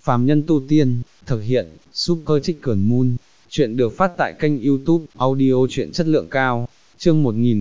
phàm nhân tu tiên, thực hiện, Super Chicken Moon. Chuyện được phát tại kênh YouTube, audio truyện chất lượng cao. Chương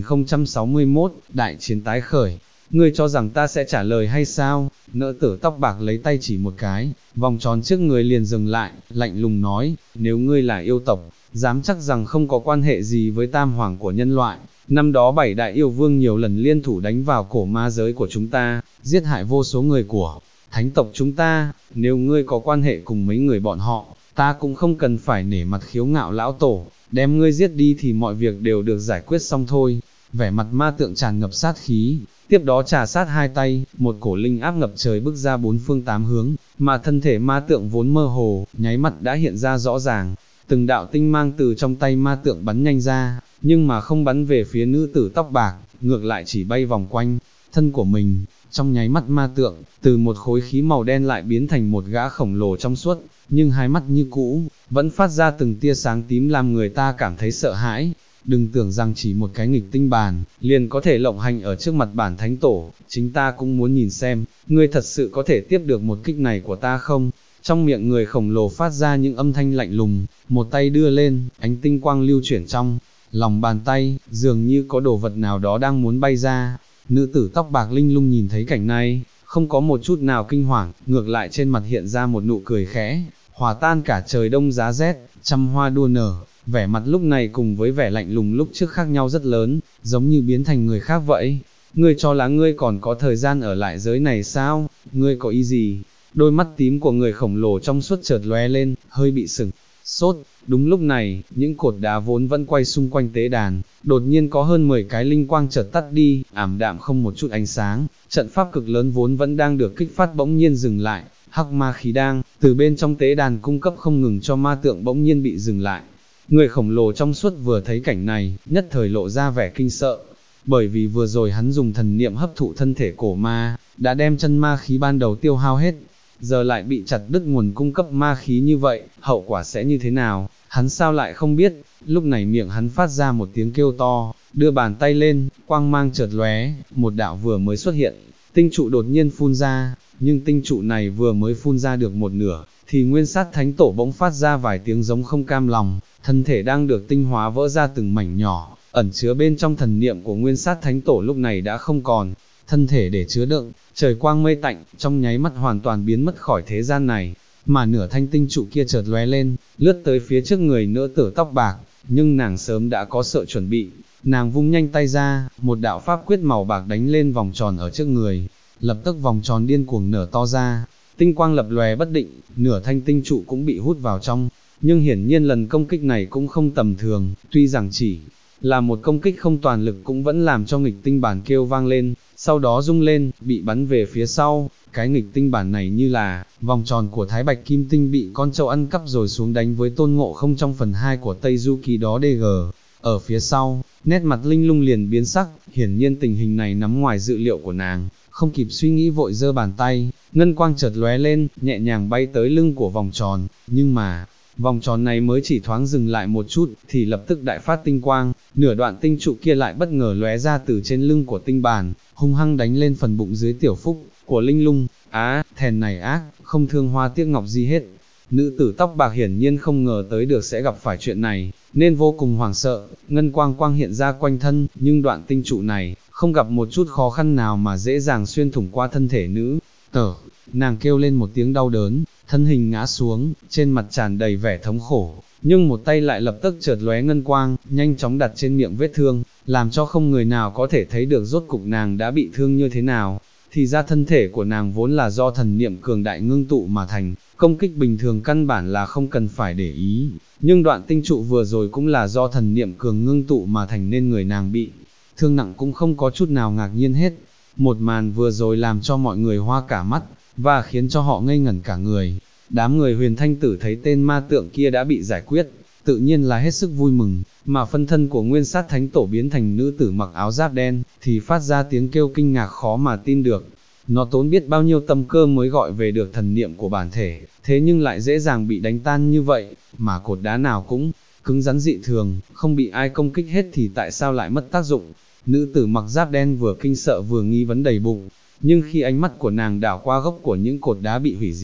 1061, Đại chiến tái khởi. Ngươi cho rằng ta sẽ trả lời hay sao? Nữ tử tóc bạc lấy tay chỉ một cái, vòng tròn trước người liền dừng lại, lạnh lùng nói, nếu ngươi là yêu tộc, dám chắc rằng không có quan hệ gì với tam hoàng của nhân loại. Năm đó 7 đại yêu vương nhiều lần liên thủ đánh vào cổ ma giới của chúng ta, giết hại vô số người của thánh tộc chúng ta, nếu ngươi có quan hệ cùng mấy người bọn họ, ta cũng không cần phải nể mặt khiếu ngạo lão tổ, đem ngươi giết đi thì mọi việc đều được giải quyết xong thôi. Vẻ mặt ma tượng tràn ngập sát khí, tiếp đó trà sát hai tay, một cổ linh áp ngập trời bức ra bốn phương tám hướng, mà thân thể ma tượng vốn mơ hồ, nháy mắt đã hiện ra rõ ràng. Từng đạo tinh mang từ trong tay ma tượng bắn nhanh ra, nhưng mà không bắn về phía nữ tử tóc bạc, ngược lại chỉ bay vòng quanh thân của mình. Trong nháy mắt ma tượng, từ một khối khí màu đen lại biến thành một gã khổng lồ trong suốt, nhưng hai mắt như cũ, vẫn phát ra từng tia sáng tím làm người ta cảm thấy sợ hãi. Đừng tưởng rằng chỉ một cái nghịch tinh bàn, liền có thể lộng hành ở trước mặt bản thánh tổ, chính ta cũng muốn nhìn xem, ngươi thật sự có thể tiếp được một kích này của ta không? Trong miệng người khổng lồ phát ra những âm thanh lạnh lùng, một tay đưa lên, ánh tinh quang lưu chuyển trong lòng bàn tay, dường như có đồ vật nào đó đang muốn bay ra. Nữ tử tóc bạc linh lung nhìn thấy cảnh này, không có một chút nào kinh hoàng, ngược lại trên mặt hiện ra một nụ cười khẽ, hòa tan cả trời đông giá rét, trăm hoa đua nở. Vẻ mặt lúc này cùng với vẻ lạnh lùng lúc trước khác nhau rất lớn, giống như biến thành người khác vậy. Ngươi cho là ngươi còn có thời gian ở lại giới này sao? Ngươi có ý gì? Đôi mắt tím của người khổng lồ trong suốt chợt lóe lên, hơi bị sửng sốt. Đúng lúc này, những cột đá vốn vẫn quay xung quanh tế đàn, đột nhiên có hơn 10 cái linh quang chợt tắt đi, ảm đạm không một chút ánh sáng. Trận pháp cực lớn vốn vẫn đang được kích phát bỗng nhiên dừng lại, hắc ma khí đang từ bên trong tế đàn cung cấp không ngừng cho ma tượng bỗng nhiên bị dừng lại. Người khổng lồ trong suốt vừa thấy cảnh này, nhất thời lộ ra vẻ kinh sợ, bởi vì vừa rồi hắn dùng thần niệm hấp thụ thân thể cổ ma, đã đem chân ma khí ban đầu tiêu hao hết, giờ lại bị chặt đứt nguồn cung cấp ma khí như vậy, hậu quả sẽ như thế nào, hắn sao lại không biết. Lúc này miệng hắn phát ra một tiếng kêu to, đưa bàn tay lên, quang mang chợt lóe, một đạo vừa mới xuất hiện, tinh trụ đột nhiên phun ra, nhưng tinh trụ này vừa mới phun ra được một nửa, thì nguyên sát thánh tổ bỗng phát ra vài tiếng giống không cam lòng, thân thể đang được tinh hóa vỡ ra từng mảnh nhỏ, ẩn chứa bên trong thần niệm của nguyên sát thánh tổ lúc này đã không còn thân thể để chứa đựng, trời quang mây tạnh, trong nháy mắt hoàn toàn biến mất khỏi thế gian này, mà nửa thanh tinh trụ kia chợt lóe lên, lướt tới phía trước người nữ tử tóc bạc, nhưng nàng sớm đã có sự chuẩn bị, nàng vung nhanh tay ra, một đạo pháp quyết màu bạc đánh lên vòng tròn ở trước người, lập tức vòng tròn điên cuồng nở to ra, tinh quang lập lòe bất định, nửa thanh tinh trụ cũng bị hút vào trong. Nhưng hiển nhiên lần công kích này cũng không tầm thường, tuy rằng chỉ là một công kích không toàn lực cũng vẫn làm cho nghịch tinh bản kêu vang lên, sau đó rung lên, bị bắn về phía sau. Cái nghịch tinh bản này như là vòng tròn của Thái Bạch Kim Tinh bị con trâu ăn cắp rồi xuống đánh với Tôn Ngộ Không trong phần 2 của Tây Du Ký đó DG. Ở phía sau, nét mặt linh lung liền biến sắc, hiển nhiên tình hình này nằm ngoài dự liệu của nàng, không kịp suy nghĩ vội giơ bàn tay, ngân quang chợt lóe lên, nhẹ nhàng bay tới lưng của vòng tròn, nhưng mà vòng tròn này mới chỉ thoáng dừng lại một chút, thì lập tức đại phát tinh quang, nửa đoạn tinh trụ kia lại bất ngờ lóe ra từ trên lưng của tinh bản, hung hăng đánh lên phần bụng dưới tiểu phúc của linh lung. Thèn này ác, không thương hoa tiếc ngọc gì hết. Nữ tử tóc bạc hiển nhiên không ngờ tới được sẽ gặp phải chuyện này, nên vô cùng hoảng sợ, ngân quang quang hiện ra quanh thân, nhưng đoạn tinh trụ này, không gặp một chút khó khăn nào mà dễ dàng xuyên thủng qua thân thể nữ tử. Nàng kêu lên một tiếng đau đớn, thân hình ngã xuống, trên mặt tràn đầy vẻ thống khổ, nhưng một tay lại lập tức chợt lóe ngân quang, nhanh chóng đặt trên miệng vết thương, làm cho không người nào có thể thấy được rốt cục nàng đã bị thương như thế nào. Thì ra thân thể của nàng vốn là do thần niệm cường đại ngưng tụ mà thành, công kích bình thường căn bản là không cần phải để ý, nhưng đoạn tinh trụ vừa rồi cũng là do thần niệm cường ngưng tụ mà thành nên người nàng bị thương nặng cũng không có chút nào ngạc nhiên hết. Một màn vừa rồi làm cho mọi người hoa cả mắt, và khiến cho họ ngây ngẩn cả người. Đám người Huyền Thanh Tử thấy tên ma tượng kia đã bị giải quyết, tự nhiên là hết sức vui mừng, mà phân thân của nguyên sát thánh tổ biến thành nữ tử mặc áo giáp đen, thì phát ra tiếng kêu kinh ngạc khó mà tin được. Nó tốn biết bao nhiêu tâm cơ mới gọi về được thần niệm của bản thể, thế nhưng lại dễ dàng bị đánh tan như vậy, mà cột đá nào cũng cứng rắn dị thường, không bị ai công kích hết thì tại sao lại mất tác dụng. Nữ tử mặc giáp đen vừa kinh sợ vừa nghi vấn đầy bụng, nhưng khi ánh mắt của nàng đảo qua gốc của những cột đá bị hủy diệt,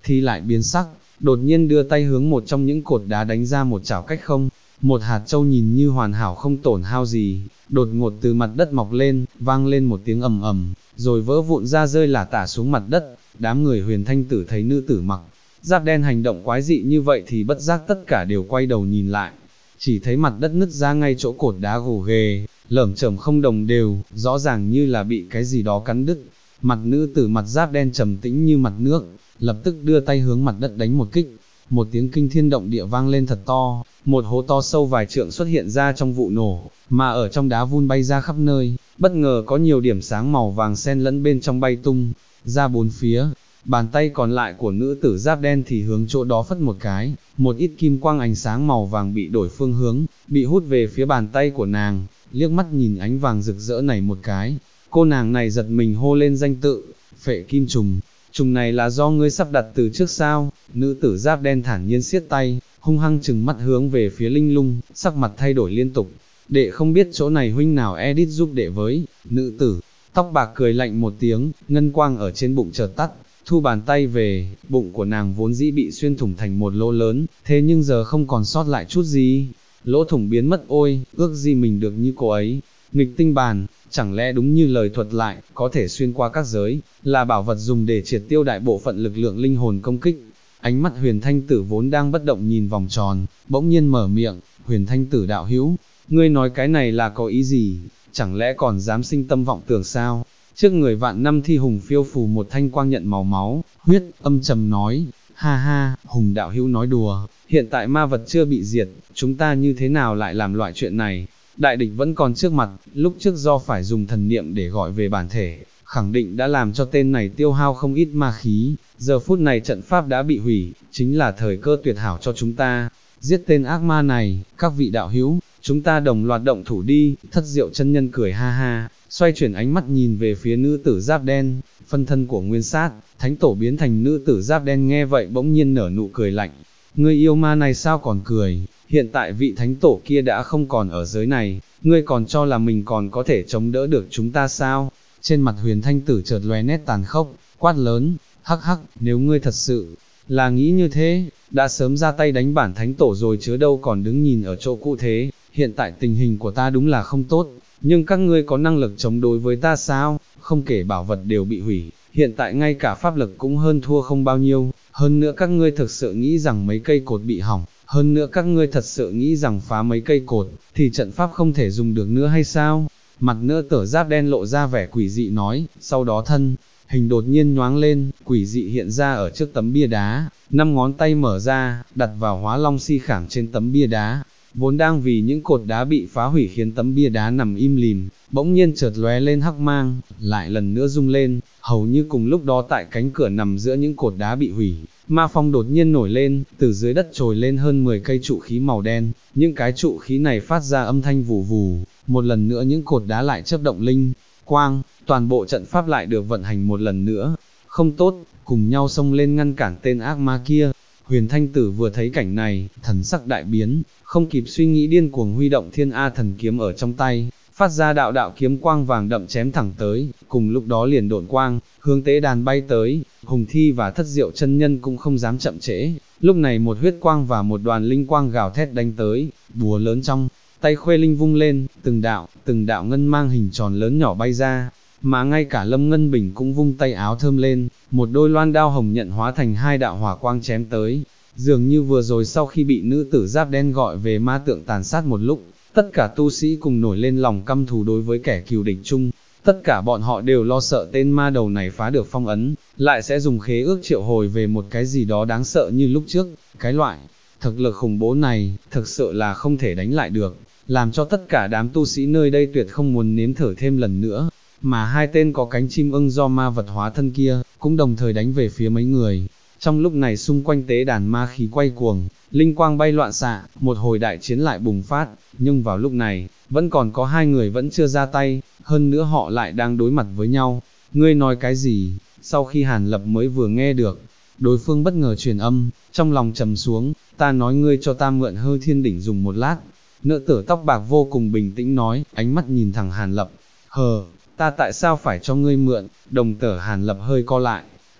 thì lại biến sắc, đột nhiên đưa tay hướng một trong những cột đá đánh ra một chảo cách không. Một hạt châu nhìn như hoàn hảo không tổn hao gì, đột ngột từ mặt đất mọc lên, vang lên một tiếng ầm ầm, rồi vỡ vụn ra rơi lả tả xuống mặt đất. Đám người Huyền Thanh Tử thấy nữ tử mặc giáp đen hành động quái dị như vậy thì bất giác tất cả đều quay đầu nhìn lại, chỉ thấy mặt đất nứt ra ngay chỗ cột đá gồ ghề, lởm chởm không đồng đều, rõ ràng như là bị cái gì đó cắn đứt. Mặt nữ tử mặt giáp đen trầm tĩnh như mặt nước, lập tức đưa tay hướng mặt đất đánh một kích. Một tiếng kinh thiên động địa vang lên thật to, một hố to sâu vài trượng xuất hiện ra trong vụ nổ, mà ở trong đá vun bay ra khắp nơi, bất ngờ có nhiều điểm sáng màu vàng xen lẫn bên trong bay tung ra bốn phía. Bàn tay còn lại của nữ tử giáp đen thì hướng chỗ đó phất một cái, một ít kim quang ánh sáng màu vàng bị đổi phương hướng, bị hút về phía bàn tay của nàng. Liếc mắt nhìn ánh vàng rực rỡ này một cái, cô nàng này giật mình hô lên danh tự, Phệ Kim Trùng. Trùng này là do ngươi sắp đặt từ trước sao? Nữ tử giáp đen thản nhiên siết tay, hung hăng chừng mắt hướng về phía Linh Lung, sắc mặt thay đổi liên tục. Đệ không biết chỗ này huynh nào edit giúp đệ với. Nữ tử tóc bạc cười lạnh một tiếng, ngân quang ở trên bụng chợt tắt, thu bàn tay về. Bụng của nàng vốn dĩ bị xuyên thủng thành một lỗ lớn, thế nhưng giờ không còn sót lại chút gì. Lỗ thủng biến mất, ôi, ước gì mình được như cô ấy. Nghịch tinh bàn, chẳng lẽ đúng như lời thuật lại, có thể xuyên qua các giới, là bảo vật dùng để triệt tiêu đại bộ phận lực lượng linh hồn công kích. Ánh mắt Huyền Thanh Tử vốn đang bất động nhìn vòng tròn, bỗng nhiên mở miệng, Huyền Thanh Tử đạo hữu, ngươi nói cái này là có ý gì, chẳng lẽ còn dám sinh tâm vọng tưởng sao? Trước người vạn năm thi hùng phiêu phù một thanh quang nhận màu máu, huyết, âm trầm nói, ha ha, Hùng đạo hữu nói đùa, hiện tại ma vật chưa bị diệt, chúng ta như thế nào lại làm loại chuyện này? Đại địch vẫn còn trước mặt, lúc trước do phải dùng thần niệm để gọi về bản thể, khẳng định đã làm cho tên này tiêu hao không ít ma khí, giờ phút này trận pháp đã bị hủy, chính là thời cơ tuyệt hảo cho chúng ta, giết tên ác ma này. Các vị đạo hữu, chúng ta đồng loạt động thủ đi. Thất Diệu chân nhân cười ha ha, xoay chuyển ánh mắt nhìn về phía nữ tử giáp đen, phân thân của Nguyên Sát, thánh tổ biến thành nữ tử giáp đen nghe vậy bỗng nhiên nở nụ cười lạnh, ngươi yêu ma này sao còn cười, hiện tại vị thánh tổ kia đã không còn ở giới này, ngươi còn cho là mình còn có thể chống đỡ được chúng ta sao? Trên mặt Huyền Thanh Tử chợt lóe nét tàn khốc, quát lớn, hắc hắc, nếu ngươi thật sự là nghĩ như thế, đã sớm ra tay đánh bản thánh tổ rồi chứ đâu còn đứng nhìn ở chỗ cũ thế. Hiện tại tình hình của ta đúng là không tốt, nhưng các ngươi có năng lực chống đối với ta sao? Không kể bảo vật đều bị hủy, hiện tại ngay cả pháp lực cũng hơn thua không bao nhiêu, hơn nữa các ngươi thực sự nghĩ rằng mấy cây cột bị hỏng, hơn nữa các ngươi thật sự nghĩ rằng phá mấy cây cột, thì trận pháp không thể dùng được nữa hay sao? Mặt nữ tử giáp đen lộ ra vẻ quỷ dị nói, sau đó thân hình đột nhiên nhoáng lên, quỷ dị hiện ra ở trước tấm bia đá, 5 ngón tay mở ra, đặt vào hóa long si khảm trên tấm bia đá. Vốn đang vì những cột đá bị phá hủy khiến tấm bia đá nằm im lìm, bỗng nhiên chợt lóe lên hắc mang, lại lần nữa rung lên, hầu như cùng lúc đó tại cánh cửa nằm giữa những cột đá bị hủy, ma phong đột nhiên nổi lên, từ dưới đất trồi lên hơn 10 cây trụ khí màu đen, những cái trụ khí này phát ra âm thanh vù vù, một lần nữa những cột đá lại chớp động linh quang, toàn bộ trận pháp lại được vận hành một lần nữa. Không tốt, cùng nhau xông lên ngăn cản tên ác ma kia. Huyền Thanh Tử vừa thấy cảnh này, thần sắc đại biến, không kịp suy nghĩ điên cuồng huy động Thiên A thần kiếm ở trong tay, phát ra đạo đạo kiếm quang vàng đậm chém thẳng tới, cùng lúc đó liền độn quang, hướng tế đàn bay tới. Hùng Thi và Thất Diệu chân nhân cũng không dám chậm trễ, lúc này một huyết quang và một đoàn linh quang gào thét đánh tới, búa lớn trong tay Khuê Linh vung lên, từng đạo ngân mang hình tròn lớn nhỏ bay ra, mà ngay cả Lâm Ngân Bình cũng vung tay áo thơm lên, một đôi loan đao hồng nhận hóa thành 2 đạo hỏa quang chém tới. Dường như vừa rồi sau khi bị nữ tử giáp đen gọi về ma tượng tàn sát một lúc, tất cả tu sĩ cùng nổi lên lòng căm thù đối với kẻ cừu địch chung, tất cả bọn họ đều lo sợ tên ma đầu này phá được phong ấn, lại sẽ dùng khế ước triệu hồi về một cái gì đó đáng sợ như lúc trước. Cái loại thực lực khủng bố này, thực sự là không thể đánh lại được, làm cho tất cả đám tu sĩ nơi đây tuyệt không muốn nếm thử thêm lần nữa. Mà 2 tên có cánh chim ưng do ma vật hóa thân kia, cũng đồng thời đánh về phía mấy người. Trong lúc này xung quanh tế đàn ma khí quay cuồng, linh quang bay loạn xạ, một hồi đại chiến lại bùng phát, nhưng vào lúc này, vẫn còn có 2 người vẫn chưa ra tay, hơn nữa họ lại đang đối mặt với nhau. Ngươi nói cái gì? Sau khi Hàn Lập mới vừa nghe được, đối phương bất ngờ truyền âm, trong lòng trầm xuống, ta nói ngươi cho ta mượn Hư Thiên Đỉnh dùng một lát. Nữ tử tóc bạc vô cùng bình tĩnh nói, ánh mắt nhìn thẳng Hàn Lập, ta tại sao phải cho ngươi mượn? Đồng tử Hàn Lập hơi co lại,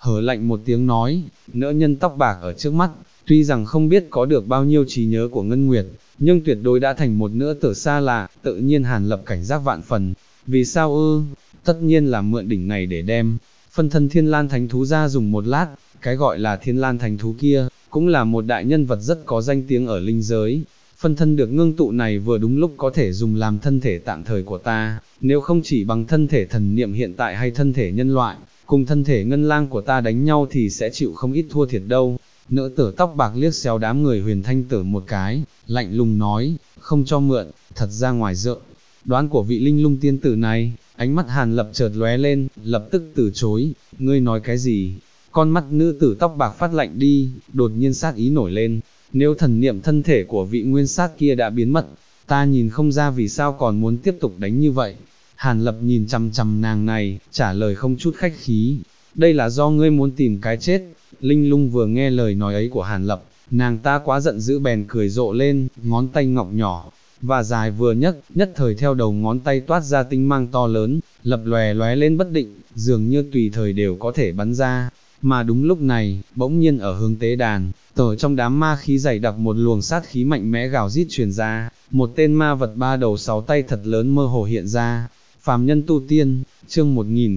hở lạnh một tiếng nói, nữ nhân tóc bạc ở trước mắt, tuy rằng không biết có được bao nhiêu trí nhớ của Ngân Nguyệt, nhưng tuyệt đối đã thành một nữ tử xa lạ, tự nhiên Hàn Lập cảnh giác vạn phần. Vì sao ư? Tất nhiên là mượn đỉnh này để đem phân thân Thiên Lan Thánh Thú ra dùng một lát. Cái gọi là Thiên Lan Thánh Thú kia, cũng là một đại nhân vật rất có danh tiếng ở linh giới. Phân thân được ngưng tụ này vừa đúng lúc có thể dùng làm thân thể tạm thời của ta, nếu không chỉ bằng thân thể thần niệm hiện tại hay thân thể nhân loại, cùng thân thể ngân lang của ta đánh nhau thì sẽ chịu không ít thua thiệt đâu. Nữ tử tóc bạc liếc xéo đám người Huyền Thanh Tử một cái, lạnh lùng nói, không cho mượn, thật ra ngoài dự đoán của vị linh lung tiên tử này. Ánh mắt Hàn Lập chợt lóe lên, lập tức từ chối, ngươi nói cái gì? Con mắt nữ tử tóc bạc phát lạnh đi, đột nhiên sát ý nổi lên, nếu thần niệm thân thể của vị nguyên sát kia đã biến mất, ta nhìn không ra vì sao còn muốn tiếp tục đánh như vậy. Hàn Lập nhìn chằm chằm nàng này, trả lời không chút khách khí, đây là do ngươi muốn tìm cái chết. Linh lung vừa nghe lời nói ấy của Hàn Lập, nàng ta quá giận dữ bèn cười rộ lên, ngón tay ngọc nhỏ và dài vừa nhấc, nhất thời theo đầu ngón tay toát ra tinh mang to lớn, lập lòe lóe lên bất định, dường như tùy thời đều có thể bắn ra. Mà đúng lúc này, bỗng nhiên ở hướng tế đàn, trong đám ma khí dày đặc một luồng sát khí mạnh mẽ gào rít truyền ra, một tên ma vật ba đầu sáu tay thật lớn mơ hồ hiện ra. Phàm nhân tu tiên, chương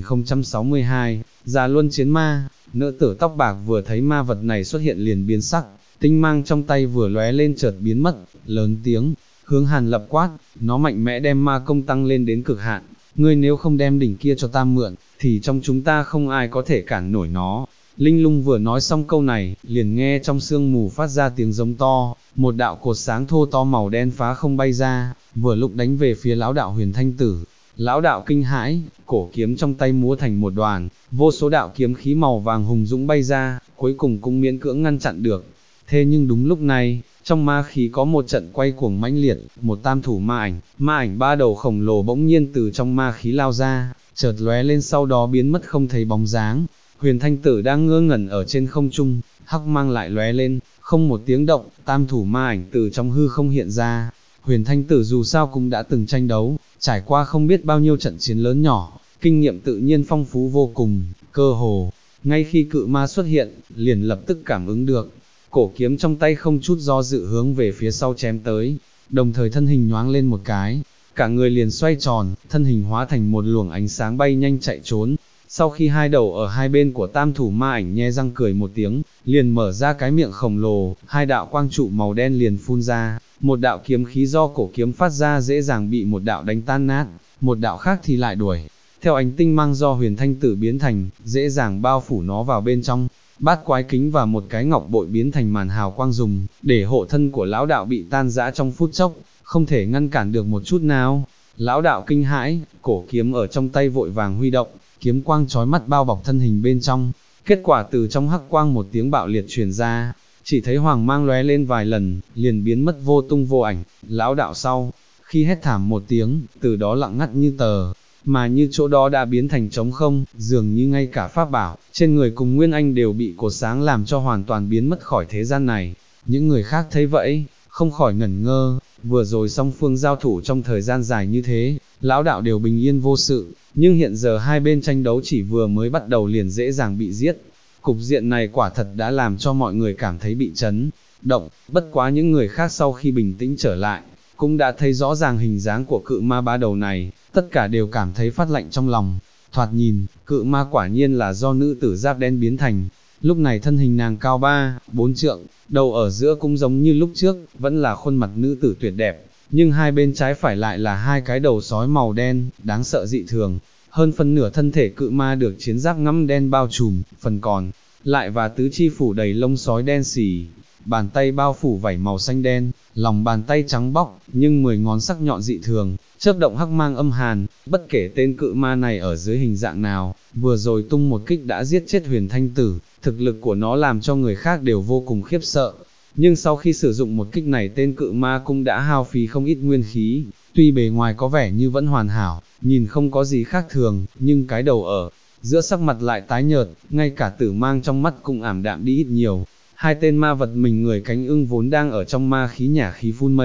1062, Già Luân chiến ma. Nữ tử tóc bạc vừa thấy ma vật này xuất hiện liền biến sắc, tinh mang trong tay vừa lóe lên chợt biến mất, lớn tiếng hướng Hàn Lập quát, nó mạnh mẽ đem ma công tăng lên đến cực hạn, ngươi nếu không đem đỉnh kia cho ta mượn, thì trong chúng ta không ai có thể cản nổi nó. Linh lung vừa nói xong câu này, liền nghe trong sương mù phát ra tiếng giống to, một đạo cột sáng thô to màu đen phá không bay ra, vừa lúc đánh về phía lão đạo Huyền Thanh Tử. Lão đạo kinh hãi, cổ kiếm trong tay múa thành một đoàn, vô số đạo kiếm khí màu vàng hùng dũng bay ra, cuối cùng cũng miễn cưỡng ngăn chặn được. Thế nhưng đúng lúc này, trong ma khí có một trận quay cuồng mãnh liệt, một tam thủ ma ảnh ba đầu khổng lồ bỗng nhiên từ trong ma khí lao ra, chợt lóe lên sau đó biến mất không thấy bóng dáng. Huyền Thanh Tử đang ngơ ngẩn ở trên không trung, hắc mang lại lóe lên, không một tiếng động, tam thủ ma ảnh từ trong hư không hiện ra. Huyền Thanh Tử dù sao cũng đã từng tranh đấu, trải qua không biết bao nhiêu trận chiến lớn nhỏ, kinh nghiệm tự nhiên phong phú vô cùng, cơ hồ, ngay khi cự ma xuất hiện, liền lập tức cảm ứng được. Cổ kiếm trong tay không chút do dự hướng về phía sau chém tới, đồng thời thân hình nhoáng lên một cái, cả người liền xoay tròn, thân hình hóa thành một luồng ánh sáng bay nhanh chạy trốn. Sau khi hai đầu ở hai bên của tam thủ ma ảnh nhe răng cười một tiếng, liền mở ra cái miệng khổng lồ, hai đạo quang trụ màu đen liền phun ra, một đạo kiếm khí do cổ kiếm phát ra dễ dàng bị một đạo đánh tan nát, một đạo khác thì lại đuổi theo ánh tinh mang do Huyền Thanh Tử biến thành, dễ dàng bao phủ nó vào bên trong. Bát quái kính và một cái ngọc bội biến thành màn hào quang dùng, để hộ thân của lão đạo bị tan rã trong phút chốc, không thể ngăn cản được một chút nào. Lão đạo kinh hãi, cổ kiếm ở trong tay vội vàng huy động, kiếm quang chói mắt bao bọc thân hình bên trong. Kết quả từ trong hắc quang một tiếng bạo liệt truyền ra, chỉ thấy hoàng mang lóe lên vài lần, liền biến mất vô tung vô ảnh. Lão đạo sau khi hét thảm một tiếng, từ đó lặng ngắt như tờ, mà như chỗ đó đã biến thành trống không, dường như ngay cả pháp bảo trên người cùng Nguyên Anh đều bị cột sáng làm cho hoàn toàn biến mất khỏi thế gian này. Những người khác thấy vậy, không khỏi ngẩn ngơ, vừa rồi song phương giao thủ trong thời gian dài như thế, lão đạo đều bình yên vô sự, nhưng hiện giờ hai bên tranh đấu chỉ vừa mới bắt đầu liền dễ dàng bị giết. Cục diện này quả thật đã làm cho mọi người cảm thấy bị chấn động, bất quá những người khác sau khi bình tĩnh trở lại, cũng đã thấy rõ ràng hình dáng của cự ma ba đầu này, tất cả đều cảm thấy phát lạnh trong lòng. Thoạt nhìn, cự ma quả nhiên là do nữ tử giáp đen biến thành. Lúc này thân hình nàng cao 3-4 trượng, đầu ở giữa cũng giống như lúc trước, vẫn là khuôn mặt nữ tử tuyệt đẹp, nhưng hai bên trái phải lại là hai cái đầu sói màu đen, đáng sợ dị thường. Hơn phân nửa thân thể cự ma được chiến giáp ngăm đen bao trùm, phần còn lại và tứ chi phủ đầy lông sói đen xỉ, bàn tay bao phủ vảy màu xanh đen, lòng bàn tay trắng bóc, nhưng 10 ngón sắc nhọn dị thường, chớp động hắc mang âm hàn. Bất kể tên cự ma này ở dưới hình dạng nào, vừa rồi tung một kích đã giết chết Huyền Thanh Tử, thực lực của nó làm cho người khác đều vô cùng khiếp sợ. Nhưng sau khi sử dụng một kích này, tên cự ma cũng đã hao phí không ít nguyên khí, tuy bề ngoài có vẻ như vẫn hoàn hảo, nhìn không có gì khác thường, nhưng cái đầu ở giữa sắc mặt lại tái nhợt, ngay cả tử mang trong mắt cũng ảm đạm đi ít nhiều. Hai tên ma vật mình người cánh ưng vốn đang ở trong ma khí nhả khí phun mây,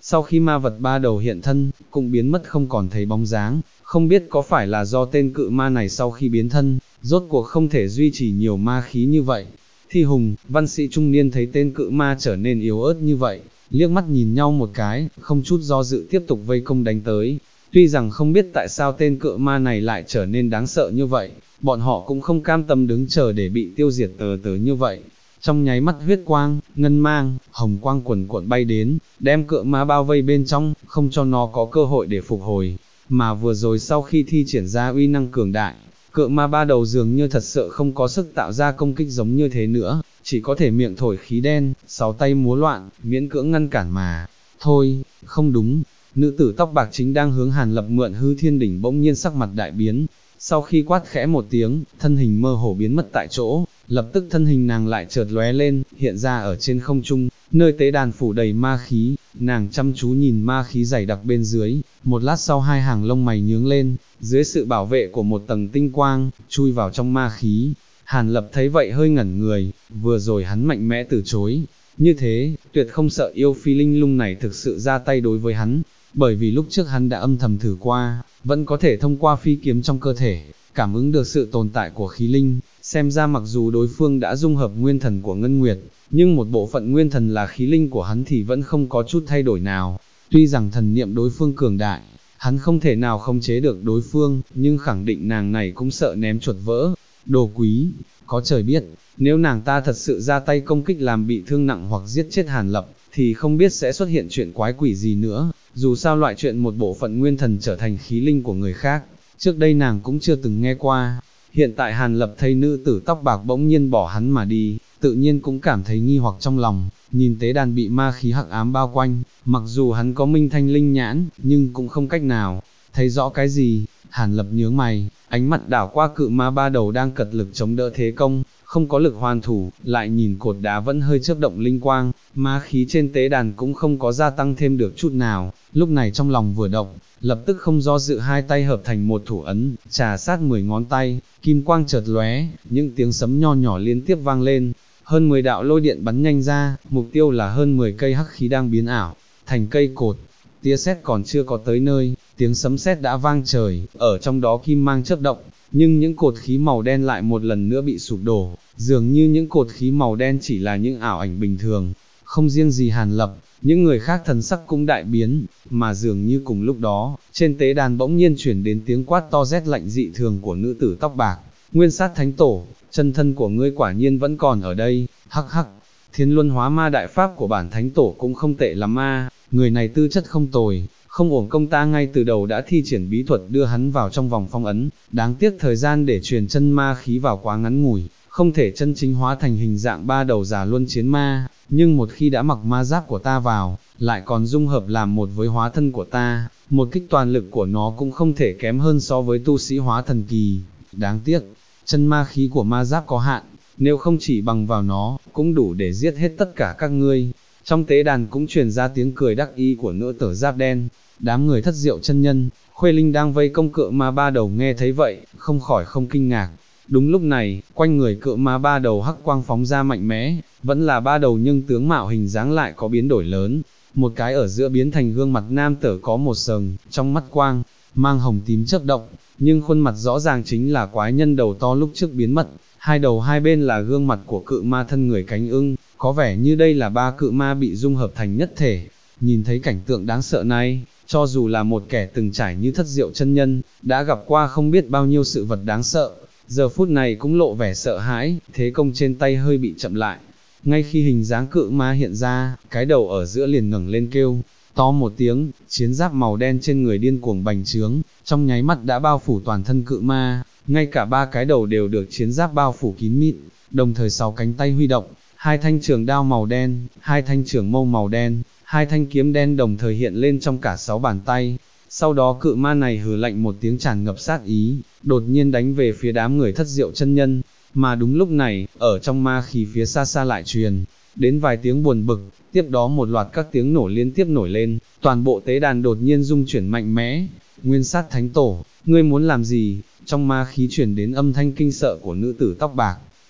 Sau khi ma vật ba đầu hiện thân, cũng biến mất không còn thấy bóng dáng, không biết có phải là do tên cự ma này sau khi biến thân, rốt cuộc không thể duy trì nhiều ma khí như vậy. Thi Hùng, văn sĩ trung niên thấy tên cự ma trở nên yếu ớt như vậy, liếc mắt nhìn nhau một cái, không chút do dự tiếp tục vây công đánh tới. Tuy rằng không biết tại sao tên cự ma này lại trở nên đáng sợ như vậy, bọn họ cũng không cam tâm đứng chờ để bị tiêu diệt như vậy. Trong nháy mắt huyết quang, ngân mang, hồng quang quần cuộn bay đến, đem cự ma bao vây bên trong, không cho nó có cơ hội để phục hồi. Mà vừa rồi sau khi thi triển ra uy năng cường đại, cự ma ba đầu dường như thật sự không có sức tạo ra công kích giống như thế nữa, chỉ có thể miệng thổi khí đen, sáu tay múa loạn, miễn cưỡng ngăn cản mà. Thôi, không đúng, nữ tử tóc bạc chính đang hướng Hàn Lập mượn hư thiên đỉnh bỗng nhiên sắc mặt đại biến. Sau khi quát khẽ một tiếng, thân hình mơ hồ biến mất tại chỗ, lập tức thân hình nàng lại chợt lóe lên, hiện ra ở trên không trung, nơi tế đàn phủ đầy ma khí, nàng chăm chú nhìn ma khí dày đặc bên dưới, một lát sau hai hàng lông mày nhướng lên, dưới sự bảo vệ của một tầng tinh quang, chui vào trong ma khí. Hàn Lập thấy vậy hơi ngẩn người, vừa rồi hắn mạnh mẽ từ chối, như thế, tuyệt không sợ yêu phi linh lung này thực sự ra tay đối với hắn, bởi vì lúc trước hắn đã âm thầm thử qua, vẫn có thể thông qua phi kiếm trong cơ thể, cảm ứng được sự tồn tại của khí linh, xem ra mặc dù đối phương đã dung hợp nguyên thần của Ngân Nguyệt, nhưng một bộ phận nguyên thần là khí linh của hắn thì vẫn không có chút thay đổi nào. Tuy rằng thần niệm đối phương cường đại, hắn không thể nào khống chế được đối phương, nhưng khẳng định nàng này cũng sợ ném chuột vỡ. Đồ quý, có trời biết, nếu nàng ta thật sự ra tay công kích làm bị thương nặng hoặc giết chết Hàn Lập, thì không biết sẽ xuất hiện chuyện quái quỷ gì nữa. Dù sao loại chuyện một bộ phận nguyên thần trở thành khí linh của người khác, trước đây nàng cũng chưa từng nghe qua. Hiện tại Hàn Lập thấy nữ tử tóc bạc bỗng nhiên bỏ hắn mà đi, tự nhiên cũng cảm thấy nghi hoặc trong lòng, nhìn tế đàn bị ma khí hắc ám bao quanh, mặc dù hắn có minh thanh linh nhãn, nhưng cũng không cách nào thấy rõ cái gì. Hàn Lập nhướng mày, ánh mặt đảo qua cự ma ba đầu đang cật lực chống đỡ thế công, không có lực hoàn thủ, lại nhìn cột đá vẫn hơi chớp động linh quang, ma khí trên tế đàn cũng không có gia tăng thêm được chút nào. Lúc này trong lòng vừa động, lập tức không do dự hai tay hợp thành một thủ ấn, trà sát 10 ngón tay, kim quang chợt lóe, những tiếng sấm nho nhỏ liên tiếp vang lên, hơn 10 đạo lôi điện bắn nhanh ra, mục tiêu là hơn 10 cây hắc khí đang biến ảo thành cây cột. Tia sét còn chưa có tới nơi, tiếng sấm sét đã vang trời, ở trong đó kim mang chớp động, nhưng những cột khí màu đen lại một lần nữa bị sụp đổ, dường như những cột khí màu đen chỉ là những ảo ảnh bình thường. Không riêng gì Hàn Lập, những người khác thần sắc cũng đại biến, mà dường như cùng lúc đó, trên tế đàn bỗng nhiên chuyển đến tiếng quát to rét lạnh dị thường của nữ tử tóc bạc. Nguyên Sát Thánh Tổ, chân thân của ngươi quả nhiên vẫn còn ở đây, hắc hắc. Thiên Luân Hóa Ma đại pháp của bản Thánh Tổ cũng không tệ lắm a, người này tư chất không tồi, không uổng công ta ngay từ đầu đã thi triển bí thuật đưa hắn vào trong vòng phong ấn, đáng tiếc thời gian để truyền chân ma khí vào quá ngắn ngủi, không thể chân chính hóa thành hình dạng ba đầu giả luân chiến ma, nhưng một khi đã mặc ma giáp của ta vào, lại còn dung hợp làm một với hóa thân của ta, một kích toàn lực của nó cũng không thể kém hơn so với tu sĩ hóa thần kỳ. Đáng tiếc, chân ma khí của ma giáp có hạn, nếu không chỉ bằng vào nó, cũng đủ để giết hết tất cả các ngươi. Trong tế đàn cũng truyền ra tiếng cười đắc ý của nữ tử giáp đen. Đám người Thất Diệu chân nhân, Khuê Linh đang vây công cự ma ba đầu nghe thấy vậy, không khỏi không kinh ngạc. Đúng lúc này, quanh người cự ma ba đầu hắc quang phóng ra mạnh mẽ, vẫn là ba đầu nhưng tướng mạo hình dáng lại có biến đổi lớn. Một cái ở giữa biến thành gương mặt nam tử có một sừng, trong mắt quang, mang hồng tím chớp động, nhưng khuôn mặt rõ ràng chính là quái nhân đầu to lúc trước biến mất. Hai đầu hai bên là gương mặt của cự ma thân người cánh ưng, có vẻ như đây là ba cự ma bị dung hợp thành nhất thể. Nhìn thấy cảnh tượng đáng sợ này, cho dù là một kẻ từng trải như Thất Diệu chân nhân, đã gặp qua không biết bao nhiêu sự vật đáng sợ, giờ phút này cũng lộ vẻ sợ hãi, thế công trên tay hơi bị chậm lại. Ngay khi hình dáng cự ma hiện ra, cái đầu ở giữa liền ngẩng lên kêu to một tiếng, chiến giáp màu đen trên người điên cuồng bành trướng, trong nháy mắt đã bao phủ toàn thân cự ma, ngay cả ba cái đầu đều được chiến giáp bao phủ kín mịn, đồng thời sáu cánh tay huy động, hai thanh trường đao màu đen, hai thanh trường mâu màu đen, hai thanh kiếm đen đồng thời hiện lên trong cả 6 bàn tay. Sau đó cự ma này hừ lạnh một tiếng tràn ngập sát ý, đột nhiên đánh về phía đám người Thất Diệu chân nhân, mà đúng lúc này, ở trong ma khí phía xa xa lại truyền đến vài tiếng buồn bực, tiếp đó một loạt các tiếng nổ liên tiếp nổi lên, toàn bộ tế đàn đột nhiên rung chuyển mạnh mẽ. Nguyên Sát Thánh Tổ, ngươi muốn làm gì? Trong ma khí truyền đến âm thanh kinh sợ của nữ tử tóc bạc.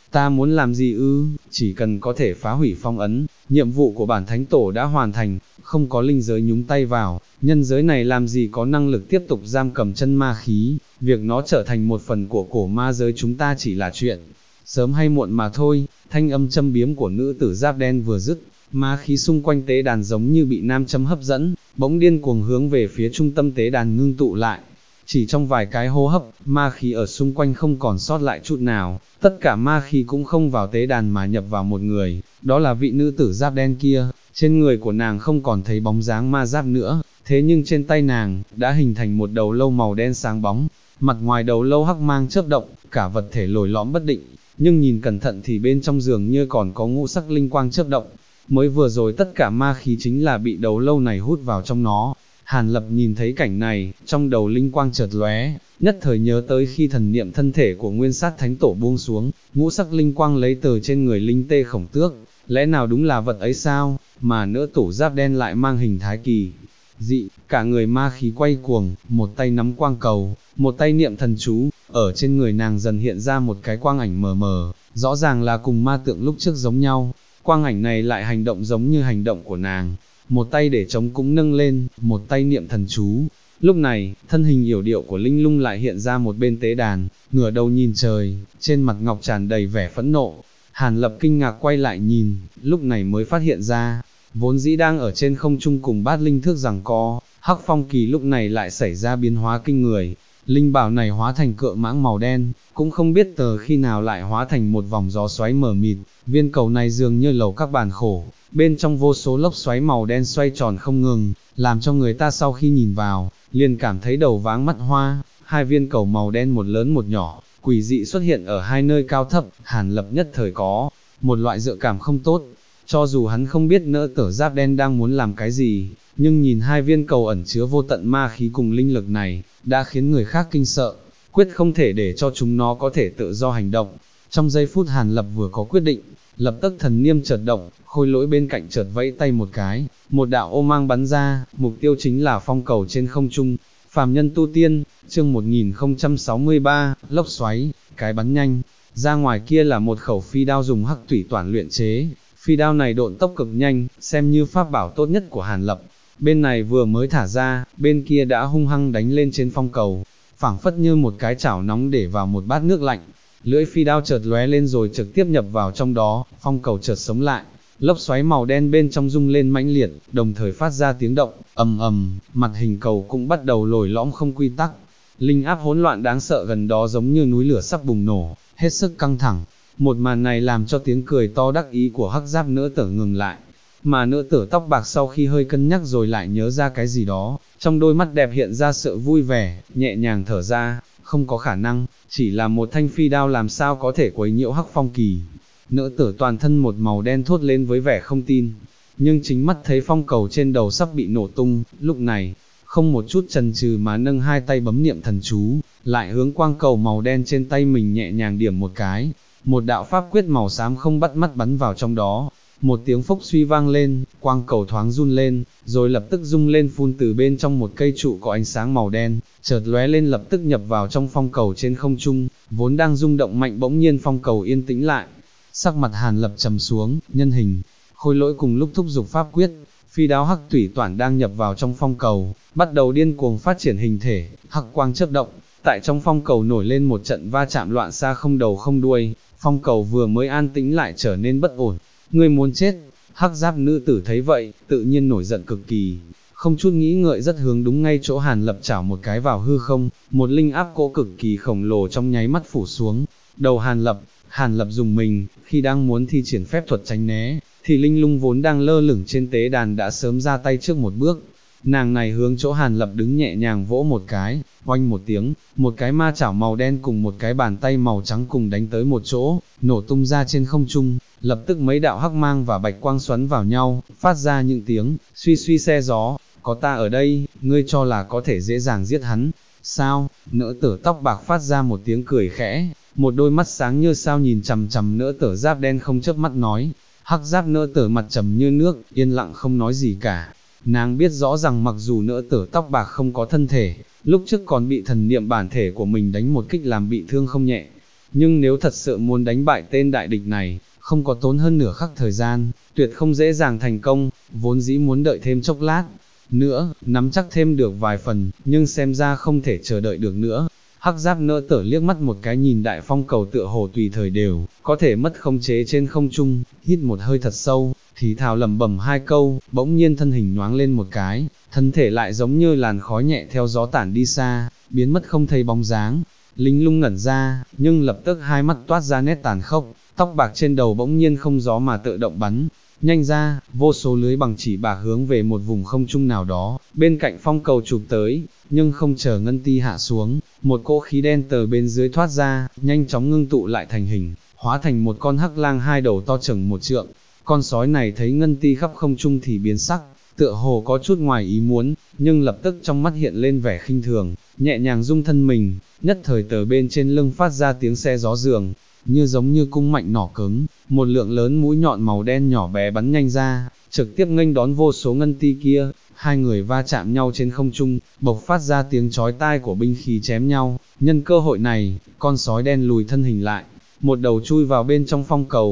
Ta muốn làm gì ư, chỉ cần có thể phá hủy phong ấn, nhiệm vụ của bản thánh tổ đã hoàn thành, không có linh giới nhúng tay vào, nhân giới này làm gì có năng lực tiếp tục giam cầm chân ma khí, việc nó trở thành một phần của cổ ma giới chúng ta chỉ là chuyện sớm hay muộn mà thôi. Thanh âm châm biếm của nữ tử giáp đen vừa dứt, ma khí xung quanh tế đàn giống như bị nam châm hấp dẫn, bỗng điên cuồng hướng về phía trung tâm tế đàn ngưng tụ lại. Chỉ trong vài cái hô hấp, ma khí ở xung quanh không còn sót lại chút nào, tất cả ma khí cũng không vào tế đàn mà nhập vào một người, đó là vị nữ tử giáp đen kia. Trên người của nàng không còn thấy bóng dáng ma giáp nữa, thế nhưng trên tay nàng đã hình thành một đầu lâu màu đen sáng bóng, mặt ngoài đầu lâu hắc mang chớp động, cả vật thể lồi lõm bất định, nhưng nhìn cẩn thận thì bên trong dường như còn có ngũ sắc linh quang chớp động. Mới vừa rồi tất cả ma khí chính là bị đầu lâu này hút vào trong nó. Hàn Lập nhìn thấy cảnh này, trong đầu linh quang chợt lóe, nhất thời nhớ tới khi thần niệm thân thể của Nguyên Sát Thánh Tổ buông xuống, ngũ sắc linh quang lấy từ trên người linh tê khổng tước, lẽ nào đúng là vật ấy sao, mà nữ tổ giáp đen lại mang hình thái kỳ dị, cả người ma khí quay cuồng, một tay nắm quang cầu, một tay niệm thần chú, ở trên người nàng dần hiện ra một cái quang ảnh mờ mờ, rõ ràng là cùng ma tượng lúc trước giống nhau, quang ảnh này lại hành động giống như hành động của nàng, một tay để chống cũng nâng lên, một tay niệm thần chú. Lúc này, thân hình yểu điệu của Linh Lung lại hiện ra một bên tế đàn, ngửa đầu nhìn trời, trên mặt ngọc tràn đầy vẻ phẫn nộ. Hàn Lập kinh ngạc quay lại nhìn, lúc này mới phát hiện ra, vốn dĩ đang ở trên không trung cùng bát linh thước giằng co, Hắc Phong Kỳ lúc này lại xảy ra biến hóa kinh người. Linh bảo này hóa thành cự mãng màu đen, cũng không biết từ khi nào lại hóa thành một vòng gió xoáy mờ mịt, viên cầu này dường như lầu các bàn khổ, bên trong vô số lốc xoáy màu đen xoay tròn không ngừng, làm cho người ta sau khi nhìn vào, liền cảm thấy đầu váng mắt hoa. Hai viên cầu màu đen một lớn một nhỏ, quỷ dị xuất hiện ở hai nơi cao thấp. Hàn Lập nhất thời có một loại dự cảm không tốt, cho dù hắn không biết nữ tử giáp đen đang muốn làm cái gì, nhưng nhìn hai viên cầu ẩn chứa vô tận ma khí cùng linh lực này, đã khiến người khác kinh sợ, quyết không thể để cho chúng nó có thể tự do hành động. Trong giây phút Hàn Lập vừa có quyết định, lập tức thần niêm chợt động, Khôi Lỗi bên cạnh chợt vẫy tay một cái, một đạo ô mang bắn ra, mục tiêu chính là phong cầu trên không trung. Phàm nhân tu tiên, chương 1063, lốc xoáy, cái bắn nhanh, ra ngoài kia là một khẩu phi đao dùng hắc thủy toản luyện chế, phi đao này độn tốc cực nhanh, xem như pháp bảo tốt nhất của Hàn Lập. Bên này vừa mới thả ra, bên kia đã hung hăng đánh lên trên phong cầu, phảng phất như một cái chảo nóng để vào một bát nước lạnh. Lưỡi phi đao chợt lóe lên rồi trực tiếp nhập vào trong đó, phong cầu chợt sống lại, lốc xoáy màu đen bên trong rung lên mãnh liệt, đồng thời phát ra tiếng động, ầm ầm, mặt hình cầu cũng bắt đầu lồi lõm không quy tắc. Linh áp hỗn loạn đáng sợ gần đó giống như núi lửa sắp bùng nổ, hết sức căng thẳng. Một màn này làm cho tiếng cười to đắc ý của hắc giáp nữ tử ngừng lại, mà nữ tử tóc bạc sau khi hơi cân nhắc rồi lại nhớ ra cái gì đó, trong đôi mắt đẹp hiện ra sự vui vẻ, nhẹ nhàng thở ra, không có khả năng, chỉ là một thanh phi đao làm sao có thể quấy nhiễu Hắc Phong Kỳ. Nữ tử toàn thân một màu đen thốt lên với vẻ không tin, nhưng chính mắt thấy phong cầu trên đầu sắp bị nổ tung, lúc này, không một chút chần chừ mà nâng hai tay bấm niệm thần chú, lại hướng quang cầu màu đen trên tay mình nhẹ nhàng điểm một cái, một đạo pháp quyết màu xám không bắt mắt bắn vào trong đó. Một tiếng phốc suy vang lên, quang cầu thoáng run lên, rồi lập tức rung lên phun từ bên trong một cây trụ có ánh sáng màu đen, chợt lóe lên lập tức nhập vào trong phong cầu trên không trung, vốn đang rung động mạnh bỗng nhiên phong cầu yên tĩnh lại. Sắc mặt Hàn Lập trầm xuống, nhân hình, Khôi Lỗi cùng lúc thúc giục pháp quyết, phi đao hắc thủy toản đang nhập vào trong phong cầu, bắt đầu điên cuồng phát triển hình thể, hắc quang chớp động, tại trong phong cầu nổi lên một trận va chạm loạn xạ không đầu không đuôi, phong cầu vừa mới an tĩnh lại trở nên bất ổn. Ngươi muốn chết? Hắc giáp nữ tử thấy vậy, tự nhiên nổi giận cực kỳ, không chút nghĩ ngợi rất hướng đúng ngay chỗ Hàn Lập chảo một cái vào hư không, một linh áp cỗ cực kỳ khổng lồ trong nháy mắt phủ xuống đầu Hàn Lập dùng mình, khi đang muốn thi triển phép thuật tránh né, thì Linh Lung vốn đang lơ lửng trên tế đàn đã sớm ra tay trước một bước. Nàng này hướng chỗ Hàn Lập đứng nhẹ nhàng vỗ một cái, oanh một tiếng, một cái ma chảo màu đen cùng một cái bàn tay màu trắng cùng đánh tới một chỗ, nổ tung ra trên không trung, lập tức mấy đạo hắc mang và bạch quang xoắn vào nhau, phát ra những tiếng suy suy xe gió. Có ta ở đây, ngươi cho là có thể dễ dàng giết hắn, sao? Nữ tử tóc bạc phát ra một tiếng cười khẽ, một đôi mắt sáng như sao nhìn chằm chằm nữ tử giáp đen không chớp mắt nói. Hắc giáp nữ tử mặt trầm như nước, yên lặng không nói gì cả. Nàng biết rõ rằng mặc dù nữ tử tóc bạc không có thân thể, lúc trước còn bị thần niệm bản thể của mình đánh một kích làm bị thương không nhẹ, nhưng nếu thật sự muốn đánh bại tên đại địch này, không có tốn hơn nửa khắc thời gian, tuyệt không dễ dàng thành công, vốn dĩ muốn đợi thêm chốc lát, nữa, nắm chắc thêm được vài phần, nhưng xem ra không thể chờ đợi được nữa. Hắc Giáp Nỡ Tở liếc mắt một cái nhìn đại phong cầu tựa hồ tùy thời đều, có thể mất khống chế trên không trung, hít một hơi thật sâu, thì thào lẩm bẩm hai câu, bỗng nhiên thân hình nhoáng lên một cái, thân thể lại giống như làn khói nhẹ theo gió tản đi xa, biến mất không thấy bóng dáng. Linh Lung ngẩn ra, nhưng lập tức hai mắt toát ra nét tàn khốc, tóc bạc trên đầu bỗng nhiên không gió mà tự động bắn. Nhanh ra, vô số lưới bằng chỉ bạc hướng về một vùng không trung nào đó, bên cạnh phong cầu chụp tới, nhưng không chờ Ngân Ti hạ xuống, một cỗ khí đen từ bên dưới thoát ra, nhanh chóng ngưng tụ lại thành hình, hóa thành một con hắc lang hai đầu to chừng một trượng. Con sói này thấy Ngân Ti khắp không trung thì biến sắc, tựa hồ có chút ngoài ý muốn, nhưng lập tức trong mắt hiện lên vẻ khinh thường, nhẹ nhàng rung thân mình, nhất thời từ bên trên lưng phát ra tiếng xe gió giường, như giống như cung mạnh nỏ cứng, một lượng lớn mũi nhọn màu đen nhỏ bé bắn nhanh ra, trực tiếp nghênh đón vô số Ngân Ti kia, hai người va chạm nhau trên không trung, bộc phát ra tiếng chói tai của binh khí chém nhau, nhân cơ hội này, con sói đen lùi thân hình lại, một đầu chui vào bên trong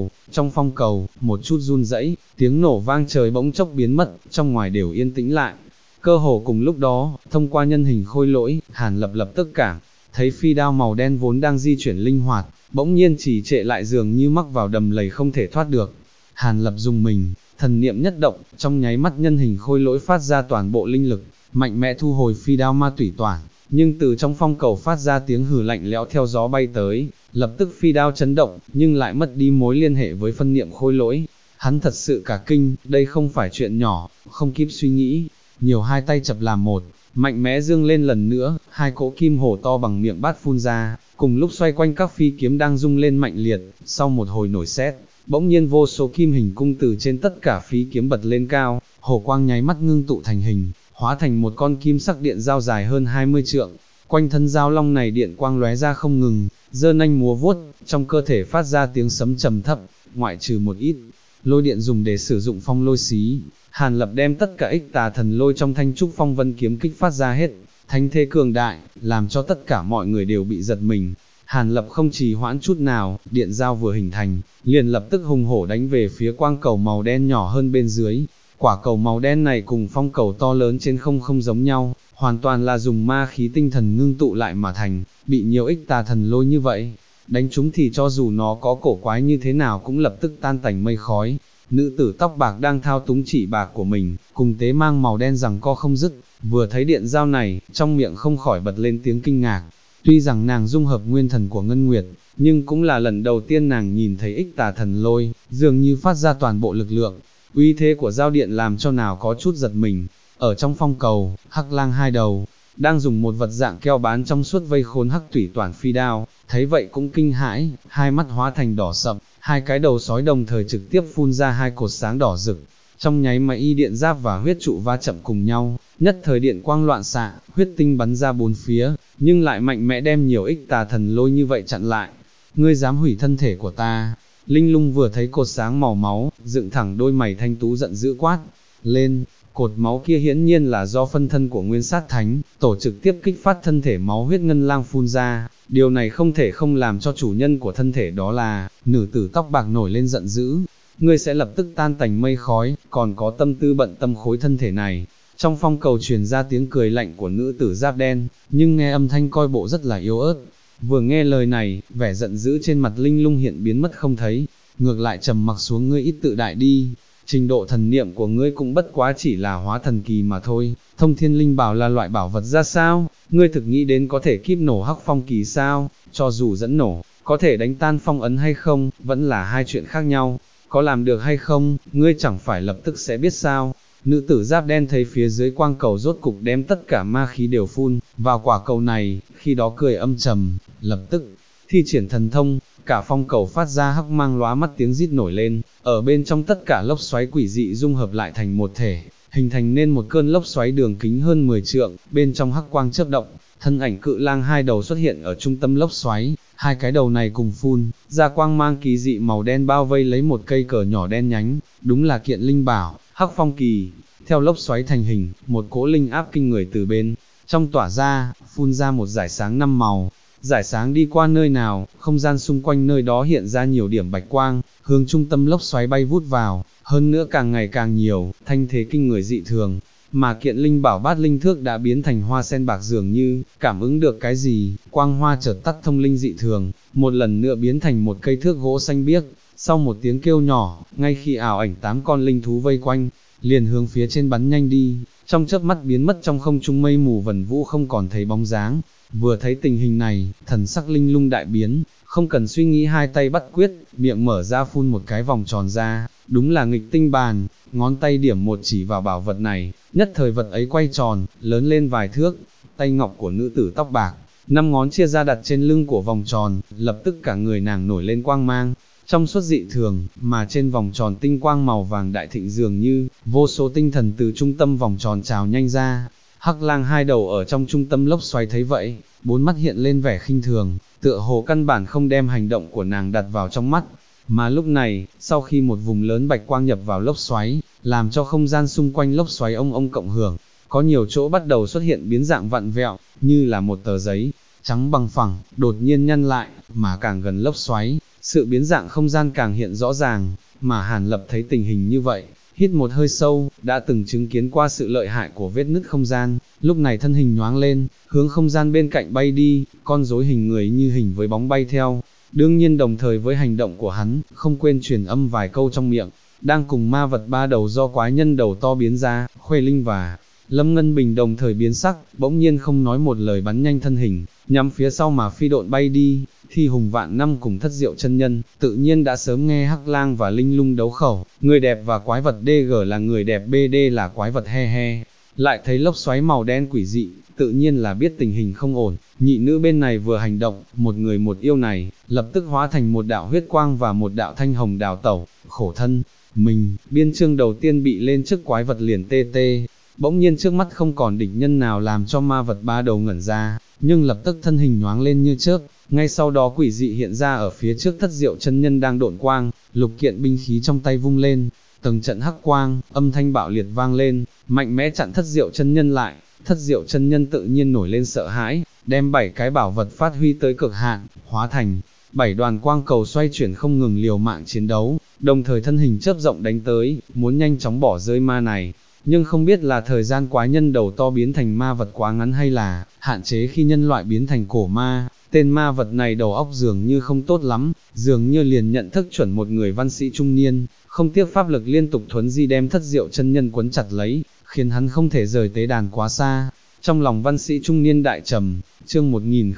phong cầu, một chút run rẩy, tiếng nổ vang trời bỗng chốc biến mất, trong ngoài đều yên tĩnh lại. Cơ hồ cùng lúc đó, thông qua nhân hình khôi lỗi, Hàn Lập lập tức cảm thấy phi đao màu đen vốn đang di chuyển linh hoạt, bỗng nhiên chỉ trệ lại dường như mắc vào đầm lầy không thể thoát được. Hàn Lập dùng mình, thần niệm nhất động, trong nháy mắt nhân hình khôi lỗi phát ra toàn bộ linh lực, mạnh mẽ thu hồi phi đao ma tủy toản, nhưng từ trong phong cầu phát ra tiếng hừ lạnh lẽo theo gió bay tới, lập tức phi đao chấn động, nhưng lại mất đi mối liên hệ với phân niệm khôi lỗi. Hắn thật sự cả kinh, đây không phải chuyện nhỏ, không kịp suy nghĩ, nhiều hai tay chập làm một, mạnh mẽ dương lên lần nữa, hai cỗ kim hổ to bằng miệng bát phun ra, cùng lúc xoay quanh các phi kiếm đang rung lên mạnh liệt, sau một hồi nổi sét, bỗng nhiên vô số kim hình cung từ trên tất cả phi kiếm bật lên cao, hổ quang nháy mắt ngưng tụ thành hình, hóa thành một con kim sắc điện dao dài hơn 20 trượng, quanh thân dao long này điện quang lóe ra không ngừng, giơ nanh múa vuốt, trong cơ thể phát ra tiếng sấm trầm thấp, ngoại trừ một ít lôi điện dùng để sử dụng phong lôi xí. Hàn Lập đem tất cả ích tà thần lôi trong thanh trúc phong vân kiếm kích phát ra hết, thanh thế cường đại, làm cho tất cả mọi người đều bị giật mình. Hàn Lập không trì hoãn chút nào, điện dao vừa hình thành, liền lập tức hùng hổ đánh về phía quang cầu màu đen nhỏ hơn bên dưới. Quả cầu màu đen này cùng phong cầu to lớn trên không giống nhau, hoàn toàn là dùng ma khí tinh thần ngưng tụ lại mà thành, bị nhiều ích tà thần lôi như vậy, đánh chúng thì cho dù nó có cổ quái như thế nào cũng lập tức tan tành mây khói. Nữ tử tóc bạc đang thao túng chỉ bạc của mình, cùng tế mang màu đen giằng co không dứt, vừa thấy điện dao này, trong miệng không khỏi bật lên tiếng kinh ngạc. Tuy rằng nàng dung hợp nguyên thần của Ngân Nguyệt, nhưng cũng là lần đầu tiên nàng nhìn thấy ích tà thần lôi, dường như phát ra toàn bộ lực lượng. Uy thế của dao điện làm cho nào có chút giật mình. Ở trong phong cầu, hắc lang hai đầu, đang dùng một vật dạng keo bán trong suốt vây khốn hắc thủy toàn phi đao, thấy vậy cũng kinh hãi, hai mắt hóa thành đỏ sậm, hai cái đầu sói đồng thời trực tiếp phun ra hai cột sáng đỏ rực. Trong nháy máy y điện giáp và huyết trụ va chậm cùng nhau, nhất thời điện quang loạn xạ, huyết tinh bắn ra bốn phía, nhưng lại mạnh mẽ đem nhiều ích tà thần lôi như vậy chặn lại. Ngươi dám hủy thân thể của ta? Linh Lung vừa thấy cột sáng màu máu, dựng thẳng đôi mày thanh tú giận dữ quát lên. Cột máu kia hiển nhiên là do phân thân của Nguyên Sát Thánh, tổ trực tiếp kích phát thân thể máu huyết ngân lang phun ra, điều này không thể không làm cho chủ nhân của thân thể đó là, nữ tử tóc bạc nổi lên giận dữ, ngươi sẽ lập tức tan tành mây khói, còn có tâm tư bận tâm khối thân thể này. Trong phong cầu truyền ra tiếng cười lạnh của nữ tử giáp đen, nhưng nghe âm thanh coi bộ rất là yếu ớt. Vừa nghe lời này, vẻ giận dữ trên mặt Linh Lung hiện biến mất không thấy, ngược lại trầm mặc xuống, ngươi ít tự đại đi. Trình độ thần niệm của ngươi cũng bất quá chỉ là hóa thần kỳ mà thôi, thông thiên linh bảo là loại bảo vật ra sao, ngươi thực nghĩ đến có thể kíp nổ hắc phong kỳ sao, cho dù dẫn nổ, có thể đánh tan phong ấn hay không, vẫn là hai chuyện khác nhau, có làm được hay không, ngươi chẳng phải lập tức sẽ biết sao. Nữ tử giáp đen thấy phía dưới quang cầu rốt cục đem tất cả ma khí đều phun vào quả cầu này, khi đó cười âm trầm, lập tức thi triển thần thông, cả phong cầu phát ra hắc mang lóa mắt tiếng rít nổi lên, ở bên trong tất cả lốc xoáy quỷ dị dung hợp lại thành một thể, hình thành nên một cơn lốc xoáy đường kính hơn 10 trượng, bên trong hắc quang chớp động, thân ảnh cự lang hai đầu xuất hiện ở trung tâm lốc xoáy, hai cái đầu này cùng phun ra quang mang kỳ dị màu đen bao vây lấy một cây cờ nhỏ đen nhánh, đúng là kiện linh bảo, hắc phong kỳ. Theo lốc xoáy thành hình, một cỗ linh áp kinh người từ bên trong tỏa ra, phun ra một dải sáng năm màu. Giải sáng đi qua nơi nào, không gian xung quanh nơi đó hiện ra nhiều điểm bạch quang, hướng trung tâm lốc xoáy bay vút vào, hơn nữa càng ngày càng nhiều, thanh thế kinh người dị thường. Mà kiện linh bảo bát linh thước đã biến thành hoa sen bạc dường như, cảm ứng được cái gì, quang hoa chợt tắt thông linh dị thường, một lần nữa biến thành một cây thước gỗ xanh biếc, sau một tiếng kêu nhỏ, ngay khi ảo ảnh 8 con linh thú vây quanh, liền hướng phía trên bắn nhanh đi, trong chớp mắt biến mất trong không trung mây mù vần vũ không còn thấy bóng dáng. Vừa thấy tình hình này, thần sắc Linh Lung đại biến, không cần suy nghĩ hai tay bắt quyết, miệng mở ra phun một cái vòng tròn ra, đúng là nghịch tinh bàn, ngón tay điểm một chỉ vào bảo vật này, nhất thời vật ấy quay tròn, lớn lên vài thước, tay ngọc của nữ tử tóc bạc, 5 ngón chia ra đặt trên lưng của vòng tròn, lập tức cả người nàng nổi lên quang mang, trong suốt dị thường, mà trên vòng tròn tinh quang màu vàng đại thịnh dường như, vô số tinh thần từ trung tâm vòng tròn trào nhanh ra. Hắc lang hai đầu ở trong trung tâm lốc xoáy thấy vậy, bốn mắt hiện lên vẻ khinh thường, tựa hồ căn bản không đem hành động của nàng đặt vào trong mắt. Mà lúc này, sau khi một vùng lớn bạch quang nhập vào lốc xoáy, làm cho không gian xung quanh lốc xoáy ông cộng hưởng, có nhiều chỗ bắt đầu xuất hiện biến dạng vặn vẹo, như là một tờ giấy trắng bằng phẳng, đột nhiên nhăn lại, mà càng gần lốc xoáy, sự biến dạng không gian càng hiện rõ ràng, mà Hàn Lập thấy tình hình như vậy, hít một hơi sâu, đã từng chứng kiến qua sự lợi hại của vết nứt không gian, lúc này thân hình nhoáng lên, hướng không gian bên cạnh bay đi, con rối hình người như hình với bóng bay theo. Đương nhiên đồng thời với hành động của hắn, không quên truyền âm vài câu trong miệng, đang cùng ma vật ba đầu do quái nhân đầu to biến ra, Khuê Linh và Lâm Ngân Bình đồng thời biến sắc, bỗng nhiên không nói một lời bắn nhanh thân hình, nhắm phía sau mà phi độn bay đi. Thi Hùng vạn năm cùng Thất Diệu chân nhân, tự nhiên đã sớm nghe Hắc Lang và Linh Lung đấu khẩu, người đẹp và quái vật DG là người đẹp, BD là quái vật he he. Lại thấy lốc xoáy màu đen quỷ dị, tự nhiên là biết tình hình không ổn, nhị nữ bên này vừa hành động, một người một yêu này, lập tức hóa thành một đạo huyết quang và một đạo thanh hồng đào tẩu, khổ thân. Mình, biên chương đầu tiên bị lên trước quái vật liền tê tê, bỗng nhiên trước mắt không còn địch nhân nào làm cho ma vật ba đầu ngẩn ra, nhưng lập tức thân hình nhoáng lên như chớp, ngay sau đó quỷ dị hiện ra ở phía trước Thất Diệu chân nhân đang độn quang, lục kiện binh khí trong tay vung lên, từng trận hắc quang, âm thanh bạo liệt vang lên, mạnh mẽ chặn Thất Diệu chân nhân lại. Thất Diệu chân nhân tự nhiên nổi lên sợ hãi, đem 7 cái bảo vật phát huy tới cực hạn, hóa thành 7 đoàn quang cầu xoay chuyển không ngừng liều mạng chiến đấu, đồng thời thân hình chớp rộng đánh tới, muốn nhanh chóng bỏ rơi ma này. Nhưng không biết là thời gian quái nhân đầu to biến thành ma vật quá ngắn hay là hạn chế khi nhân loại biến thành cổ ma, tên ma vật này đầu óc dường như không tốt lắm, dường như liền nhận thức chuẩn một người văn sĩ trung niên, không tiếc pháp lực liên tục thuấn di đem Thất Diệu chân nhân quấn chặt lấy, khiến hắn không thể rời tế đàn quá xa. Trong lòng văn sĩ trung niên đại trầm, chương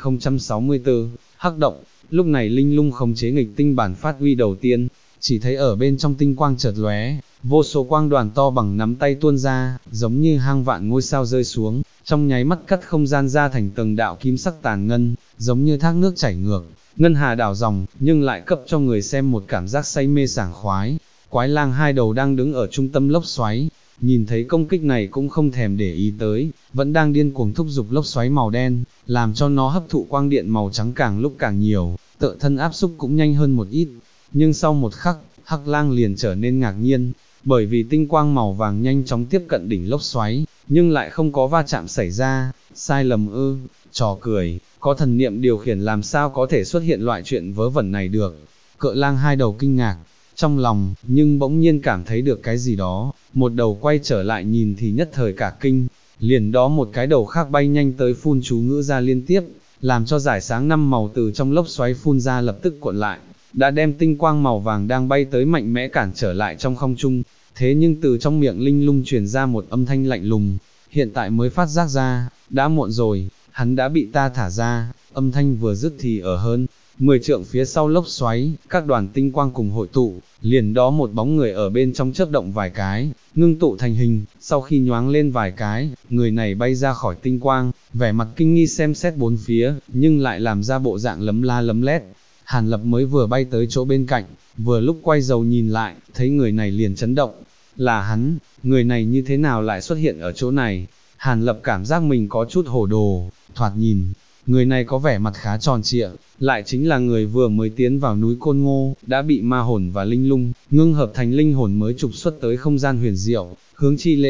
1064, Hắc động. Lúc này Linh Lung khống chế nghịch tinh bản phát huy đầu tiên, chỉ thấy ở bên trong tinh quang chợt lóe, vô số quang đoàn to bằng nắm tay tuôn ra, giống như hang vạn ngôi sao rơi xuống, trong nháy mắt cắt không gian ra thành từng đạo kim sắc tàn ngân, giống như thác nước chảy ngược, ngân hà đảo dòng, nhưng lại cấp cho người xem một cảm giác say mê sảng khoái. Quái lang hai đầu đang đứng ở trung tâm lốc xoáy, nhìn thấy công kích này cũng không thèm để ý tới, vẫn đang điên cuồng thúc giục lốc xoáy màu đen, làm cho nó hấp thụ quang điện màu trắng càng lúc càng nhiều, tự thân áp xúc cũng nhanh hơn một ít. Nhưng sau một khắc, Hắc Lang liền trở nên ngạc nhiên, bởi vì tinh quang màu vàng nhanh chóng tiếp cận đỉnh lốc xoáy, nhưng lại không có va chạm xảy ra. Sai lầm ư? Trò cười, có thần niệm điều khiển làm sao có thể xuất hiện loại chuyện vớ vẩn này được. Cự lang hai đầu kinh ngạc trong lòng, nhưng bỗng nhiên cảm thấy được cái gì đó, một đầu quay trở lại nhìn thì nhất thời cả kinh, liền đó một cái đầu khác bay nhanh tới phun chú ngữ ra liên tiếp, làm cho giải sáng 5 màu từ trong lốc xoáy phun ra lập tức cuộn lại, đã đem tinh quang màu vàng đang bay tới mạnh mẽ cản trở lại trong không trung. Thế nhưng từ trong miệng Linh Lung truyền ra một âm thanh lạnh lùng, hiện tại mới phát giác ra, đã muộn rồi, hắn đã bị ta thả ra. Âm thanh vừa dứt thì ở hơn 10 trượng phía sau lốc xoáy, các đoàn tinh quang cùng hội tụ, liền đó một bóng người ở bên trong chớp động vài cái, ngưng tụ thành hình, sau khi nhoáng lên vài cái, người này bay ra khỏi tinh quang, vẻ mặt kinh nghi xem xét bốn phía, nhưng lại làm ra bộ dạng lấm la lấm lét. Hàn Lập mới vừa bay tới chỗ bên cạnh, vừa lúc quay đầu nhìn lại, thấy người này liền chấn động, là hắn, người này như thế nào lại xuất hiện ở chỗ này. Hàn Lập cảm giác mình có chút hồ đồ, thoạt nhìn, người này có vẻ mặt khá tròn trịa, lại chính là người vừa mới tiến vào núi Côn Ngô, đã bị ma hồn và linh lung, ngưng hợp thành linh hồn mới trục xuất tới không gian huyền diệu, hướng chi lễ.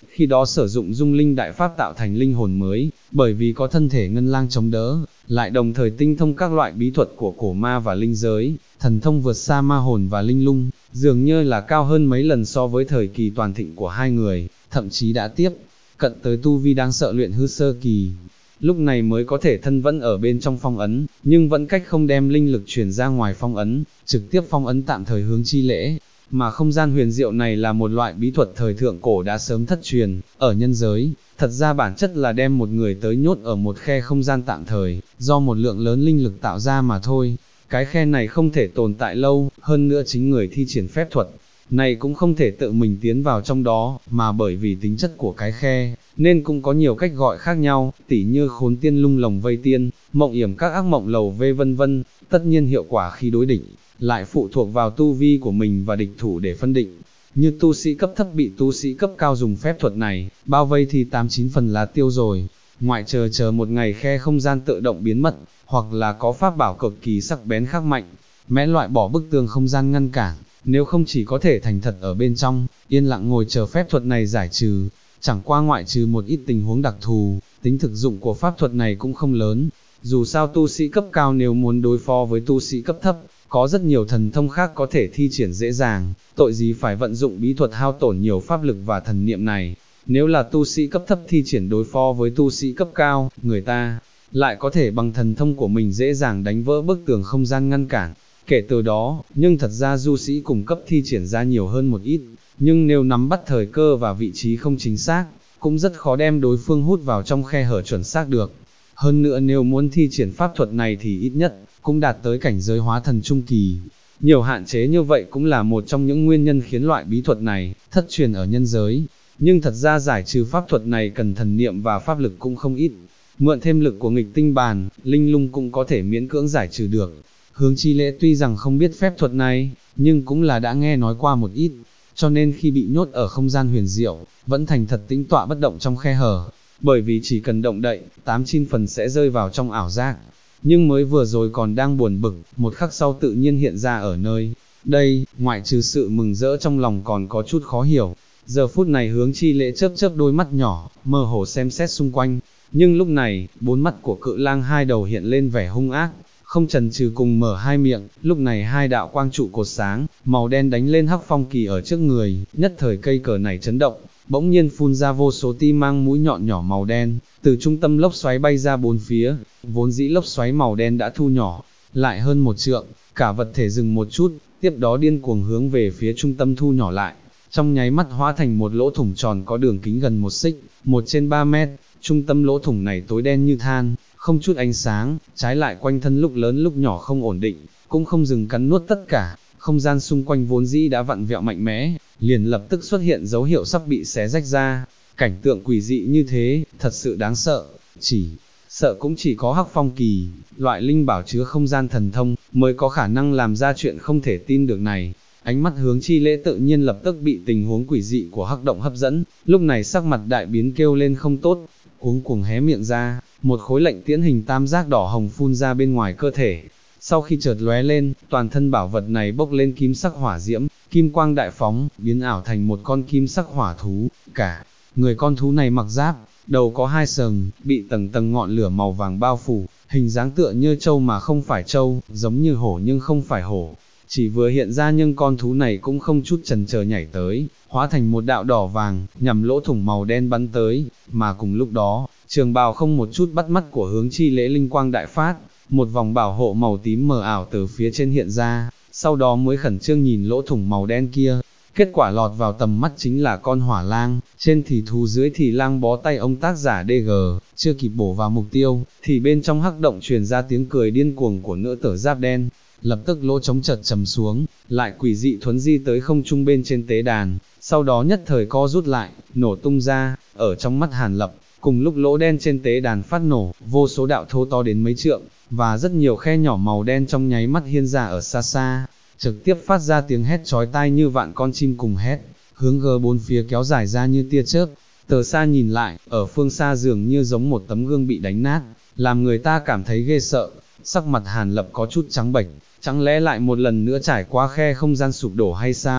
khi đó sử dụng dung linh đại pháp tạo thành linh hồn mới, bởi vì có thân thể ngân lang chống đỡ, lại đồng thời tinh thông các loại bí thuật của cổ ma và linh giới, thần thông vượt xa ma hồn và linh lung, dường như là cao hơn mấy lần so với thời kỳ toàn thịnh của hai người, thậm chí đã tiếp cận tới tu vi đáng sợ luyện hư sơ kỳ. Lúc này mới có thể thân vẫn ở bên trong phong ấn, nhưng vẫn cách không đem linh lực truyền ra ngoài phong ấn, trực tiếp phong ấn tạm thời hướng chi lễ. Mà không gian huyền diệu này là một loại bí thuật thời thượng cổ đã sớm thất truyền, ở nhân giới, thật ra bản chất là đem một người tới nhốt ở một khe không gian tạm thời, do một lượng lớn linh lực tạo ra mà thôi. Cái khe này không thể tồn tại lâu, hơn nữa chính người thi triển phép thuật này cũng không thể tự mình tiến vào trong đó, mà bởi vì tính chất của cái khe, nên cũng có nhiều cách gọi khác nhau, tỉ như khốn tiên lung lồng vây tiên, mộng yểm các ác mộng lầu vê vân vân. Tất nhiên hiệu quả khi đối địch, lại phụ thuộc vào tu vi của mình và địch thủ để phân định. Như tu sĩ cấp thấp bị tu sĩ cấp cao dùng phép thuật này, bao vây thì 8-9 phần là tiêu rồi. Ngoại chờ một ngày khe không gian tự động biến mất, hoặc là có pháp bảo cực kỳ sắc bén khác mạnh, mẽ loại bỏ bức tường không gian ngăn cản, nếu không chỉ có thể thành thật ở bên trong, yên lặng ngồi chờ phép thuật này giải trừ. Chẳng qua ngoại trừ một ít tình huống đặc thù, tính thực dụng của pháp thuật này cũng không lớn. Dù sao tu sĩ cấp cao nếu muốn đối phó với tu sĩ cấp thấp, có rất nhiều thần thông khác có thể thi triển dễ dàng, tội gì phải vận dụng bí thuật hao tổn nhiều pháp lực và thần niệm này. Nếu là tu sĩ cấp thấp thi triển đối phó với tu sĩ cấp cao, người ta lại có thể bằng thần thông của mình dễ dàng đánh vỡ bức tường không gian ngăn cản. Kể từ đó, nhưng thật ra du sĩ cùng cấp thi triển ra nhiều hơn một ít, nhưng nếu nắm bắt thời cơ và vị trí không chính xác, cũng rất khó đem đối phương hút vào trong khe hở chuẩn xác được. Hơn nữa nếu muốn thi triển pháp thuật này thì ít nhất, cũng đạt tới cảnh giới hóa thần trung kỳ. Nhiều hạn chế như vậy cũng là một trong những nguyên nhân khiến loại bí thuật này thất truyền ở nhân giới. Nhưng thật ra giải trừ pháp thuật này cần thần niệm và pháp lực cũng không ít. Mượn thêm lực của nghịch tinh bàn, linh lung cũng có thể miễn cưỡng giải trừ được. Hướng Chi Lễ tuy rằng không biết phép thuật này, nhưng cũng là đã nghe nói qua một ít, cho nên khi bị nhốt ở không gian huyền diệu, vẫn thành thật tĩnh tọa bất động trong khe hở, bởi vì chỉ cần động đậy, 8-9 phần sẽ rơi vào trong ảo giác. Nhưng mới vừa rồi còn đang buồn bực, một khắc sau tự nhiên hiện ra ở nơi đây, ngoại trừ sự mừng rỡ trong lòng còn có chút khó hiểu. Giờ phút này Hướng Chi Lễ chớp chớp đôi mắt nhỏ, mơ hồ xem xét xung quanh, nhưng lúc này, bốn mắt của cự lang hai đầu hiện lên vẻ hung ác, không chần chừ cùng mở hai miệng. Lúc này hai đạo quang trụ cột sáng, màu đen đánh lên Hắc Phong Kỳ ở trước người, nhất thời cây cờ này chấn động, bỗng nhiên phun ra vô số tia mang mũi nhọn nhỏ màu đen, từ trung tâm lốc xoáy bay ra bốn phía. Vốn dĩ lốc xoáy màu đen đã thu nhỏ lại hơn một trượng, cả vật thể dừng một chút, tiếp đó điên cuồng hướng về phía trung tâm thu nhỏ lại, trong nháy mắt hóa thành một lỗ thủng tròn có đường kính gần 1 xích, 1/3 mét. Trung tâm lỗ thủng này tối đen như than, không chút ánh sáng, trái lại quanh thân lúc lớn lúc nhỏ không ổn định, cũng không dừng cắn nuốt tất cả. Không gian xung quanh vốn dĩ đã vặn vẹo mạnh mẽ, liền lập tức xuất hiện dấu hiệu sắp bị xé rách ra. Cảnh tượng quỷ dị như thế, thật sự đáng sợ, chỉ sợ cũng chỉ có Hắc Phong Kỳ, loại linh bảo chứa không gian thần thông, mới có khả năng làm ra chuyện không thể tin được này. Ánh mắt Hướng Chi Lễ tự nhiên lập tức bị tình huống quỷ dị của Hắc Động hấp dẫn, lúc này sắc mặt đại biến kêu lên không tốt, cuống cuồng hé miệng ra, một khối lệnh tiễn hình tam giác đỏ hồng phun ra bên ngoài cơ thể. Sau khi chợt lóe lên, toàn thân bảo vật này bốc lên kim sắc hỏa diễm, kim quang đại phóng, biến ảo thành một con kim sắc hỏa thú. Cả người con thú này mặc giáp, đầu có 2 sừng, bị tầng tầng ngọn lửa màu vàng bao phủ, hình dáng tựa như trâu mà không phải trâu, giống như hổ nhưng không phải hổ. Chỉ vừa hiện ra nhưng con thú này cũng không chút chần chờ nhảy tới, hóa thành một đạo đỏ vàng, nhằm lỗ thủng màu đen bắn tới, mà cùng lúc đó, trường bào không một chút bắt mắt của Hướng Chi Lễ linh quang đại phát, một vòng bảo hộ màu tím mờ ảo từ phía trên hiện ra, sau đó mới khẩn trương nhìn lỗ thủng màu đen kia. Kết quả lọt vào tầm mắt chính là con hỏa lang, trên thì thú dưới thì lang bó tay ông tác giả DG, chưa kịp bổ vào mục tiêu, thì bên trong hắc động truyền ra tiếng cười điên cuồng của nữ tử giáp đen. Lập tức lỗ trống chợt trầm xuống, lại quỷ dị thuấn di tới không trung bên trên tế đàn, sau đó nhất thời co rút lại, nổ tung ra, ở trong mắt Hàn Lập. Cùng lúc lỗ đen trên tế đàn phát nổ, vô số đạo thô to đến mấy trượng, và rất nhiều khe nhỏ màu đen trong nháy mắt hiên ra ở xa xa, trực tiếp phát ra tiếng hét chói tai như vạn con chim cùng hét, hướng bốn phía kéo dài ra như tia chớp. Từ xa nhìn lại, ở phương xa dường như giống một tấm gương bị đánh nát, làm người ta cảm thấy ghê sợ. Sắc mặt Hàn Lập có chút trắng bệch, chẳng lẽ lại một lần nữa trải qua khe không gian sụp đổ hay sao?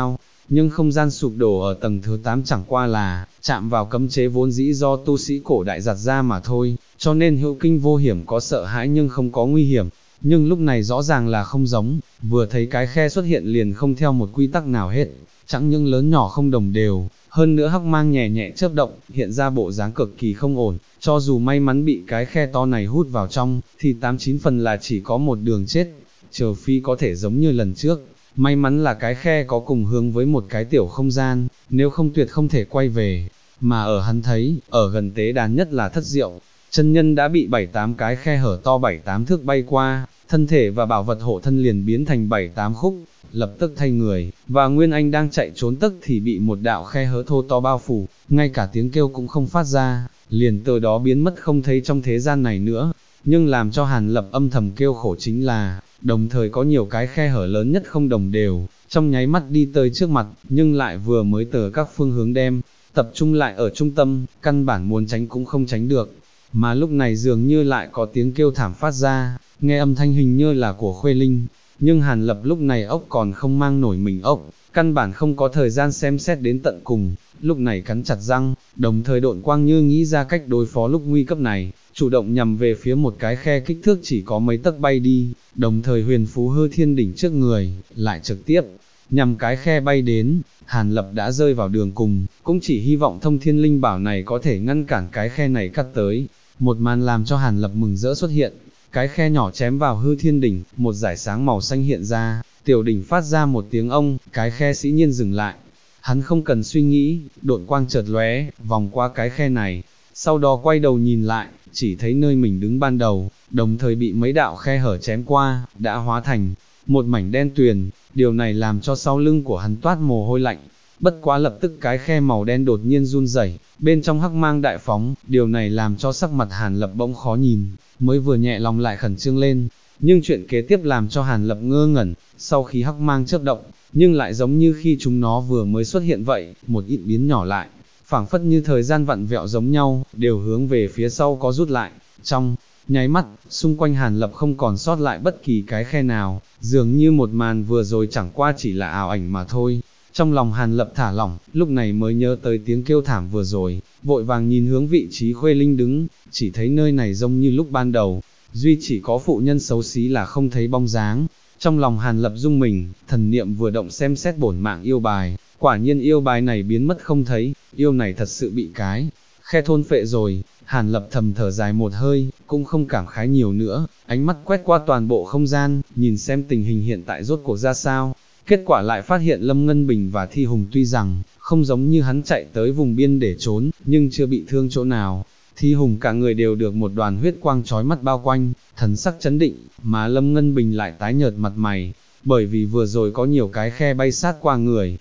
nhưng không gian sụp đổ ở tầng thứ 8 chẳng qua là chạm vào cấm chế vốn dĩ do tu sĩ cổ đại giặt ra mà thôi, cho nên hữu kinh vô hiểm, có sợ hãi nhưng không có nguy hiểm. Nhưng lúc này rõ ràng là không giống, vừa thấy cái khe xuất hiện liền không theo một quy tắc nào hết, chẳng những lớn nhỏ không đồng đều, hơn nữa hắc mang nhẹ nhẹ chớp động, hiện ra bộ dáng cực kỳ không ổn, cho dù may mắn bị cái khe to này hút vào trong, thì 89 phần là chỉ có một đường chết, trừ phi có thể giống như lần trước, may mắn là cái khe có cùng hướng với một cái tiểu không gian, nếu không tuyệt không thể quay về. Mà ở hắn thấy, ở gần tế đàn nhất là Thất Diệu, chân nhân đã bị 7-8 cái khe hở to 7-8 thước bay qua, thân thể và bảo vật hộ thân liền biến thành 7-8 khúc, lập tức thay người, và Nguyên Anh đang chạy trốn tức thì bị một đạo khe hở thô to bao phủ, ngay cả tiếng kêu cũng không phát ra, liền từ đó biến mất không thấy trong thế gian này nữa. Nhưng làm cho Hàn Lập âm thầm kêu khổ chính là, đồng thời có nhiều cái khe hở lớn nhất không đồng đều, trong nháy mắt đi tới trước mặt, nhưng lại vừa mới từ các phương hướng đem, tập trung lại ở trung tâm, căn bản muốn tránh cũng không tránh được. Mà lúc này dường như lại có tiếng kêu thảm phát ra, nghe âm thanh hình như là của Khuê Linh, nhưng Hàn Lập lúc này ốc còn không mang nổi mình ốc, căn bản không có thời gian xem xét đến tận cùng, lúc này cắn chặt răng, đồng thời độn quang như nghĩ ra cách đối phó lúc nguy cấp này, chủ động nhằm về phía một cái khe kích thước chỉ có mấy tấc bay đi, đồng thời huyền phú hư thiên đỉnh trước người, lại trực tiếp nhằm cái khe bay đến. Hàn Lập đã rơi vào đường cùng, cũng chỉ hy vọng thông thiên linh bảo này có thể ngăn cản cái khe này cắt tới. Một màn làm cho Hàn Lập mừng rỡ xuất hiện, cái khe nhỏ chém vào hư thiên đỉnh, một dải sáng màu xanh hiện ra, tiểu đỉnh phát ra một tiếng ông, cái khe dĩ nhiên dừng lại. Hắn không cần suy nghĩ, độn quang chợt lóe, vòng qua cái khe này, sau đó quay đầu nhìn lại, chỉ thấy nơi mình đứng ban đầu, đồng thời bị mấy đạo khe hở chém qua, đã hóa thành một mảnh đen tuyền, điều này làm cho sau lưng của hắn toát mồ hôi lạnh. Bất quá lập tức cái khe màu đen đột nhiên run rẩy, bên trong hắc mang đại phóng, điều này làm cho sắc mặt Hàn Lập bỗng khó nhìn, mới vừa nhẹ lòng lại khẩn trương lên. Nhưng chuyện kế tiếp làm cho Hàn Lập ngơ ngẩn, sau khi hắc mang chớp động, nhưng lại giống như khi chúng nó vừa mới xuất hiện vậy, một ít biến nhỏ lại, phảng phất như thời gian vặn vẹo giống nhau, đều hướng về phía sau có rút lại. Trong nháy mắt, xung quanh Hàn Lập không còn sót lại bất kỳ cái khe nào, dường như một màn vừa rồi chẳng qua chỉ là ảo ảnh mà thôi. Trong lòng Hàn Lập thả lỏng, lúc này mới nhớ tới tiếng kêu thảm vừa rồi, vội vàng nhìn hướng vị trí Khuê Linh đứng, chỉ thấy nơi này giống như lúc ban đầu, duy chỉ có phụ nhân xấu xí là không thấy bóng dáng. Trong lòng Hàn Lập rung mình, thần niệm vừa động xem xét bổn mạng yêu bài, quả nhiên yêu bài này biến mất không thấy, yêu này thật sự bị cái khe thôn phệ rồi. Hàn Lập thầm thở dài một hơi, cũng không cảm khái nhiều nữa, ánh mắt quét qua toàn bộ không gian, nhìn xem tình hình hiện tại rốt cuộc ra sao. Kết quả lại phát hiện Lâm Ngân Bình và Thi Hùng tuy rằng không giống như hắn chạy tới vùng biên để trốn, nhưng chưa bị thương chỗ nào. Thi Hùng cả người đều được một đoàn huyết quang chói mắt bao quanh, thần sắc chấn định, mà Lâm Ngân Bình lại tái nhợt mặt mày, bởi vì vừa rồi có nhiều cái khe bay sát qua người.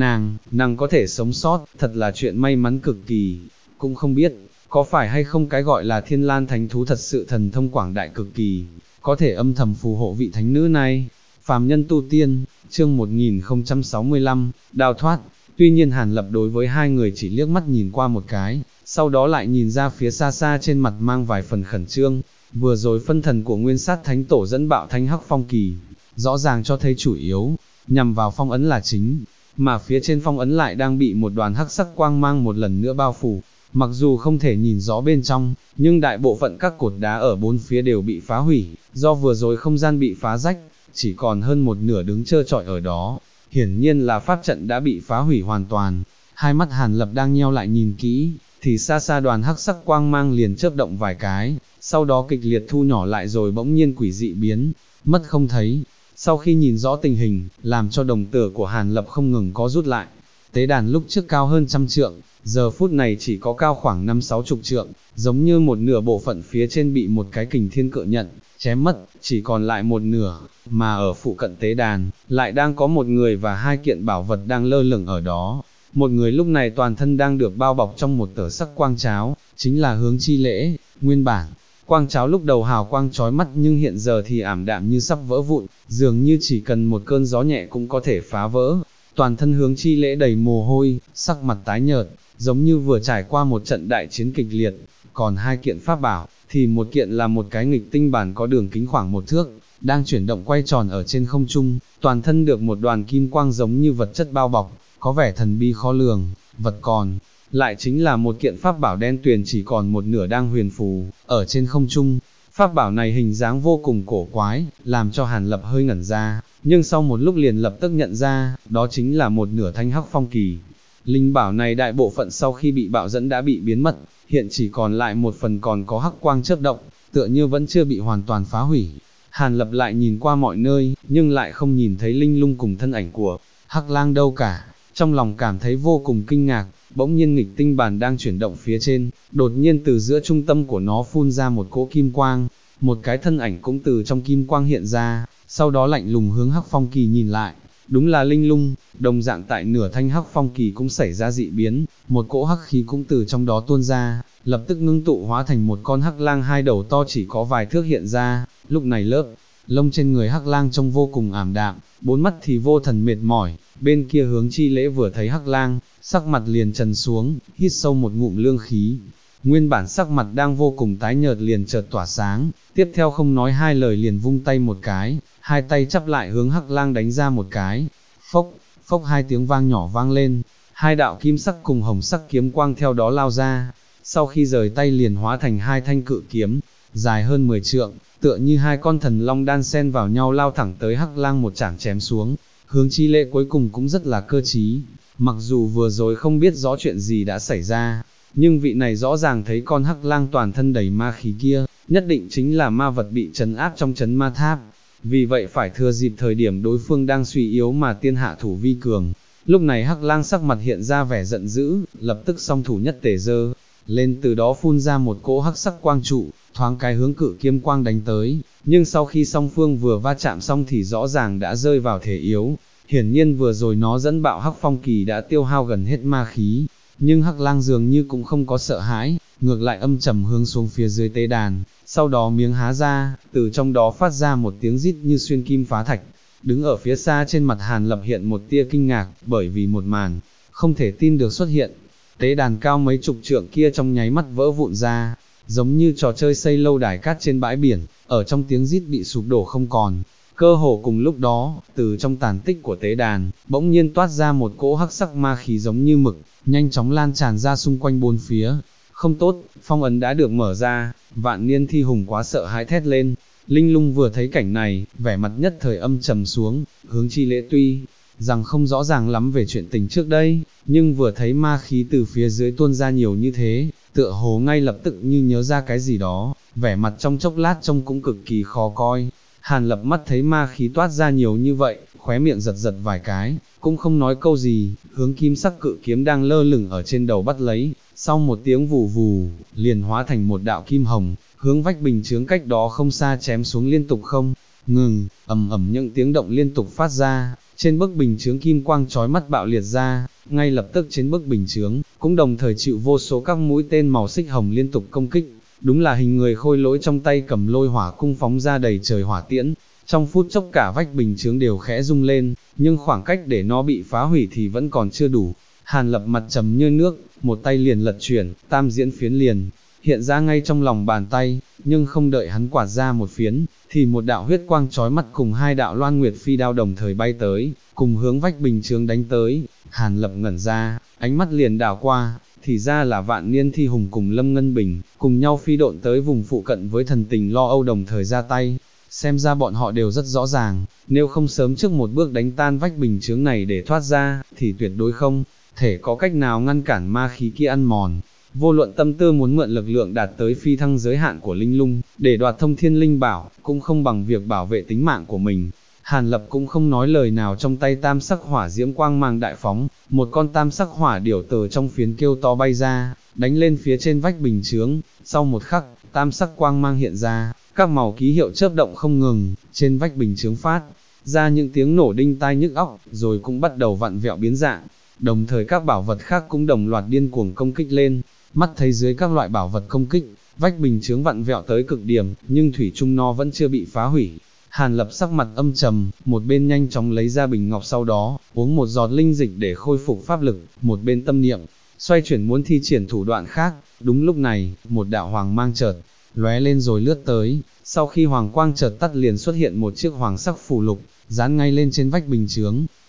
Nàng có thể sống sót, thật là chuyện may mắn cực kỳ. Cũng không biết, có phải hay không cái gọi là Thiên Lan Thánh Thú thật sự thần thông quảng đại cực kỳ, có thể âm thầm phù hộ vị thánh nữ này. Phàm nhân tu tiên, chương 1065, đào thoát. Tuy nhiên Hàn Lập đối với hai người chỉ liếc mắt nhìn qua một cái, sau đó lại nhìn ra phía xa xa, trên mặt mang vài phần khẩn trương. Vừa rồi phân thần của Nguyên Sát Thánh Tổ dẫn bạo Thanh Hắc Phong Kỳ, rõ ràng cho thấy chủ yếu nhằm vào phong ấn là chính, mà phía trên phong ấn lại đang bị một đoàn hắc sắc quang mang một lần nữa bao phủ. Mặc dù không thể nhìn rõ bên trong, nhưng đại bộ phận các cột đá ở bốn phía đều bị phá hủy, do vừa rồi không gian bị phá rách, chỉ còn hơn một nửa đứng trơ trọi ở đó. Hiển nhiên là pháp trận đã bị phá hủy hoàn toàn. Hai mắt Hàn Lập đang nheo lại nhìn kỹ, thì xa xa đoàn hắc sắc quang mang liền chớp động vài cái, sau đó kịch liệt thu nhỏ lại rồi bỗng nhiên quỷ dị biến mất không thấy. Sau khi nhìn rõ tình hình, làm cho đồng tử của Hàn Lập không ngừng có rút lại. Tế đàn lúc trước cao hơn 100 trượng, giờ phút này chỉ có cao khoảng 50-60 trượng, giống như một nửa bộ phận phía trên bị một cái kình thiên cự nhận chém mất, chỉ còn lại một nửa, mà ở phụ cận tế đàn, lại đang có một người và hai kiện bảo vật đang lơ lửng ở đó. Một người lúc này toàn thân đang được bao bọc trong một tờ sắc quang cháo, chính là Hướng Chi Lễ. Nguyên bản, quang cháo lúc đầu hào quang chói mắt nhưng hiện giờ thì ảm đạm như sắp vỡ vụn, dường như chỉ cần một cơn gió nhẹ cũng có thể phá vỡ. Toàn thân Hướng Chi Lễ đầy mồ hôi, sắc mặt tái nhợt, giống như vừa trải qua một trận đại chiến kịch liệt. Còn hai kiện pháp bảo, thì một kiện là một cái nghịch tinh bản có đường kính khoảng 1 thước, đang chuyển động quay tròn ở trên không trung, toàn thân được một đoàn kim quang giống như vật chất bao bọc, có vẻ thần bí khó lường, vật còn lại chính là một kiện pháp bảo đen tuyền chỉ còn một nửa đang huyền phù, ở trên không trung. Pháp bảo này hình dáng vô cùng cổ quái, làm cho Hàn Lập hơi ngẩn ra, nhưng sau một lúc liền lập tức nhận ra, đó chính là một nửa thanh hắc phong kỳ. Linh bảo này đại bộ phận sau khi bị bạo dẫn đã bị biến mất, hiện chỉ còn lại một phần còn có hắc quang chớp động, tựa như vẫn chưa bị hoàn toàn phá hủy. Hàn Lập lại nhìn qua mọi nơi, nhưng lại không nhìn thấy linh lung cùng thân ảnh của Hắc Lang đâu cả, trong lòng cảm thấy vô cùng kinh ngạc. Bỗng nhiên nghịch tinh bàn đang chuyển động phía trên, đột nhiên từ giữa trung tâm của nó phun ra một cỗ kim quang, một cái thân ảnh cũng từ trong kim quang hiện ra, sau đó lạnh lùng hướng hắc phong kỳ nhìn lại, đúng là linh lung. Đồng dạng tại nửa thanh hắc phong kỳ cũng xảy ra dị biến, một cỗ hắc khí cũng từ trong đó tuôn ra, lập tức ngưng tụ hóa thành một con hắc lang hai đầu to chỉ có vài thước hiện ra. Lúc này lớp lông trên người hắc lang trông vô cùng ảm đạm, bốn mắt thì vô thần mệt mỏi. Bên kia Hướng Chi Lễ vừa thấy hắc lang, sắc mặt liền trần xuống, hít sâu một ngụm lương khí. Nguyên bản sắc mặt đang vô cùng tái nhợt liền chợt tỏa sáng, tiếp theo không nói hai lời liền vung tay một cái, hai tay chắp lại hướng hắc lang đánh ra một cái. Phốc, phốc hai tiếng vang nhỏ vang lên, hai đạo kim sắc cùng hồng sắc kiếm quang theo đó lao ra, sau khi rời tay liền hóa thành hai thanh cự kiếm, dài hơn 10 trượng, tựa như hai con thần long đan xen vào nhau lao thẳng tới hắc lang một chảng chém xuống. Hướng Chi Lễ cuối cùng cũng rất là cơ trí, mặc dù vừa rồi không biết rõ chuyện gì đã xảy ra, nhưng vị này rõ ràng thấy con hắc lang toàn thân đầy ma khí kia, nhất định chính là ma vật bị trấn áp trong trấn ma tháp, vì vậy phải thừa dịp thời điểm đối phương đang suy yếu mà tiên hạ thủ vi cường. Lúc này hắc lang sắc mặt hiện ra vẻ giận dữ, lập tức song thủ nhất tề giơ lên, từ đó phun ra một cỗ hắc sắc quang trụ, thoáng cái hướng cự kiếm quang đánh tới, nhưng sau khi song phương vừa va chạm xong thì rõ ràng đã rơi vào thể yếu. Hiển nhiên vừa rồi nó dẫn bạo hắc phong kỳ đã tiêu hao gần hết ma khí, nhưng hắc lang dường như cũng không có sợ hãi, ngược lại âm trầm hướng xuống phía dưới tế đàn, sau đó miếng há ra, từ trong đó phát ra một tiếng rít như xuyên kim phá thạch. Đứng ở phía xa trên mặt Hàn Lập hiện một tia kinh ngạc, bởi vì một màn không thể tin được xuất hiện. Tế đàn cao mấy chục trượng kia trong nháy mắt vỡ vụn ra, giống như trò chơi xây lâu đài cát trên bãi biển, ở trong tiếng rít bị sụp đổ không còn. Cơ hồ cùng lúc đó, từ trong tàn tích của tế đàn, bỗng nhiên toát ra một cỗ hắc sắc ma khí giống như mực, nhanh chóng lan tràn ra xung quanh bốn phía. Không tốt, phong ấn đã được mở ra. Vạn Niên Thi Hùng quá sợ hãi thét lên. Linh Lung vừa thấy cảnh này, vẻ mặt nhất thời âm trầm xuống. Hướng Chi Lễ tuy rằng không rõ ràng lắm về chuyện tình trước đây, nhưng vừa thấy ma khí từ phía dưới tuôn ra nhiều như thế, tựa hồ ngay lập tức như nhớ ra cái gì đó, vẻ mặt trong chốc lát trông cũng cực kỳ khó coi. Hàn Lập mắt thấy ma khí toát ra nhiều như vậy, khóe miệng giật giật vài cái, cũng không nói câu gì, hướng kim sắc cự kiếm đang lơ lửng ở trên đầu bắt lấy, sau một tiếng vù vù, liền hóa thành một đạo kim hồng, hướng vách bình chướng cách đó không xa chém xuống liên tục không ngừng, ầm ầm những tiếng động liên tục phát ra, trên bức bình chướng kim quang chói mắt bạo liệt ra, ngay lập tức trên bức bình chướng, cũng đồng thời chịu vô số các mũi tên màu xích hồng liên tục công kích. Đúng là hình người khôi lỗi trong tay cầm lôi hỏa cung phóng ra đầy trời hỏa tiễn, trong phút chốc cả vách bình chướng đều khẽ rung lên, nhưng khoảng cách để nó bị phá hủy thì vẫn còn chưa đủ. Hàn Lập mặt trầm như nước, một tay liền lật chuyển, tam diễn phiến liền hiện ra ngay trong lòng bàn tay, nhưng không đợi hắn quạt ra một phiến, thì một đạo huyết quang chói mắt cùng hai đạo loan nguyệt phi đao đồng thời bay tới, cùng hướng vách bình chướng đánh tới. Hàn Lập ngẩn ra, ánh mắt liền đảo qua, thì ra là Vạn Niên Thi Hùng cùng Lâm Ngân Bình, cùng nhau phi độn tới vùng phụ cận với thần tình lo âu đồng thời ra tay. Xem ra bọn họ đều rất rõ ràng, nếu không sớm trước một bước đánh tan vách bình chướng này để thoát ra, thì tuyệt đối không thể có cách nào ngăn cản ma khí kia ăn mòn. Vô luận tâm tư muốn mượn lực lượng đạt tới phi thăng giới hạn của linh lung, để đoạt thông thiên linh bảo, cũng không bằng việc bảo vệ tính mạng của mình. Hàn Lập cũng không nói lời nào, trong tay tam sắc hỏa diễm quang mang đại phóng, một con tam sắc hỏa điểu từ trong phiến kêu to bay ra, đánh lên phía trên vách bình chướng. Sau một khắc, tam sắc quang mang hiện ra, các màu ký hiệu chớp động không ngừng, trên vách bình chướng phát ra những tiếng nổ đinh tai nhức óc, rồi cũng bắt đầu vặn vẹo biến dạng. Đồng thời các bảo vật khác cũng đồng loạt điên cuồng công kích lên. Mắt thấy dưới các loại bảo vật công kích, vách bình chướng vặn vẹo tới cực điểm, nhưng thủy chung nó vẫn chưa bị phá hủy. Hàn Lập sắc mặt âm trầm, một bên nhanh chóng lấy ra bình ngọc, sau đó uống một giọt linh dịch để khôi phục pháp lực, một bên tâm niệm xoay chuyển muốn thi triển thủ đoạn khác. Đúng lúc này, một đạo hoàng mang chợt lóe lên rồi lướt tới, sau khi hoàng quang chợt tắt liền xuất hiện một chiếc hoàng sắc phù lục, dán ngay lên trên vách bình chướng.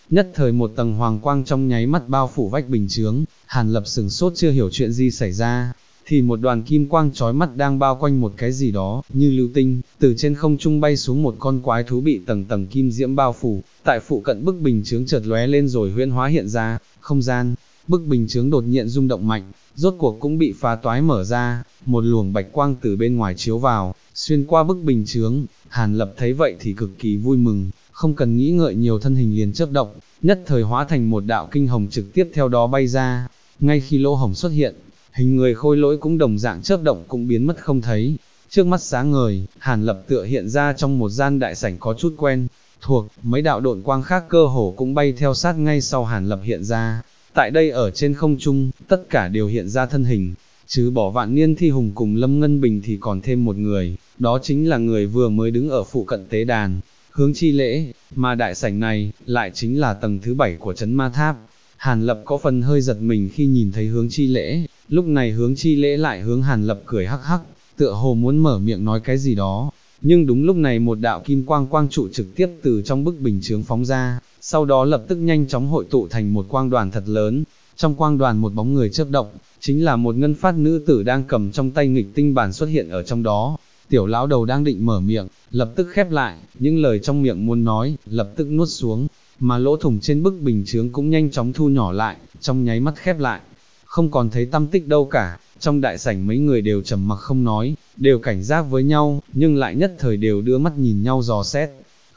nhất thời một tầng hoàng quang trong nháy mắt bao phủ vách bình chướng, Hàn Lập sừng sốt chưa hiểu chuyện gì xảy ra, thì một đoàn kim quang chói mắt đang bao quanh một cái gì đó, như lưu tinh, từ trên không trung bay xuống một con quái thú bị tầng tầng kim diễm bao phủ, tại phụ cận bức bình chướng chợt lóe lên rồi huyễn hóa hiện ra, không gian, bức bình chướng đột nhiên rung động mạnh, rốt cuộc cũng bị phá toái mở ra, một luồng bạch quang từ bên ngoài chiếu vào, xuyên qua bức bình chướng, Hàn Lập thấy vậy thì cực kỳ vui mừng, không cần nghĩ ngợi nhiều thân hình liền chớp động, nhất thời hóa thành một đạo kinh hồng trực tiếp theo đó bay ra, ngay khi lỗ hồng xuất hiện, hình người khôi lỗi cũng đồng dạng chớp động cũng biến mất không thấy, trước mắt sáng ngời, Hàn Lập tựa hiện ra trong một gian đại sảnh có chút quen thuộc, mấy đạo độn quang khác cơ hồ cũng bay theo sát ngay sau Hàn Lập hiện ra, tại đây ở trên không trung, tất cả đều hiện ra thân hình, chứ bỏ Vạn Niên Thi Hùng cùng Lâm Ngân Bình thì còn thêm một người, đó chính là người vừa mới đứng ở phụ cận tế đàn, Hướng Chi Lễ, mà đại sảnh này, lại chính là tầng thứ 7 của trấn ma tháp. Hàn Lập có phần hơi giật mình khi nhìn thấy Hướng Chi Lễ, lúc này Hướng Chi Lễ lại hướng Hàn Lập cười hắc hắc, tựa hồ muốn mở miệng nói cái gì đó, nhưng đúng lúc này một đạo kim quang quang trụ trực tiếp từ trong bức bình chướng phóng ra, sau đó lập tức nhanh chóng hội tụ thành một quang đoàn thật lớn, trong quang đoàn một bóng người chớp động, chính là một ngân phát nữ tử đang cầm trong tay nghịch tinh bản xuất hiện ở trong đó. Tiểu lão đầu đang định mở miệng, lập tức khép lại, những lời trong miệng muốn nói, lập tức nuốt xuống, mà lỗ thủng trên bức bình chướng cũng nhanh chóng thu nhỏ lại, trong nháy mắt khép lại, không còn thấy tăm tích đâu cả. Trong đại sảnh mấy người đều trầm mặc không nói, đều cảnh giác với nhau, nhưng lại nhất thời đều đưa mắt nhìn nhau dò xét.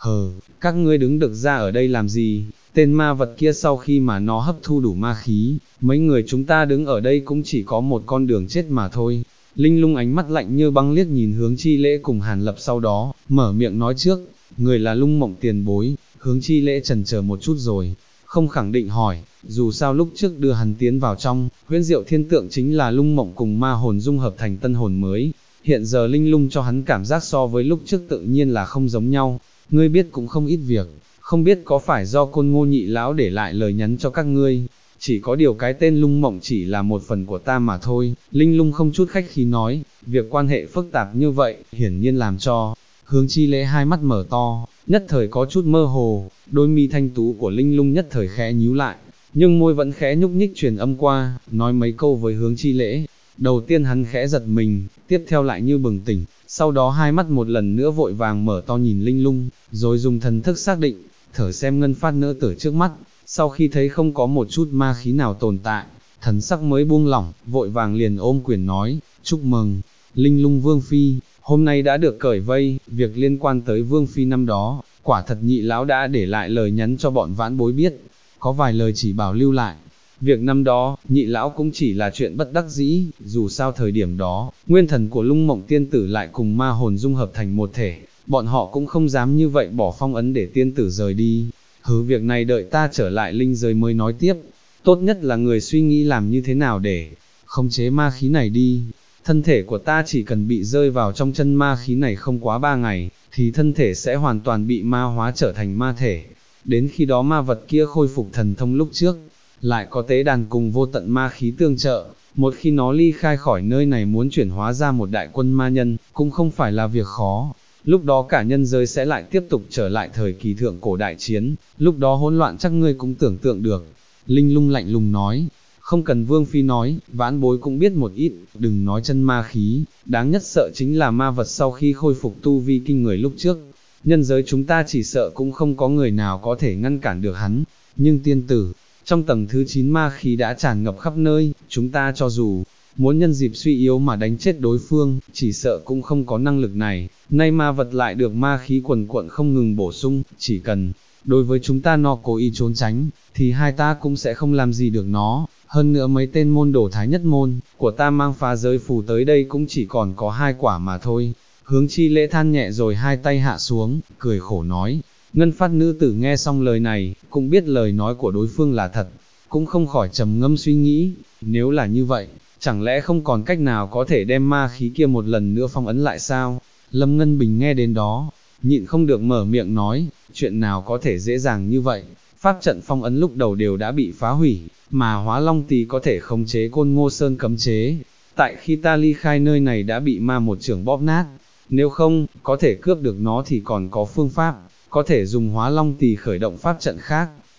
Các ngươi đứng được ra ở đây làm gì? Tên ma vật kia sau khi mà nó hấp thu đủ ma khí, mấy người chúng ta đứng ở đây cũng chỉ có một con đường chết mà thôi. Linh Lung ánh mắt lạnh như băng liếc nhìn Hướng Chi Lễ cùng Hàn Lập, sau đó mở miệng nói trước, người là Lung Mộng tiền bối. Hướng Chi Lễ chần chờ một chút rồi không khẳng định hỏi, dù sao lúc trước đưa hắn tiến vào trong huyễn diệu thiên tượng chính là Lung Mộng cùng ma hồn dung hợp thành tân hồn mới, hiện giờ Linh Lung cho hắn cảm giác so với lúc trước tự nhiên là không giống nhau. Ngươi biết cũng không ít việc, không biết có phải do Côn Ngô nhị lão để lại lời nhắn cho các ngươi, chỉ có điều cái tên Lung Mộng chỉ là một phần của ta mà thôi. Linh Lung không chút khách khí nói, việc quan hệ phức tạp như vậy, hiển nhiên làm cho Hướng Chi Lễ hai mắt mở to, nhất thời có chút mơ hồ, đôi mi thanh tú của Linh Lung nhất thời khẽ nhíu lại, nhưng môi vẫn khẽ nhúc nhích truyền âm qua, nói mấy câu với Hướng Chi Lễ. Đầu tiên hắn khẽ giật mình, tiếp theo lại như bừng tỉnh, sau đó hai mắt một lần nữa vội vàng mở to nhìn Linh Lung, rồi dùng thần thức xác định, thở xem ngân phát nữ tử trước mắt, sau khi thấy không có một chút ma khí nào tồn tại, thần sắc mới buông lỏng, vội vàng liền ôm quyền nói, chúc mừng, Linh Lung Vương Phi, hôm nay đã được cởi vây, việc liên quan tới Vương Phi năm đó, quả thật nhị lão đã để lại lời nhắn cho bọn vãn bối biết, có vài lời chỉ bảo lưu lại. Việc năm đó, nhị lão cũng chỉ là chuyện bất đắc dĩ, dù sao thời điểm đó, nguyên thần của Lung Mộng tiên tử lại cùng ma hồn dung hợp thành một thể, bọn họ cũng không dám như vậy bỏ phong ấn để tiên tử rời đi. Việc này đợi ta trở lại linh giới mới nói tiếp, tốt nhất là người suy nghĩ làm như thế nào để khống chế ma khí này đi. Thân thể của ta chỉ cần bị rơi vào trong chân ma khí này không quá 3 ngày, thì thân thể sẽ hoàn toàn bị ma hóa trở thành ma thể. Đến khi đó ma vật kia khôi phục thần thông lúc trước, lại có tế đàn cùng vô tận ma khí tương trợ, một khi nó ly khai khỏi nơi này muốn chuyển hóa ra một đại quân ma nhân, cũng không phải là việc khó. Lúc đó cả nhân giới sẽ lại tiếp tục trở lại thời kỳ thượng cổ đại chiến, lúc đó hỗn loạn chắc ngươi cũng tưởng tượng được. Linh Lung lạnh lùng nói, không cần Vương Phi nói, vãn bối cũng biết một ít, đừng nói chân ma khí, đáng nhất sợ chính là ma vật sau khi khôi phục tu vi kinh người lúc trước. Nhân giới chúng ta chỉ sợ cũng không có người nào có thể ngăn cản được hắn, nhưng tiên tử, trong tầng thứ 9 ma khí đã tràn ngập khắp nơi, chúng ta cho dù muốn nhân dịp suy yếu mà đánh chết đối phương, chỉ sợ cũng không có năng lực này. Nay ma vật lại được ma khí quần quận không ngừng bổ sung, chỉ cần đối với chúng ta nó cố ý trốn tránh, thì hai ta cũng sẽ không làm gì được nó. Hơn nữa mấy tên môn đồ thái nhất môn của ta mang phá giới phù tới đây cũng chỉ còn có 2 quả mà thôi. Hướng Chi Lễ than nhẹ rồi hai tay hạ xuống, cười khổ nói. Ngân phát nữ tử nghe xong lời này, cũng biết lời nói của đối phương là thật, cũng không khỏi trầm ngâm suy nghĩ, nếu là như vậy, chẳng lẽ không còn cách nào có thể đem ma khí kia một lần nữa phong ấn lại sao? Lâm Ngân Bình nghe đến đó, nhịn không được mở miệng nói, chuyện nào có thể dễ dàng như vậy, pháp trận phong ấn lúc đầu đều đã bị phá hủy, mà Hóa Long Tỳ có thể khống chế Côn Ngô Sơn cấm chế, tại khi ta ly khai nơi này đã bị ma một chưởng bóp nát, nếu không, có thể cướp được nó thì còn có phương pháp, có thể dùng Hóa Long Tỳ khởi động pháp trận khác,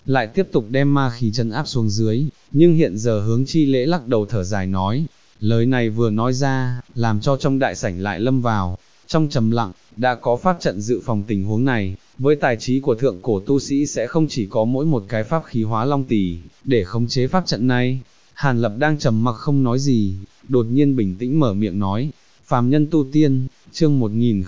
lại tiếp tục đem ma khí trấn áp xuống dưới, nhưng hiện giờ Hướng Chi Lễ lắc đầu thở dài nói, lời này vừa nói ra, làm cho trong đại sảnh lại lâm vào, trong trầm lặng, đã có pháp trận dự phòng tình huống này, với tài trí của thượng cổ tu sĩ sẽ không chỉ có mỗi một cái pháp khí hóa long tỷ, để khống chế pháp trận này. Hàn Lập đang trầm mặc không nói gì, đột nhiên bình tĩnh mở miệng nói, phàm nhân tu tiên, chương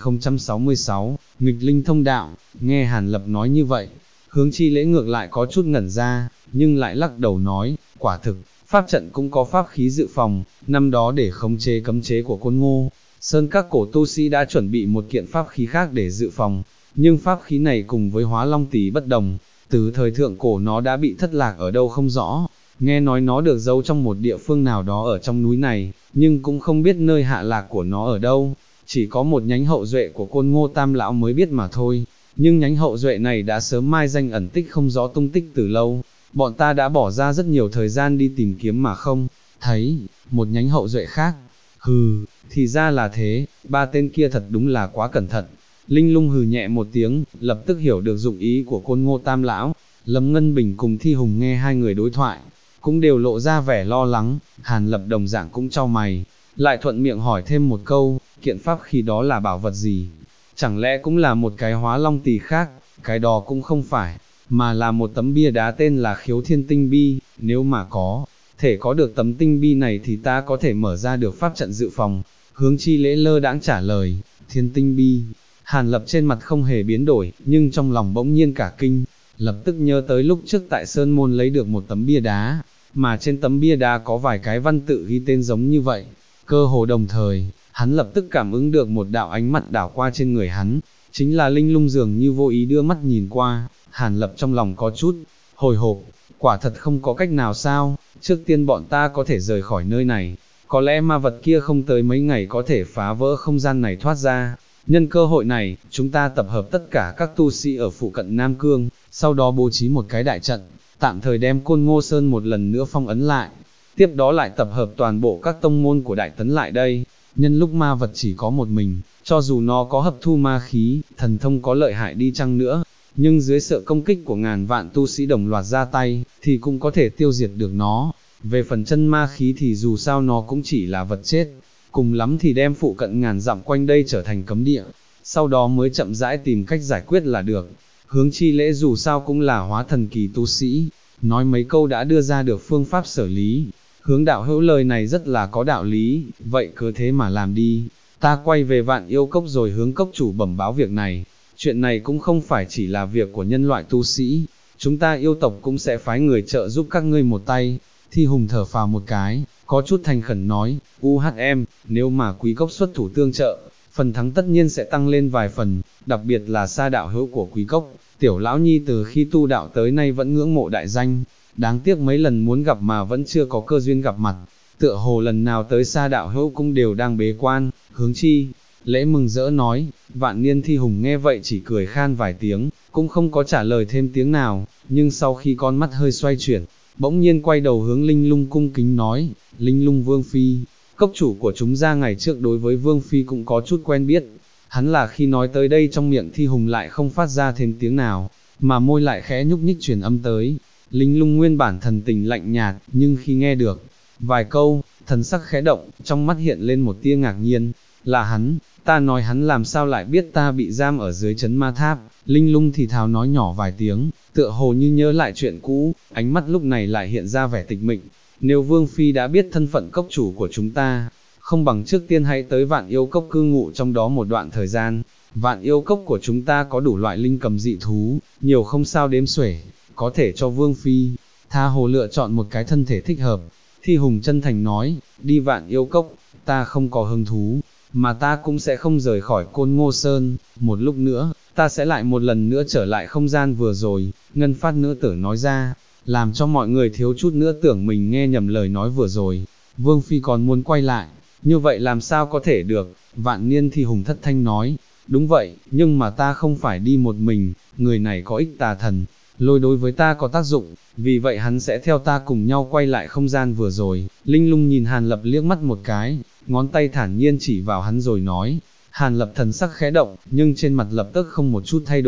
1066, nghịch linh thông đạo, nghe Hàn Lập nói như vậy, Hướng Chi Lễ ngược lại có chút ngẩn ra, nhưng lại lắc đầu nói, quả thực, pháp trận cũng có pháp khí dự phòng, năm đó để khống chế cấm chế của Côn Ngô, Sơn các cổ tu sĩ đã chuẩn bị một kiện pháp khí khác để dự phòng, nhưng pháp khí này cùng với hóa long tỷ bất đồng, từ thời thượng cổ nó đã bị thất lạc ở đâu không rõ, nghe nói nó được giấu trong một địa phương nào đó ở trong núi này, nhưng cũng không biết nơi hạ lạc của nó ở đâu, chỉ có một nhánh hậu duệ của Côn Ngô Tam Lão mới biết mà thôi, nhưng nhánh hậu duệ này đã sớm mai danh ẩn tích không rõ tung tích từ lâu, bọn ta đã bỏ ra rất nhiều thời gian đi tìm kiếm mà không thấy một nhánh hậu duệ khác. Hừ, thì ra là thế, ba tên kia thật đúng là quá cẩn thận. Linh Lung hừ nhẹ một tiếng, lập tức hiểu được dụng ý của Côn Ngô Tam Lão. Lâm Ngân Bình cùng Thi Hùng nghe hai người đối thoại, cũng đều lộ ra vẻ lo lắng. Hàn Lập đồng dạng cũng chau mày, lại thuận miệng hỏi thêm một câu, kiện pháp khí đó là bảo vật gì? Chẳng lẽ cũng là một cái hóa long tỷ khác? Cái đó cũng không phải, mà là một tấm bia đá tên là Khiếu Thiên Tinh Bi. Nếu mà có thể có được tấm tinh bi này thì ta có thể mở ra được pháp trận dự phòng. Hướng Chi Lễ lơ đãng trả lời, Thiên Tinh Bi. Hàn Lập trên mặt không hề biến đổi, nhưng trong lòng bỗng nhiên cả kinh, lập tức nhớ tới lúc trước tại Sơn Môn lấy được một tấm bia đá, mà trên tấm bia đá có vài cái văn tự ghi tên giống như vậy. Cơ hồ đồng thời, hắn lập tức cảm ứng được một đạo ánh mắt đảo qua trên người hắn, chính là Linh Lung dường như vô ý đưa mắt nhìn qua. Hàn Lập trong lòng có chút hồi hộp, quả thật không có cách nào sao, trước tiên bọn ta có thể rời khỏi nơi này, có lẽ ma vật kia không tới mấy ngày có thể phá vỡ không gian này thoát ra. Nhân cơ hội này, chúng ta tập hợp tất cả các tu sĩ ở phụ cận Nam Cương, sau đó bố trí một cái đại trận, tạm thời đem Côn Ngô Sơn một lần nữa phong ấn lại, tiếp đó lại tập hợp toàn bộ các tông môn của Đại Tấn lại đây. Nhân lúc ma vật chỉ có một mình, cho dù nó có hấp thu ma khí, thần thông có lợi hại đi chăng nữa, nhưng dưới sự công kích của ngàn vạn tu sĩ đồng loạt ra tay, thì cũng có thể tiêu diệt được nó. Về phần chân ma khí thì dù sao nó cũng chỉ là vật chết, cùng lắm thì đem phụ cận ngàn dặm quanh đây trở thành cấm địa, sau đó mới chậm rãi tìm cách giải quyết là được. Hướng Chi Lễ dù sao cũng là hóa thần kỳ tu sĩ, nói mấy câu đã đưa ra được phương pháp xử lý. Hướng đạo hữu lời này rất là có đạo lý, vậy cứ thế mà làm đi. Ta quay về Vạn Yêu Cốc rồi hướng cốc chủ bẩm báo việc này. Chuyện này cũng không phải chỉ là việc của nhân loại tu sĩ, chúng ta yêu tộc cũng sẽ phái người trợ giúp các ngươi một tay. Thi Hùng thở phào một cái, có chút thành khẩn nói, UHM, nếu mà Quý Cốc xuất thủ tương trợ, phần thắng tất nhiên sẽ tăng lên vài phần, đặc biệt là Sa đạo hữu của Quý Cốc, tiểu lão nhi từ khi tu đạo tới nay vẫn ngưỡng mộ đại danh, đáng tiếc mấy lần muốn gặp mà vẫn chưa có cơ duyên gặp mặt, tựa hồ lần nào tới Sa đạo hữu cũng đều đang bế quan. Hướng Chi Lễ mừng rỡ nói. Vạn Niên Thi Hùng nghe vậy chỉ cười khan vài tiếng, cũng không có trả lời thêm tiếng nào, nhưng sau khi con mắt hơi xoay chuyển, bỗng nhiên quay đầu hướng Linh Lung cung kính nói, Linh Lung Vương Phi, cốc chủ của chúng ra ngày trước đối với Vương Phi cũng có chút quen biết. Hắn là khi nói tới đây trong miệng Thi Hùng lại không phát ra thêm tiếng nào, mà môi lại khẽ nhúc nhích truyền âm tới. Linh Lung nguyên bản thần tình lạnh nhạt, nhưng khi nghe được vài câu, thần sắc khẽ động, trong mắt hiện lên một tia ngạc nhiên, là hắn, ta nói hắn làm sao lại biết ta bị giam ở dưới trấn ma tháp. Linh Lung thì thào nói nhỏ vài tiếng, tựa hồ như nhớ lại chuyện cũ, ánh mắt lúc này lại hiện ra vẻ tịch mịch. Nếu Vương Phi đã biết thân phận cốc chủ của chúng ta, không bằng trước tiên hãy tới Vạn Yêu Cốc cư ngụ trong đó một đoạn thời gian. Vạn Yêu Cốc của chúng ta có đủ loại linh cầm dị thú, nhiều không sao đếm xuể, có thể cho Vương Phi tha hồ lựa chọn một cái thân thể thích hợp. Thi Hùng chân thành nói, đi Vạn Yêu Cốc, ta không có hứng thú, mà ta cũng sẽ không rời khỏi Côn Ngô Sơn. Một lúc nữa, ta sẽ lại một lần nữa trở lại không gian vừa rồi. Ngân Phát nữ tử nói ra, làm cho mọi người thiếu chút nữa tưởng mình nghe nhầm lời nói vừa rồi. Vương Phi còn muốn quay lại, như vậy làm sao có thể được? Vạn Niên Thi Hùng thất thanh nói, đúng vậy, nhưng mà ta không phải đi một mình, người này có ích tà thần, lôi đối với ta có tác dụng, vì vậy hắn sẽ theo ta cùng nhau quay lại không gian vừa rồi. Linh Lung nhìn Hàn Lập liếc mắt một cái, ngón tay thản nhiên chỉ vào hắn rồi nói. Hàn Lập thần sắc khẽ động, nhưng trên mặt lập tức không một chút thay đổi,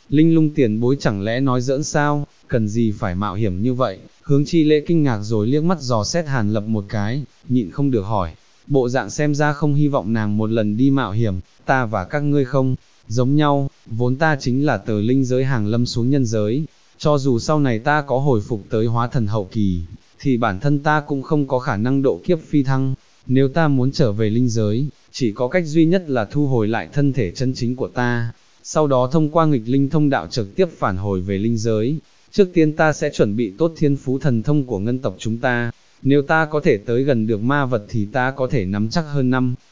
Linh lung tiền bối chẳng lẽ nói giỡn sao, cần gì phải mạo hiểm như vậy, Hướng Chi Lễ kinh ngạc rồi liếc mắt dò xét Hàn Lập một cái, nhịn không được hỏi, bộ dạng xem ra không hy vọng nàng một lần đi mạo hiểm, ta và các ngươi không giống nhau, vốn ta chính là từ linh giới hàng lâm xuống nhân giới, cho dù sau này ta có hồi phục tới hóa thần hậu kỳ, thì bản thân ta cũng không có khả năng độ kiếp phi thăng, nếu ta muốn trở về linh giới, chỉ có cách duy nhất là thu hồi lại thân thể chân chính của ta, sau đó thông qua nghịch linh thông đạo trực tiếp phản hồi về linh giới. Trước tiên ta sẽ chuẩn bị tốt thiên phú thần thông của ngân tộc chúng ta, nếu ta có thể tới gần được ma vật thì ta có thể nắm chắc hơn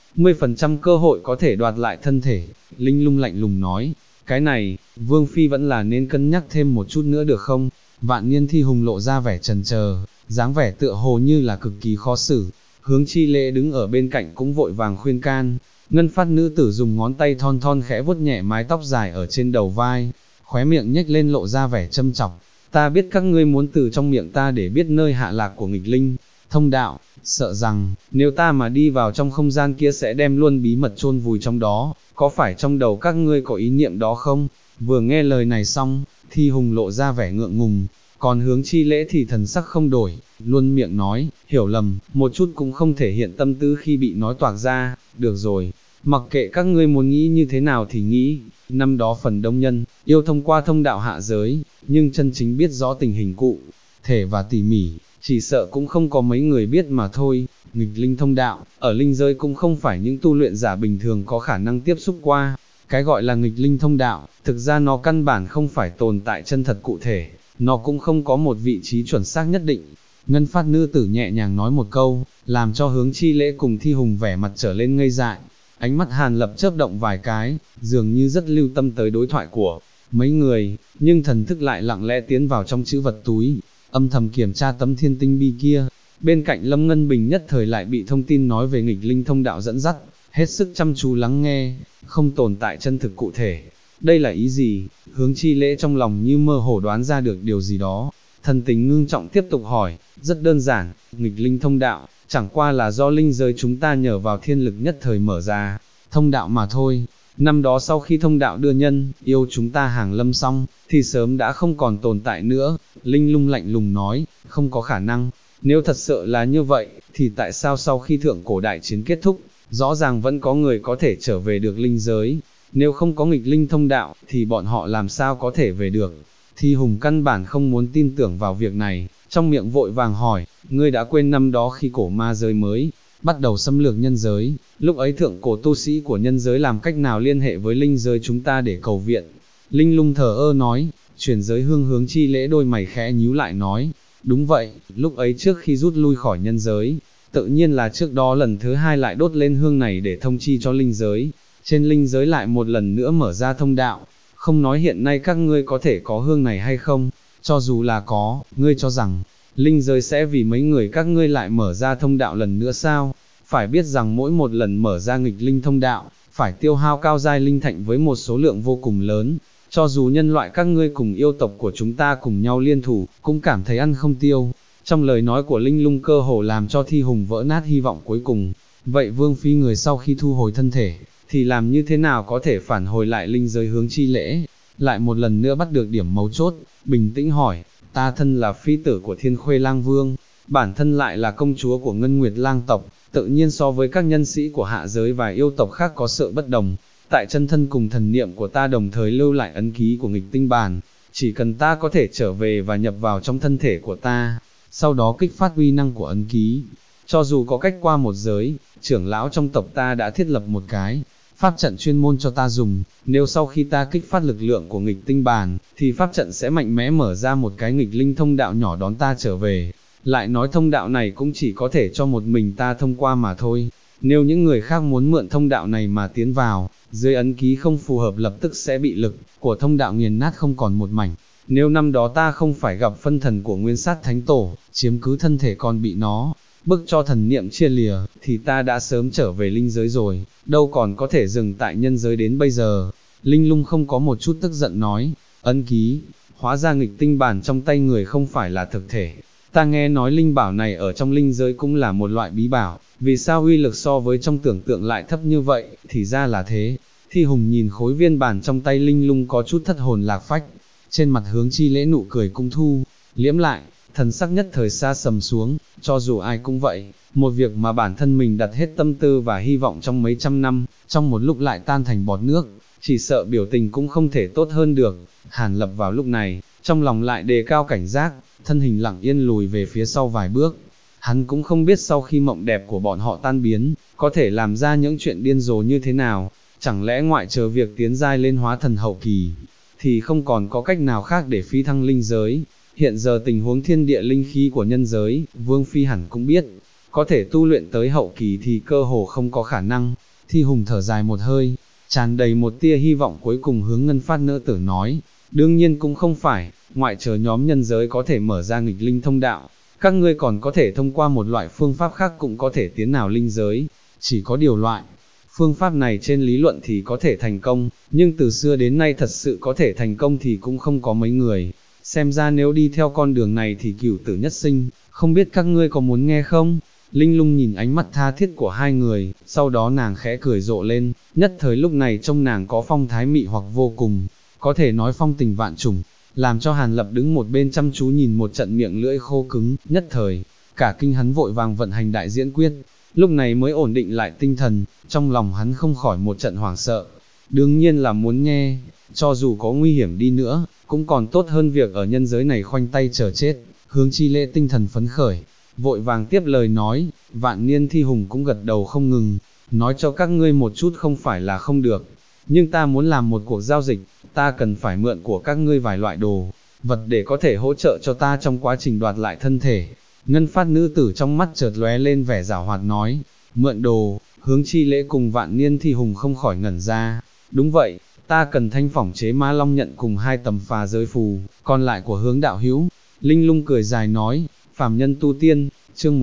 50% cơ hội có thể đoạt lại thân thể. Linh lung lạnh lùng nói, cái này, Vương Phi vẫn là nên cân nhắc thêm một chút nữa được không? Vạn Niên Thi Hùng lộ ra vẻ chần chờ, dáng vẻ tựa hồ như là cực kỳ khó xử. Hướng Chi Lễ đứng ở bên cạnh cũng vội vàng khuyên can. Ngân phát nữ tử dùng ngón tay thon thon khẽ vuốt nhẹ mái tóc dài ở trên đầu vai, khóe miệng nhếch lên lộ ra vẻ châm chọc. Ta biết các ngươi muốn từ trong miệng ta để biết nơi hạ lạc của nghịch linh thông đạo, sợ rằng, nếu ta mà đi vào trong không gian kia sẽ đem luôn bí mật chôn vùi trong đó, có phải trong đầu các ngươi có ý niệm đó không? Vừa nghe lời này xong, Thi Hùng lộ ra vẻ ngượng ngùng, còn Hướng Chi Lễ thì thần sắc không đổi, luôn miệng nói, hiểu lầm, một chút cũng không thể hiện tâm tư khi bị nói toạc ra, được rồi, mặc kệ các ngươi muốn nghĩ như thế nào thì nghĩ, năm đó phần đông nhân, yêu thông qua thông đạo hạ giới, nhưng chân chính biết rõ tình hình cụ thể và tỉ mỉ, chỉ sợ cũng không có mấy người biết mà thôi. Nghịch linh thông đạo, ở linh giới cũng không phải những tu luyện giả bình thường có khả năng tiếp xúc qua, cái gọi là nghịch linh thông đạo, thực ra nó căn bản không phải tồn tại chân thật cụ thể, nó cũng không có một vị trí chuẩn xác nhất định. Ngân phát nữ tử nhẹ nhàng nói một câu, làm cho Hướng Chi Lễ cùng Thi Hùng vẻ mặt trở lên ngây dại, ánh mắt Hàn Lập chớp động vài cái, dường như rất lưu tâm tới đối thoại của mấy người, nhưng thần thức lại lặng lẽ tiến vào trong chữ vật túi, âm thầm kiểm tra tấm thiên tinh bi kia. Bên cạnh Lâm Ngân Bình nhất thời lại bị thông tin nói về nghịch linh thông đạo dẫn dắt, hết sức chăm chú lắng nghe, không tồn tại chân thực cụ thể. Đây là ý gì? Hướng Chi Lễ trong lòng như mơ hồ đoán ra được điều gì đó, thần tình ngưng trọng tiếp tục hỏi, rất đơn giản, nghịch linh thông đạo, chẳng qua là do linh giới chúng ta nhờ vào thiên lực nhất thời mở ra, thông đạo mà thôi. Năm đó sau khi thông đạo đưa nhân, yêu chúng ta hàng lâm xong, thì sớm đã không còn tồn tại nữa. Linh lung lạnh lùng nói, không có khả năng, nếu thật sự là như vậy, thì tại sao sau khi thượng cổ đại chiến kết thúc, rõ ràng vẫn có người có thể trở về được linh giới, nếu không có nghịch linh thông đạo, thì bọn họ làm sao có thể về được. Thi Hùng căn bản không muốn tin tưởng vào việc này, trong miệng vội vàng hỏi, ngươi đã quên năm đó khi cổ ma giới mới bắt đầu xâm lược nhân giới, lúc ấy thượng cổ tu sĩ của nhân giới làm cách nào liên hệ với linh giới chúng ta để cầu viện? Linh lung thờ ơ nói, chuyển giới hương. Hướng Chi Lễ đôi mày khẽ nhíu lại nói, đúng vậy, lúc ấy trước khi rút lui khỏi nhân giới, tự nhiên là trước đó lần thứ hai lại đốt lên hương này để thông chi cho linh giới, trên linh giới lại một lần nữa mở ra thông đạo, không nói hiện nay các ngươi có thể có hương này hay không, cho dù là có, ngươi cho rằng, linh giới sẽ vì mấy người các ngươi lại mở ra thông đạo lần nữa sao? Phải biết rằng mỗi một lần mở ra nghịch linh thông đạo, phải tiêu hao cao giai linh thạch với một số lượng vô cùng lớn, cho dù nhân loại các ngươi cùng yêu tộc của chúng ta cùng nhau liên thủ, cũng cảm thấy ăn không tiêu. Trong lời nói của Linh lung cơ hồ làm cho Thi Hùng vỡ nát hy vọng cuối cùng. Vậy Vương Phi người sau khi thu hồi thân thể, thì làm như thế nào có thể phản hồi lại linh giới? Hướng Chi Lễ lại một lần nữa bắt được điểm mấu chốt, bình tĩnh hỏi, ta thân là phi tử của Thiên Khuê Lang Vương, bản thân lại là công chúa của Ngân Nguyệt Lang tộc, tự nhiên so với các nhân sĩ của hạ giới và yêu tộc khác có sự bất đồng. Tại chân thân cùng thần niệm của ta đồng thời lưu lại ấn ký của nghịch tinh bàn, chỉ cần ta có thể trở về và nhập vào trong thân thể của ta, sau đó kích phát uy năng của ấn ký, cho dù có cách qua một giới, trưởng lão trong tộc ta đã thiết lập một cái pháp trận chuyên môn cho ta dùng, nếu sau khi ta kích phát lực lượng của nghịch tinh bàn, thì pháp trận sẽ mạnh mẽ mở ra một cái nghịch linh thông đạo nhỏ đón ta trở về. Lại nói thông đạo này cũng chỉ có thể cho một mình ta thông qua mà thôi, nếu những người khác muốn mượn thông đạo này mà tiến vào, dưới ấn ký không phù hợp lập tức sẽ bị lực của thông đạo nghiền nát không còn một mảnh. Nếu năm đó ta không phải gặp phân thần của Nguyên Sát Thánh Tổ, chiếm cứ thân thể còn bị nó bức cho thần niệm chia lìa, thì ta đã sớm trở về linh giới rồi, đâu còn có thể dừng tại nhân giới đến bây giờ. Linh lung không có một chút tức giận nói, ấn ký, hóa ra nghịch tinh bản trong tay người không phải là thực thể. Ta nghe nói linh bảo này ở trong linh giới cũng là một loại bí bảo, vì sao uy lực so với trong tưởng tượng lại thấp như vậy? Thì ra là thế. Thi Hùng nhìn khối viên bản trong tay Linh Lung có chút thất hồn lạc phách, trên mặt Hướng Chi Lễ nụ cười cũng thu, liễm lại, thần sắc nhất thời xa sầm xuống, cho dù ai cũng vậy, một việc mà bản thân mình đặt hết tâm tư và hy vọng trong mấy trăm năm, trong một lúc lại tan thành bọt nước, chỉ sợ biểu tình cũng không thể tốt hơn được. Hàn Lập vào lúc này, trong lòng lại đề cao cảnh giác, thân hình lặng yên lùi về phía sau vài bước. Hắn cũng không biết sau khi mộng đẹp của bọn họ tan biến, có thể làm ra những chuyện điên rồ như thế nào, chẳng lẽ ngoại trừ việc tiến giai lên hóa thần hậu kỳ, thì không còn có cách nào khác để phi thăng linh giới. Hiện giờ tình huống thiên địa linh khí của nhân giới, Vương Phi hẳn cũng biết, có thể tu luyện tới hậu kỳ thì cơ hồ không có khả năng. Thi Hùng thở dài một hơi, tràn đầy một tia hy vọng cuối cùng hướng Ngân Phát nữ tử nói, đương nhiên cũng không phải, ngoại trừ nhóm nhân giới có thể mở ra nghịch linh thông đạo, các ngươi còn có thể thông qua một loại phương pháp khác cũng có thể tiến nào linh giới, chỉ có điều loại phương pháp này trên lý luận thì có thể thành công, nhưng từ xưa đến nay thật sự có thể thành công thì cũng không có mấy người. Xem ra nếu đi theo con đường này thì cửu tử nhất sinh, không biết các ngươi có muốn nghe không? Linh Lung nhìn ánh mắt tha thiết của hai người, sau đó nàng khẽ cười rộ lên, nhất thời lúc này trông nàng có phong thái mị hoặc vô cùng, có thể nói phong tình vạn trùng, làm cho Hàn Lập đứng một bên chăm chú nhìn một trận miệng lưỡi khô cứng, nhất thời, cả kinh hắn vội vàng vận hành đại diễn quyết, lúc này mới ổn định lại tinh thần, trong lòng hắn không khỏi một trận hoảng sợ, đương nhiên là muốn nghe, cho dù có nguy hiểm đi nữa, cũng còn tốt hơn việc ở nhân giới này khoanh tay chờ chết. Hướng Chi Lễ tinh thần phấn khởi, vội vàng tiếp lời nói, Vạn Niên Thi Hùng cũng gật đầu không ngừng, nói cho các ngươi một chút không phải là không được, nhưng ta muốn làm một cuộc giao dịch, ta cần phải mượn của các ngươi vài loại đồ vật để có thể hỗ trợ cho ta trong quá trình đoạt lại thân thể. Ngân Phát nữ tử trong mắt chợt lóe lên vẻ giảo hoạt nói, mượn đồ. Hướng Chi Lễ cùng Vạn Niên Thi Hùng không khỏi ngẩn ra, đúng vậy, ta cần thanh phỏng chế Ma Long nhận cùng 2 tấm phá giới phù, còn lại của Hướng đạo hữu. Linh Lung cười dài nói, phàm nhân tu tiên, chương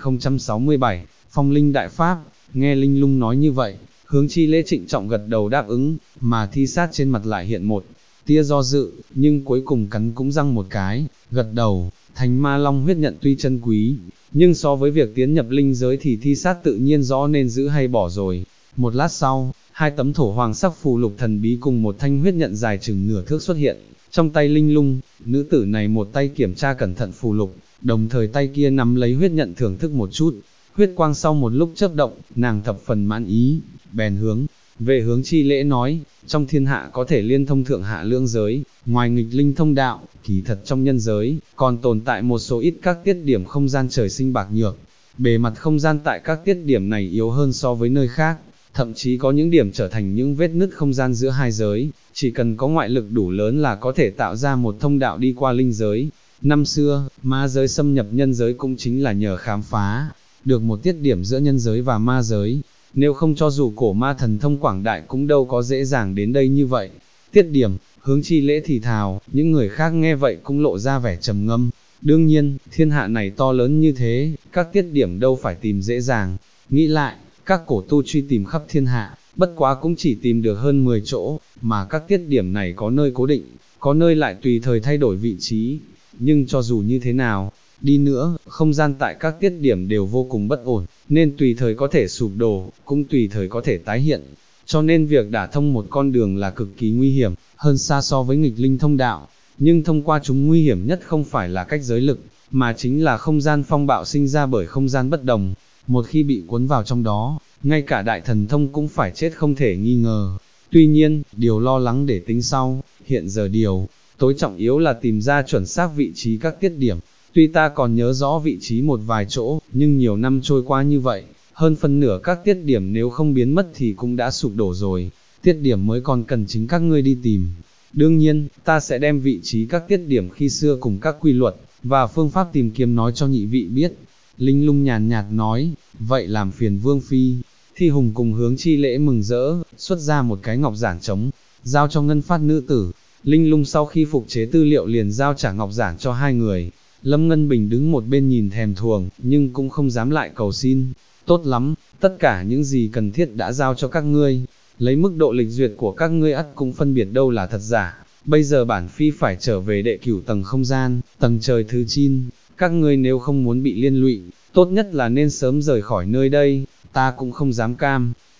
1067, Phong Linh Đại Pháp. Nghe Linh Lung nói như vậy, Hướng Chi Lễ trịnh trọng gật đầu đáp ứng, mà Thi Sát trên mặt lại hiện một tia do dự, nhưng cuối cùng cắn cũng răng một cái, gật đầu. Thành Ma Long huyết nhận tuy chân quý, nhưng so với việc tiến nhập linh giới thì Thi Sát tự nhiên rõ nên giữ hay bỏ rồi. Một lát sau, 2 tấm thổ hoàng sắc phù lục thần bí cùng một thanh huyết nhận dài chừng nửa thước xuất hiện trong tay Linh Lung. Nữ tử này một tay kiểm tra cẩn thận phù lục, đồng thời tay kia nắm lấy huyết nhận thưởng thức một chút. Huyết quang sau một lúc chớp động, nàng thập phần mãn ý, bèn hướng về Hướng Chi Lễ nói, trong thiên hạ có thể liên thông thượng hạ lưỡng giới, ngoài nghịch linh thông đạo, kỳ thật trong nhân giới, còn tồn tại một số ít các tiết điểm không gian trời sinh bạc nhược. Bề mặt không gian tại các tiết điểm này yếu hơn so với nơi khác, thậm chí có những điểm trở thành những vết nứt không gian giữa hai giới, chỉ cần có ngoại lực đủ lớn là có thể tạo ra một thông đạo đi qua linh giới. Năm xưa, ma giới xâm nhập nhân giới cũng chính là nhờ khám phá được một tiết điểm giữa nhân giới và ma giới, nếu không cho dù cổ ma thần thông quảng đại cũng đâu có dễ dàng đến đây như vậy. Tiết điểm, Hướng Chi Lễ thì thào, những người khác nghe vậy cũng lộ ra vẻ trầm ngâm. Đương nhiên, thiên hạ này to lớn như thế, các tiết điểm đâu phải tìm dễ dàng. Nghĩ lại, các cổ tu truy tìm khắp thiên hạ, bất quá cũng chỉ tìm được hơn 10 chỗ, mà các tiết điểm này có nơi cố định, có nơi lại tùy thời thay đổi vị trí. Nhưng cho dù như thế nào đi nữa, không gian tại các tiết điểm đều vô cùng bất ổn, nên tùy thời có thể sụp đổ, cũng tùy thời có thể tái hiện. Cho nên việc đả thông một con đường là cực kỳ nguy hiểm, hơn xa so với nghịch linh thông đạo. Nhưng thông qua chúng nguy hiểm nhất không phải là cách giới lực, mà chính là không gian phong bạo sinh ra bởi không gian bất đồng. Một khi bị cuốn vào trong đó, ngay cả đại thần thông cũng phải chết không thể nghi ngờ. Tuy nhiên, điều lo lắng để tính sau, hiện giờ điều tối trọng yếu là tìm ra chuẩn xác vị trí các tiết điểm. Tuy ta còn nhớ rõ vị trí một vài chỗ, nhưng nhiều năm trôi qua như vậy, hơn phân nửa các tiết điểm nếu không biến mất thì cũng đã sụp đổ rồi, tiết điểm mới còn cần chính các ngươi đi tìm. Đương nhiên, ta sẽ đem vị trí các tiết điểm khi xưa cùng các quy luật, và phương pháp tìm kiếm nói cho nhị vị biết. Linh Lung nhàn nhạt nói, vậy làm phiền Vương Phi. Thi Hùng cùng Hướng Chi Lễ mừng rỡ, xuất ra một cái ngọc giản trống, giao cho Ngân Phát nữ tử. Linh Lung sau khi phục chế tư liệu liền giao trả ngọc giản cho hai người. Lâm Ngân Bình đứng một bên nhìn thèm thuồng, nhưng cũng không dám lại cầu xin. Tốt lắm, tất cả những gì cần thiết đã giao cho các ngươi. Lấy mức độ lịch duyệt của các ngươi ắt cũng phân biệt đâu là thật giả. Bây giờ bản phi phải trở về đệ cửu tầng không gian, tầng trời thứ 9. Các ngươi nếu không muốn bị liên lụy, tốt nhất là nên sớm rời khỏi nơi đây. Ta cũng không dám cam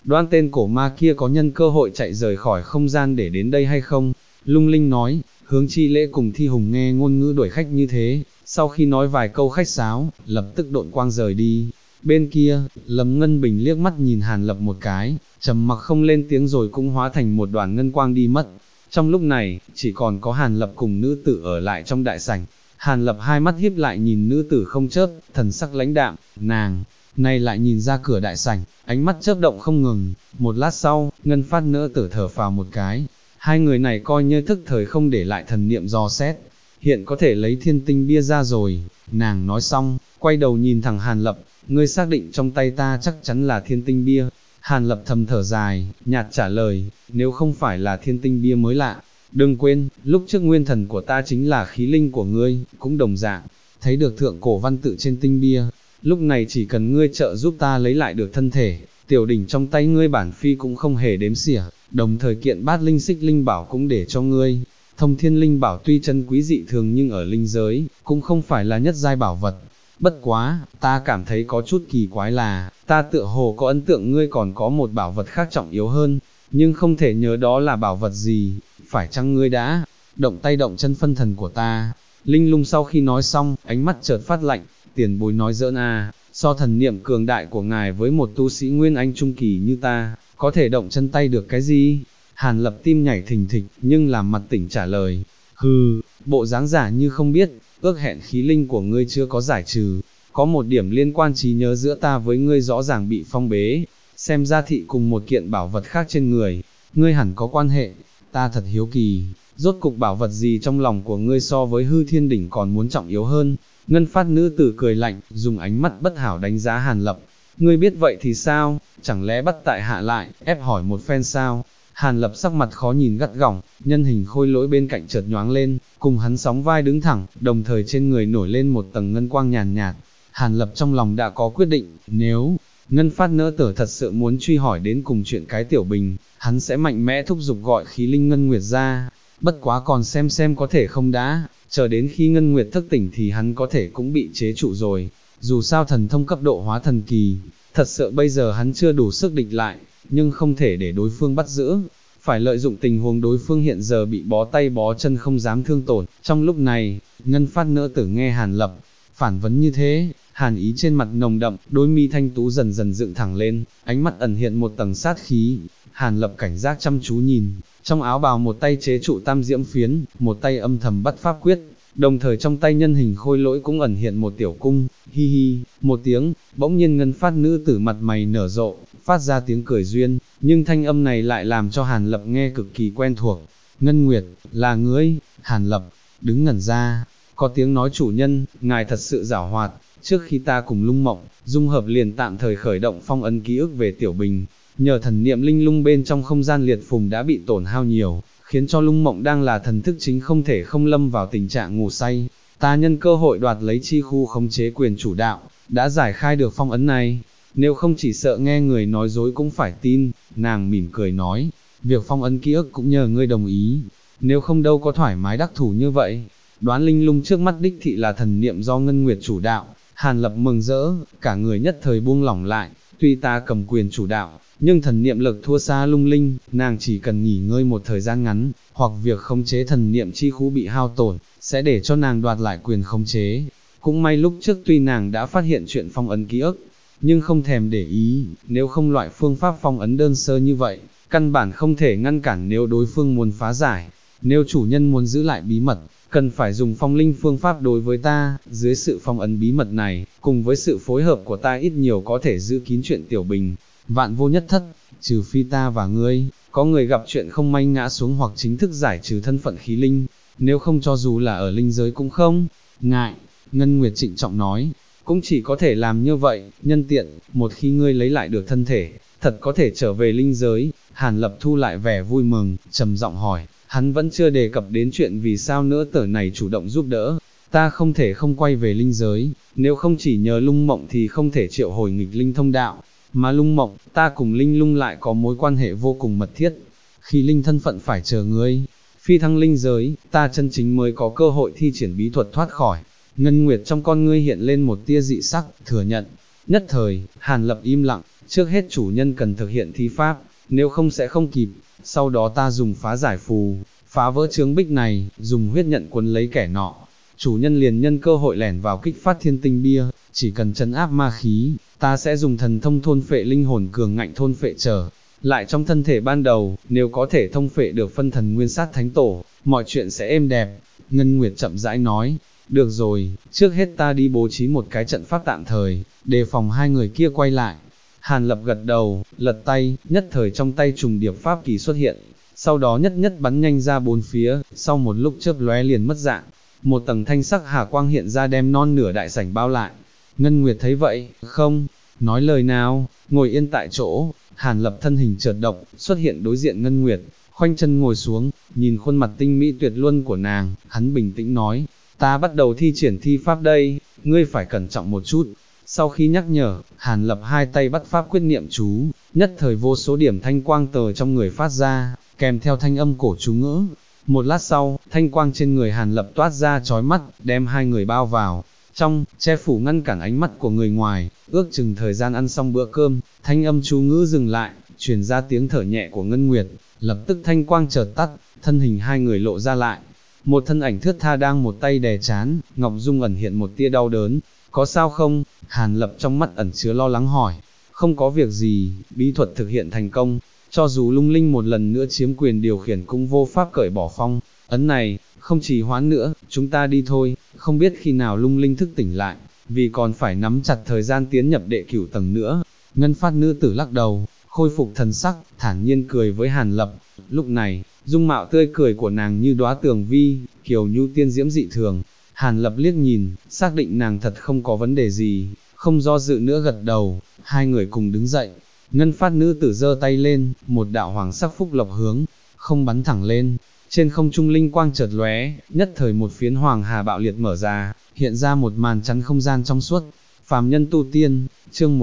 đoan tên cổ ma kia có nhân cơ hội chạy rời khỏi không gian để đến đây hay không? Lung Linh nói, Hướng Chi Lễ cùng Thi Hùng nghe ngôn ngữ đuổi khách như thế, sau khi nói vài câu khách sáo, lập tức độn quang rời đi. Bên kia, Lâm Ngân Bình liếc mắt nhìn Hàn Lập một cái, trầm mặc không lên tiếng rồi cũng hóa thành một đoàn ngân quang đi mất. Trong lúc này, chỉ còn có Hàn Lập cùng nữ tử ở lại trong đại sảnh. Hàn Lập hai mắt híp lại nhìn nữ tử không chớp, thần sắc lãnh đạm, nàng nay lại nhìn ra cửa đại sảnh, ánh mắt chớp động không ngừng. Một lát sau, Ngân Phát nữ tử thở phào một cái. Hai người này coi như thức thời không để lại thần niệm dò xét. Hiện có thể lấy thiên tinh bia ra rồi. Nàng nói xong, quay đầu nhìn thẳng Hàn Lập, ngươi xác định trong tay ta chắc chắn là thiên tinh bia. Hàn Lập thầm thở dài, nhạt trả lời, nếu không phải là thiên tinh bia mới lạ. Đừng quên, lúc trước nguyên thần của ta chính là khí linh của ngươi, cũng đồng dạng, thấy được thượng cổ văn tự trên tinh bia. Lúc này chỉ cần ngươi trợ giúp ta lấy lại được thân thể, tiểu đỉnh trong tay ngươi bản phi cũng không hề đếm xỉa, đồng thời kiện bát linh xích linh bảo cũng để cho ngươi. Thông thiên linh bảo tuy chân quý dị thường nhưng ở linh giới, cũng không phải là nhất giai bảo vật. Bất quá, ta cảm thấy có chút kỳ quái là, ta tựa hồ có ấn tượng ngươi còn có một bảo vật khác trọng yếu hơn, nhưng không thể nhớ đó là bảo vật gì, phải chăng ngươi đã động tay động chân phân thần của ta. Linh Lung sau khi nói xong, ánh mắt chợt phát lạnh, tiền bối nói giỡn à, so thần niệm cường đại của ngài với một tu sĩ nguyên anh trung kỳ như ta, có thể động chân tay được cái gì? Hàn Lập tim nhảy thình thịch, nhưng làm mặt tỉnh trả lời, hừ, bộ dáng giả như không biết, ước hẹn khí linh của ngươi chưa có giải trừ, có một điểm liên quan trí nhớ giữa ta với ngươi rõ ràng bị phong bế, xem ra thị cùng một kiện bảo vật khác trên người, ngươi hẳn có quan hệ, ta thật hiếu kỳ, rốt cục bảo vật gì trong lòng của ngươi so với hư thiên đỉnh còn muốn trọng yếu hơn. Ngân Phát nữ tử cười lạnh, dùng ánh mắt bất hảo đánh giá Hàn Lập, ngươi biết vậy thì sao, chẳng lẽ bắt tại hạ lại, ép hỏi một phen sao? Hàn Lập sắc mặt khó nhìn gắt gỏng, nhân hình khôi lỗi bên cạnh chợt nhoáng lên, cùng hắn sóng vai đứng thẳng, đồng thời trên người nổi lên một tầng ngân quang nhàn nhạt. Hàn Lập trong lòng đã có quyết định, nếu Ngân Phát nữ tử thật sự muốn truy hỏi đến cùng chuyện cái tiểu bình, hắn sẽ mạnh mẽ thúc giục gọi khí linh Ngân Nguyệt ra. Bất quá còn xem có thể không đã, chờ đến khi Ngân Nguyệt thức tỉnh thì hắn có thể cũng bị chế trụ rồi. Dù sao thần thông cấp độ hóa thần kỳ, thật sự bây giờ hắn chưa đủ sức địch lại, nhưng không thể để đối phương bắt giữ, phải lợi dụng tình huống đối phương hiện giờ bị bó tay bó chân không dám thương tổn. Trong lúc này, Ngân Phát nữ tử nghe Hàn Lập phản vấn như thế, hàn ý trên mặt nồng đậm, đôi mi thanh tú dần dần dựng thẳng lên, ánh mắt ẩn hiện một tầng sát khí. Hàn Lập cảnh giác chăm chú nhìn, trong áo bào một tay chế trụ tam diễm phiến, một tay âm thầm bắt pháp quyết, đồng thời trong tay nhân hình khôi lỗi cũng ẩn hiện một tiểu cung. Hi hi, một tiếng, bỗng nhiên Ngân Phát nữ tử mặt mày nở rộ, phát ra tiếng cười duyên, nhưng thanh âm này lại làm cho Hàn Lập nghe cực kỳ quen thuộc. Ngân Nguyệt, là ngươi? Hàn Lập đứng ngẩn ra, có tiếng nói chủ nhân, ngài thật sự giảo hoạt, trước khi ta cùng Lung Mộng dung hợp liền tạm thời khởi động phong ấn ký ức về Tiểu Bình, nhờ thần niệm linh lung bên trong không gian liệt phùng đã bị tổn hao nhiều, khiến cho Lung Mộng đang là thần thức chính không thể không lâm vào tình trạng ngủ say. Ta nhân cơ hội đoạt lấy chi khu khống chế quyền chủ đạo, đã giải khai được phong ấn này, nếu không chỉ sợ nghe người nói dối cũng phải tin. Nàng mỉm cười nói, việc phong ấn ký ức cũng nhờ ngươi đồng ý, nếu không đâu có thoải mái đắc thủ như vậy. Đoán linh lung trước mắt đích thị là thần niệm do Ngân Nguyệt chủ đạo. Hàn Lập mừng rỡ, cả người nhất thời buông lỏng lại, tuy ta cầm quyền chủ đạo, nhưng thần niệm lực thua xa lung linh, nàng chỉ cần nghỉ ngơi một thời gian ngắn, hoặc việc khống chế thần niệm chi khu bị hao tổn, sẽ để cho nàng đoạt lại quyền khống chế. Cũng may lúc trước tuy nàng đã phát hiện chuyện phong ấn ký ức, nhưng không thèm để ý, nếu không loại phương pháp phong ấn đơn sơ như vậy, căn bản không thể ngăn cản nếu đối phương muốn phá giải. Nếu chủ nhân muốn giữ lại bí mật, cần phải dùng phong linh phương pháp đối với ta, dưới sự phong ấn bí mật này, cùng với sự phối hợp của ta ít nhiều có thể giữ kín chuyện Tiểu Bình, vạn vô nhất thất, trừ phi ta và ngươi, có người gặp chuyện không may ngã xuống hoặc chính thức giải trừ thân phận khí linh, nếu không cho dù là ở linh giới cũng không ngại. Ngân Nguyệt trịnh trọng nói, cũng chỉ có thể làm như vậy, nhân tiện, một khi ngươi lấy lại được thân thể, thật có thể trở về linh giới. Hàn Lập thu lại vẻ vui mừng, trầm giọng hỏi, hắn vẫn chưa đề cập đến chuyện vì sao nữa tờ này chủ động giúp đỡ. Ta không thể không quay về linh giới, nếu không chỉ nhờ Lung Mộng thì không thể triệu hồi nghịch linh thông đạo, mà Lung Mộng, ta cùng linh lung lại có mối quan hệ vô cùng mật thiết. Khi linh thân phận phải chờ ngươi phi thăng linh giới, ta chân chính mới có cơ hội thi triển bí thuật thoát khỏi. Ngân Nguyệt trong con ngươi hiện lên một tia dị sắc, thừa nhận, Nhất thời, Hàn Lập im lặng, trước hết chủ nhân cần thực hiện thi pháp, nếu không sẽ không kịp, sau đó ta dùng phá giải phù, phá vỡ chướng bích này, dùng huyết nhận cuốn lấy kẻ nọ. Chủ nhân liền nhân cơ hội lẻn vào kích phát thiên tinh bia, chỉ cần trấn áp ma khí, ta sẽ dùng thần thông thôn phệ linh hồn cường ngạnh thôn phệ trở lại trong thân thể ban đầu, nếu có thể thông phệ được phân thần nguyên sát thánh tổ, mọi chuyện sẽ êm đẹp. Ngân Nguyệt chậm rãi nói, được rồi, trước hết ta đi bố trí một cái trận pháp tạm thời, đề phòng hai người kia quay lại. Hàn Lập gật đầu, lật tay, nhất thời trong tay trùng điệp pháp kỳ xuất hiện, sau đó nhất nhất bắn nhanh ra bốn phía, sau một lúc chớp lóe liền mất dạng, một tầng thanh sắc hà quang hiện ra đem non nửa đại sảnh bao lại. Ngân Nguyệt thấy vậy, không nói lời nào, ngồi yên tại chỗ. Hàn Lập thân hình chợt động, xuất hiện đối diện Ngân Nguyệt, khoanh chân ngồi xuống, nhìn khuôn mặt tinh mỹ tuyệt luân của nàng, hắn bình tĩnh nói, ta bắt đầu thi triển thi pháp đây, ngươi phải cẩn trọng một chút. Sau khi nhắc nhở, Hàn Lập hai tay bắt pháp quyết niệm chú, nhất thời vô số điểm thanh quang tờ trong người phát ra, kèm theo thanh âm cổ chú ngữ. Một lát sau, thanh quang trên người Hàn Lập toát ra chói mắt, đem hai người bao vào trong, che phủ ngăn cản ánh mắt của người ngoài. Ước chừng thời gian ăn xong bữa cơm, thanh âm chú ngữ dừng lại, truyền ra tiếng thở nhẹ của Ngân Nguyệt, lập tức thanh quang chợt tắt, thân hình hai người lộ ra lại. Một thân ảnh thướt tha đang một tay đè chán, Ngọc Dung ẩn hiện một tia đau đớn. Có sao không? Hàn Lập trong mắt ẩn chứa lo lắng hỏi. Không có việc gì, bí thuật thực hiện thành công, cho dù lung linh một lần nữa chiếm quyền điều khiển cũng vô pháp cởi bỏ phong ấn này, không trì hoãn nữa, chúng ta đi thôi. Không biết khi nào lung linh thức tỉnh lại, vì còn phải nắm chặt thời gian tiến nhập đệ cửu tầng nữa. Ngân Phát nữ tử lắc đầu, khôi phục thần sắc, thản nhiên cười với Hàn Lập. Lúc này, dung mạo tươi cười của nàng như đóa tường vi, kiều nhu tiên diễm dị thường. Hàn Lập liếc nhìn, xác định nàng thật không có vấn đề gì, không do dự nữa gật đầu. Hai người cùng đứng dậy. Ngân Phát nữ tử giơ tay lên, một đạo hoàng sắc phúc lộc hướng không bắn thẳng lên. Trên không trung linh quang chợt lóe, nhất thời một phiến hoàng hà bạo liệt mở ra, hiện ra một màn chắn không gian trong suốt. Phàm nhân tu tiên, chương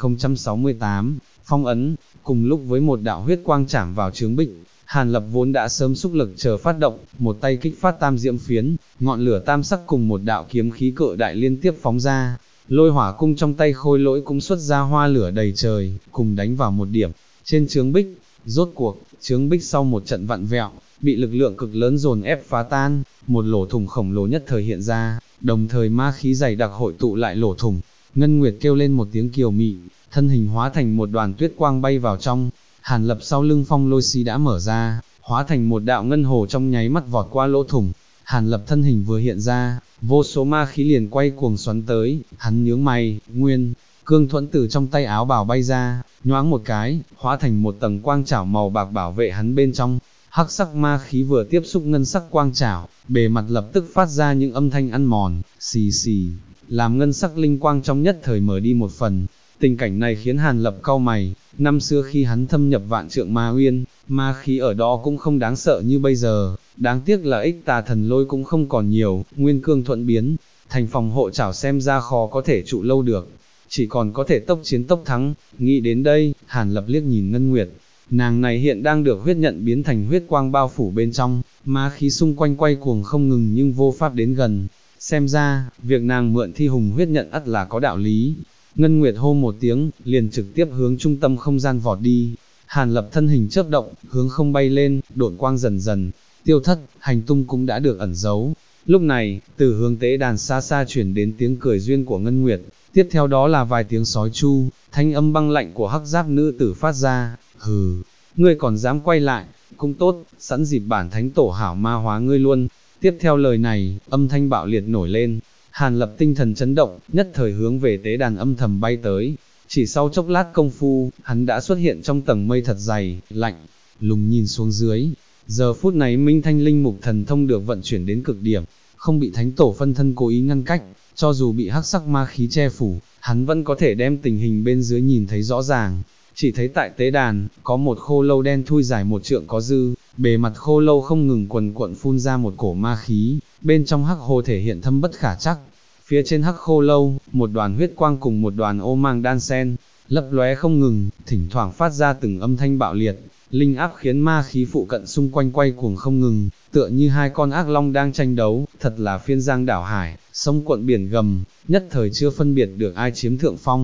1068, phong ấn. Cùng lúc với một đạo huyết quang chạm vào chướng bích, Hàn Lập vốn đã sớm xúc lực chờ phát động, một tay kích phát tam diễm phiến, ngọn lửa tam sắc cùng một đạo kiếm khí cự đại liên tiếp phóng ra. Lôi hỏa cung trong tay Khôi Lỗi cũng xuất ra hoa lửa đầy trời, cùng đánh vào một điểm trên chướng bích. Rốt cuộc, chướng bích sau một trận vặn vẹo, bị lực lượng cực lớn dồn ép phá tan, một lỗ thủng khổng lồ nhất thời hiện ra, đồng thời ma khí dày đặc hội tụ lại lỗ thủng. Ngân Nguyệt kêu lên một tiếng kiều mị, thân hình hóa thành một đoàn tuyết quang bay vào trong. Hàn Lập sau lưng phong lôi xí đã mở ra, hóa thành một đạo ngân hồ trong nháy mắt vọt qua lỗ thủng. Hàn Lập thân hình vừa hiện ra, vô số ma khí liền quay cuồng xoắn tới, hắn nhướng mày, nguyên cương thuẫn từ trong tay áo bào bay ra, nhoáng một cái, hóa thành một tầng quang chảo màu bạc bảo vệ hắn bên trong. Hắc sắc ma khí vừa tiếp xúc ngân sắc quang chảo, bề mặt lập tức phát ra những âm thanh ăn mòn, xì xì, làm ngân sắc linh quang trong nhất thời mở đi một phần. Tình cảnh này khiến Hàn Lập cau mày, năm xưa khi hắn thâm nhập vạn trượng ma uyên, ma khí ở đó cũng không đáng sợ như bây giờ, đáng tiếc là ích tà thần lôi cũng không còn nhiều, nguyên cương thuận biến, thành phòng hộ chảo xem ra khó có thể trụ lâu được, chỉ còn có thể tốc chiến tốc thắng. Nghĩ đến đây, Hàn Lập liếc nhìn Ngân Nguyệt, nàng này hiện đang được huyết nhận biến thành huyết quang bao phủ bên trong, ma khí xung quanh quay cuồng không ngừng nhưng vô pháp đến gần, xem ra, việc nàng mượn thi hùng huyết nhận ắt là có đạo lý. Ngân Nguyệt hô một tiếng, liền trực tiếp hướng trung tâm không gian vọt đi. Hàn Lập thân hình chớp động, hướng không bay lên, độn quang dần dần tiêu thất, hành tung cũng đã được ẩn giấu. Lúc này, từ hướng tế đàn xa xa chuyển đến tiếng cười duyên của Ngân Nguyệt, tiếp theo đó là vài tiếng sói chu, thanh âm băng lạnh của hắc giáp nữ tử phát ra. Hừ, ngươi còn dám quay lại, cũng tốt, sẵn dịp bản thánh tổ hảo ma hóa ngươi luôn. Tiếp theo lời này, âm thanh bạo liệt nổi lên. Hàn Lập tinh thần chấn động, nhất thời hướng về tế đàn âm thầm bay tới. Chỉ sau chốc lát công phu, hắn đã xuất hiện trong tầng mây thật dày, lạnh lùng nhìn xuống dưới. Giờ phút này Minh Thanh Linh Mục thần thông được vận chuyển đến cực điểm, không bị thánh tổ phân thân cố ý ngăn cách, cho dù bị hắc sắc ma khí che phủ, hắn vẫn có thể đem tình hình bên dưới nhìn thấy rõ ràng. Chỉ thấy tại tế đàn, có một khô lâu đen thui dài một trượng có dư, bề mặt khô lâu không ngừng quần cuộn phun ra một cổ ma khí, bên trong hắc hồ thể hiện thâm bất khả trắc. Phía trên hắc khô lâu, một đoàn huyết quang cùng một đoàn ô mang đan sen, lấp lóe không ngừng, thỉnh thoảng phát ra từng âm thanh bạo liệt, linh áp khiến ma khí phụ cận xung quanh quay cuồng không ngừng, tựa như hai con ác long đang tranh đấu, thật là phiên giang đảo hải, sông cuộn biển gầm, nhất thời chưa phân biệt được ai chiếm thượng phong.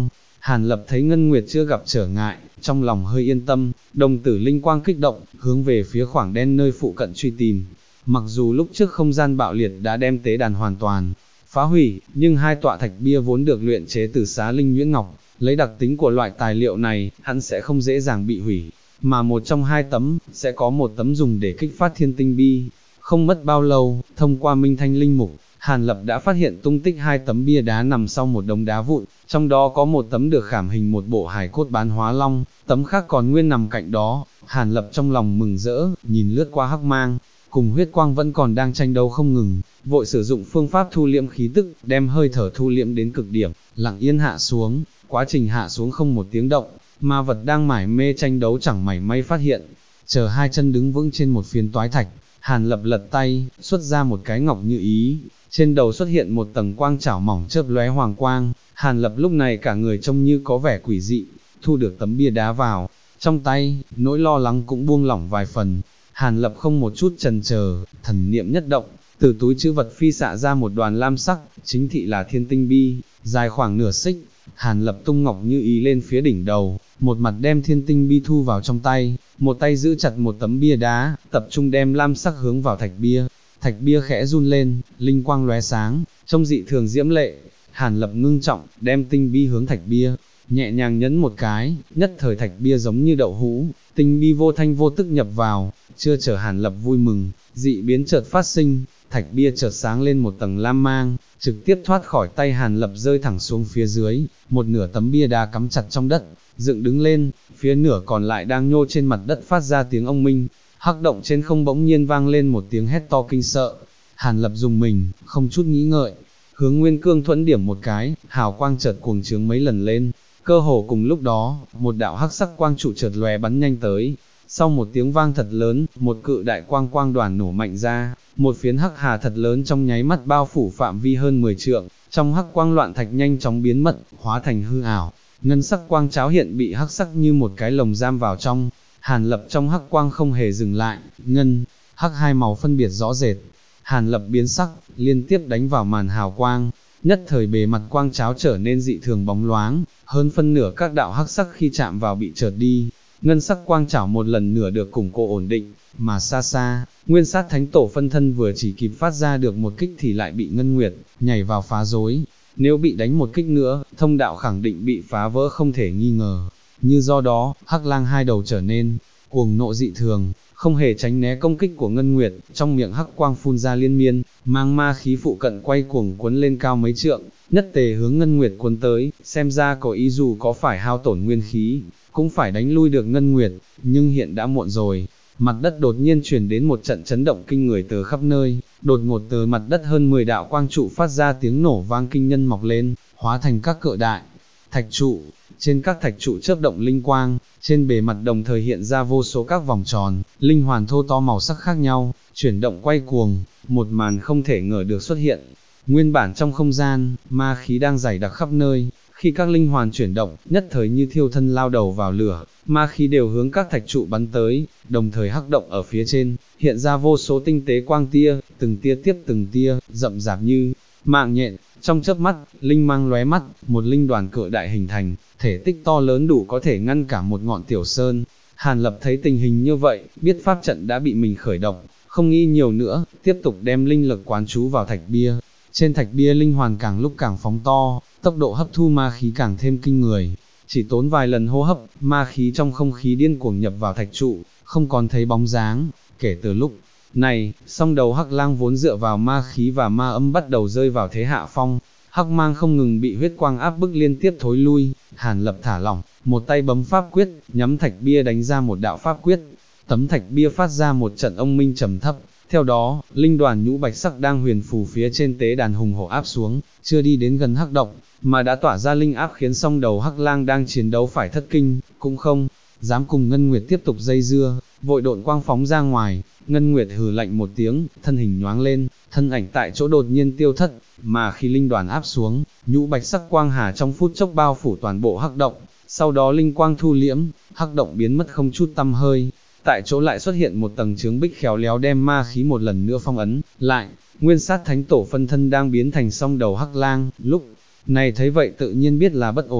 Hàn Lập thấy Ngân Nguyệt chưa gặp trở ngại, trong lòng hơi yên tâm, đồng tử linh quang kích động, hướng về phía khoảng đen nơi phụ cận truy tìm. Mặc dù lúc trước không gian bạo liệt đã đem tế đàn hoàn toàn phá hủy, nhưng hai tọa thạch bia vốn được luyện chế từ xá linh nhuyễn ngọc, lấy đặc tính của loại tài liệu này, hắn sẽ không dễ dàng bị hủy, mà một trong hai tấm, sẽ có một tấm dùng để kích phát thiên tinh bi. Không mất bao lâu, thông qua minh thanh linh mục, Hàn Lập đã phát hiện tung tích hai tấm bia đá nằm sau một đống đá vụn, trong đó có một tấm được khảm hình một bộ hài cốt bán hóa long, tấm khác còn nguyên nằm cạnh đó. Hàn Lập trong lòng mừng rỡ, nhìn lướt qua hắc mang, cùng huyết quang vẫn còn đang tranh đấu không ngừng, vội sử dụng phương pháp thu liễm khí tức, đem hơi thở thu liễm đến cực điểm, lặng yên hạ xuống, quá trình hạ xuống không một tiếng động, ma vật đang mải mê tranh đấu chẳng mảy may phát hiện. Chờ hai chân đứng vững trên một phiến toái thạch, Hàn Lập lật tay, xuất ra một cái ngọc như ý, trên đầu xuất hiện một tầng quang chảo mỏng chớp lóe hoàng quang. Hàn Lập lúc này cả người trông như có vẻ quỷ dị, thu được tấm bia đá vào trong tay, nỗi lo lắng cũng buông lỏng vài phần. Hàn Lập không một chút chần chờ, thần niệm nhất động, từ túi trữ vật phi xạ ra một đoàn lam sắc, chính thị là thiên tinh bi, dài khoảng nửa xích. Hàn Lập tung ngọc như ý lên phía đỉnh đầu, một mặt đem thiên tinh bi thu vào trong tay, một tay giữ chặt một tấm bia đá, tập trung đem lam sắc hướng vào thạch bia. Thạch bia khẽ run lên, linh quang lóe sáng, trông dị thường diễm lệ. Hàn Lập ngưng trọng, đem tinh bi hướng thạch bia, nhẹ nhàng nhấn một cái, nhất thời thạch bia giống như đậu hũ, tinh bi vô thanh vô tức nhập vào. Chưa chờ Hàn Lập vui mừng, dị biến chợt phát sinh, thạch bia chợt sáng lên một tầng lam mang, trực tiếp thoát khỏi tay Hàn Lập rơi thẳng xuống phía dưới, một nửa tấm bia đá cắm chặt trong đất, dựng đứng lên, phía nửa còn lại đang nhô trên mặt đất phát ra tiếng ông minh. Hắc động trên không bỗng nhiên vang lên một tiếng hét to kinh sợ. Hàn Lập dùng mình, không chút nghĩ ngợi, hướng Nguyên Cương thuẫn điểm một cái, hào quang chợt cuồng trướng mấy lần lên. Cơ hồ cùng lúc đó, một đạo hắc sắc quang trụ chợt lóe bắn nhanh tới. Sau một tiếng vang thật lớn, một cự đại quang đoàn nổ mạnh ra, một phiến hắc hà thật lớn trong nháy mắt bao phủ phạm vi hơn 10 trượng, trong hắc quang loạn thạch nhanh chóng biến mất, hóa thành hư ảo. Ngân sắc quang cháo hiện bị hắc sắc như một cái lồng giam vào trong. Hàn Lập trong hắc quang không hề dừng lại, ngân, hắc hai màu phân biệt rõ rệt. Hàn Lập biến sắc, liên tiếp đánh vào màn hào quang, nhất thời bề mặt quang cháo trở nên dị thường bóng loáng, hơn phân nửa các đạo hắc sắc khi chạm vào bị chợt đi. Ngân sắc quang chảo một lần nữa được củng cố ổn định, mà xa xa, Nguyên Sát Thánh Tổ phân thân vừa chỉ kịp phát ra được một kích thì lại bị Ngân Nguyệt nhảy vào phá rối. Nếu bị đánh một kích nữa, thông đạo khẳng định bị phá vỡ không thể nghi ngờ. Như do đó, Hắc Lang hai đầu trở nên cuồng nộ dị thường, không hề tránh né công kích của Ngân Nguyệt, trong miệng hắc quang phun ra liên miên, mang ma khí phụ cận quay cuồng cuốn lên cao mấy trượng, nhất tề hướng Ngân Nguyệt cuốn tới. Xem ra có ý dù có phải hao tổn nguyên khí, cũng phải đánh lui được Ngân Nguyệt, nhưng hiện đã muộn rồi. Mặt đất đột nhiên truyền đến một trận chấn động kinh người từ khắp nơi, đột ngột từ mặt đất hơn 10 đạo quang trụ phát ra tiếng nổ vang kinh nhân mọc lên, hóa thành các cự đại thạch trụ. Trên các thạch trụ chớp động linh quang, trên bề mặt đồng thời hiện ra vô số các vòng tròn, linh hoàn thô to màu sắc khác nhau, chuyển động quay cuồng, một màn không thể ngờ được xuất hiện. Nguyên bản trong không gian, ma khí đang dày đặc khắp nơi, khi các linh hoàn chuyển động, nhất thời như thiêu thân lao đầu vào lửa, ma khí đều hướng các thạch trụ bắn tới, đồng thời hắc động ở phía trên, hiện ra vô số tinh tế quang tia, từng tia tiếp từng tia, rậm rạp như mạng nhện. Trong chớp mắt, linh mang lóe mắt, một linh đoàn cự đại hình thành, thể tích to lớn đủ có thể ngăn cả một ngọn tiểu sơn. Hàn Lập thấy tình hình như vậy, biết pháp trận đã bị mình khởi động, không nghĩ nhiều nữa, tiếp tục đem linh lực quán trú vào thạch bia. Trên thạch bia linh hoàn càng lúc càng phóng to, tốc độ hấp thu ma khí càng thêm kinh người. Chỉ tốn vài lần hô hấp, ma khí trong không khí điên cuồng nhập vào thạch trụ, không còn thấy bóng dáng. Kể từ lúc này, song đầu Hắc Lang vốn dựa vào ma khí và ma âm bắt đầu rơi vào thế hạ phong. Hắc mang không ngừng bị huyết quang áp bức liên tiếp thối lui. Hàn Lập thả lỏng, một tay bấm pháp quyết, nhắm thạch bia đánh ra một đạo pháp quyết. Tấm thạch bia phát ra một trận ông minh trầm thấp. Theo đó, linh đoàn nhũ bạch sắc đang huyền phù phía trên tế đàn hùng hổ áp xuống, chưa đi đến gần hắc động, mà đã tỏa ra linh áp khiến song đầu Hắc Lang đang chiến đấu phải thất kinh, cũng không dám cùng Ngân Nguyệt tiếp tục dây dưa, vội độn quang phóng ra ngoài. Ngân Nguyệt hừ lạnh một tiếng, thân hình nhoáng lên, thân ảnh tại chỗ đột nhiên tiêu thất, mà khi linh đoàn áp xuống, nhũ bạch sắc quang hà trong phút chốc bao phủ toàn bộ hắc động, sau đó linh quang thu liễm, hắc động biến mất không chút tăm hơi. Tại chỗ lại xuất hiện một tầng chướng bích khéo léo đem ma khí một lần nữa phong ấn lại. Nguyên Sát Thánh Tổ phân thân đang biến thành song đầu Hắc Lang, lúc này thấy vậy tự nhiên biết là bất ổn,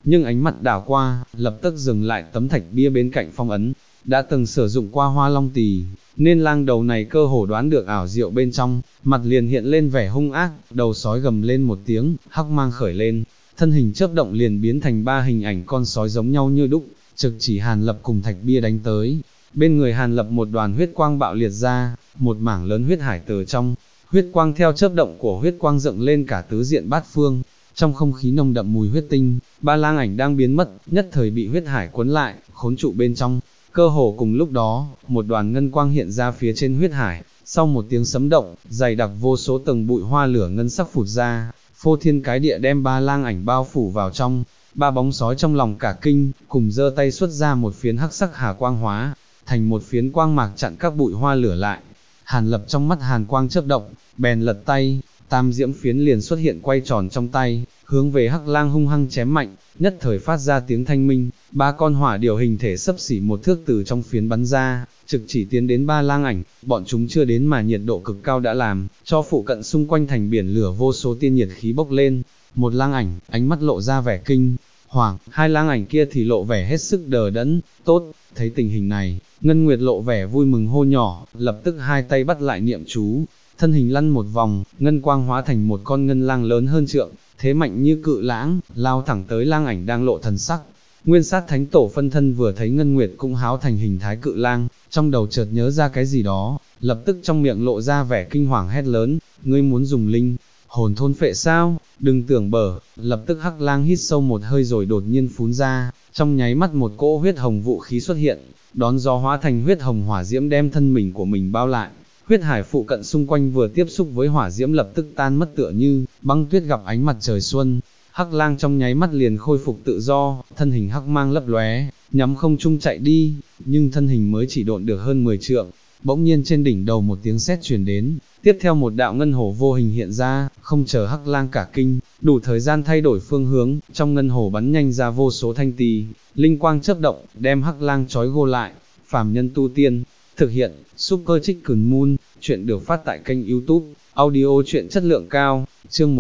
nhưng ánh mặt đảo qua, lập tức dừng lại tấm thạch bia bên cạnh phong ấn, đã từng sử dụng qua hoa long tỳ, nên lang đầu này cơ hồ đoán được ảo diệu bên trong, mặt liền hiện lên vẻ hung ác, đầu sói gầm lên một tiếng, hắc mang khởi lên, thân hình chớp động liền biến thành ba hình ảnh con sói giống nhau như đúc, trực chỉ Hàn Lập cùng thạch bia đánh tới. Bên người Hàn Lập một đoàn huyết quang bạo liệt ra, một mảng lớn huyết hải từ trong, huyết quang theo chớp động của huyết quang dựng lên cả tứ diện bát phương, trong không khí nồng đậm mùi huyết tinh, ba lang ảnh đang biến mất, nhất thời bị huyết hải cuốn lại, khốn trụ bên trong. Cơ hồ cùng lúc đó, một đoàn ngân quang hiện ra phía trên huyết hải, sau một tiếng sấm động, dày đặc vô số tầng bụi hoa lửa ngân sắc phụt ra, phô thiên cái địa đem ba lang ảnh bao phủ vào trong. Ba bóng sói trong lòng cả kinh, cùng giơ tay xuất ra một phiến hắc sắc hà quang hóa, thành một phiến quang mạc chặn các bụi hoa lửa lại. Hàn Lập trong mắt hàn quang chớp động, bèn lật tay, tam diễm phiến liền xuất hiện quay tròn trong tay, hướng về hắc lang hung hăng chém mạnh, nhất thời phát ra tiếng thanh minh, ba con hỏa điều hình thể xấp xỉ một thước từ trong phiến bắn ra, trực chỉ tiến đến ba lang ảnh, bọn chúng chưa đến mà nhiệt độ cực cao đã làm, cho phụ cận xung quanh thành biển lửa vô số tiên nhiệt khí bốc lên. Một lang ảnh, ánh mắt lộ ra vẻ kinh hoàng, hai lang ảnh kia thì lộ vẻ hết sức đờ đẫn. Tốt, thấy tình hình này, Ngân Nguyệt lộ vẻ vui mừng hô nhỏ, lập tức hai tay bắt lại niệm chú, thân hình lăn một vòng, ngân quang hóa thành một con ngân lang lớn hơn trượng, thế mạnh như cự lãng, lao thẳng tới lang ảnh đang lộ thần sắc. Nguyên Sát Thánh Tổ phân thân vừa thấy Ngân Nguyệt cũng háo thành hình thái cự lang, trong đầu chợt nhớ ra cái gì đó, lập tức trong miệng lộ ra vẻ kinh hoàng hét lớn, ngươi muốn dùng linh hồn thôn phệ sao, đừng tưởng bở. Lập tức hắc lang hít sâu một hơi rồi đột nhiên phún ra, trong nháy mắt một cỗ huyết hồng vũ khí xuất hiện, đón gió hóa thành huyết hồng hỏa diễm đem thân mình của mình bao lại. Huyết hải phụ cận xung quanh vừa tiếp xúc với hỏa diễm lập tức tan mất tựa như băng tuyết gặp ánh mặt trời xuân. Hắc lang trong nháy mắt liền khôi phục tự do, thân hình hắc mang lấp lóe, nhắm không trung chạy đi, nhưng thân hình mới chỉ độn được hơn 10 trượng, bỗng nhiên trên đỉnh đầu một tiếng sét truyền đến, tiếp theo một đạo ngân hồ vô hình hiện ra, không chờ hắc lang cả kinh, đủ thời gian thay đổi phương hướng, trong ngân hồ bắn nhanh ra vô số thanh tì, linh quang chớp động, đem hắc lang trói gô lại. Phàm nhân tu tiên, thực hiện, Super Chicken Moon, chuyện được phát tại kênh YouTube, audio chuyện chất lượng cao, chương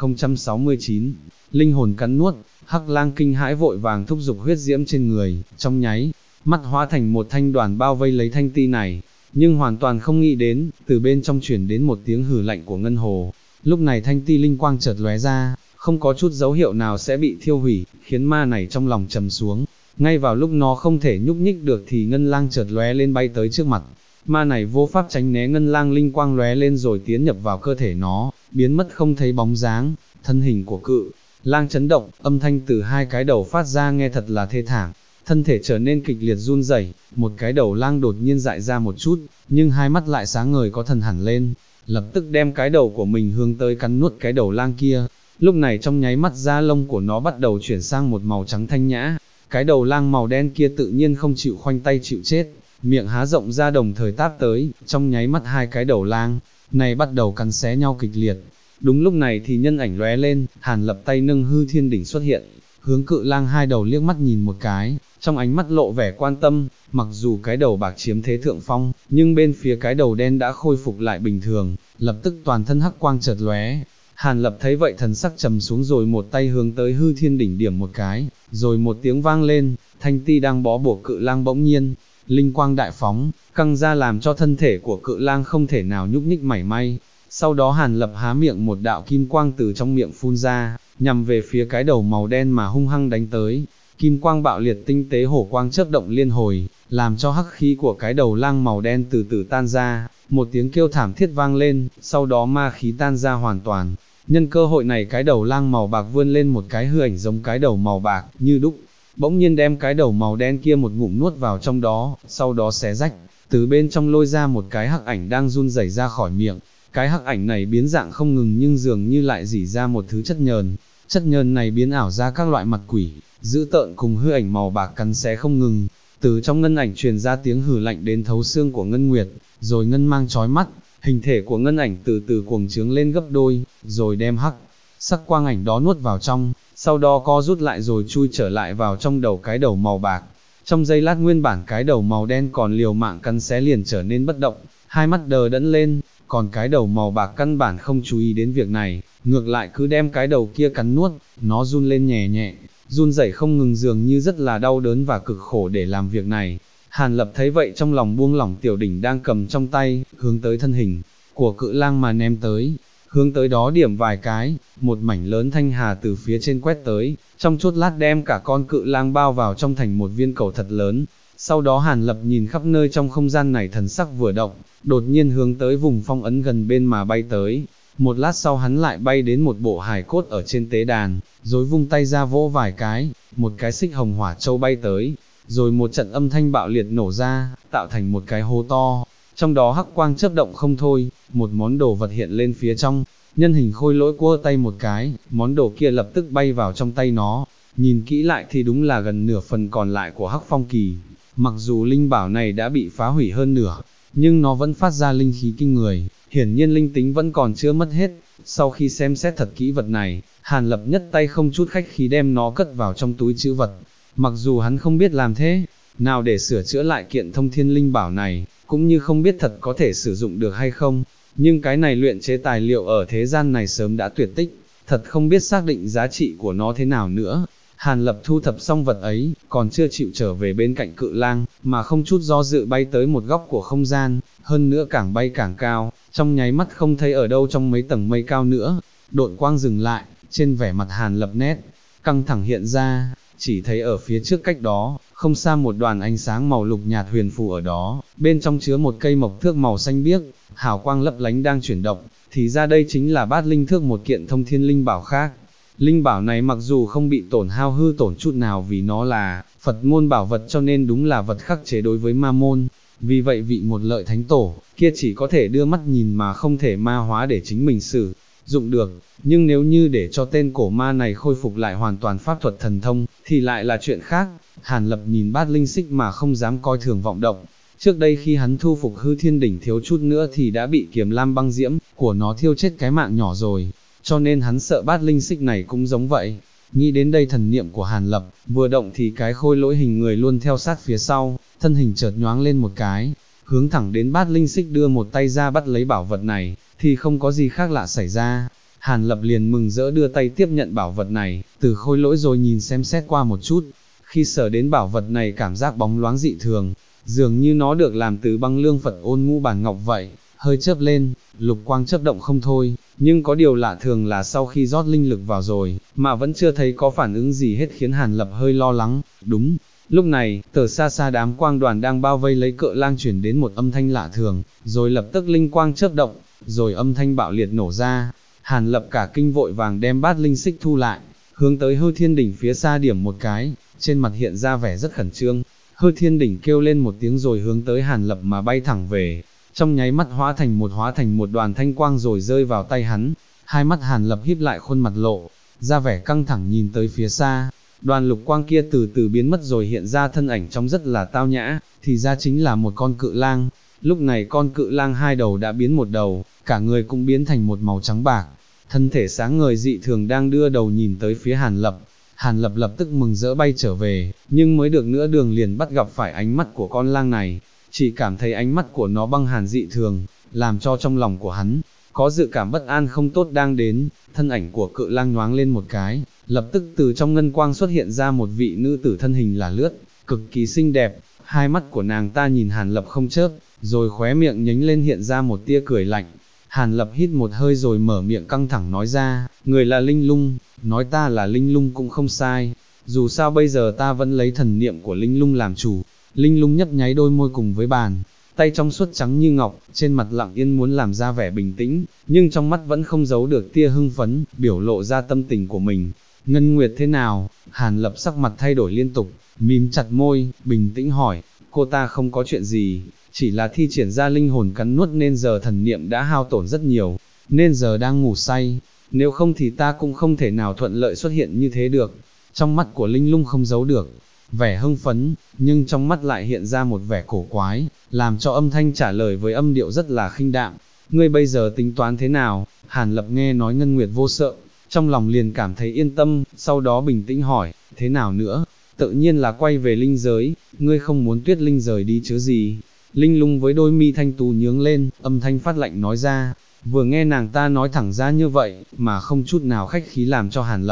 1069, linh hồn cắn nuốt. Hắc lang kinh hãi vội vàng thúc giục huyết diễm trên người, trong nháy mắt hóa thành một thanh đoàn bao vây lấy thanh ti này, nhưng hoàn toàn không nghĩ đến, từ bên trong truyền đến một tiếng hừ lạnh của ngân hồ. Lúc này thanh ti linh quang chợt lóe ra, không có chút dấu hiệu nào sẽ bị thiêu hủy, khiến ma này trong lòng trầm xuống. Ngay vào lúc nó không thể nhúc nhích được thì ngân lang chợt lóe lên bay tới trước mặt. Ma này vô pháp tránh né ngân lang linh quang lóe lên rồi tiến nhập vào cơ thể nó, biến mất không thấy bóng dáng. Thân hình của cự lang chấn động, âm thanh từ hai cái đầu phát ra nghe thật là thê thảm. Thân thể trở nên kịch liệt run rẩy, một cái đầu lang đột nhiên dại ra một chút, nhưng hai mắt lại sáng ngời có thần hẳn lên, lập tức đem cái đầu của mình hướng tới cắn nuốt cái đầu lang kia. Lúc này trong nháy mắt da lông của nó bắt đầu chuyển sang một màu trắng thanh nhã, cái đầu lang màu đen kia tự nhiên không chịu khoanh tay chịu chết, miệng há rộng ra đồng thời táp tới, trong nháy mắt hai cái đầu lang này bắt đầu cắn xé nhau kịch liệt. Đúng lúc này thì nhân ảnh lóe lên, Hàn Lập tay nâng hư thiên đỉnh xuất hiện, hướng cự lang hai đầu liếc mắt nhìn một cái, trong ánh mắt lộ vẻ quan tâm. Mặc dù cái đầu bạc chiếm thế thượng phong, nhưng bên phía cái đầu đen đã khôi phục lại bình thường, lập tức toàn thân hắc quang chợt lóe. Hàn Lập thấy vậy thần sắc trầm xuống rồi một tay hướng tới hư thiên đỉnh điểm một cái, rồi một tiếng vang lên, thanh ti đang bó buộc cự lang bỗng nhiên linh quang đại phóng, căng ra làm cho thân thể của cự lang không thể nào nhúc nhích mảy may. Sau đó Hàn Lập há miệng, một đạo kim quang từ trong miệng phun ra, nhằm về phía cái đầu màu đen mà hung hăng đánh tới. Kim quang bạo liệt, tinh tế hổ quang chớp động liên hồi, làm cho hắc khí của cái đầu lang màu đen từ từ tan ra, một tiếng kêu thảm thiết vang lên, sau đó ma khí tan ra hoàn toàn. Nhân cơ hội này cái đầu lang màu bạc vươn lên một cái hư ảnh giống cái đầu màu bạc như đúc, bỗng nhiên đem cái đầu màu đen kia một ngụm nuốt vào trong đó, sau đó xé rách, từ bên trong lôi ra một cái hắc ảnh đang run rẩy ra khỏi miệng. Cái hắc ảnh này biến dạng không ngừng nhưng dường như lại rỉ ra một thứ chất nhờn này biến ảo ra các loại mặt quỷ, dữ tợn cùng hư ảnh màu bạc cắn xé không ngừng. Từ trong ngân ảnh truyền ra tiếng hừ lạnh đến thấu xương của Ngân Nguyệt, rồi ngân mang chói mắt, hình thể của ngân ảnh từ từ cuồng trướng lên gấp đôi, rồi đem hắc sắc quang ảnh đó nuốt vào trong, sau đó co rút lại rồi chui trở lại vào trong đầu cái đầu màu bạc. Trong giây lát nguyên bản cái đầu màu đen còn liều mạng cắn xé liền trở nên bất động, hai mắt đờ đẫn lên, còn cái đầu màu bạc căn bản không chú ý đến việc này, ngược lại cứ đem cái đầu kia cắn nuốt. Nó run lên nhẹ nhẹ, run rẩy không ngừng dường như rất là đau đớn và cực khổ để làm việc này. Hàn Lập thấy vậy trong lòng buông lỏng tiểu đỉnh đang cầm trong tay, hướng tới thân hình của cự lang mà ném tới, hướng tới đó điểm vài cái, một mảnh lớn thanh hà từ phía trên quét tới, trong chốt lát đem cả con cự lang bao vào trong thành một viên cầu thật lớn. Sau đó Hàn Lập nhìn khắp nơi trong không gian này thần sắc vừa động, đột nhiên hướng tới vùng phong ấn gần bên mà bay tới. Một lát sau hắn lại bay đến một bộ hài cốt ở trên tế đàn, rồi vung tay ra vỗ vài cái, một cái xích hồng hỏa châu bay tới, rồi một trận âm thanh bạo liệt nổ ra, tạo thành một cái hố to, trong đó hắc quang chớp động không thôi, một món đồ vật hiện lên phía trong, nhân hình khôi lỗi cua tay một cái, món đồ kia lập tức bay vào trong tay nó, nhìn kỹ lại thì đúng là gần nửa phần còn lại của hắc phong kỳ. Mặc dù linh bảo này đã bị phá hủy hơn nửa, nhưng nó vẫn phát ra linh khí kinh người, hiển nhiên linh tính vẫn còn chưa mất hết. Sau khi xem xét thật kỹ vật này, Hàn Lập nhất tay không chút khách khí đem nó cất vào trong túi trữ vật. Mặc dù hắn không biết làm thế nào để sửa chữa lại kiện thông thiên linh bảo này, cũng như không biết thật có thể sử dụng được hay không, nhưng cái này luyện chế tài liệu ở thế gian này sớm đã tuyệt tích, thật không biết xác định giá trị của nó thế nào nữa. Hàn Lập thu thập xong vật ấy, còn chưa chịu trở về bên cạnh cự lang, mà không chút do dự bay tới một góc của không gian, hơn nữa càng bay càng cao, trong nháy mắt không thấy ở đâu trong mấy tầng mây cao nữa. Độn quang dừng lại, trên vẻ mặt Hàn Lập nét căng thẳng hiện ra, chỉ thấy ở phía trước cách đó, không xa một đoàn ánh sáng màu lục nhạt huyền phù ở đó, bên trong chứa một cây mộc thước màu xanh biếc, hào quang lấp lánh đang chuyển động, thì ra đây chính là bát linh thước, một kiện thông thiên linh bảo khác. Linh bảo này mặc dù không bị tổn hao hư tổn chút nào vì nó là Phật môn bảo vật cho nên đúng là vật khắc chế đối với ma môn, vì vậy vị một lợi thánh tổ kia chỉ có thể đưa mắt nhìn mà không thể ma hóa để chính mình sử dụng được, nhưng nếu như để cho tên cổ ma này khôi phục lại hoàn toàn pháp thuật thần thông, thì lại là chuyện khác. Hàn Lập nhìn bát linh xích mà không dám coi thường vọng động, trước đây khi hắn thu phục hư thiên đỉnh thiếu chút nữa thì đã bị kiềm lam băng diễm của nó thiêu chết cái mạng nhỏ rồi, cho nên hắn sợ bát linh xích này cũng giống vậy. Nghĩ đến đây thần niệm của Hàn Lập vừa động thì cái khôi lỗi hình người luôn theo sát phía sau, thân hình chợt nhoáng lên một cái, hướng thẳng đến bát linh xích đưa một tay ra bắt lấy bảo vật này, thì không có gì khác lạ xảy ra. Hàn Lập liền mừng rỡ đưa tay tiếp nhận bảo vật này, từ khôi lỗi rồi nhìn xem xét qua một chút, khi sờ đến bảo vật này cảm giác bóng loáng dị thường, dường như nó được làm từ băng lương Phật ôn ngũ bản ngọc vậy, hơi chớp lên, lục quang chớp động không thôi, nhưng có điều lạ thường là sau khi rót linh lực vào rồi, mà vẫn chưa thấy có phản ứng gì hết khiến Hàn Lập hơi lo lắng. Đúng lúc này, từ xa xa đám quang đoàn đang bao vây lấy cự lang chuyển đến một âm thanh lạ thường, rồi lập tức linh quang chớp động, rồi âm thanh bạo liệt nổ ra. Hàn Lập cả kinh vội vàng đem bát linh xích thu lại, hướng tới hư thiên đỉnh phía xa điểm một cái, trên mặt hiện ra vẻ rất khẩn trương. Hư thiên đỉnh kêu lên một tiếng rồi hướng tới Hàn Lập mà bay thẳng về, trong nháy mắt hóa thành một đoàn thanh quang rồi rơi vào tay hắn. Hai mắt Hàn Lập híp lại, khuôn mặt lộ ra vẻ căng thẳng nhìn tới phía xa. Đoàn lục quang kia từ từ biến mất rồi hiện ra thân ảnh trông rất là tao nhã, thì ra chính là một con cự lang. Lúc này con cự lang hai đầu đã biến một đầu, cả người cũng biến thành một màu trắng bạc, thân thể sáng ngời dị thường đang đưa đầu nhìn tới phía Hàn Lập. Hàn Lập lập tức mừng rỡ bay trở về, nhưng mới được nửa đường liền bắt gặp phải ánh mắt của con lang này, chỉ cảm thấy ánh mắt của nó băng hàn dị thường, làm cho trong lòng của hắn có dự cảm bất an không tốt đang đến. Thân ảnh của cự lang nhoáng lên một cái, lập tức từ trong ngân quang xuất hiện ra một vị nữ tử thân hình là lướt, cực kỳ xinh đẹp, hai mắt của nàng ta nhìn Hàn Lập không chớp, rồi khóe miệng nhếch lên hiện ra một tia cười lạnh. Hàn Lập hít một hơi rồi mở miệng căng thẳng nói ra, người là Linh Lung, nói ta là Linh Lung cũng không sai, dù sao bây giờ ta vẫn lấy thần niệm của Linh Lung làm chủ. Linh Lung nhấp nháy đôi môi cùng với bàn tay trong suốt trắng như ngọc, trên mặt lặng yên muốn làm ra vẻ bình tĩnh, nhưng trong mắt vẫn không giấu được tia hưng phấn, biểu lộ ra tâm tình của mình. Ngân Nguyệt thế nào? Hàn Lập sắc mặt thay đổi liên tục, mím chặt môi, bình tĩnh hỏi. Cô ta không có chuyện gì, chỉ là thi triển ra linh hồn cắn nuốt nên giờ thần niệm đã hao tổn rất nhiều, nên giờ đang ngủ say, nếu không thì ta cũng không thể nào thuận lợi xuất hiện như thế được. Trong mắt của Linh Lung không giấu được vẻ hưng phấn, nhưng trong mắt lại hiện ra một vẻ cổ quái, làm cho âm thanh trả lời với âm điệu rất là khinh đạm. Ngươi bây giờ tính toán thế nào? Hàn Lập nghe nói Ngân Nguyệt vô sợ, trong lòng liền cảm thấy yên tâm, sau đó bình tĩnh hỏi, thế nào nữa? Tự nhiên là quay về linh giới, ngươi không muốn Tuyết Linh rời đi chứ gì? Linh Lung với đôi mi thanh tú nhướng lên, âm thanh phát lạnh nói ra. Vừa nghe nàng ta nói thẳng ra như vậy, mà không chút nào khách khí làm cho Hàn Lập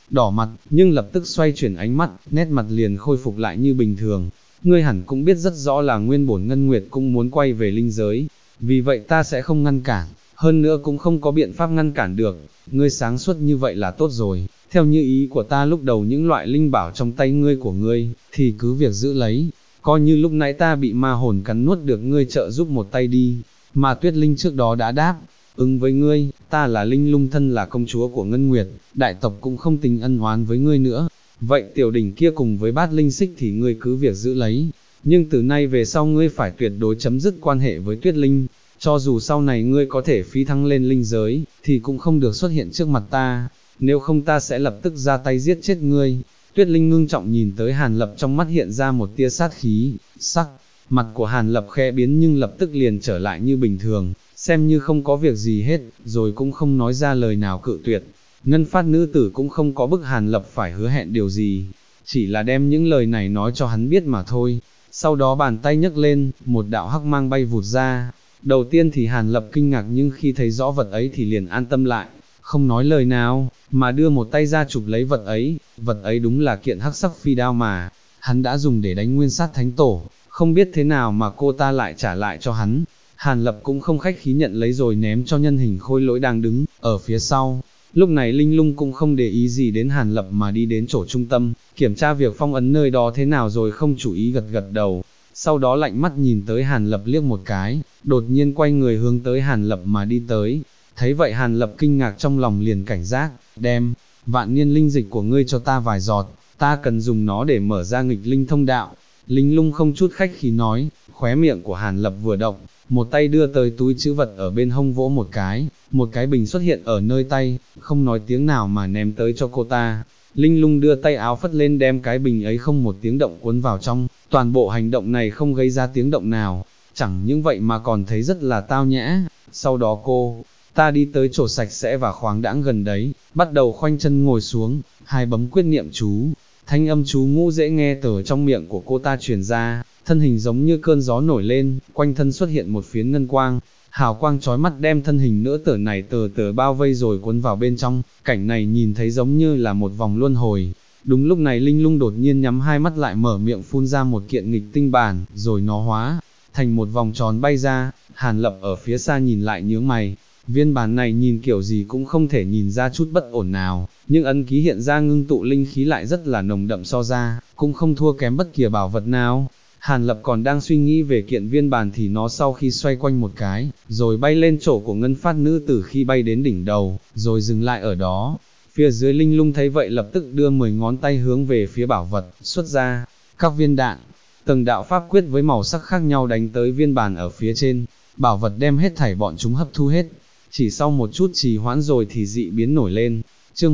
đỏ mặt, nhưng lập tức xoay chuyển ánh mắt, nét mặt liền khôi phục lại như bình thường. Ngươi hẳn cũng biết rất rõ là nguyên bổn Ngân Nguyệt cũng muốn quay về linh giới, vì vậy ta sẽ không ngăn cản, hơn nữa cũng không có biện pháp ngăn cản được, ngươi sáng suốt như vậy là tốt rồi, theo như ý của ta lúc đầu những loại linh bảo trong tay ngươi của ngươi, thì cứ việc giữ lấy, coi như lúc nãy ta bị ma hồn cắn nuốt được ngươi trợ giúp một tay đi, mà Tuyết Linh trước đó đã đáp, ứng với ngươi, ta là Linh Lung thân là công chúa của Ngân Nguyệt, đại tộc cũng không tình ân oán với ngươi nữa, vậy tiểu đỉnh kia cùng với bát linh xích thì ngươi cứ việc giữ lấy, nhưng từ nay về sau ngươi phải tuyệt đối chấm dứt quan hệ với Tuyết Linh, cho dù sau này ngươi có thể phi thăng lên linh giới, thì cũng không được xuất hiện trước mặt ta, nếu không ta sẽ lập tức ra tay giết chết ngươi. Tuyết Linh ngưng trọng nhìn tới Hàn Lập, trong mắt hiện ra một tia sát khí, sắc mặt của Hàn Lập khẽ biến nhưng lập tức liền trở lại như bình thường, xem như không có việc gì hết, rồi cũng không nói ra lời nào cự tuyệt. Ngân Phát nữ tử cũng không có bức Hàn Lập phải hứa hẹn điều gì, chỉ là đem những lời này nói cho hắn biết mà thôi. Sau đó bàn tay nhấc lên, một đạo hắc mang bay vụt ra. Đầu tiên thì Hàn Lập kinh ngạc, nhưng khi thấy rõ vật ấy thì liền an tâm lại, không nói lời nào, mà đưa một tay ra chụp lấy vật ấy đúng là kiện hắc sắc phi đao mà hắn đã dùng để đánh Nguyên Sát Thánh Tổ, không biết thế nào mà cô ta lại trả lại cho hắn. Hàn Lập cũng không khách khí nhận lấy rồi ném cho nhân hình khôi lỗi đang đứng ở phía sau. Lúc này Linh Lung cũng không để ý gì đến Hàn Lập mà đi đến chỗ trung tâm, kiểm tra việc phong ấn nơi đó thế nào rồi không chú ý gật gật đầu. Sau đó lạnh mắt nhìn tới Hàn Lập liếc một cái, đột nhiên quay người hướng tới Hàn Lập mà đi tới. Thấy vậy Hàn Lập kinh ngạc, trong lòng liền cảnh giác, đem vạn niên linh dịch của ngươi cho ta vài giọt, ta cần dùng nó để mở ra nghịch linh thông đạo. Linh Lung không chút khách khí nói, khóe miệng của Hàn Lập vừa động, một tay đưa tới túi trữ vật ở bên hông vỗ một cái bình xuất hiện ở nơi tay, không nói tiếng nào mà ném tới cho cô ta. Linh Lung đưa tay áo phất lên đem cái bình ấy không một tiếng động cuốn vào trong, toàn bộ hành động này không gây ra tiếng động nào, chẳng những vậy mà còn thấy rất là tao nhã. Sau đó cô ta đi tới chỗ sạch sẽ và khoáng đãng gần đấy, bắt đầu khoanh chân ngồi xuống, hai bấm quyết niệm chú. Thanh âm chú ngũ dễ nghe từ trong miệng của cô ta truyền ra, thân hình giống như cơn gió nổi lên, quanh thân xuất hiện một phiến ngân quang, hào quang chói mắt đem thân hình nữ tử này từ từ bao vây rồi cuốn vào bên trong. Cảnh này nhìn thấy giống như là một vòng luân hồi. Đúng lúc này Linh Lung đột nhiên nhắm hai mắt lại, mở miệng phun ra một kiện nghịch tinh bản, rồi nó hóa thành một vòng tròn bay ra. Hàn Lập ở phía xa nhìn lại nhướng mày, viên bản này nhìn kiểu gì cũng không thể nhìn ra chút bất ổn nào, nhưng ấn ký hiện ra ngưng tụ linh khí lại rất là nồng đậm, so ra cũng không thua kém bất kỳ bảo vật nào. Hàn Lập còn đang suy nghĩ về kiện viên bàn thì nó sau khi xoay quanh một cái, rồi bay lên chỗ của Ngân Phát nữ tử, khi bay đến đỉnh đầu, rồi dừng lại ở đó. Phía dưới Linh Lung thấy vậy lập tức đưa 10 ngón tay hướng về phía bảo vật, xuất ra các viên đạn, từng đạo pháp quyết với màu sắc khác nhau đánh tới viên bàn ở phía trên. Bảo vật đem hết thảy bọn chúng hấp thu hết. Chỉ sau một chút trì hoãn rồi thì dị biến nổi lên. Chương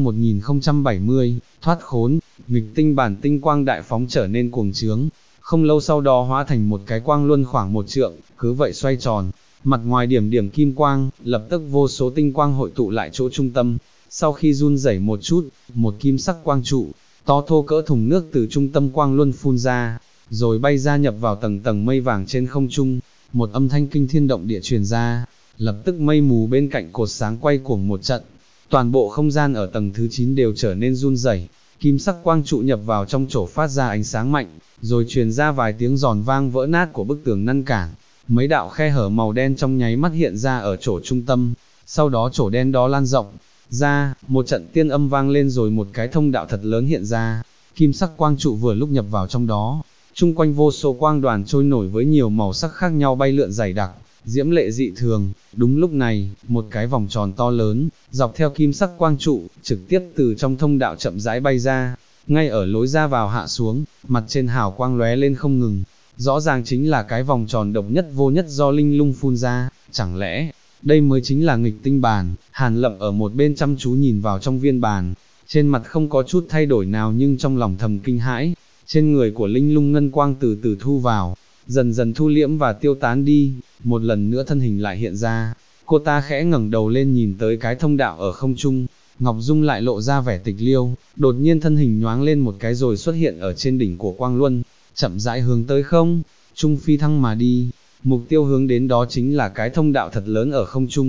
1070, thoát khốn. Nghịch tinh bản tinh quang đại phóng trở nên cuồng trướng, không lâu sau đó hóa thành một cái quang luân khoảng 1 trượng, cứ vậy xoay tròn, mặt ngoài điểm điểm kim quang, lập tức vô số tinh quang hội tụ lại chỗ trung tâm. Sau khi run rẩy một chút, một kim sắc quang trụ to thô cỡ thùng nước từ trung tâm quang luân phun ra, rồi bay ra nhập vào tầng tầng mây vàng trên không trung. Một âm thanh kinh thiên động địa truyền ra, lập tức mây mù bên cạnh cột sáng quay cuồng một trận, toàn bộ không gian ở tầng thứ 9 đều trở nên run rẩy. Kim sắc quang trụ nhập vào trong chỗ phát ra ánh sáng mạnh, rồi truyền ra vài tiếng giòn vang vỡ nát của bức tường ngăn cản. Mấy đạo khe hở màu đen trong nháy mắt hiện ra ở chỗ trung tâm, sau đó chỗ đen đó lan rộng ra, một trận tiên âm vang lên rồi một cái thông đạo thật lớn hiện ra. Kim sắc quang trụ vừa lúc nhập vào trong đó, chung quanh vô số quang đoàn trôi nổi với nhiều màu sắc khác nhau bay lượn dày đặc, diễm lệ dị thường. Đúng lúc này, một cái vòng tròn to lớn, dọc theo kim sắc quang trụ, trực tiếp từ trong thông đạo chậm rãi bay ra, ngay ở lối ra vào hạ xuống, mặt trên hào quang lóe lên không ngừng, rõ ràng chính là cái vòng tròn độc nhất vô nhất do Linh Lung phun ra. Chẳng lẽ, đây mới chính là nghịch tinh bàn? Hàn Lập ở một bên chăm chú nhìn vào trong viên bàn, trên mặt không có chút thay đổi nào nhưng trong lòng thầm kinh hãi. Trên người của Linh Lung ngân quang từ từ thu vào, dần dần thu liễm và tiêu tán đi, một lần nữa thân hình lại hiện ra. Cô ta khẽ ngẩng đầu lên nhìn tới cái thông đạo ở không trung, Ngọc Dung lại lộ ra vẻ tịch liêu, đột nhiên thân hình nhoáng lên một cái rồi xuất hiện ở trên đỉnh của Quang Luân, chậm rãi hướng tới không trung phi thăng mà đi. Mục tiêu hướng đến đó chính là cái thông đạo thật lớn ở không trung.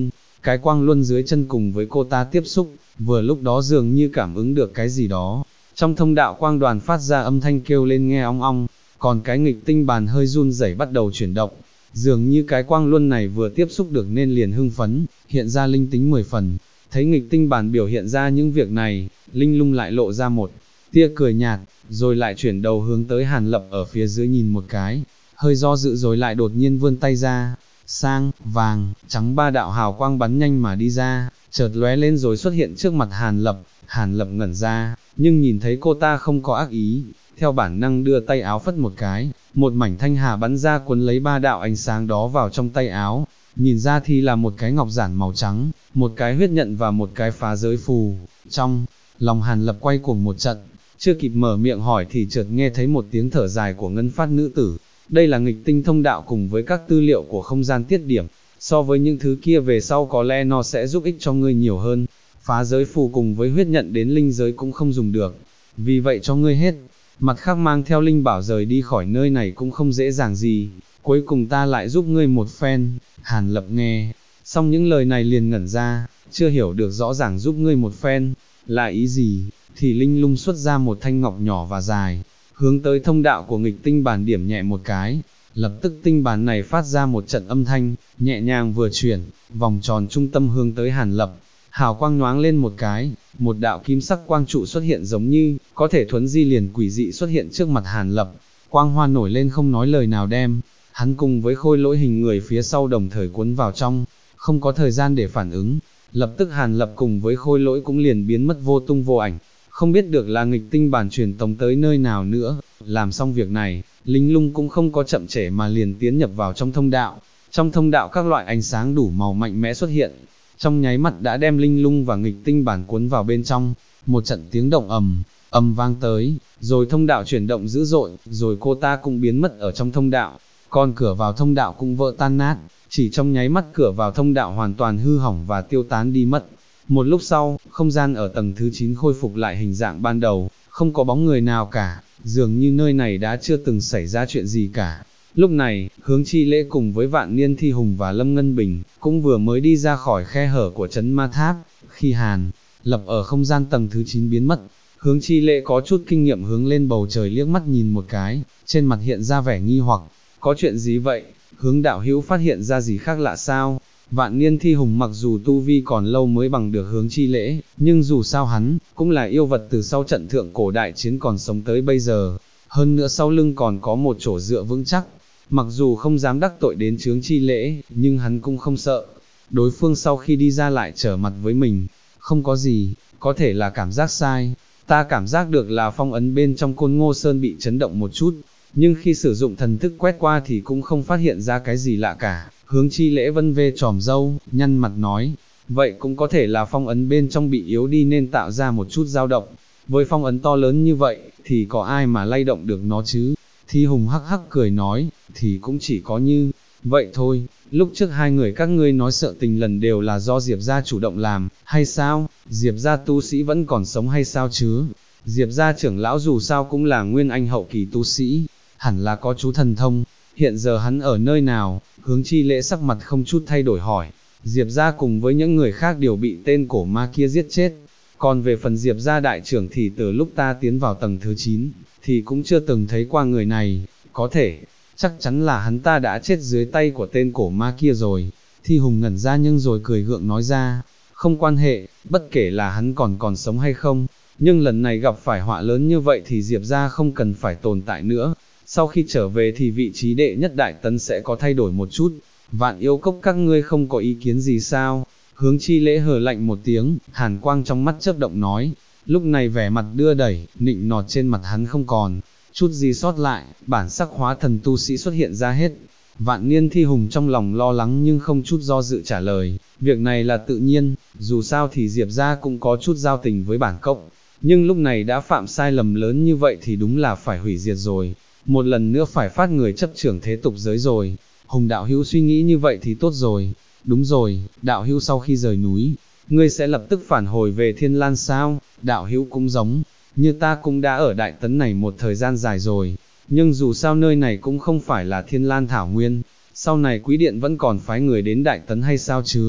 cái quang luân dưới chân cùng với cô ta tiếp xúc, vừa lúc đó dường như cảm ứng được cái gì đó. Trong thông đạo quang đoàn phát ra âm thanh kêu lên nghe ong ong, còn cái nghịch tinh bàn hơi run rẩy bắt đầu chuyển động. Dường như cái quang luân này vừa tiếp xúc được nên liền hưng phấn, hiện ra linh tính 10 phần. Thấy nghịch tinh bàn biểu hiện ra những việc này, Linh Lung lại lộ ra một tia cười nhạt, rồi lại chuyển đầu hướng tới Hàn Lập ở phía dưới nhìn một cái, hơi do dự rồi lại đột nhiên vươn tay ra, sang, vàng, trắng ba đạo hào quang bắn nhanh mà đi ra, chợt lóe lên rồi xuất hiện trước mặt Hàn Lập ngẩn ra, nhưng nhìn thấy cô ta không có ác ý, theo bản năng đưa tay áo phất một cái, một mảnh thanh hà bắn ra cuốn lấy ba đạo ánh sáng đó vào trong tay áo, nhìn ra thì là một cái ngọc giản màu trắng, một cái huyết nhận và một cái phá giới phù. Trong lòng Hàn Lập quay cuồng một trận, chưa kịp mở miệng hỏi thì chợt nghe thấy một tiếng thở dài của ngân phát nữ tử. Đây là nghịch tinh thông đạo cùng với các tư liệu của không gian tiết điểm, so với những thứ kia về sau có lẽ nó sẽ giúp ích cho ngươi nhiều hơn. Phá giới phù cùng với huyết nhận đến linh giới cũng không dùng được, vì vậy cho ngươi hết. Mặt khác mang theo linh bảo rời đi khỏi nơi này cũng không dễ dàng gì, cuối cùng ta lại giúp ngươi một phen. Hàn Lập nghe xong những lời này liền ngẩn ra, chưa hiểu được rõ ràng giúp ngươi một phen là ý gì, thì Linh Lung xuất ra một thanh ngọc nhỏ và dài, hướng tới thông đạo của nghịch tinh bàn điểm nhẹ một cái, lập tức tinh bàn này phát ra một trận âm thanh, nhẹ nhàng vừa chuyển, vòng tròn trung tâm hướng tới Hàn Lập, hào quang nhoáng lên một cái, một đạo kim sắc quang trụ xuất hiện giống như có thể thuấn di liền quỷ dị xuất hiện trước mặt Hàn Lập, quang hoa nổi lên không nói lời nào đem hắn cùng với khôi lỗi hình người phía sau đồng thời cuốn vào trong, không có thời gian để phản ứng, lập tức Hàn Lập cùng với khôi lỗi cũng liền biến mất vô tung vô ảnh, không biết được là nghịch tinh bản truyền tống tới nơi nào nữa. Làm xong việc này, Linh Lung cũng không có chậm trễ mà liền tiến nhập vào trong thông đạo. Trong thông đạo các loại ánh sáng đủ màu mạnh mẽ xuất hiện, trong nháy mắt đã đem Linh Lung và nghịch tinh bản cuốn vào bên trong. Một trận tiếng động ầm vang tới, rồi thông đạo chuyển động dữ dội, rồi cô ta cũng biến mất ở trong thông đạo, còn cửa vào thông đạo cũng vỡ tan nát, chỉ trong nháy mắt cửa vào thông đạo hoàn toàn hư hỏng và tiêu tán đi mất. Một lúc sau, không gian ở tầng thứ 9 khôi phục lại hình dạng ban đầu, không có bóng người nào cả, dường như nơi này đã chưa từng xảy ra chuyện gì cả. Lúc này, Hướng Chi Lễ cùng với Vạn Niên Thi Hùng và Lâm Ngân Bình, cũng vừa mới đi ra khỏi khe hở của trấn ma tháp, khi Hàn Lập ở không gian tầng thứ 9 biến mất. Hướng Chi Lễ có chút kinh nghiệm hướng lên bầu trời liếc mắt nhìn một cái, trên mặt hiện ra vẻ nghi hoặc, có chuyện gì vậy, Hướng đạo hữu phát hiện ra gì khác lạ sao? Vạn Niên Thi Hùng mặc dù tu vi còn lâu mới bằng được Hướng Chi Lễ, nhưng dù sao hắn, cũng là yêu vật từ sau trận thượng cổ đại chiến còn sống tới bây giờ, hơn nữa sau lưng còn có một chỗ dựa vững chắc, mặc dù không dám đắc tội đến Hướng Chi Lễ, nhưng hắn cũng không sợ, đối phương sau khi đi ra lại trở mặt với mình, không có gì, có thể là cảm giác sai, ta cảm giác được là phong ấn bên trong Côn Ngô Sơn bị chấn động một chút, nhưng khi sử dụng thần thức quét qua thì cũng không phát hiện ra cái gì lạ cả. Hướng Chi Lễ vân vê tròm râu, nhăn mặt nói, vậy cũng có thể là phong ấn bên trong bị yếu đi nên tạo ra một chút dao động, với phong ấn to lớn như vậy, thì có ai mà lay động được nó chứ? Thi Hùng hắc hắc cười nói, thì cũng chỉ có như vậy thôi, lúc trước hai người các ngươi nói sợ tình lần đều là do Diệp gia chủ động làm, hay sao? Diệp gia tu sĩ vẫn còn sống hay sao chứ? Diệp gia trưởng lão dù sao cũng là nguyên anh hậu kỳ tu sĩ, hẳn là có chú thần thông, hiện giờ hắn ở nơi nào? Hướng Chi Lễ sắc mặt không chút thay đổi hỏi. Diệp gia cùng với những người khác đều bị tên cổ ma kia giết chết, còn về phần Diệp gia đại trưởng thì từ lúc ta tiến vào tầng thứ 9, thì cũng chưa từng thấy qua người này, có thể, chắc chắn là hắn ta đã chết dưới tay của tên cổ ma kia rồi. Thi Hùng ngẩn ra nhưng rồi cười gượng nói ra, không quan hệ, bất kể là hắn còn sống hay không, nhưng lần này gặp phải họa lớn như vậy thì Diệp gia không cần phải tồn tại nữa. Sau khi trở về thì vị trí đệ nhất đại tấn sẽ có thay đổi một chút. Vạn Yêu Cốc các ngươi không có ý kiến gì sao? Hướng Chi Lễ hờ lạnh một tiếng, hàn quang trong mắt chớp động nói. Lúc này vẻ mặt đưa đẩy, nịnh nọt trên mặt hắn không còn chút gì sót lại, bản sắc hóa thần tu sĩ xuất hiện ra hết. Vạn Niên Thi Hùng trong lòng lo lắng nhưng không chút do dự trả lời, việc này là tự nhiên, dù sao thì Diệp gia cũng có chút giao tình với bản cốc, nhưng lúc này đã phạm sai lầm lớn như vậy thì đúng là phải hủy diệt rồi, một lần nữa phải phát người chấp trưởng thế tục giới rồi. Hùng đạo hữu suy nghĩ như vậy thì tốt rồi, đúng rồi, đạo hữu sau khi rời núi, ngươi sẽ lập tức phản hồi về Thiên Lan sao? Đạo hữu cũng giống như ta cũng đã ở Đại Tấn này một thời gian dài rồi, nhưng dù sao nơi này cũng không phải là Thiên Lan Thảo Nguyên, sau này Quý Điện vẫn còn phái người đến Đại Tấn hay sao chứ?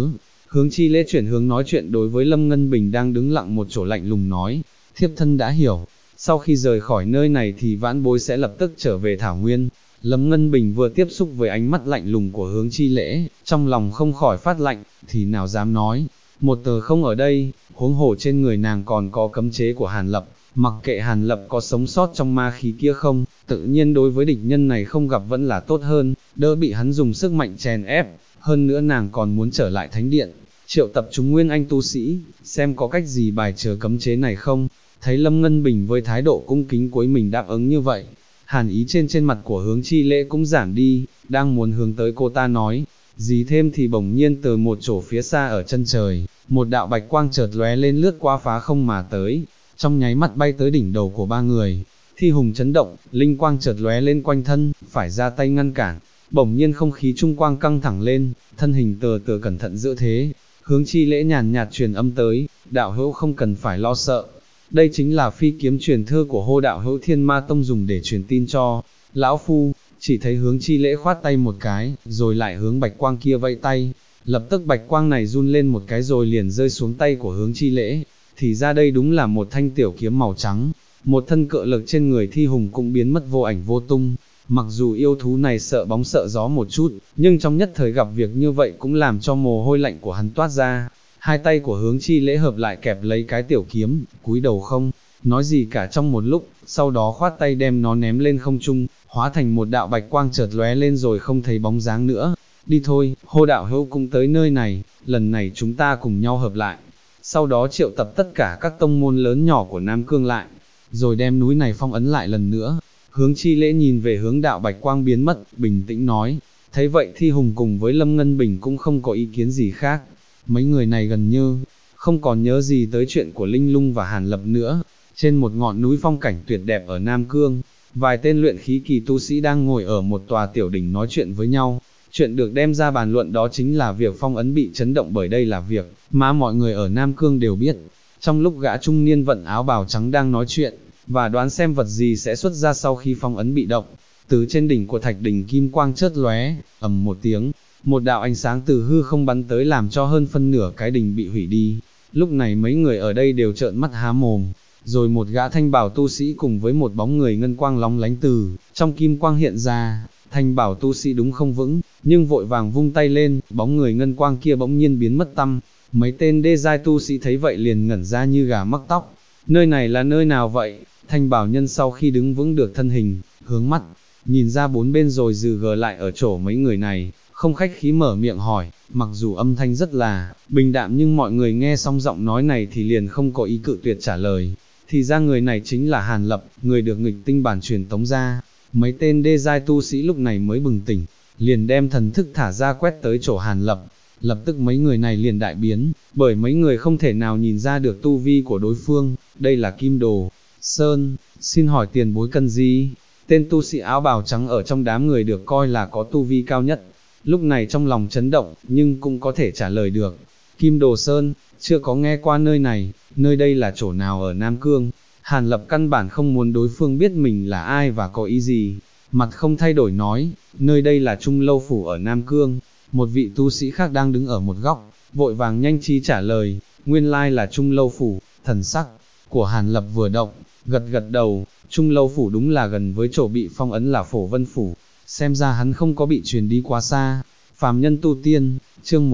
Hướng Chi Lễ chuyển hướng nói chuyện đối với Lâm Ngân Bình đang đứng lặng một chỗ lạnh lùng nói, thiếp thân đã hiểu, sau khi rời khỏi nơi này thì vãn bối sẽ lập tức trở về Thảo Nguyên. Lâm Ngân Bình vừa tiếp xúc với ánh mắt lạnh lùng của Hướng Chi Lễ, trong lòng không khỏi phát lạnh, thì nào dám nói, một tờ không ở đây, huống hồ trên người nàng còn có cấm chế của Hàn Lập, mặc kệ Hàn Lập có sống sót trong ma khí kia không, tự nhiên đối với địch nhân này không gặp vẫn là tốt hơn, đỡ bị hắn dùng sức mạnh chèn ép, hơn nữa nàng còn muốn trở lại thánh điện, triệu tập chúng nguyên anh tu sĩ, xem có cách gì bài trừ cấm chế này không. Thấy Lâm Ngân Bình với thái độ cung kính cuối mình đáp ứng như vậy, hàn ý trên mặt của Hướng Chi Lễ cũng giảm đi, đang muốn hướng tới cô ta nói gì thêm thì bỗng nhiên từ một chỗ phía xa ở chân trời, một đạo bạch quang chợt lóe lên lướt qua phá không mà tới, trong nháy mắt bay tới đỉnh đầu của ba người. Thi hùng chấn động, linh quang chợt lóe lên quanh thân, phải ra tay ngăn cản, bỗng nhiên không khí trung quang căng thẳng lên, thân hình từ từ cẩn thận giữ thế. Hướng Chi Lễ nhàn nhạt truyền âm tới, đạo hữu không cần phải lo sợ. Đây chính là phi kiếm truyền thư của Hô đạo hữu Thiên Ma Tông dùng để truyền tin cho lão phu. Chỉ thấy Hướng Chi Lễ khoát tay một cái, rồi lại hướng bạch quang kia vẫy tay, lập tức bạch quang này run lên một cái rồi liền rơi xuống tay của Hướng Chi Lễ. Thì ra đây đúng là một thanh tiểu kiếm màu trắng, một thân cự lực trên người Thi hùng cũng biến mất vô ảnh vô tung. Mặc dù yêu thú này sợ bóng sợ gió một chút, nhưng trong nhất thời gặp việc như vậy cũng làm cho mồ hôi lạnh của hắn toát ra. Hai tay của Hướng Chi Lễ hợp lại kẹp lấy cái tiểu kiếm, cúi đầu không nói gì cả trong một lúc, sau đó khoát tay đem nó ném lên không trung, hóa thành một đạo bạch quang chợt lóe lên rồi không thấy bóng dáng nữa. Đi thôi, Hô đạo hữu cũng tới nơi này, lần này chúng ta cùng nhau hợp lại. Sau đó triệu tập tất cả các tông môn lớn nhỏ của Nam Cương lại, rồi đem núi này phong ấn lại lần nữa. Hướng Chi Lễ nhìn về hướng đạo bạch quang biến mất, bình tĩnh nói. Thấy vậy Thi hùng cùng với Lâm Ngân Bình cũng không có ý kiến gì khác. Mấy người này gần như không còn nhớ gì tới chuyện của Linh Lung và Hàn Lập nữa. Trên một ngọn núi phong cảnh tuyệt đẹp ở Nam Cương, vài tên luyện khí kỳ tu sĩ đang ngồi ở một tòa tiểu đỉnh nói chuyện với nhau. Chuyện được đem ra bàn luận đó chính là việc phong ấn bị chấn động, bởi đây là việc mà mọi người ở Nam Cương đều biết. Trong lúc gã trung niên vận áo bào trắng đang nói chuyện, và đoán xem vật gì sẽ xuất ra sau khi phong ấn bị động, từ trên đỉnh của thạch đỉnh kim quang chớp lóe, ầm một tiếng, một đạo ánh sáng từ hư không bắn tới làm cho hơn phân nửa cái đỉnh bị hủy đi. Lúc này mấy người ở đây đều trợn mắt há mồm, rồi một gã thanh bảo tu sĩ cùng với một bóng người ngân quang lóng lánh từ trong kim quang hiện ra. Thanh bảo tu sĩ đúng không vững, nhưng vội vàng vung tay lên, bóng người ngân quang kia bỗng nhiên biến mất tăm. Mấy tên đê giai tu sĩ thấy vậy liền ngẩn ra như gà mắc tóc. Nơi này là nơi nào vậy? Thanh bảo nhân sau khi đứng vững được thân hình, hướng mắt nhìn ra bốn bên rồi dừ gờ lại ở chỗ mấy người này, không khách khí mở miệng hỏi. Mặc dù âm thanh rất là bình đạm nhưng mọi người nghe xong giọng nói này thì liền không có ý cự tuyệt trả lời. Thì ra người này chính là Hàn Lập, người được nghịch tinh bản truyền tống ra. Mấy tên đê giai tu sĩ lúc này mới bừng tỉnh, liền đem thần thức thả ra quét tới chỗ Hàn Lập. Lập tức mấy người này liền đại biến, bởi mấy người không thể nào nhìn ra được tu vi của đối phương. Đây là Kim Đồ Sơn, xin hỏi tiền bối cần gì? Tên tu sĩ áo bào trắng ở trong đám người được coi là có tu vi cao nhất, lúc này trong lòng chấn động, nhưng cũng có thể trả lời được. Kim Đồ Sơn, chưa có nghe qua nơi này, nơi đây là chỗ nào ở Nam Cương? Hàn Lập căn bản không muốn đối phương biết mình là ai và có ý gì, mặt không thay đổi nói, nơi đây là Trung Lâu Phủ ở Nam Cương. Một vị tu sĩ khác đang đứng ở một góc, vội vàng nhanh trí trả lời, nguyên lai là Trung Lâu Phủ. Thần sắc của Hàn Lập vừa động, gật gật đầu, Trung Lâu Phủ đúng là gần với chỗ bị phong ấn là Phổ Vân Phủ, xem ra hắn không có bị truyền đi quá xa. Phàm nhân tu tiên, chương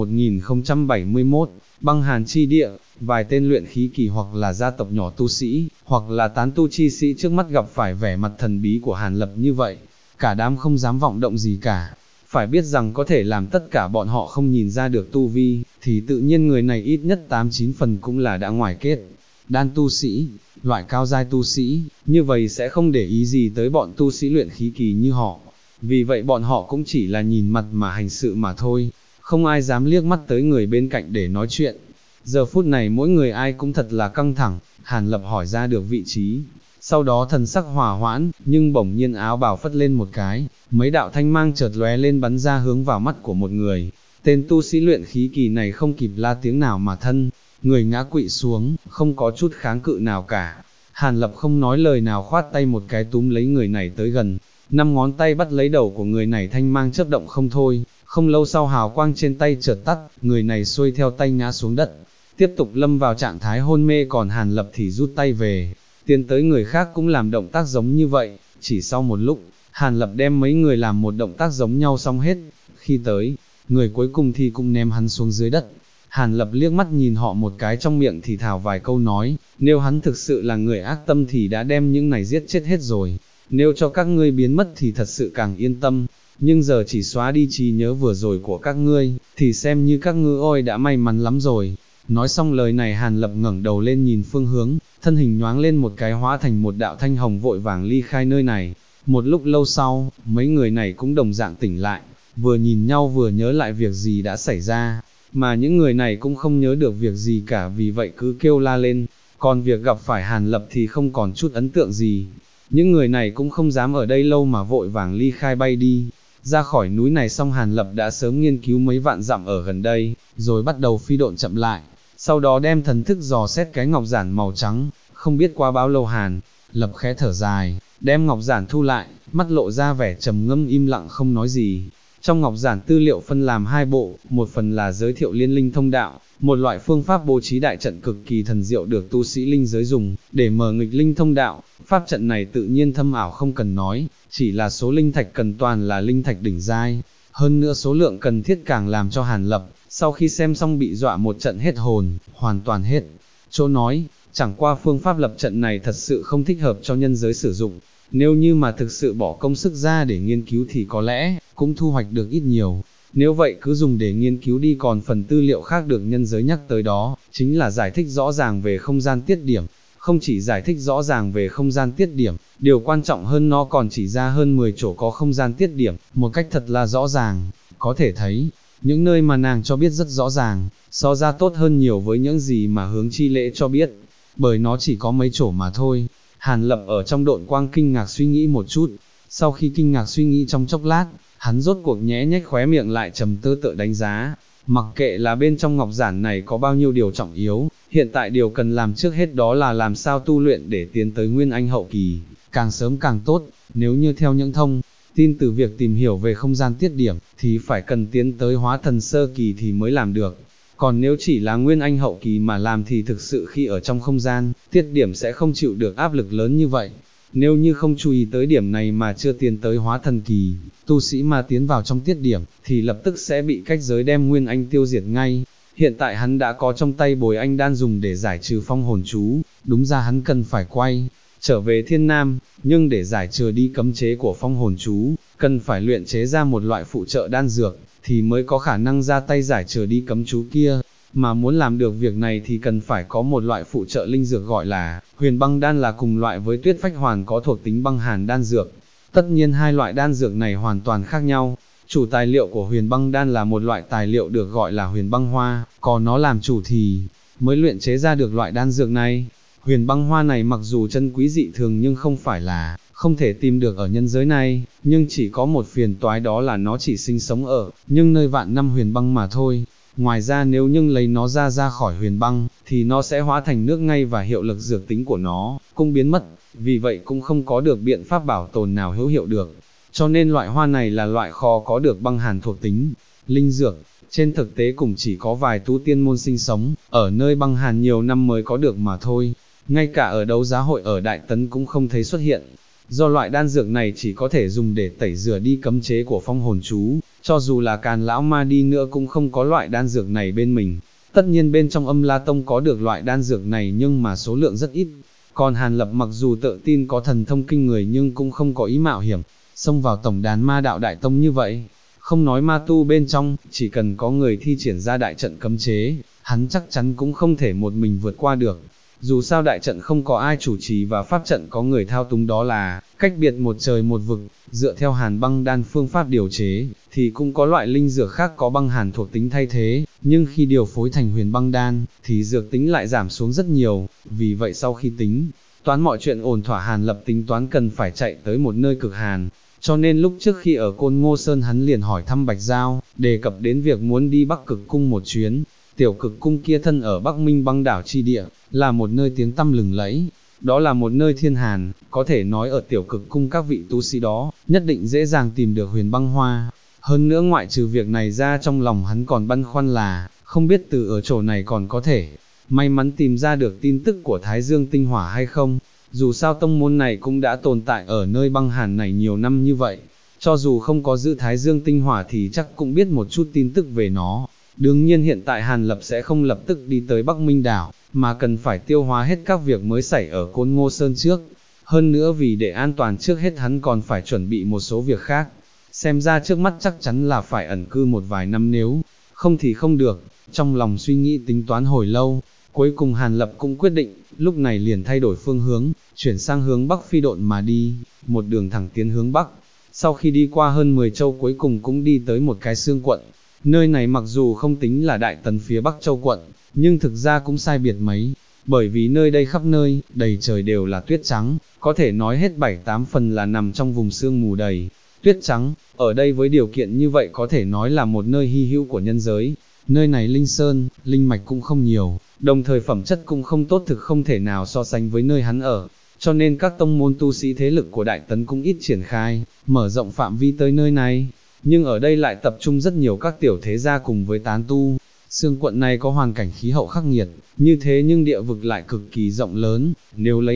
1071, băng hàn chi địa. Vài tên luyện khí kỳ hoặc là gia tộc nhỏ tu sĩ, hoặc là tán tu chi sĩ trước mắt gặp phải vẻ mặt thần bí của Hàn Lập như vậy, cả đám không dám vọng động gì cả. Phải biết rằng có thể làm tất cả bọn họ không nhìn ra được tu vi, thì tự nhiên người này ít nhất 8-9 phần cũng là đã ngoài kết đan tu sĩ, loại cao giai tu sĩ, như vậy sẽ không để ý gì tới bọn tu sĩ luyện khí kỳ như họ. Vì vậy bọn họ cũng chỉ là nhìn mặt mà hành sự mà thôi, không ai dám liếc mắt tới người bên cạnh để nói chuyện. Giờ phút này mỗi người ai cũng thật là căng thẳng. Hàn Lập hỏi ra được vị trí, sau đó thần sắc hòa hoãn, nhưng bỗng nhiên áo bào phất lên một cái, mấy đạo thanh mang chợt lóe lên bắn ra hướng vào mắt của một người. Tên tu sĩ luyện khí kỳ này không kịp la tiếng nào mà thân người ngã quỵ xuống, không có chút kháng cự nào cả. Hàn Lập không nói lời nào khoát tay một cái túm lấy người này tới gần, 5 ngón tay bắt lấy đầu của người này, thanh mang chớp động không thôi, Không lâu sau hào quang trên tay chợt tắt, người này xuôi theo tay ngã xuống đất, tiếp tục lâm vào trạng thái hôn mê, còn Hàn Lập thì rút tay về, tiến tới người khác cũng làm động tác giống như vậy. Chỉ sau một lúc, Hàn Lập đem mấy người làm một động tác giống nhau xong hết, khi tới, người cuối cùng thì cũng ném hắn xuống dưới đất. Hàn Lập liếc mắt nhìn họ một cái, trong miệng thì thào vài câu nói, nếu hắn thực sự là người ác tâm thì đã đem những này giết chết hết rồi, nếu cho các ngươi biến mất thì thật sự càng yên tâm, nhưng giờ chỉ xóa đi trí nhớ vừa rồi của các ngươi, thì xem như các ngươi ôi đã may mắn lắm rồi. Nói xong lời này, Hàn Lập ngẩng đầu lên nhìn phương hướng, thân hình nhoáng lên một cái hóa thành một đạo thanh hồng vội vàng ly khai nơi này. Một lúc lâu sau, mấy người này cũng đồng dạng tỉnh lại, vừa nhìn nhau vừa nhớ lại việc gì đã xảy ra, mà những người này cũng không nhớ được việc gì cả, vì vậy cứ kêu la lên, còn việc gặp phải Hàn Lập thì không còn chút ấn tượng gì. Những người này cũng không dám ở đây lâu mà vội vàng ly khai bay đi. Ra khỏi núi này xong, Hàn Lập đã sớm nghiên cứu mấy vạn dặm ở gần đây, rồi bắt đầu phi độn chậm lại, sau đó đem thần thức dò xét cái ngọc giản màu trắng. Không biết qua bao lâu, Hàn Lập khẽ thở dài, đem ngọc giản thu lại, mắt lộ ra vẻ trầm ngâm im lặng không nói gì. Trong ngọc giản tư liệu phân làm hai bộ, một phần là giới thiệu liên linh thông đạo, một loại phương pháp bố trí đại trận cực kỳ thần diệu được tu sĩ linh giới dùng, để mở nghịch linh thông đạo. Pháp trận này tự nhiên thâm ảo không cần nói, chỉ là số linh thạch cần toàn là linh thạch đỉnh giai, hơn nữa số lượng cần thiết càng làm cho Hàn Lập, sau khi xem xong bị dọa một trận hết hồn, hoàn toàn hết chỗ nói. Chẳng qua phương pháp lập trận này thật sự không thích hợp cho nhân giới sử dụng, nếu như mà thực sự bỏ công sức ra để nghiên cứu thì có lẽ cũng thu hoạch được ít nhiều. Nếu vậy cứ dùng để nghiên cứu đi, còn phần tư liệu khác được nhân giới nhắc tới đó, chính là giải thích rõ ràng về không gian tiết điểm. Không chỉ giải thích rõ ràng về không gian tiết điểm, điều quan trọng hơn nó còn chỉ ra hơn 10 chỗ có không gian tiết điểm, một cách thật là rõ ràng. Có thể thấy, những nơi mà nàng cho biết rất rõ ràng, so ra tốt hơn nhiều với những gì mà Hướng Chi Lễ cho biết, bởi nó chỉ có mấy chỗ mà thôi. Hàn Lập ở trong độn quang kinh ngạc suy nghĩ một chút, sau khi kinh ngạc suy nghĩ trong chốc lát, hắn rốt cuộc nhẽ nhếch khóe miệng lại trầm tư tự đánh giá. Mặc kệ là bên trong ngọc giản này có bao nhiêu điều trọng yếu, hiện tại điều cần làm trước hết đó là làm sao tu luyện để tiến tới Nguyên Anh hậu kỳ, càng sớm càng tốt. Nếu như theo những thông tin từ việc tìm hiểu về không gian tiết điểm, thì phải cần tiến tới hóa thần sơ kỳ thì mới làm được. Còn nếu chỉ là Nguyên Anh hậu kỳ mà làm thì thực sự khi ở trong không gian tiết điểm sẽ không chịu được áp lực lớn như vậy. Nếu như không chú ý tới điểm này mà chưa tiến tới hóa thần kỳ, tu sĩ mà tiến vào trong tiết điểm, thì lập tức sẽ bị cách giới đem Nguyên Anh tiêu diệt ngay. Hiện tại hắn đã có trong tay Bồi Anh đan dùng để giải trừ phong hồn chú, đúng ra hắn cần phải quay trở về Thiên Nam, nhưng để giải trừ đi cấm chế của phong hồn chú, cần phải luyện chế ra một loại phụ trợ đan dược, thì mới có khả năng ra tay giải trừ đi cấm chú kia. Mà muốn làm được việc này thì cần phải có một loại phụ trợ linh dược gọi là Huyền Băng đan, là cùng loại với Tuyết Phách Hoàn có thuộc tính băng hàn đan dược. Tất nhiên hai loại đan dược này hoàn toàn khác nhau. Chủ tài liệu của Huyền Băng đan là một loại tài liệu được gọi là Huyền Băng Hoa, có nó làm chủ thì mới luyện chế ra được loại đan dược này. Huyền Băng Hoa này mặc dù chân quý dị thường nhưng không phải là không thể tìm được ở nhân giới này, nhưng chỉ có một phiền toái, đó là nó chỉ sinh sống ở nhưng nơi vạn năm huyền băng mà thôi. Ngoài ra nếu như lấy nó ra khỏi huyền băng, thì nó sẽ hóa thành nước ngay và hiệu lực dược tính của nó cũng biến mất, vì vậy cũng không có được biện pháp bảo tồn nào hữu hiệu được. Cho nên loại hoa này là loại khó có được băng hàn thuộc tính. Linh dược, trên thực tế cũng chỉ có vài tu tiên môn sinh sống ở nơi băng hàn nhiều năm mới có được mà thôi. Ngay cả ở đấu giá hội ở Đại Tấn cũng không thấy xuất hiện. Do loại đan dược này chỉ có thể dùng để tẩy rửa đi cấm chế của phong hồn chú, cho dù là Càn lão ma đi nữa cũng không có loại đan dược này bên mình. Tất nhiên bên trong Âm La Tông có được loại đan dược này nhưng mà số lượng rất ít. Còn Hàn Lập mặc dù tự tin có thần thông kinh người nhưng cũng không có ý mạo hiểm xông vào tổng đàn ma đạo đại tông như vậy. Không nói ma tu bên trong, chỉ cần có người thi triển ra đại trận cấm chế, hắn chắc chắn cũng không thể một mình vượt qua được. Dù sao đại trận không có ai chủ trì và pháp trận có người thao túng, đó là cách biệt một trời một vực. Dựa theo Hàn Băng đan phương pháp điều chế, thì cũng có loại linh dược khác có băng hàn thuộc tính thay thế, nhưng khi điều phối thành Huyền Băng đan, thì dược tính lại giảm xuống rất nhiều. Vì vậy sau khi tính toán mọi chuyện ổn thỏa, Hàn Lập tính toán cần phải chạy tới một nơi cực hàn. Cho nên lúc trước khi ở Côn Ngô Sơn hắn liền hỏi thăm Bạch Giao, đề cập đến việc muốn đi Bắc Cực Cung một chuyến. Tiểu Cực Cung kia thân ở Bắc Minh băng đảo chi địa, là một nơi tiếng tăm lừng lẫy. Đó là một nơi thiên hàn, có thể nói ở Tiểu Cực Cung các vị tu sĩ đó nhất định dễ dàng tìm được Huyền Băng Hoa. Hơn nữa ngoại trừ việc này ra trong lòng hắn còn băn khoăn là, không biết từ ở chỗ này còn có thể, may mắn tìm ra được tin tức của Thái Dương tinh hỏa hay không. Dù sao tông môn này cũng đã tồn tại ở nơi băng hàn này nhiều năm như vậy, cho dù không có giữ Thái Dương tinh hỏa thì chắc cũng biết một chút tin tức về nó. Đương nhiên hiện tại Hàn Lập sẽ không lập tức đi tới Bắc Minh Đảo, mà cần phải tiêu hóa hết các việc mới xảy ở Côn Ngô Sơn trước. Hơn nữa vì để an toàn trước hết hắn còn phải chuẩn bị một số việc khác. Xem ra trước mắt chắc chắn là phải ẩn cư một vài năm, nếu không thì không được. Trong lòng suy nghĩ tính toán hồi lâu, cuối cùng Hàn Lập cũng quyết định, lúc này liền thay đổi phương hướng, chuyển sang hướng Bắc phi độn mà đi, một đường thẳng tiến hướng Bắc. Sau khi đi qua hơn 10 châu cuối cùng cũng đi tới một cái xương quận. Nơi này mặc dù không tính là Đại Tần phía Bắc châu quận, nhưng thực ra cũng sai biệt mấy, bởi vì nơi đây khắp nơi, đầy trời đều là tuyết trắng, có thể nói hết 7-8 phần là nằm trong vùng sương mù đầy. Tuyết trắng, ở đây với điều kiện như vậy có thể nói là một nơi hy hữu của nhân giới. Nơi này linh sơn, linh mạch cũng không nhiều, đồng thời phẩm chất cũng không tốt, thực không thể nào so sánh với nơi hắn ở. Cho nên các tông môn tu sĩ thế lực của Đại Tấn cũng ít triển khai, mở rộng phạm vi tới nơi này. Nhưng ở đây lại tập trung rất nhiều các tiểu thế gia cùng với tán tu. Sương quận này có hoàn cảnh khí hậu khắc nghiệt, như thế nhưng địa vực lại cực kỳ rộng lớn, nếu lấy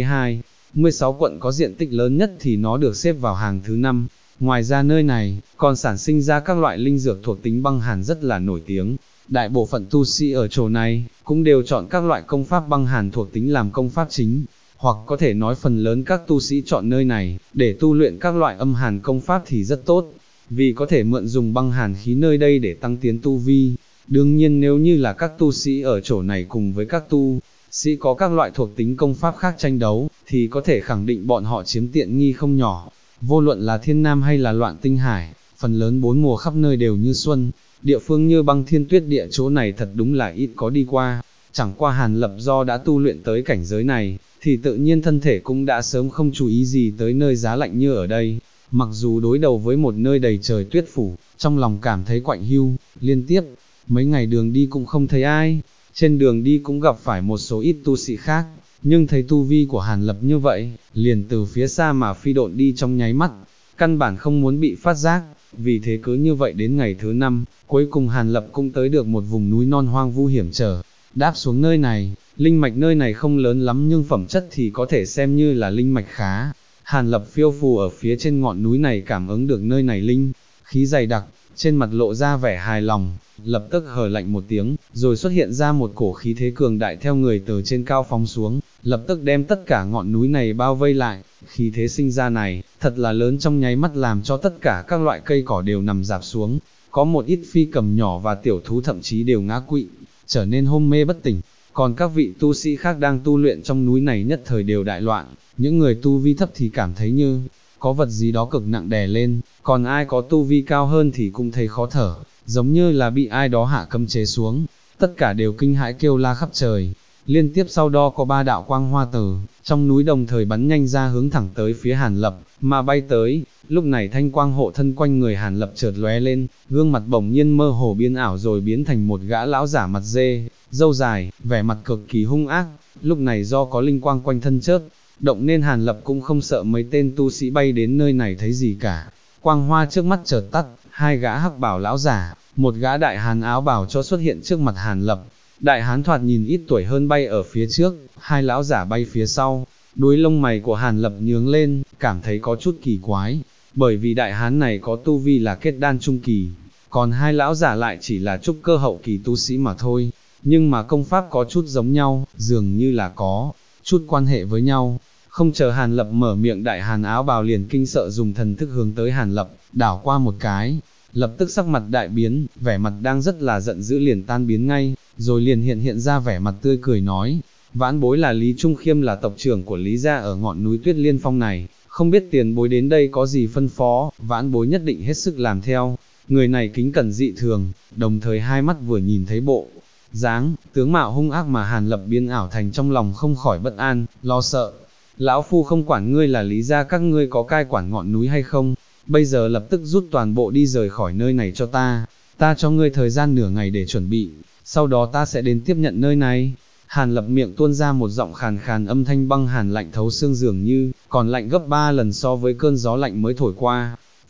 16 quận có diện tích lớn nhất thì nó được xếp vào hàng thứ 5. Ngoài ra nơi này, còn sản sinh ra các loại linh dược thuộc tính băng hàn rất là nổi tiếng. Đại bộ phận tu sĩ ở chỗ này, cũng đều chọn các loại công pháp băng hàn thuộc tính làm công pháp chính, hoặc có thể nói phần lớn các tu sĩ chọn nơi này, để tu luyện các loại âm hàn công pháp thì rất tốt, vì có thể mượn dùng băng hàn khí nơi đây để tăng tiến tu vi. Đương nhiên nếu như là các tu sĩ ở chỗ này cùng với các tu sĩ có các loại thuộc tính công pháp khác tranh đấu, thì có thể khẳng định bọn họ chiếm tiện nghi không nhỏ. Vô luận là Thiên Nam hay là Loạn Tinh Hải, phần lớn 4 mùa khắp nơi đều như xuân, địa phương như băng thiên tuyết địa chỗ này thật đúng là ít có đi qua. Chẳng qua Hàn Lập do đã tu luyện tới cảnh giới này, thì tự nhiên thân thể cũng đã sớm không chú ý gì tới nơi giá lạnh như ở đây. Mặc dù đối đầu với một nơi đầy trời tuyết phủ, trong lòng cảm thấy quạnh hiu, liên tiếp mấy ngày đường đi cũng không thấy ai, trên đường đi cũng gặp phải một số ít tu sĩ khác, nhưng thấy tu vi của Hàn Lập như vậy, liền từ phía xa mà phi độn đi trong nháy mắt, căn bản không muốn bị phát giác. Vì thế cứ như vậy đến ngày thứ 5, cuối cùng Hàn Lập cũng tới được một vùng núi non hoang vu hiểm trở. Đáp xuống nơi này, linh mạch nơi này không lớn lắm nhưng phẩm chất thì có thể xem như là linh mạch khá. Hàn Lập phiêu phù ở phía trên ngọn núi này cảm ứng được nơi này linh khí dày đặc, trên mặt lộ ra vẻ hài lòng, lập tức hờ lạnh một tiếng, rồi xuất hiện ra một cổ khí thế cường đại theo người từ trên cao phóng xuống, lập tức đem tất cả ngọn núi này bao vây lại. Khí thế sinh ra này, thật là lớn, trong nháy mắt làm cho tất cả các loại cây cỏ đều nằm rạp xuống, có một ít phi cầm nhỏ và tiểu thú thậm chí đều ngã quỵ, trở nên hôn mê bất tỉnh. Còn các vị tu sĩ khác đang tu luyện trong núi này nhất thời đều đại loạn, những người tu vi thấp thì cảm thấy như có vật gì đó cực nặng đè lên, còn ai có tu vi cao hơn thì cũng thấy khó thở, giống như là bị ai đó hạ cấm chế xuống, tất cả đều kinh hãi kêu la khắp trời. Liên tiếp sau đó có 3 đạo quang hoa từ trong núi đồng thời bắn nhanh ra hướng thẳng tới phía Hàn Lập, mà bay tới. Lúc này thanh quang hộ thân quanh người Hàn Lập chợt lóe lên, gương mặt bỗng nhiên mơ hồ biến ảo rồi biến thành một gã lão giả mặt dê, râu dài, vẻ mặt cực kỳ hung ác. Lúc này do có linh quang quanh thân chớp động nên Hàn Lập cũng không sợ mấy tên tu sĩ bay đến nơi này thấy gì cả. Quang hoa trước mắt chợt tắt, 2 gã hắc bảo lão giả, một gã đại hán áo bào cho xuất hiện trước mặt Hàn Lập. Đại hán thoạt nhìn ít tuổi hơn bay ở phía trước, 2 lão giả bay phía sau. Đuôi lông mày của Hàn Lập nhướng lên, cảm thấy có chút kỳ quái, bởi vì đại hán này có tu vi là kết đan trung kỳ, còn 2 lão giả lại chỉ là trúc cơ hậu kỳ tu sĩ mà thôi, nhưng mà công pháp có chút giống nhau, dường như là có chút quan hệ với nhau. Không chờ Hàn Lập mở miệng, đại hán áo bào liền kinh sợ dùng thần thức hướng tới Hàn Lập, đảo qua một cái, lập tức sắc mặt đại biến, vẻ mặt đang rất là giận dữ liền tan biến ngay, rồi liền hiện ra vẻ mặt tươi cười nói, vãn bối là Lý Trung Khiêm, là tộc trưởng của Lý gia ở ngọn núi Tuyết Liên Phong này, không biết tiền bối đến đây có gì phân phó, vãn bối nhất định hết sức làm theo. Người này kính cẩn dị thường, đồng thời hai mắt vừa nhìn thấy bộ dáng, tướng mạo hung ác mà Hàn Lập biến ảo thành trong lòng không khỏi bất an, lo sợ. Lão phu không quản ngươi là Lý gia các ngươi có cai quản ngọn núi hay không, bây giờ lập tức rút toàn bộ đi rời khỏi nơi này cho ta cho ngươi thời gian nửa ngày để chuẩn bị, sau đó ta sẽ đến tiếp nhận nơi này. Hàn Lập miệng tuôn ra một giọng khàn khàn, âm thanh băng hàn lạnh thấu xương, dường như còn lạnh gấp 3 lần so với cơn gió lạnh mới thổi qua.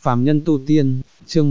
phàm nhân tu tiên, chương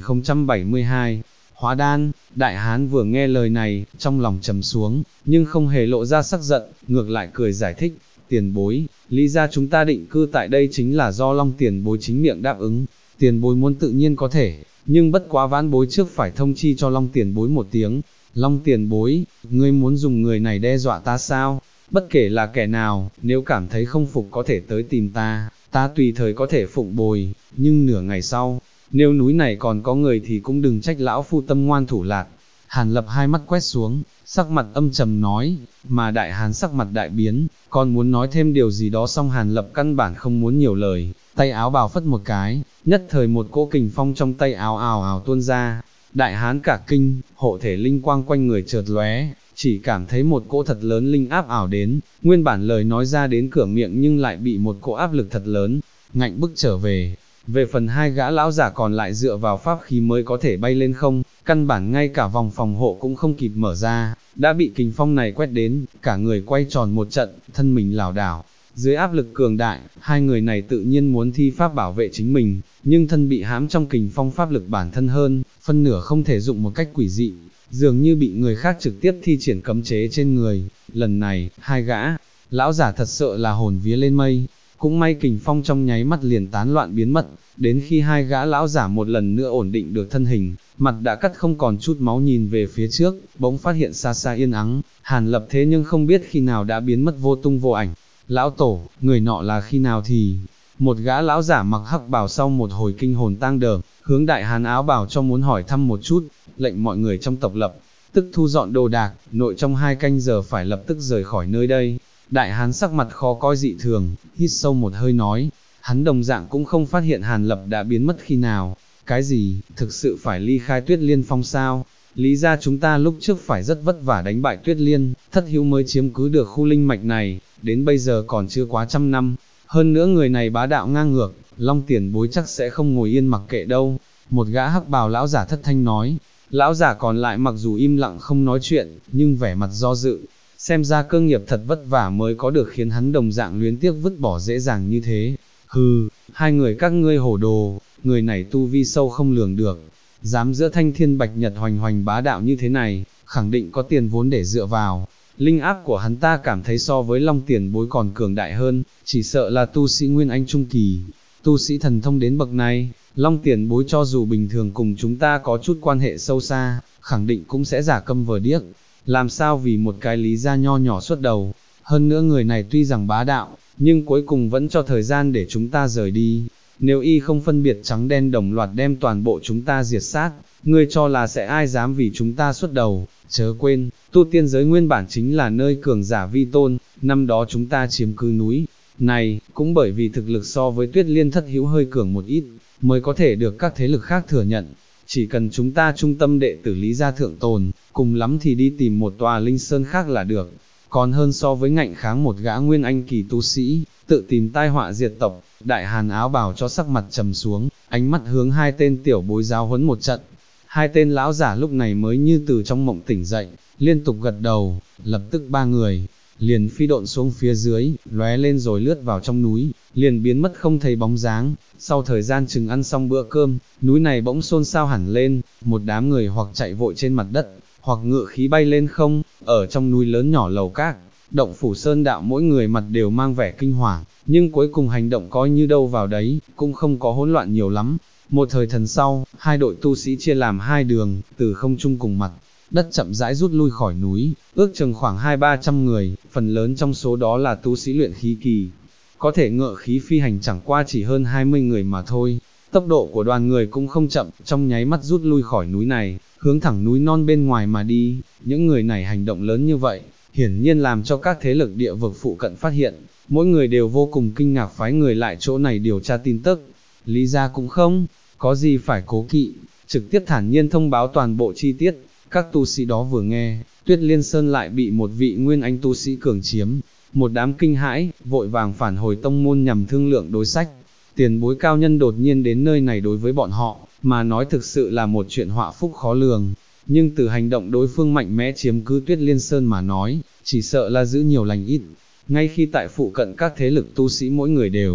1072, hóa đan. Đại hán vừa nghe lời này, trong lòng trầm xuống, nhưng không hề lộ ra sắc giận, ngược lại cười giải thích, tiền bối, lý ra chúng ta định cư tại đây chính là do Long tiền bối chính miệng đáp ứng, tiền bối muốn tự nhiên có thể, nhưng bất quá vãn bối trước phải thông chi cho Long tiền bối một tiếng. Long tiền bối, ngươi muốn dùng người này đe dọa ta sao? Bất kể là kẻ nào, nếu cảm thấy không phục có thể tới tìm ta, ta tùy thời có thể phụng bồi, nhưng nửa ngày sau, nếu núi này còn có người thì cũng đừng trách lão phu tâm ngoan thủ lạt. Hàn Lập hai mắt quét xuống, sắc mặt âm trầm nói, mà đại hán sắc mặt đại biến, còn muốn nói thêm điều gì đó xong Hàn Lập căn bản không muốn nhiều lời, tay áo bào phất một cái, nhất thời một cỗ kình phong trong tay áo ào ào tuôn ra, đại hán cả kinh, hộ thể linh quang quanh người chợt lóe, chỉ cảm thấy một cỗ thật lớn linh áp ảo đến, nguyên bản lời nói ra đến cửa miệng nhưng lại bị một cỗ áp lực thật lớn, ngạnh bức trở về. Về phần hai gã lão giả còn lại dựa vào pháp khí mới có thể bay lên không, căn bản ngay cả vòng phòng hộ cũng không kịp mở ra, đã bị kình phong này quét đến, cả người quay tròn một trận, thân mình lảo đảo. Dưới áp lực cường đại, hai người này tự nhiên muốn thi pháp bảo vệ chính mình, nhưng thân bị hãm trong kình phong pháp lực bản thân hơn, phân nửa không thể dụng một cách quỷ dị, dường như bị người khác trực tiếp thi triển cấm chế trên người. Lần này, hai gã lão giả thật sợ là hồn vía lên mây. Cũng may kình phong trong nháy mắt liền tán loạn biến mất, đến khi hai gã lão giả một lần nữa ổn định được thân hình, mặt đã cắt không còn chút máu nhìn về phía trước, bỗng phát hiện xa xa yên ắng, Hàn Lập thế nhưng không biết khi nào đã biến mất vô tung vô ảnh. Lão tổ, người nọ là khi nào thì... Một gã lão giả mặc hắc bào sau một hồi kinh hồn tang đờm, hướng đại hán áo bào cho muốn hỏi thăm một chút, lệnh mọi người trong tộc lập tức thu dọn đồ đạc, nội trong 2 canh giờ phải lập tức rời khỏi nơi đây. Đại hán sắc mặt khó coi dị thường, hít sâu một hơi nói, hắn đồng dạng cũng không phát hiện Hàn Lập đã biến mất khi nào. Cái gì, thực sự phải ly khai Tuyết Liên Phong sao? Lý ra chúng ta lúc trước phải rất vất vả đánh bại Tuyết Liên, thất hữu mới chiếm cứ được khu linh mạch này, đến bây giờ còn chưa quá 100 năm. Hơn nữa người này bá đạo ngang ngược, Long tiền bối chắc sẽ không ngồi yên mặc kệ đâu. Một gã hắc bào lão giả thất thanh nói, lão giả còn lại mặc dù im lặng không nói chuyện, nhưng vẻ mặt do dự. Xem ra cơ nghiệp thật vất vả mới có được khiến hắn đồng dạng luyến tiếc vứt bỏ dễ dàng như thế. Hừ, hai người các ngươi hổ đồ, người này tu vi sâu không lường được, dám giữa thanh thiên bạch nhật hoành hoành bá đạo như thế này, khẳng định có tiền vốn để dựa vào. Linh áp của hắn ta cảm thấy so với Long tiền bối còn cường đại hơn, chỉ sợ là tu sĩ Nguyên Anh Trung Kỳ, tu sĩ thần thông đến bậc này. Long tiền bối cho dù bình thường cùng chúng ta có chút quan hệ sâu xa, khẳng định cũng sẽ giả câm vờ điếc. Làm sao vì một cái lý gia nho nhỏ xuất đầu, hơn nữa người này tuy rằng bá đạo, nhưng cuối cùng vẫn cho thời gian để chúng ta rời đi. Nếu y không phân biệt trắng đen đồng loạt đem toàn bộ chúng ta diệt sát, ngươi cho là sẽ ai dám vì chúng ta xuất đầu? Chớ quên, tu tiên giới nguyên bản chính là nơi cường giả vi tôn, năm đó chúng ta chiếm cứ núi này, cũng bởi vì thực lực so với Tuyết Liên thất hữu hơi cường một ít, mới có thể được các thế lực khác thừa nhận. Chỉ cần chúng ta trung tâm đệ tử Lý gia thượng tồn, cùng lắm thì đi tìm một tòa linh sơn khác là được, còn hơn so với ngạnh kháng một gã Nguyên Anh kỳ tu sĩ, tự tìm tai họa diệt tộc. Đại hàn áo bào cho sắc mặt trầm xuống, ánh mắt hướng hai tên tiểu bối giáo huấn một trận. Hai tên lão giả lúc này mới như từ trong mộng tỉnh dậy, liên tục gật đầu, lập tức ba người liền phi độn xuống phía dưới, lóe lên rồi lướt vào trong núi, liền biến mất không thấy bóng dáng. Sau thời gian chừng ăn xong bữa cơm, núi này bỗng xôn xao hẳn lên, một đám người hoặc chạy vội trên mặt đất, hoặc ngự khí bay lên không. Ở trong núi lớn nhỏ lầu các, động phủ sơn đạo mỗi người mặt đều mang vẻ kinh hoàng, nhưng cuối cùng hành động coi như đâu vào đấy, cũng không có hỗn loạn nhiều lắm. Một thời thần sau, hai đội tu sĩ chia làm hai đường, từ không trung cùng mặt đất chậm rãi rút lui khỏi núi, ước chừng khoảng 200-300 người, phần lớn trong số đó là tu sĩ luyện khí kỳ. Có thể ngự khí phi hành chẳng qua chỉ hơn 20 người mà thôi. Tốc độ của đoàn người cũng không chậm, trong nháy mắt rút lui khỏi núi này, hướng thẳng núi non bên ngoài mà đi. Những người này hành động lớn như vậy, hiển nhiên làm cho các thế lực địa vực phụ cận phát hiện, mỗi người đều vô cùng kinh ngạc phái người lại chỗ này điều tra tin tức. Lý gia cũng không có gì phải cố kỵ, trực tiếp thản nhiên thông báo toàn bộ chi tiết. Các tu sĩ đó vừa nghe, Tuyết Liên Sơn lại bị một vị Nguyên Anh tu sĩ cường chiếm, một đám kinh hãi, vội vàng phản hồi tông môn nhằm thương lượng đối sách. Tiền bối cao nhân đột nhiên đến nơi này đối với bọn họ, mà nói thực sự là một chuyện họa phúc khó lường, nhưng từ hành động đối phương mạnh mẽ chiếm cứ Tuyết Liên Sơn mà nói, chỉ sợ là giữ nhiều lành ít. Ngay khi tại phụ cận các thế lực tu sĩ mỗi người đều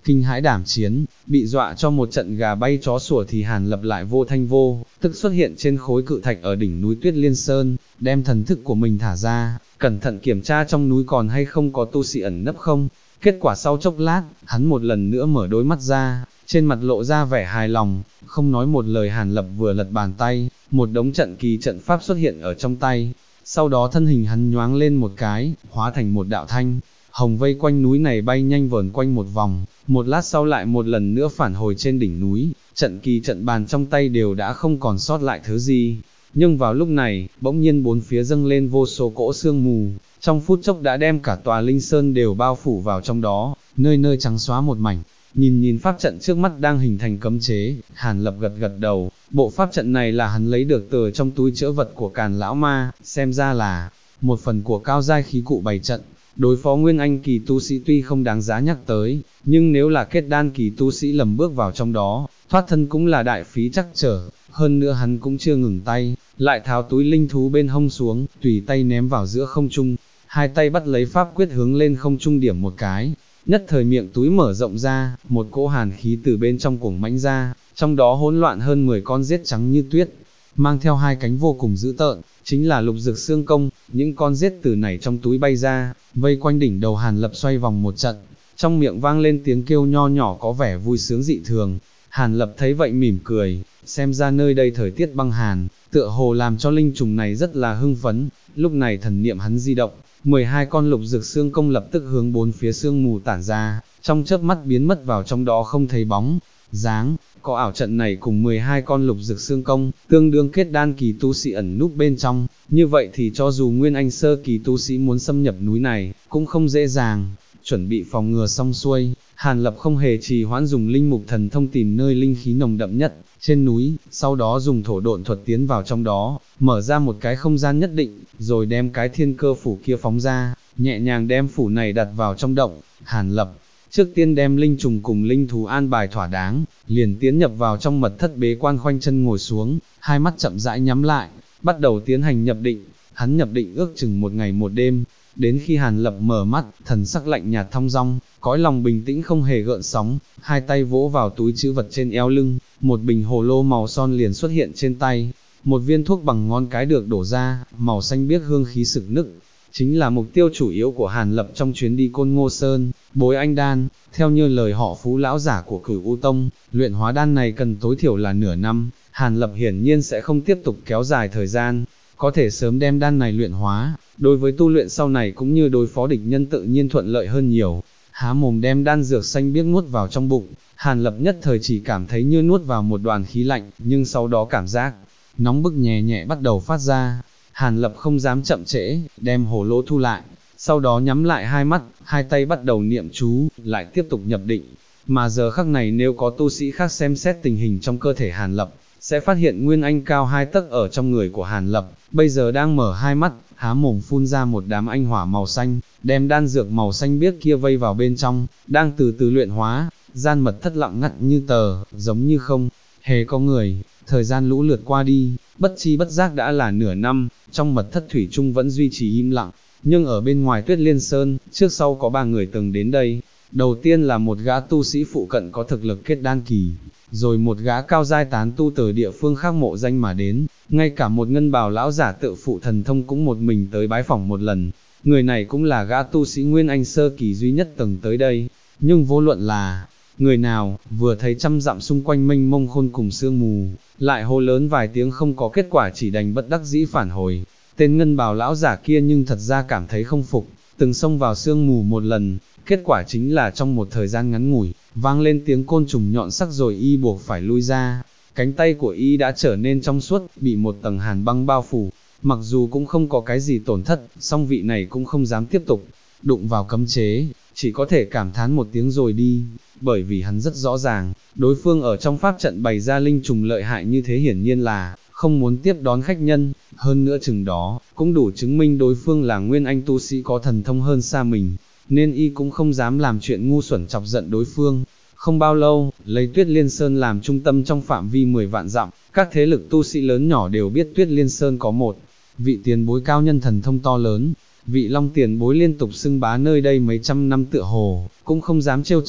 kinh hãi đảm chiến, bị dọa cho một trận gà bay chó sủa thì Hàn Lập lại vô thanh vô tức xuất hiện trên khối cự thạch ở đỉnh núi Tuyết Liên Sơn, đem thần thức của mình thả ra, cẩn thận kiểm tra trong núi còn hay không có tu sĩ ẩn nấp không. Kết quả sau chốc lát, hắn một lần nữa mở đôi mắt ra, trên mặt lộ ra vẻ hài lòng, không nói một lời. Hàn Lập vừa lật bàn tay, một đống trận kỳ trận pháp xuất hiện ở trong tay, sau đó thân hình hắn nhoáng lên một cái, hóa thành một đạo thanh hồng vây quanh núi này bay nhanh vờn quanh một vòng, một lát sau lại một lần nữa phản hồi trên đỉnh núi, trận kỳ trận bàn trong tay đều đã không còn sót lại thứ gì. Nhưng vào lúc này, bỗng nhiên bốn phía dâng lên vô số cỗ sương mù, trong phút chốc đã đem cả tòa Linh Sơn đều bao phủ vào trong đó, nơi nơi trắng xóa một mảnh. Nhìn pháp trận trước mắt đang hình thành cấm chế, Hàn Lập gật gật đầu, bộ pháp trận này là hắn lấy được từ trong túi trữ vật của Càn lão ma, xem ra là một phần của cao giai khí cụ bày trận. Đối phó nguyên anh kỳ tu sĩ tuy không đáng giá nhắc tới, nhưng nếu là kết đan kỳ tu sĩ lầm bước vào trong đó, thoát thân cũng là đại phí trắc trở. Hơn nữa hắn cũng chưa ngừng tay, lại tháo túi linh thú bên hông xuống, tùy tay ném vào giữa không trung, hai tay bắt lấy pháp quyết hướng lên không trung điểm một cái, nhất thời miệng túi mở rộng ra, một cỗ hàn khí từ bên trong cuồng mãnh ra, trong đó hỗn loạn hơn 10 con rết trắng như tuyết, mang theo hai cánh vô cùng dữ tợn, chính là Lục Dực Xương Công. Những con rết từ này trong túi bay ra, vây quanh đỉnh đầu Hàn Lập xoay vòng một trận, trong miệng vang lên tiếng kêu nho nhỏ có vẻ vui sướng dị thường. Hàn Lập thấy vậy mỉm cười, xem ra nơi đây thời tiết băng hàn, tựa hồ làm cho linh trùng này rất là hưng phấn. Lúc này thần niệm hắn di động, 12 con Lục Dực Xương Công lập tức hướng bốn phía sương mù tản ra, trong chớp mắt biến mất vào trong đó không thấy bóng dáng. Có ảo trận này cùng 12 con Lục Dực Xương Công, tương đương kết đan kỳ tu sĩ ẩn núp bên trong, như vậy thì cho dù nguyên anh sơ kỳ tu sĩ muốn xâm nhập núi này, cũng không dễ dàng. Chuẩn bị phòng ngừa xong xuôi, Hàn Lập không hề trì hoãn dùng linh mục thần thông tìm nơi linh khí nồng đậm nhất trên núi, sau đó dùng thổ độn thuật tiến vào trong đó, mở ra một cái không gian nhất định, rồi đem cái thiên cơ phủ kia phóng ra, nhẹ nhàng đem phủ này đặt vào trong động. Hàn Lập trước tiên đem linh trùng cùng linh thú an bài thỏa đáng, liền tiến nhập vào trong mật thất bế quan, khoanh chân ngồi xuống, hai mắt chậm rãi nhắm lại, bắt đầu tiến hành nhập định. Hắn nhập định ước chừng một ngày một đêm, đến khi Hàn Lập mở mắt, thần sắc lạnh nhạt thong dong, cõi lòng bình tĩnh không hề gợn sóng, hai tay vỗ vào túi trữ vật trên eo lưng, một bình hồ lô màu son liền xuất hiện trên tay, một viên thuốc bằng ngón cái được đổ ra, màu xanh biếc hương khí sực nức, chính là mục tiêu chủ yếu của Hàn Lập trong chuyến đi Côn Ngô Sơn, bối anh đan. Theo như lời họ Phú lão giả của Cửu U Tông, luyện hóa đan này cần tối thiểu là nửa năm, Hàn Lập hiển nhiên sẽ không tiếp tục kéo dài thời gian, có thể sớm đem đan này luyện hóa, đối với tu luyện sau này cũng như đối phó địch nhân tự nhiên thuận lợi hơn nhiều. Há mồm đem đan dược xanh biếc nuốt vào trong bụng, Hàn Lập nhất thời chỉ cảm thấy như nuốt vào một đoàn khí lạnh, nhưng sau đó cảm giác nóng bức nhẹ nhẹ bắt đầu phát ra. Hàn Lập không dám chậm trễ, đem hồ lô thu lại, sau đó nhắm lại hai mắt, hai tay bắt đầu niệm chú, lại tiếp tục nhập định. Mà giờ khắc này nếu có tu sĩ khác xem xét tình hình trong cơ thể Hàn Lập, sẽ phát hiện nguyên anh cao 2 tấc ở trong người của Hàn Lập, bây giờ đang mở hai mắt, há mồm phun ra một đám anh hỏa màu xanh, đem đan dược màu xanh biếc kia vây vào bên trong, đang từ từ luyện hóa. Gian mật thất lặng ngắt như tờ, giống như không hề có người. Thời gian lũ lượt qua đi, bất chi bất giác đã là nửa năm, trong mật thất thủy chung vẫn duy trì im lặng, nhưng ở bên ngoài Tuyết Liên Sơn, trước sau có 3 người từng đến đây. Đầu tiên là một gã tu sĩ phụ cận có thực lực kết đan kỳ, rồi một gã cao giai tán tu từ địa phương khác mộ danh mà đến, ngay cả một ngân bào lão giả tự phụ thần thông cũng một mình tới bái phỏng một lần. Người này cũng là gã tu sĩ nguyên anh sơ kỳ duy nhất từng tới đây, nhưng vô luận là người nào, vừa thấy trăm dặm xung quanh mênh mông khôn cùng sương mù, lại hô lớn vài tiếng không có kết quả, chỉ đành bất đắc dĩ phản hồi. Tên ngân bào lão giả kia nhưng thật ra cảm thấy không phục, từng xông vào sương mù một lần, kết quả chính là trong một thời gian ngắn ngủi, vang lên tiếng côn trùng nhọn sắc rồi y buộc phải lui ra. Cánh tay của y đã trở nên trong suốt, bị một tầng hàn băng bao phủ, mặc dù cũng không có cái gì tổn thất, song vị này cũng không dám tiếp tục đụng vào cấm chế, chỉ có thể cảm thán một tiếng rồi đi, bởi vì hắn rất rõ ràng, đối phương ở trong pháp trận bày ra linh trùng lợi hại như thế hiển nhiên là không muốn tiếp đón khách nhân, hơn nữa chừng đó, cũng đủ chứng minh đối phương là nguyên anh tu sĩ có thần thông hơn xa mình, nên y cũng không dám làm chuyện ngu xuẩn chọc giận đối phương. Không bao lâu, lấy Tuyết Liên Sơn làm trung tâm trong phạm vi 10 vạn dặm, các thế lực tu sĩ lớn nhỏ đều biết Tuyết Liên Sơn có một vị tiền bối cao nhân thần thông to lớn. Vị Long tiền bối liên tục xưng bá nơi đây mấy trăm năm tựa hồ, cũng không dám trêu chọc,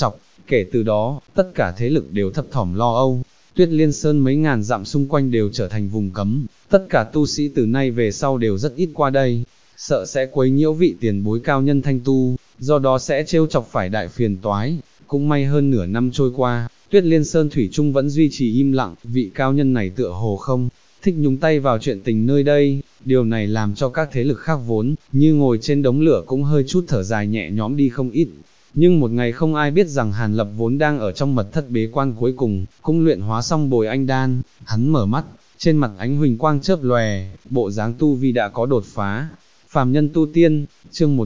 Kể từ đó, tất cả thế lực đều thấp thỏm lo âu, Tuyết Liên Sơn mấy ngàn dặm xung quanh đều trở thành vùng cấm, tất cả tu sĩ từ nay về sau đều rất ít qua đây, sợ sẽ quấy nhiễu vị tiền bối cao nhân thanh tu, do đó sẽ trêu chọc phải đại phiền toái. Cũng may hơn nửa năm trôi qua, Tuyết Liên Sơn thủy chung vẫn duy trì im lặng, vị cao nhân này tựa hồ không thích nhúng tay vào chuyện tình nơi đây, điều này làm cho các thế lực khác vốn như ngồi trên đống lửa cũng hơi chút thở dài nhẹ nhõm đi không ít. Nhưng một ngày không ai biết rằng Hàn Lập vốn đang ở trong mật thất bế quan cuối cùng, cũng luyện hóa xong bồi anh đan, hắn mở mắt, trên mặt ánh huỳnh quang chớp lòe, bộ dáng tu vi đã có đột phá. Phàm nhân tu tiên, chương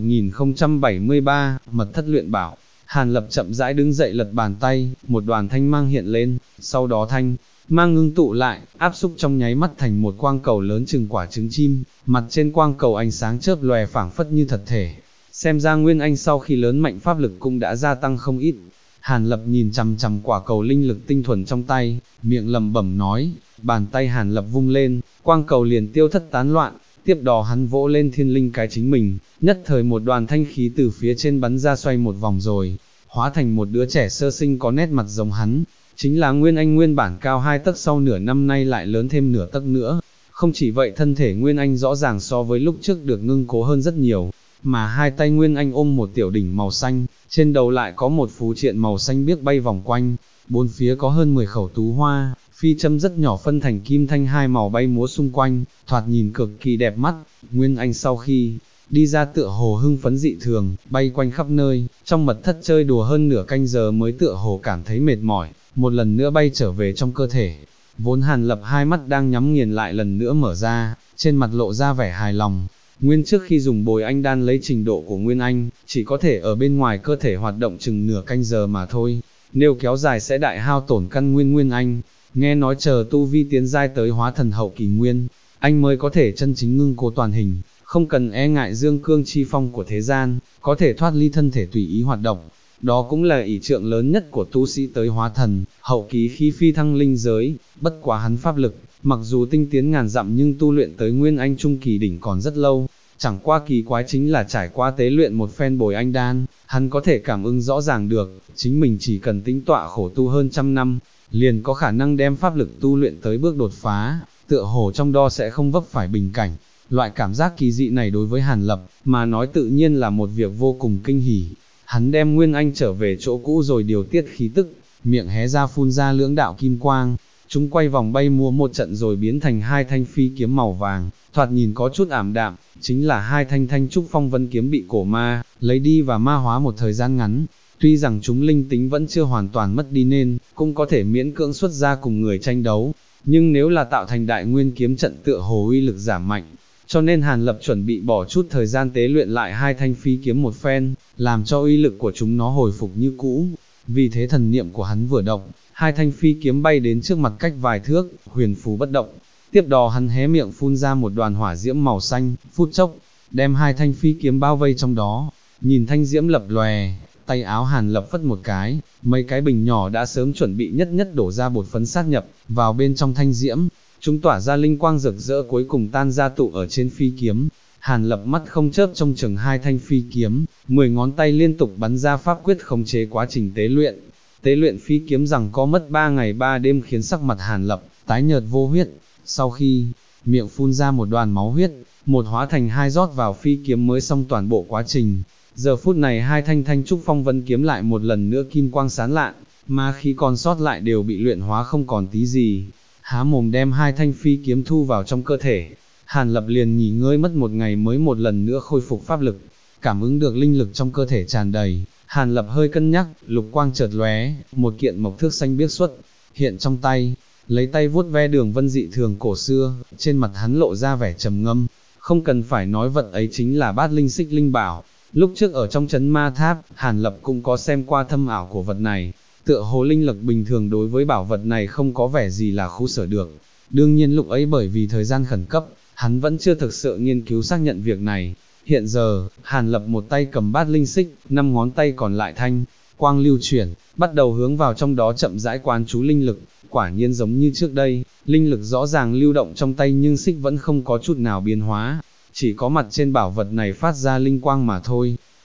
1073, mật thất luyện bảo. Hàn Lập chậm rãi đứng dậy lật bàn tay, một đoàn thanh mang hiện lên, sau đó thanh mang ngưng tụ lại, áp xúc trong nháy mắt thành một quang cầu lớn chừng quả trứng chim, mặt trên quang cầu ánh sáng chớp lòe phảng phất như thật thể. Xem ra Nguyên Anh sau khi lớn mạnh pháp lực cũng đã gia tăng không ít. Hàn Lập nhìn chằm chằm quả cầu linh lực tinh thuần trong tay, miệng lẩm bẩm nói, bàn tay Hàn Lập vung lên, quang cầu liền tiêu thất tán loạn, tiếp đó hắn vỗ lên thiên linh cái chính mình, nhất thời một đoàn thanh khí từ phía trên bắn ra xoay một vòng rồi, hóa thành một đứa trẻ sơ sinh có nét mặt giống hắn, chính là Nguyên Anh nguyên bản cao 2 tấc sau nửa năm nay lại lớn thêm nửa tấc nữa. Không chỉ vậy thân thể Nguyên Anh rõ ràng so với lúc trước được ngưng cố hơn rất nhiều, mà hai tay Nguyên Anh ôm một tiểu đỉnh màu xanh, trên đầu lại có một phù triện màu xanh biếc bay vòng quanh, bốn phía có hơn 10 khẩu tú hoa, phi châm rất nhỏ phân thành kim thanh hai màu bay múa xung quanh, thoạt nhìn cực kỳ đẹp mắt. Nguyên Anh sau khi đi ra tựa hồ hưng phấn dị thường, bay quanh khắp nơi, trong mật thất chơi đùa hơn nửa canh giờ mới tựa hồ cảm thấy mệt mỏi, một lần nữa bay trở về trong cơ thể. Vốn Hàn Lập hai mắt đang nhắm nghiền lại lần nữa mở ra, trên mặt lộ ra vẻ hài lòng. Nguyên trước khi dùng bồi anh đan lấy trình độ của Nguyên Anh, chỉ có thể ở bên ngoài cơ thể hoạt động chừng nửa canh giờ mà thôi, nếu kéo dài sẽ đại hao tổn căn nguyên Nguyên Anh. Nghe nói chờ tu vi tiến giai tới hóa thần hậu kỳ Nguyên Anh mới có thể chân chính ngưng cố toàn hình, không cần e ngại dương cương chi phong của thế gian, có thể thoát ly thân thể tùy ý hoạt động. Đó cũng là ỷ trượng lớn nhất của tu sĩ tới hóa thần, hậu kỳ khi phi thăng linh giới, bất quá hắn pháp lực, mặc dù tinh tiến ngàn dặm nhưng tu luyện tới Nguyên Anh trung kỳ đỉnh còn rất lâu, chẳng qua kỳ quái chính là trải qua tế luyện một phen bồi anh đan, hắn có thể cảm ứng rõ ràng được, chính mình chỉ cần tĩnh tọa khổ tu hơn trăm năm, liền có khả năng đem pháp lực tu luyện tới bước đột phá, tựa hồ trong đó sẽ không vấp phải bình cảnh. Loại cảm giác kỳ dị này đối với Hàn Lập, mà nói tự nhiên là một việc vô cùng kinh hỉ. Hắn đem Nguyên Anh trở về chỗ cũ rồi điều tiết khí tức, miệng hé ra phun ra lưỡng đạo kim quang, chúng quay vòng bay múa một trận rồi biến thành hai thanh phi kiếm màu vàng, thoạt nhìn có chút ảm đạm, chính là hai thanh thanh trúc phong vân kiếm bị cổ ma lấy đi và ma hóa một thời gian ngắn. Tuy rằng chúng linh tính vẫn chưa hoàn toàn mất đi nên cũng có thể miễn cưỡng xuất ra cùng người tranh đấu, nhưng nếu là tạo thành đại nguyên kiếm trận tựa hồ uy lực giảm mạnh. Cho nên Hàn Lập chuẩn bị bỏ chút thời gian tế luyện lại hai thanh phi kiếm một phen, làm cho uy lực của chúng nó hồi phục như cũ. Vì thế thần niệm của hắn vừa động, hai thanh phi kiếm bay đến trước mặt cách vài thước, huyền phù bất động. Tiếp đó hắn hé miệng phun ra một đoàn hỏa diễm màu xanh, phút chốc, đem hai thanh phi kiếm bao vây trong đó. Nhìn thanh diễm lập lòe, tay áo Hàn Lập phất một cái, mấy cái bình nhỏ đã sớm chuẩn bị nhất nhất đổ ra bột phấn sát nhập vào bên trong thanh diễm. Chúng tỏa ra linh quang rực rỡ cuối cùng tan ra tụ ở trên phi kiếm. Hàn Lập mắt không chớp trông chừng hai thanh phi kiếm, 10 ngón tay liên tục bắn ra pháp quyết khống chế quá trình tế luyện. Tế luyện phi kiếm rằng có mất 3 ngày 3 đêm khiến sắc mặt Hàn Lập tái nhợt vô huyết. Sau khi miệng phun ra một đoàn máu huyết, một hóa thành hai rót vào phi kiếm mới xong toàn bộ quá trình. Giờ phút này hai thanh thanh trúc phong vân kiếm lại một lần nữa kim quang sáng lạn, ma khí còn sót lại đều bị luyện hóa không còn tí gì. Há mồm đem hai thanh phi kiếm thu vào trong cơ thể, Hàn Lập liền nghỉ ngơi mất một ngày mới một lần nữa khôi phục pháp lực, cảm ứng được linh lực trong cơ thể tràn đầy, Hàn Lập hơi cân nhắc, lục quang chợt lóe, một kiện mộc thước xanh biếc xuất hiện trong tay, lấy tay vuốt ve đường vân dị thường cổ xưa, trên mặt hắn lộ ra vẻ trầm ngâm, không cần phải nói vật ấy chính là Bát Linh Xích Linh Bảo. Lúc trước ở trong trấn ma tháp, Hàn Lập cũng có xem qua thâm ảo của vật này, tựa hồ linh lực bình thường đối với bảo vật này không có vẻ gì là khu sở được. Đương nhiên lúc ấy bởi vì thời gian khẩn cấp, hắn vẫn chưa thực sự nghiên cứu xác nhận việc này. Hiện giờ, Hàn Lập một tay cầm bát linh xích, 5 ngón tay còn lại thanh quang lưu chuyển, bắt đầu hướng vào trong đó chậm rãi quán chú linh lực. Quả nhiên giống như trước đây, linh lực rõ ràng lưu động trong tay nhưng xích vẫn không có chút nào biến hóa, chỉ có mặt trên bảo vật này phát ra linh quang mà thôi.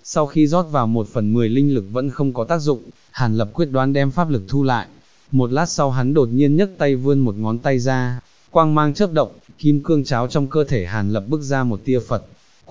sau khi rót vào 1/10 linh lực vẫn không có tác dụng, Hàn Lập quyết đoán đem pháp lực thu lại. Một lát sau hắn đột nhiên nhấc tay vươn một ngón tay ra, quang mang chớp động, kim cương cháo trong cơ thể Hàn Lập bức ra một tia Phật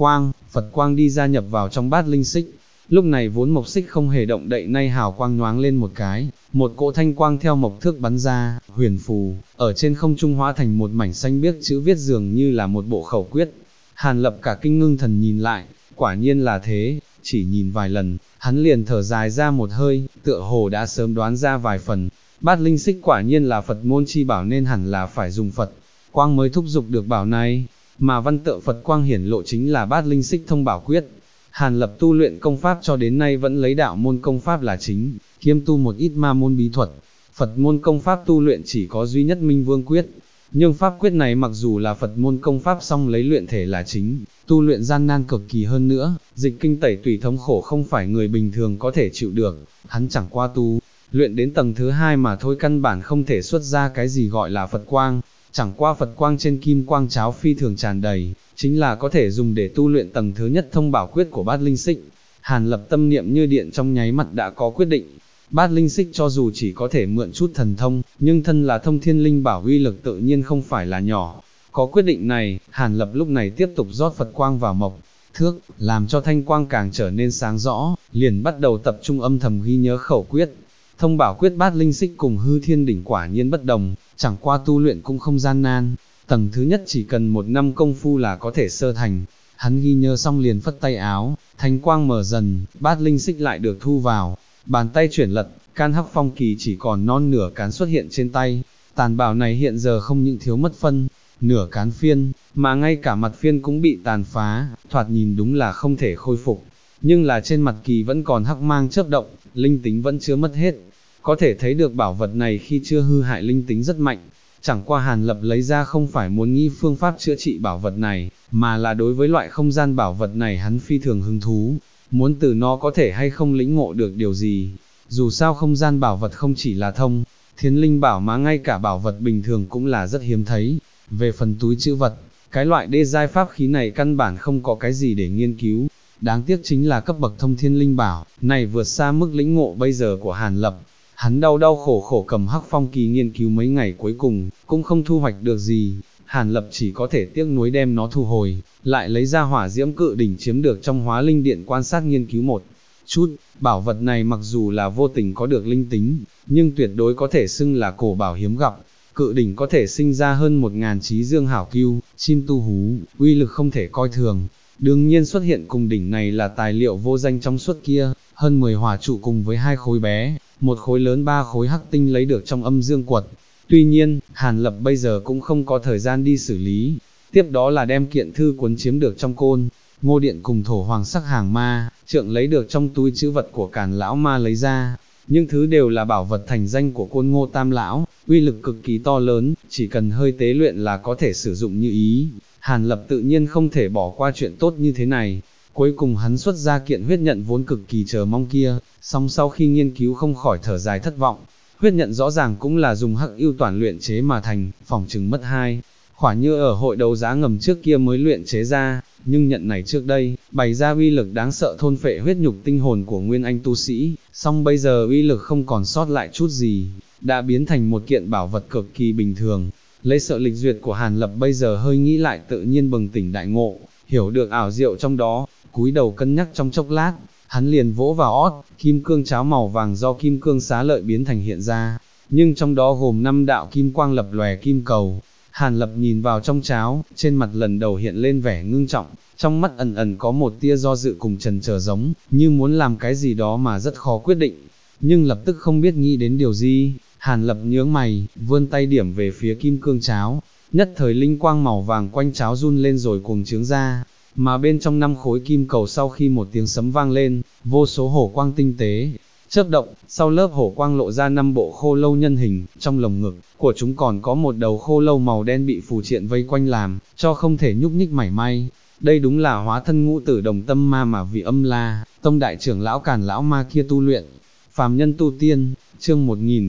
quang đi ra nhập vào trong bát linh xích. Lúc này vốn mộc xích không hề động đậy nay hào quang nhoáng lên một cái, một cỗ thanh quang theo mộc thước bắn ra, huyền phù, ở trên không trung hóa thành một mảnh xanh biếc chữ viết dường như là một bộ khẩu quyết. Hàn Lập cả kinh ngưng thần nhìn lại, quả nhiên là thế, chỉ nhìn vài lần, hắn liền thở dài ra một hơi, tựa hồ đã sớm đoán ra vài phần. Bát linh xích quả nhiên là Phật môn chi bảo nên hẳn là phải dùng Phật quang mới thúc giục được bảo này, mà văn tự Phật quang hiển lộ chính là bát linh xích thông bảo quyết. Hàn Lập tu luyện công pháp cho đến nay vẫn lấy đạo môn công pháp là chính, kiêm tu một ít ma môn bí thuật. Phật môn công pháp tu luyện chỉ có duy nhất Minh Vương quyết, nhưng pháp quyết này mặc dù là Phật môn công pháp song lấy luyện thể là chính, tu luyện gian nan cực kỳ hơn nữa, dịch kinh tẩy tùy thống khổ không phải người bình thường có thể chịu được. Hắn chẳng qua tu luyện đến tầng thứ 2 mà thôi, căn bản không thể xuất ra cái gì gọi là Phật quang. Chẳng qua Phật quang trên kim quang cháo phi thường tràn đầy, chính là có thể dùng để tu luyện tầng thứ nhất thông bảo quyết của bát linh xích. Hàn Lập tâm niệm như điện trong nháy mắt đã có quyết định. Bát linh xích cho dù chỉ có thể mượn chút thần thông, nhưng thân là thông thiên linh bảo uy lực tự nhiên không phải là nhỏ. Có quyết định này, Hàn Lập lúc này tiếp tục rót Phật quang vào mộc thước, làm cho thanh quang càng trở nên sáng rõ, liền bắt đầu tập trung âm thầm ghi nhớ khẩu quyết. Thông bảo quyết bát linh xích cùng hư thiên đỉnh quả nhiên bất đồng, chẳng qua tu luyện cũng không gian nan, tầng thứ nhất chỉ cần 1 năm công phu là có thể sơ thành. Hắn ghi nhớ xong liền phất tay áo, thanh quang mở dần, bát linh xích lại được thu vào, bàn tay chuyển lật, can hắc phong kỳ chỉ còn non nửa cán xuất hiện trên tay. Tàn bảo này hiện giờ không những thiếu mất phân nửa cán phiên, mà ngay cả mặt phiên cũng bị tàn phá, thoạt nhìn đúng là không thể khôi phục. Nhưng là trên mặt kỳ vẫn còn hắc mang chớp động, linh tính vẫn chưa mất hết. Có thể thấy được bảo vật này khi chưa hư hại linh tính rất mạnh. Chẳng qua Hàn Lập lấy ra không phải muốn nghĩ phương pháp chữa trị bảo vật này, mà là đối với loại không gian bảo vật này hắn phi thường hứng thú, muốn từ nó có thể hay không lĩnh ngộ được điều gì. Dù sao không gian bảo vật không chỉ là thông thiên linh bảo mà ngay cả bảo vật bình thường cũng là rất hiếm thấy. Về phần túi trữ vật, cái loại đê giai pháp khí này căn bản không có cái gì để nghiên cứu. Đáng tiếc chính là cấp bậc thông thiên linh bảo, này vượt xa mức lĩnh ngộ bây giờ của Hàn Lập. Hắn đau đau khổ khổ cầm hắc phong kỳ nghiên cứu mấy ngày cuối cùng, cũng không thu hoạch được gì. Hàn Lập chỉ có thể tiếc nuối đem nó thu hồi, lại lấy ra hỏa diễm cự đỉnh chiếm được trong hóa linh điện quan sát nghiên cứu một chút. Bảo vật này mặc dù là vô tình có được linh tính, nhưng tuyệt đối có thể xưng là cổ bảo hiếm gặp. Cự đỉnh có thể sinh ra hơn 1000 trí dương hảo cưu, chim tu hú, uy lực không thể coi thường. Đương nhiên xuất hiện cùng đỉnh này là tài liệu vô danh trong suốt kia, hơn 10 hỏa trụ cùng với 2 khối bé, một khối lớn 3 khối hắc tinh lấy được trong âm dương quật. Tuy nhiên, Hàn Lập bây giờ cũng không có thời gian đi xử lý. Tiếp đó là đem kiện thư cuốn chiếm được trong côn Ngô Điện cùng thổ hoàng sắc hàng ma trượng lấy được trong túi trữ vật của Càn lão ma lấy ra. Những thứ đều là bảo vật thành danh của Côn Ngô Tam lão, uy lực cực kỳ to lớn, chỉ cần hơi tế luyện là có thể sử dụng như ý. Hàn Lập tự nhiên không thể bỏ qua chuyện tốt như thế này. Cuối cùng hắn xuất ra kiện huyết nhận vốn cực kỳ chờ mong kia, song sau khi nghiên cứu không khỏi thở dài thất vọng. Huyết nhận rõ ràng cũng là dùng hắc ưu toàn luyện chế mà thành, phỏng chừng mất 2 khỏa như ở hội đấu giá ngầm trước kia mới luyện chế ra, nhưng nhận này trước đây, bày ra uy lực đáng sợ thôn phệ huyết nhục tinh hồn của nguyên anh tu sĩ, song bây giờ uy lực không còn sót lại chút gì, đã biến thành một kiện bảo vật cực kỳ bình thường. Lấy sợ lịch duyệt của Hàn Lập bây giờ hơi nghĩ lại tự nhiên bừng tỉnh đại ngộ, hiểu được ảo diệu trong đó, cúi đầu cân nhắc trong chốc lát, hắn liền vỗ vào ót, kim cương cháo màu vàng do kim cương xá lợi biến thành hiện ra, nhưng trong đó gồm 5 đạo kim quang lập lòe kim cầu. Hàn Lập nhìn vào trong cháo, trên mặt lần đầu hiện lên vẻ ngưng trọng, trong mắt ẩn ẩn có một tia do dự cùng chần chờ giống, như muốn làm cái gì đó mà rất khó quyết định, nhưng lập tức không biết nghĩ đến điều gì. Hàn Lập nhướng mày, vươn tay điểm về phía kim cương cháo, nhất thời linh quang màu vàng quanh cháo run lên rồi cuồng trướng ra, mà bên trong 5 khối kim cầu sau khi một tiếng sấm vang lên, vô số hổ quang tinh tế chớp động, sau lớp hổ quang lộ ra 5 bộ khô lâu nhân hình, trong lồng ngực của chúng còn có một đầu khô lâu màu đen bị phù triện vây quanh làm cho không thể nhúc nhích mảy may. Đây đúng là hóa thân ngũ tử đồng tâm ma mà vị Âm La tông đại trưởng lão Càn lão ma kia tu luyện. Phàm nhân tu tiên, chương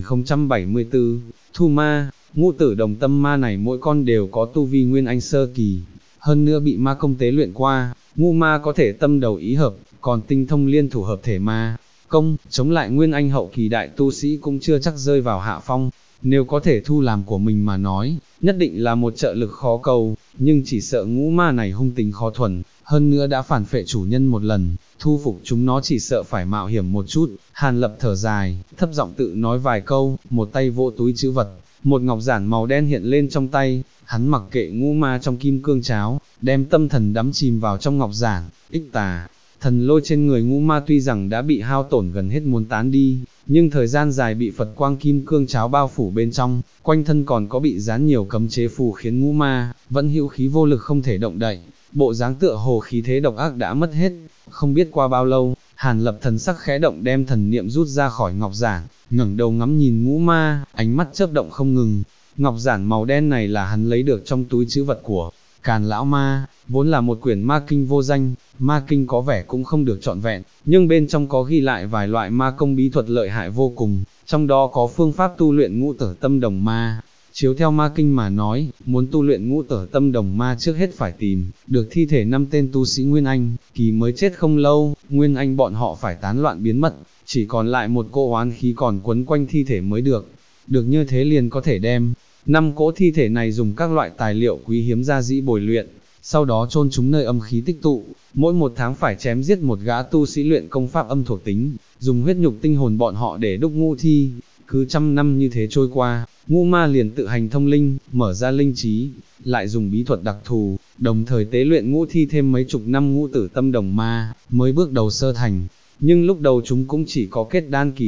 1074, thu ma. Ngũ tử đồng tâm ma này mỗi con đều có tu vi nguyên anh sơ kỳ, hơn nữa bị ma công tế luyện qua. Ngũ ma có thể tâm đầu ý hợp, còn tinh thông liên thủ hợp thể ma công, chống lại nguyên anh hậu kỳ đại tu sĩ cũng chưa chắc rơi vào hạ phong. Nếu có thể thu làm của mình mà nói, nhất định là một trợ lực khó cầu, nhưng chỉ sợ ngũ ma này hung tính khó thuần, hơn nữa đã phản phệ chủ nhân một lần, thu phục chúng nó chỉ sợ phải mạo hiểm một chút. Hàn Lập thở dài, thấp giọng tự nói vài câu, một tay vỗ túi trữ vật, một ngọc giản màu đen hiện lên trong tay, hắn mặc kệ ngũ ma trong kim cương cháo, đem tâm thần đắm chìm vào trong ngọc giản. Ích tà, thần lôi trên người ngũ ma tuy rằng đã bị hao tổn gần hết muốn tán đi, nhưng thời gian dài bị Phật quang kim cương cháo bao phủ bên trong, quanh thân còn có bị dán nhiều cấm chế phù khiến ngũ ma vẫn hữu khí vô lực không thể động đậy, bộ dáng tựa hồ khí thế độc ác đã mất hết. Không biết qua bao lâu, Hàn Lập thần sắc khẽ động đem thần niệm rút ra khỏi ngọc giản, ngẩng đầu ngắm nhìn ngũ ma, ánh mắt chớp động không ngừng. Ngọc giản màu đen này là hắn lấy được trong túi trữ vật của Càn lão ma, vốn là một quyển ma kinh vô danh. Ma kinh có vẻ cũng không được trọn vẹn, nhưng bên trong có ghi lại vài loại ma công bí thuật lợi hại vô cùng, trong đó có phương pháp tu luyện ngũ tử tâm đồng ma. Chiếu theo ma kinh mà nói, muốn tu luyện ngũ tử tâm đồng ma trước hết phải tìm được thi thể 5 tên tu sĩ Nguyên Anh, kỳ mới chết không lâu, Nguyên Anh bọn họ phải tán loạn biến mất, chỉ còn lại một cỗ oán khí còn quấn quanh thi thể mới được. Được như thế liền có thể đem 5 cỗ thi thể này dùng các loại tài liệu quý hiếm gia dĩ bồi luyện, sau đó chôn chúng nơi âm khí tích tụ, mỗi một tháng phải chém giết một gã tu sĩ luyện công pháp âm thuộc tính, dùng huyết nhục tinh hồn bọn họ để đúc ngũ thi. Cứ 100 năm như thế trôi qua, ngũ ma liền tự hành thông linh, mở ra linh trí, lại dùng bí thuật đặc thù, đồng thời tế luyện ngũ thi thêm mấy chục năm ngũ tử tâm đồng ma, mới bước đầu sơ thành. Nhưng lúc đầu chúng cũng chỉ có kết đan kỳ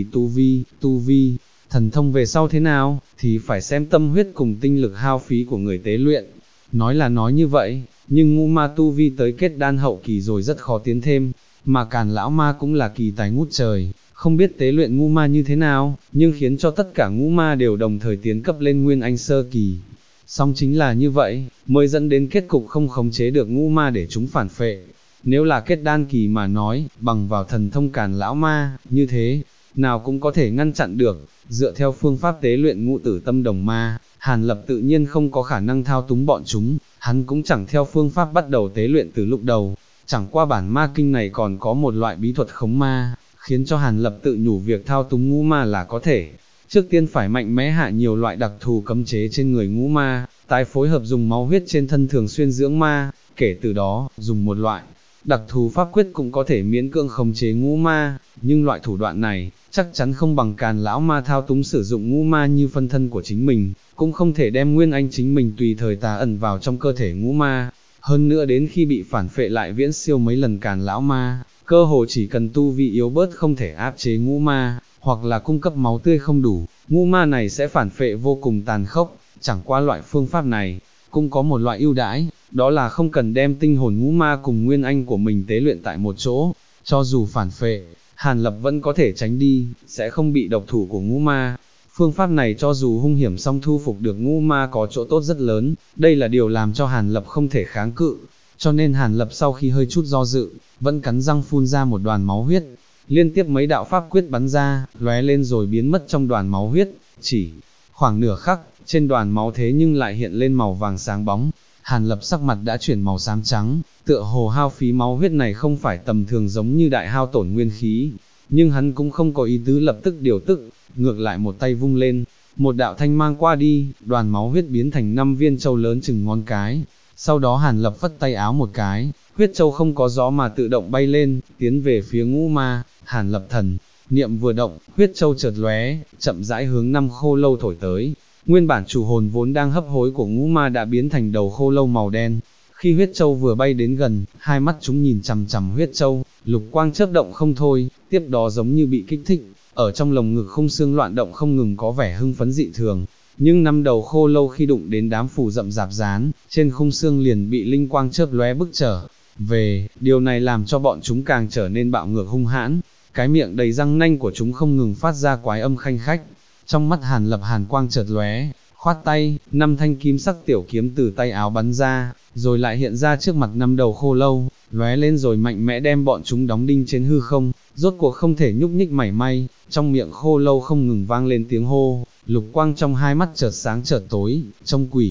tu vi, thần thông về sau thế nào, thì phải xem tâm huyết cùng tinh lực hao phí của người tế luyện. Nói là nói như vậy, nhưng ngũ ma tu vi tới kết đan hậu kỳ rồi rất khó tiến thêm, mà Càn lão ma cũng là kỳ tài ngút trời, không biết tế luyện ngũ ma như thế nào, nhưng khiến cho tất cả ngũ ma đều đồng thời tiến cấp lên nguyên anh sơ kỳ. Song chính là như vậy, mới dẫn đến kết cục không khống chế được ngũ ma để chúng phản phệ. Nếu là kết đan kỳ mà nói, bằng vào thần thông Càn lão ma, như thế, nào cũng có thể ngăn chặn được. Dựa theo phương pháp tế luyện ngũ tử tâm đồng ma, Hàn Lập tự nhiên không có khả năng thao túng bọn chúng, hắn cũng chẳng theo phương pháp bắt đầu tế luyện từ lúc đầu. Chẳng qua bản ma kinh này còn có một loại bí thuật khống ma, khiến cho Hàn Lập tự nhủ việc thao túng ngũ ma là có thể. Trước tiên phải mạnh mẽ hạ nhiều loại đặc thù cấm chế trên người ngũ ma, tái phối hợp dùng máu huyết trên thân thường xuyên dưỡng ma, kể từ đó, dùng một loại đặc thù pháp quyết cũng có thể miễn cưỡng khống chế ngũ ma, nhưng loại thủ đoạn này, chắc chắn không bằng Càn lão ma thao túng sử dụng ngũ ma như phân thân của chính mình, cũng không thể đem nguyên anh chính mình tùy thời tà ẩn vào trong cơ thể ngũ ma. Hơn nữa đến khi bị phản phệ lại viễn siêu mấy lần Càn lão ma, cơ hồ chỉ cần tu vi yếu bớt không thể áp chế ngũ ma, hoặc là cung cấp máu tươi không đủ, ngũ ma này sẽ phản phệ vô cùng tàn khốc. Chẳng qua loại phương pháp này, cũng có một loại ưu đãi, đó là không cần đem tinh hồn ngũ ma cùng nguyên anh của mình tế luyện tại một chỗ, cho dù phản phệ, Hàn Lập vẫn có thể tránh đi, sẽ không bị độc thủ của ngũ ma. Phương pháp này cho dù hung hiểm song thu phục được ngũ ma có chỗ tốt rất lớn, đây là điều làm cho Hàn Lập không thể kháng cự, cho nên Hàn Lập sau khi hơi chút do dự, vẫn cắn răng phun ra một đoàn máu huyết, liên tiếp mấy đạo pháp quyết bắn ra, lóe lên rồi biến mất trong đoàn máu huyết, chỉ khoảng nửa khắc, trên đoàn máu thế nhưng lại hiện lên màu vàng sáng bóng. Hàn Lập sắc mặt đã chuyển màu xám trắng, tựa hồ hao phí máu huyết này không phải tầm thường giống như đại hao tổn nguyên khí, nhưng hắn cũng không có ý tứ lập tức điều tức, ngược lại một tay vung lên, một đạo thanh mang qua đi, đoàn máu huyết biến thành 5 viên châu lớn chừng ngón cái. Sau đó Hàn Lập phất tay áo một cái, huyết châu không có gió mà tự động bay lên, tiến về phía ngũ ma. Hàn Lập thần niệm vừa động, huyết châu chợt lóe, chậm rãi hướng 5 khô lâu thổi tới. Nguyên bản chủ hồn vốn đang hấp hối của ngũ ma đã biến thành đầu khô lâu màu đen. Khi huyết châu vừa bay đến gần, hai mắt chúng nhìn chằm chằm huyết châu, lục quang chớp động không thôi, tiếp đó giống như bị kích thích, ở trong lồng ngực khung xương loạn động không ngừng có vẻ hưng phấn dị thường. Nhưng 5 đầu khô lâu khi đụng đến đám phù rậm rạp dán, trên khung xương liền bị linh quang chớp lóe bức trở về, điều này làm cho bọn chúng càng trở nên bạo ngược hung hãn, cái miệng đầy răng nanh của chúng không ngừng phát ra quái âm khanh khách. Trong mắt Hàn Lập hàn quang chợt lóe, khoát tay, 5 thanh kim sắc tiểu kiếm từ tay áo bắn ra, rồi lại hiện ra trước mặt 5 đầu khô lâu, lóe lên rồi mạnh mẽ đem bọn chúng đóng đinh trên hư không, rốt cuộc không thể nhúc nhích mảy may. Trong miệng khô lâu không ngừng vang lên tiếng hô, lục quang trong hai mắt chợt sáng chợt tối, trông quỷ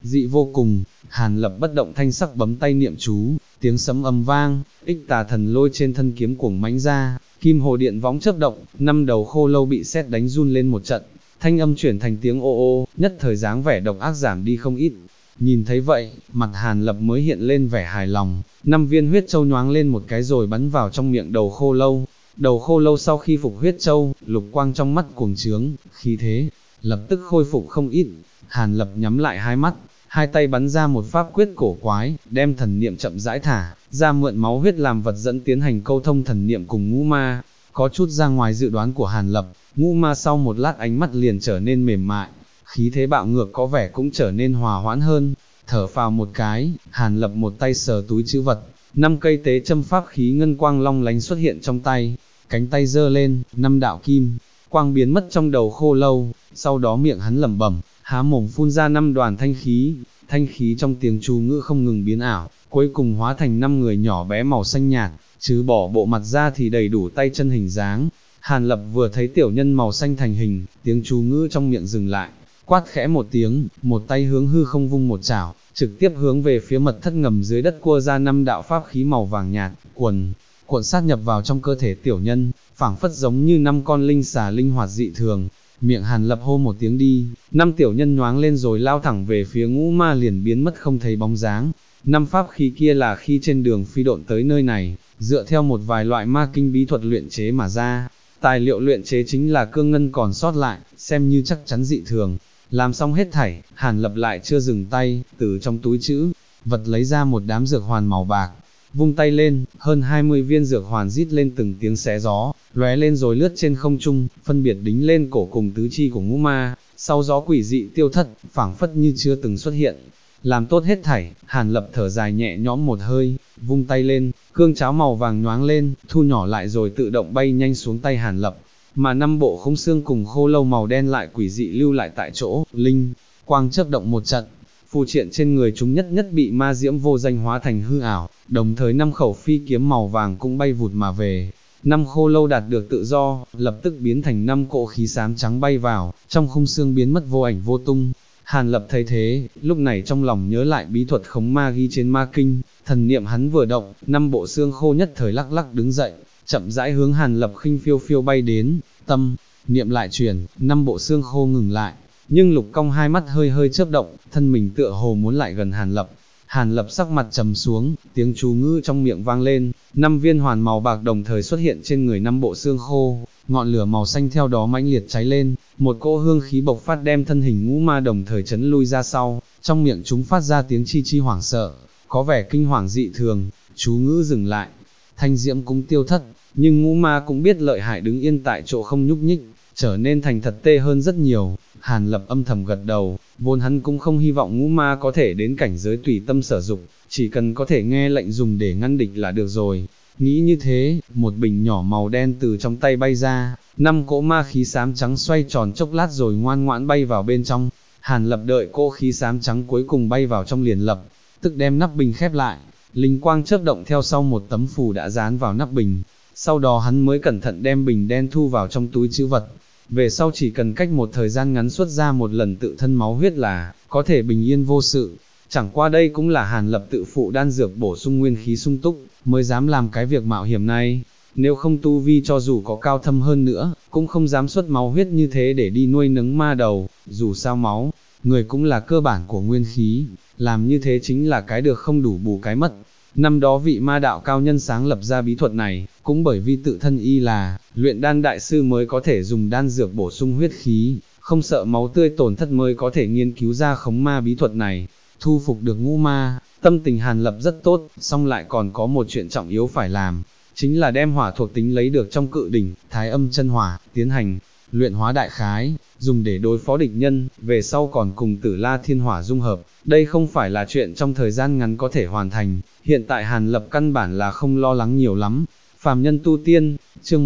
dị vô cùng. Hàn Lập bất động thanh sắc bấm tay niệm chú, tiếng sấm ầm vang, ích tà thần lôi trên thân kiếm cuồng mãnh ra, kim hồ điện võng chớp động, 5 đầu khô lâu bị sét đánh run lên một trận, thanh âm chuyển thành tiếng ô ô, nhất thời dáng vẻ độc ác giảm đi không ít. Nhìn thấy vậy, mặt Hàn Lập mới hiện lên vẻ hài lòng, 5 viên huyết châu nhoáng lên một cái rồi bắn vào trong miệng đầu khô lâu. Đầu khô lâu sau khi phục huyết châu, lục quang trong mắt cuồng trướng, khí thế lập tức khôi phục không ít. Hàn Lập nhắm lại hai mắt, hai tay bắn ra một pháp quyết cổ quái, đem thần niệm chậm rãi thả ra, mượn máu huyết làm vật dẫn tiến hành câu thông thần niệm cùng ngũ ma. Có chút ra ngoài dự đoán của Hàn Lập, ngũ ma sau một lát ánh mắt liền trở nên mềm mại, khí thế bạo ngược có vẻ cũng trở nên hòa hoãn hơn. Thở phào một cái, Hàn Lập một tay sờ túi trữ vật, 5 cây tế châm pháp khí ngân quang long lánh xuất hiện trong tay, cánh tay giơ lên, 5 đạo kim quang biến mất trong đầu khô lâu, sau đó miệng hắn lẩm bẩm, há mồm phun ra 5 đoàn thanh khí trong tiếng chú ngữ không ngừng biến ảo, cuối cùng hóa thành 5 người nhỏ bé màu xanh nhạt, chứ bỏ bộ mặt ra thì đầy đủ tay chân hình dáng. Hàn Lập vừa thấy tiểu nhân màu xanh thành hình, tiếng chú ngữ trong miệng dừng lại, quát khẽ một tiếng, một tay hướng hư không vung một chảo, trực tiếp hướng về phía mật thất ngầm dưới đất cua ra 5 đạo pháp khí màu vàng nhạt, cuộn sát nhập vào trong cơ thể tiểu nhân, phảng phất giống như 5 con linh xà linh hoạt dị thường. Miệng Hàn Lập hô một tiếng đi, 5 tiểu nhân nhoáng lên rồi lao thẳng về phía ngũ ma liền biến mất không thấy bóng dáng. 5 pháp khí kia là khi trên đường phi độn tới nơi này, dựa theo một vài loại ma kinh bí thuật luyện chế mà ra. Tài liệu luyện chế chính là cương ngân còn sót lại, xem như chắc chắn dị thường. Làm xong hết thảy, Hàn Lập lại chưa dừng tay, từ trong túi trữ vật lấy ra một đám dược hoàn màu bạc, vung tay lên, hơn 20 viên dược hoàn rít lên từng tiếng xé gió, lóe lên rồi lướt trên không trung, phân biệt đính lên cổ cùng tứ chi của ngũ ma, sau gió quỷ dị tiêu thất, phảng phất như chưa từng xuất hiện. Làm tốt hết thảy, Hàn Lập thở dài nhẹ nhõm một hơi, vung tay lên, cương cháo màu vàng nhoáng lên, thu nhỏ lại rồi tự động bay nhanh xuống tay Hàn Lập, mà 5 bộ khung xương cùng khô lâu màu đen lại quỷ dị lưu lại tại chỗ, linh quang chớp động một trận, phù triện trên người chúng nhất nhất bị ma diễm vô danh hóa thành hư ảo, đồng thời 5 khẩu phi kiếm màu vàng cũng bay vụt mà về. 5 khô lâu đạt được tự do, lập tức biến thành 5 cỗ khí xám trắng bay vào, trong khung xương biến mất vô ảnh vô tung. Hàn Lập thấy thế, lúc này trong lòng nhớ lại bí thuật khống ma ghi trên ma kinh, thần niệm hắn vừa động, 5 bộ xương khô nhất thời lắc lắc đứng dậy, chậm rãi hướng Hàn Lập khinh phiêu phiêu bay đến, tâm niệm lại chuyển, 5 bộ xương khô ngừng lại, nhưng Lục Cong hai mắt hơi hơi chớp động, thân mình tựa hồ muốn lại gần Hàn Lập. Hàn Lập sắc mặt trầm xuống, tiếng chú ngữ trong miệng vang lên, 5 viên hoàn màu bạc đồng thời xuất hiện trên người 5 bộ xương khô, ngọn lửa màu xanh theo đó mãnh liệt cháy lên, một cỗ hương khí bộc phát đem thân hình ngũ ma đồng thời chấn lui ra sau, trong miệng chúng phát ra tiếng chi chi hoảng sợ, có vẻ kinh hoàng dị thường. Chú ngữ dừng lại, thanh diễm cũng tiêu thất, nhưng ngũ ma cũng biết lợi hại đứng yên tại chỗ không nhúc nhích, trở nên thành thật tê hơn rất nhiều. Hàn Lập âm thầm gật đầu, vốn hắn cũng không hy vọng ngũ ma có thể đến cảnh giới tùy tâm sở dụng, chỉ cần có thể nghe lệnh dùng để ngăn địch là được rồi. Nghĩ như thế, một bình nhỏ màu đen từ trong tay bay ra, 5 cỗ ma khí xám trắng xoay tròn chốc lát rồi ngoan ngoãn bay vào bên trong. Hàn Lập đợi cỗ khí xám trắng cuối cùng bay vào trong liền lập tức đem nắp bình khép lại, linh quang chớp động theo sau một tấm phù đã dán vào nắp bình, sau đó hắn mới cẩn thận đem bình đen thu vào trong túi trữ vật. Về sau chỉ cần cách một thời gian ngắn xuất ra một lần tự thân máu huyết là có thể bình yên vô sự. Chẳng qua đây cũng là Hàn Lập tự phụ đan dược bổ sung nguyên khí sung túc, mới dám làm cái việc mạo hiểm này. Nếu không tu vi cho dù có cao thâm hơn nữa, cũng không dám xuất máu huyết như thế để đi nuôi nấng ma đầu, dù sao máu, người cũng là cơ bản của nguyên khí, làm như thế chính là cái được không đủ bù cái mất. Năm đó vị ma đạo cao nhân sáng lập ra bí thuật này, cũng bởi vì tự thân y là luyện đan đại sư mới có thể dùng đan dược bổ sung huyết khí, không sợ máu tươi tổn thất mới có thể nghiên cứu ra khống ma bí thuật này. Thu phục được ngũ ma, tâm tình Hàn Lập rất tốt, song lại còn có một chuyện trọng yếu phải làm, chính là đem hỏa thuộc tính lấy được trong cự đỉnh, thái âm chân hỏa, tiến hành luyện hóa đại khái, dùng để đối phó địch nhân, về sau còn cùng Tử La Thiên Hỏa dung hợp. Đây không phải là chuyện trong thời gian ngắn có thể hoàn thành, hiện tại Hàn Lập căn bản là không lo lắng nhiều lắm. Phàm nhân tu tiên, chương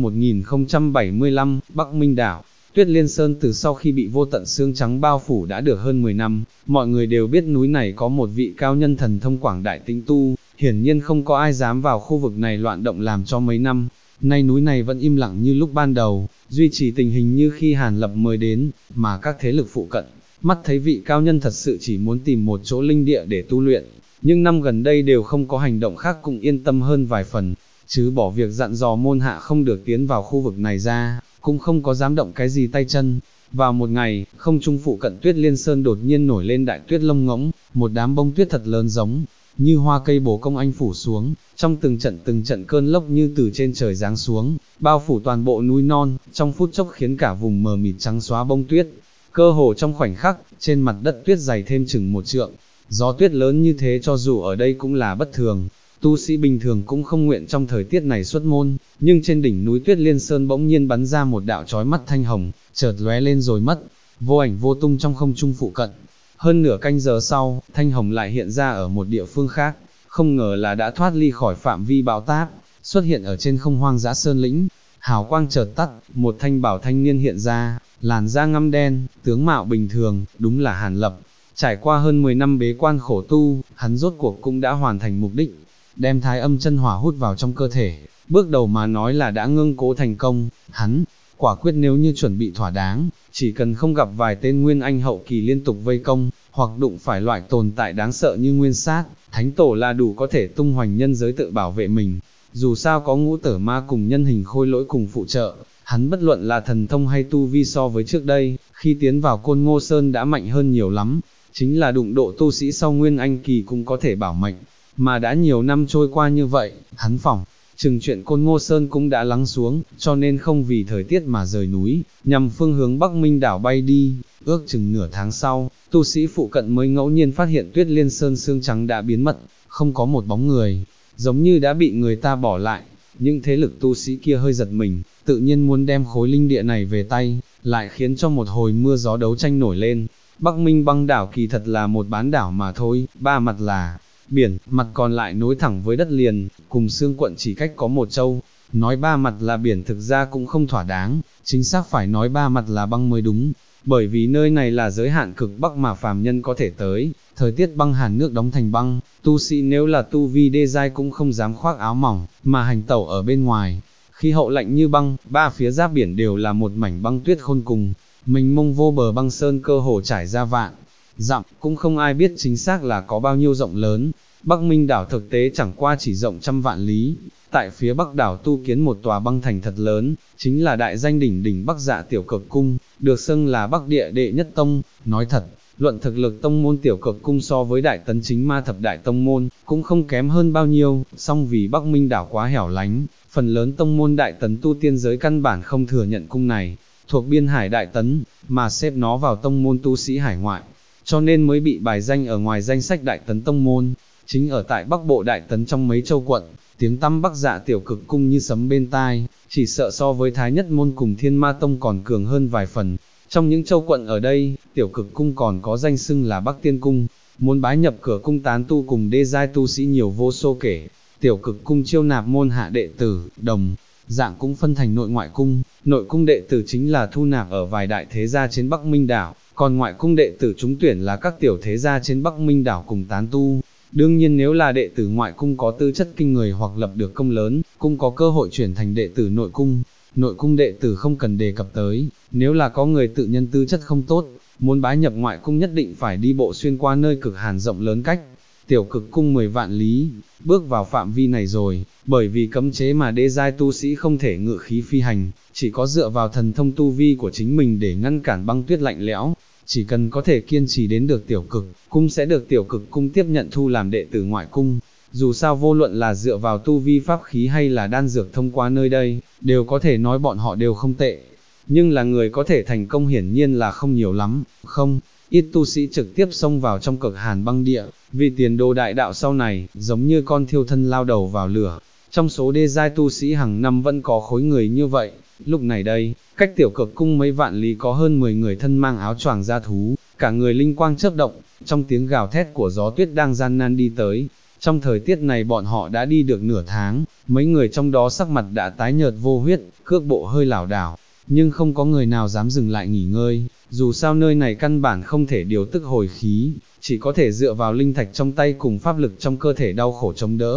1075, Bắc Minh Đảo. Tuyết Liên Sơn từ sau khi bị vô tận sương trắng bao phủ đã được hơn 10 năm, mọi người đều biết núi này có một vị cao nhân thần thông quảng đại tinh tu, hiển nhiên không có ai dám vào khu vực này loạn động làm cho mấy năm. Nay núi này vẫn im lặng như lúc ban đầu, duy trì tình hình như khi Hàn Lập mới đến, mà các thế lực phụ cận, mắt thấy vị cao nhân thật sự chỉ muốn tìm một chỗ linh địa để tu luyện, nhưng năm gần đây đều không có hành động khác cũng yên tâm hơn vài phần, chứ bỏ việc dặn dò môn hạ không được tiến vào khu vực này ra, cũng không có dám động cái gì tay chân. Vào một ngày, không trung phụ cận Tuyết Liên Sơn đột nhiên nổi lên đại tuyết lông ngỗng, một đám bông tuyết thật lớn giống như hoa cây bồ công anh phủ xuống, trong từng trận cơn lốc như từ trên trời giáng xuống, bao phủ toàn bộ núi non, trong phút chốc khiến cả vùng mờ mịt trắng xóa bông tuyết. Cơ hồ trong khoảnh khắc, trên mặt đất tuyết dày thêm chừng 1 trượng. Gió tuyết lớn như thế cho dù ở đây cũng là bất thường, tu sĩ bình thường cũng không nguyện trong thời tiết này xuất môn, nhưng trên đỉnh núi Tuyết Liên Sơn bỗng nhiên bắn ra một đạo chói mắt thanh hồng, chợt lóe lên rồi mất, vô ảnh vô tung trong không trung phụ cận. Hơn nửa canh giờ sau, thanh hồng lại hiện ra ở một địa phương khác, không ngờ là đã thoát ly khỏi phạm vi bão táp, xuất hiện ở trên không hoang dã sơn lĩnh. Hào quang chợt tắt, một thanh bảo thanh niên hiện ra, làn da ngăm đen, tướng mạo bình thường, đúng là Hàn Lập. Trải qua hơn 10 năm bế quan khổ tu, hắn rốt cuộc cũng đã hoàn thành mục đích, đem Thái Âm chân hỏa hút vào trong cơ thể. Bước đầu mà nói là đã ngưng cố thành công, hắn quả quyết nếu như chuẩn bị thỏa đáng, chỉ cần không gặp vài tên nguyên anh hậu kỳ liên tục vây công, hoặc đụng phải loại tồn tại đáng sợ như nguyên sát, thánh tổ là đủ có thể tung hoành nhân giới tự bảo vệ mình. Dù sao có ngũ tử ma cùng nhân hình khôi lỗi cùng phụ trợ, hắn bất luận là thần thông hay tu vi so với trước đây, khi tiến vào Côn Ngô Sơn đã mạnh hơn nhiều lắm, chính là đụng độ tu sĩ sau nguyên anh kỳ cũng có thể bảo mệnh, mà đã nhiều năm trôi qua như vậy, hắn phỏng chừng chuyện Côn Ngô Sơn cũng đã lắng xuống, cho nên không vì thời tiết mà rời núi, nhằm phương hướng Bắc Minh đảo bay đi. Ước chừng nửa tháng sau, tu sĩ phụ cận mới ngẫu nhiên phát hiện Tuyết Liên Sơn xương trắng đã biến mất, không có một bóng người, giống như đã bị người ta bỏ lại. Những thế lực tu sĩ kia hơi giật mình, tự nhiên muốn đem khối linh địa này về tay, lại khiến cho một hồi mưa gió đấu tranh nổi lên. Bắc Minh băng đảo kỳ thật là một bán đảo mà thôi, ba mặt là biển, mặt còn lại nối thẳng với đất liền, cùng xương quận chỉ cách có một châu. Nói ba mặt là biển thực ra cũng không thỏa đáng, chính xác phải nói ba mặt là băng mới đúng, bởi vì nơi này là giới hạn cực bắc mà phàm nhân có thể tới, thời tiết băng hàn nước đóng thành băng, tu sĩ nếu là tu vi đê giai cũng không dám khoác áo mỏng, mà hành tẩu ở bên ngoài. Khí hậu lạnh như băng, ba phía giáp biển đều là một mảnh băng tuyết khôn cùng, mênh mông vô bờ băng sơn cơ hồ trải ra vạn dặm, cũng không ai biết chính xác là có bao nhiêu rộng lớn. Bắc Minh đảo thực tế chẳng qua chỉ rộng trăm vạn lý, tại phía bắc đảo tu kiến một tòa băng thành thật lớn, chính là đại danh đỉnh đỉnh Bắc Dạ Tiểu Cực Cung, được xưng là Bắc Địa đệ nhất tông. Nói thật, luận thực lực tông môn Tiểu Cực Cung so với Đại Tấn Chính Ma thập đại tông môn, cũng không kém hơn bao nhiêu, song vì Bắc Minh đảo quá hẻo lánh, phần lớn tông môn Đại Tấn tu tiên giới căn bản không thừa nhận cung này, thuộc biên hải Đại Tấn, mà xếp nó vào tông môn tu sĩ hải ngoại, cho nên mới bị bài danh ở ngoài danh sách Đại Tấn tông môn. Chính ở tại Bắc Bộ Đại Tấn trong mấy châu quận, tiếng tăm Bắc Dạ Tiểu Cực Cung như sấm bên tai, chỉ sợ so với Thái Nhất Môn cùng Thiên Ma Tông còn cường hơn vài phần. Trong những châu quận ở đây, Tiểu Cực Cung còn có danh xưng là Bắc Tiên Cung, muốn bái nhập cửa cung tán tu cùng đê giai tu sĩ nhiều vô số kể. Tiểu Cực Cung chiêu nạp môn hạ đệ tử, đồng dạng cũng phân thành nội ngoại cung. Nội cung đệ tử chính là thu nạp ở vài đại thế gia trên Bắc Minh đảo, còn ngoại cung đệ tử trúng tuyển là các tiểu thế gia trên Bắc Minh đảo cùng tán tu. Đương nhiên nếu là đệ tử ngoại cung có tư chất kinh người hoặc lập được công lớn, cũng có cơ hội chuyển thành đệ tử nội cung. Nội cung đệ tử không cần đề cập tới, nếu là có người tự nhân tư chất không tốt, muốn bái nhập ngoại cung nhất định phải đi bộ xuyên qua nơi cực hàn rộng lớn cách Tiểu Cực Cung 10 vạn lý, bước vào phạm vi này rồi, bởi vì cấm chế mà đê giai tu sĩ không thể ngự khí phi hành, chỉ có dựa vào thần thông tu vi của chính mình để ngăn cản băng tuyết lạnh lẽo. Chỉ cần có thể kiên trì đến được Tiểu Cực Cung sẽ được Tiểu Cực Cung tiếp nhận thu làm đệ tử ngoại cung. Dù sao vô luận là dựa vào tu vi pháp khí hay là đan dược thông qua nơi đây, đều có thể nói bọn họ đều không tệ. Nhưng là người có thể thành công hiển nhiên là không nhiều lắm, không ít tu sĩ trực tiếp xông vào trong cực hàn băng địa, vì tiền đồ đại đạo sau này, giống như con thiêu thân lao đầu vào lửa. Trong số đê giai tu sĩ hàng năm vẫn có khối người như vậy. Lúc này đây, cách Tiểu Cực Cung mấy vạn lý có hơn 10 người thân mang áo choàng da thú, cả người linh quang chớp động, trong tiếng gào thét của gió tuyết đang gian nan đi tới. Trong thời tiết này bọn họ đã đi được nửa tháng, mấy người trong đó sắc mặt đã tái nhợt vô huyết, cước bộ hơi lảo đảo, nhưng không có người nào dám dừng lại nghỉ ngơi, dù sao nơi này căn bản không thể điều tức hồi khí, chỉ có thể dựa vào linh thạch trong tay cùng pháp lực trong cơ thể đau khổ chống đỡ.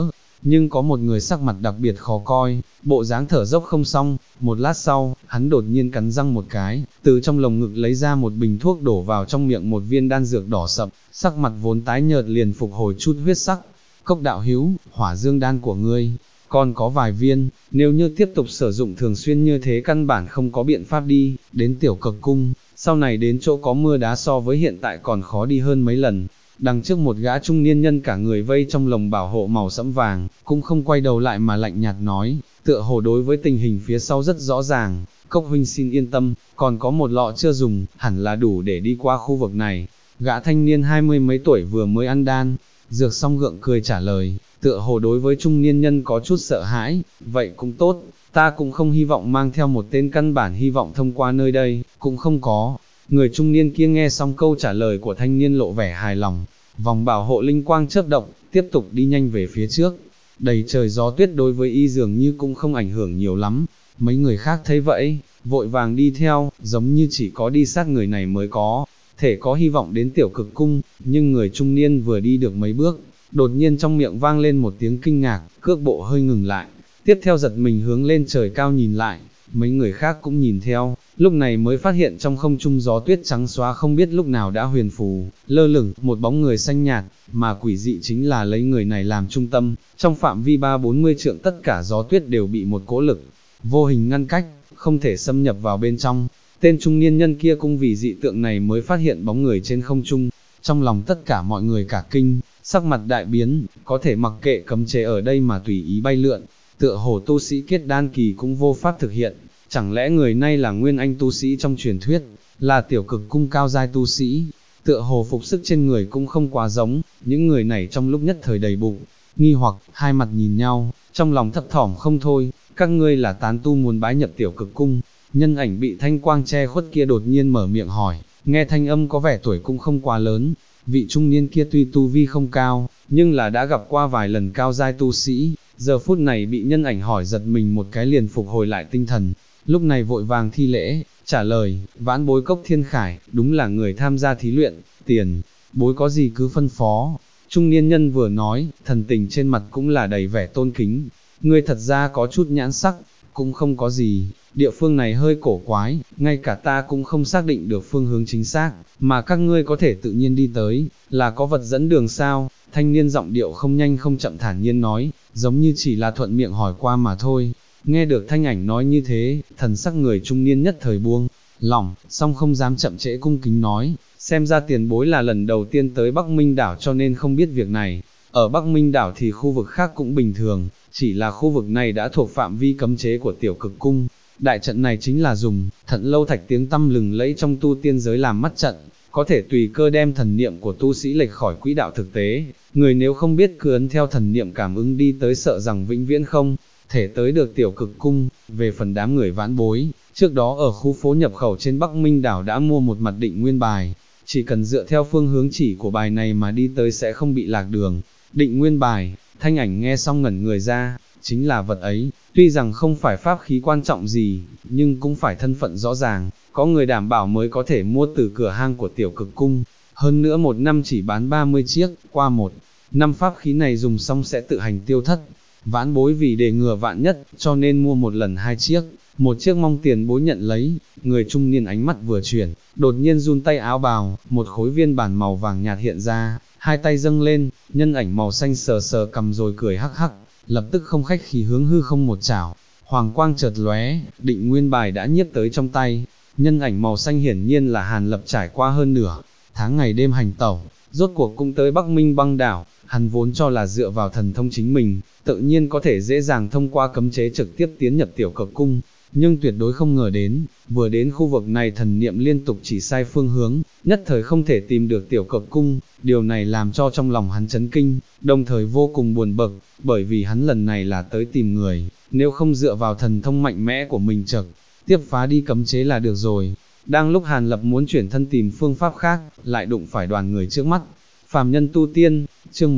nhưng có một người sắc mặt đặc biệt khó coi, bộ dáng thở dốc không xong, một lát sau, hắn đột nhiên cắn răng một cái, từ trong lồng ngực lấy ra một bình thuốc đổ vào trong miệng một viên đan dược đỏ sậm, sắc mặt vốn tái nhợt liền phục hồi chút huyết sắc. Cốc đạo hữu, hỏa dương đan của ngươi, còn có vài viên, nếu như tiếp tục sử dụng thường xuyên như thế căn bản không có biện pháp đi, đến tiểu cực cung, sau này đến chỗ có mưa đá so với hiện tại còn khó đi hơn mấy lần. Đằng trước một gã trung niên nhân cả người vây trong lồng bảo hộ màu sẫm vàng, cũng không quay đầu lại mà lạnh nhạt nói, tựa hồ đối với tình hình phía sau rất rõ ràng, Cốc huynh xin yên tâm, còn có một lọ chưa dùng, hẳn là đủ để đi qua khu vực này. Gã thanh niên 20 mấy tuổi vừa mới ăn đan, dược xong gượng cười trả lời, tựa hồ đối với trung niên nhân có chút sợ hãi, vậy cũng tốt, ta cũng không hy vọng mang theo một tên căn bản hy vọng thông qua nơi đây, cũng không có. Người trung niên kia nghe xong câu trả lời của thanh niên lộ vẻ hài lòng, vòng bảo hộ linh quang chớp động, tiếp tục đi nhanh về phía trước. Đầy trời gió tuyết đối với y dường như cũng không ảnh hưởng nhiều lắm, mấy người khác thấy vậy, vội vàng đi theo, giống như chỉ có đi sát người này mới có thể có hy vọng đến tiểu cực cung, nhưng người trung niên vừa đi được mấy bước, đột nhiên trong miệng vang lên một tiếng kinh ngạc, cước bộ hơi ngừng lại, tiếp theo giật mình hướng lên trời cao nhìn lại, mấy người khác cũng nhìn theo, lúc này mới phát hiện trong không trung gió tuyết trắng xóa không biết lúc nào đã huyền phù, lơ lửng, một bóng người xanh nhạt, mà quỷ dị chính là lấy người này làm trung tâm, trong phạm vi 3-40 trượng tất cả gió tuyết đều bị một cỗ lực vô hình ngăn cách, không thể xâm nhập vào bên trong. Tên trung niên nhân kia cũng vì dị tượng này mới phát hiện bóng người trên không trung, trong lòng tất cả mọi người cả kinh, sắc mặt đại biến, có thể mặc kệ cấm chế ở đây mà tùy ý bay lượn, tựa hồ tu sĩ kết đan kỳ cũng vô pháp thực hiện, chẳng lẽ người này là nguyên anh tu sĩ trong truyền thuyết, là tiểu cực cung cao giai tu sĩ, tựa hồ phục sức trên người cũng không quá giống, những người này trong lúc nhất thời đầy bụng, nghi hoặc, hai mặt nhìn nhau, trong lòng thấp thỏm không thôi, các ngươi là tán tu muốn bái nhập tiểu cực cung. Nhân ảnh bị thanh quang che khuất kia đột nhiên mở miệng hỏi, nghe thanh âm có vẻ tuổi cũng không quá lớn, vị trung niên kia tuy tu vi không cao, nhưng là đã gặp qua vài lần cao giai tu sĩ, giờ phút này bị nhân ảnh hỏi giật mình một cái liền phục hồi lại tinh thần, lúc này vội vàng thi lễ, trả lời, vãn bối Cốc Thiên Khải, đúng là người tham gia thí luyện, tiền, bối có gì cứ phân phó. Trung niên nhân vừa nói, thần tình trên mặt cũng là đầy vẻ tôn kính, ngươi thật ra có chút nhãn sắc, cũng không có gì, địa phương này hơi cổ quái, ngay cả ta cũng không xác định được phương hướng chính xác, mà các ngươi có thể tự nhiên đi tới, là có vật dẫn đường sao? Thanh niên giọng điệu không nhanh không chậm thản nhiên nói, giống như chỉ là thuận miệng hỏi qua mà thôi. Nghe được thanh ảnh nói như thế, thần sắc người trung niên nhất thời buông lỏng, song không dám chậm trễ cung kính nói, xem ra tiền bối là lần đầu tiên tới Bắc Minh đảo cho nên không biết việc này. Ở Bắc Minh đảo thì khu vực khác cũng bình thường, chỉ là khu vực này đã thuộc phạm vi cấm chế của tiểu cực cung. Đại trận này chính là dùng Thận Lâu Thạch tiếng tăm lừng lẫy trong tu tiên giới làm mắt trận, có thể tùy cơ đem thần niệm của tu sĩ lệch khỏi quỹ đạo thực tế. Người nếu không biết cứ ấn theo thần niệm cảm ứng đi tới sợ rằng vĩnh viễn không thể tới được tiểu cực cung. Về phần đám người vãn bối, trước đó ở khu phố nhập khẩu trên Bắc Minh đảo đã mua một mặt định nguyên bài, chỉ cần dựa theo phương hướng chỉ của bài này mà đi tới sẽ không bị lạc đường. Định nguyên bài, thanh ảnh nghe xong ngẩn người ra, chính là vật ấy, tuy rằng không phải pháp khí quan trọng gì, nhưng cũng phải thân phận rõ ràng, có người đảm bảo mới có thể mua từ cửa hang của tiểu cực cung, hơn nữa một năm chỉ bán 30 chiếc, qua một năm pháp khí này dùng xong sẽ tự hành tiêu thất. Vãn bối vì để ngừa vạn nhất, cho nên mua một lần 2 chiếc, một chiếc mong tiền bối nhận lấy. Người trung niên ánh mắt vừa chuyển, đột nhiên run tay áo bào, một khối viên bản màu vàng nhạt hiện ra, hai tay dâng lên, nhân ảnh màu xanh sờ sờ cầm rồi cười hắc hắc, lập tức không khách khí hướng hư không một chảo, hoàng quang chợt lóe, định nguyên bài đã nhiếp tới trong tay. Nhân ảnh màu xanh hiển nhiên là Hàn Lập trải qua hơn nửa tháng ngày đêm hành tẩu, rốt cuộc cũng tới Bắc Minh băng đảo. Hắn vốn cho là dựa vào thần thông chính mình, tự nhiên có thể dễ dàng thông qua cấm chế trực tiếp tiến nhập tiểu cực cung, nhưng tuyệt đối không ngờ đến, vừa đến khu vực này thần niệm liên tục chỉ sai phương hướng, nhất thời không thể tìm được tiểu cực cung. Điều này làm cho trong lòng hắn chấn kinh, đồng thời vô cùng buồn bực, bởi vì hắn lần này là tới tìm người, nếu không dựa vào thần thông mạnh mẽ của mình trực tiếp phá đi cấm chế là được rồi. Đang lúc Hàn Lập muốn chuyển thân tìm phương pháp khác, lại đụng phải đoàn người trước mắt. Phàm nhân tu tiên, chương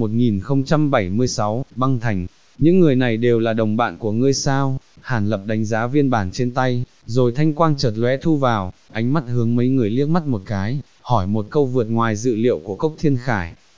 1076, băng thành, những người này đều là đồng bạn của ngươi sao? Hàn Lập đánh giá viên bản trên tay, rồi thanh quang chợt lóe thu vào, ánh mắt hướng mấy người liếc mắt một cái, hỏi một câu vượt ngoài dự liệu của Cốc Thiên Khải.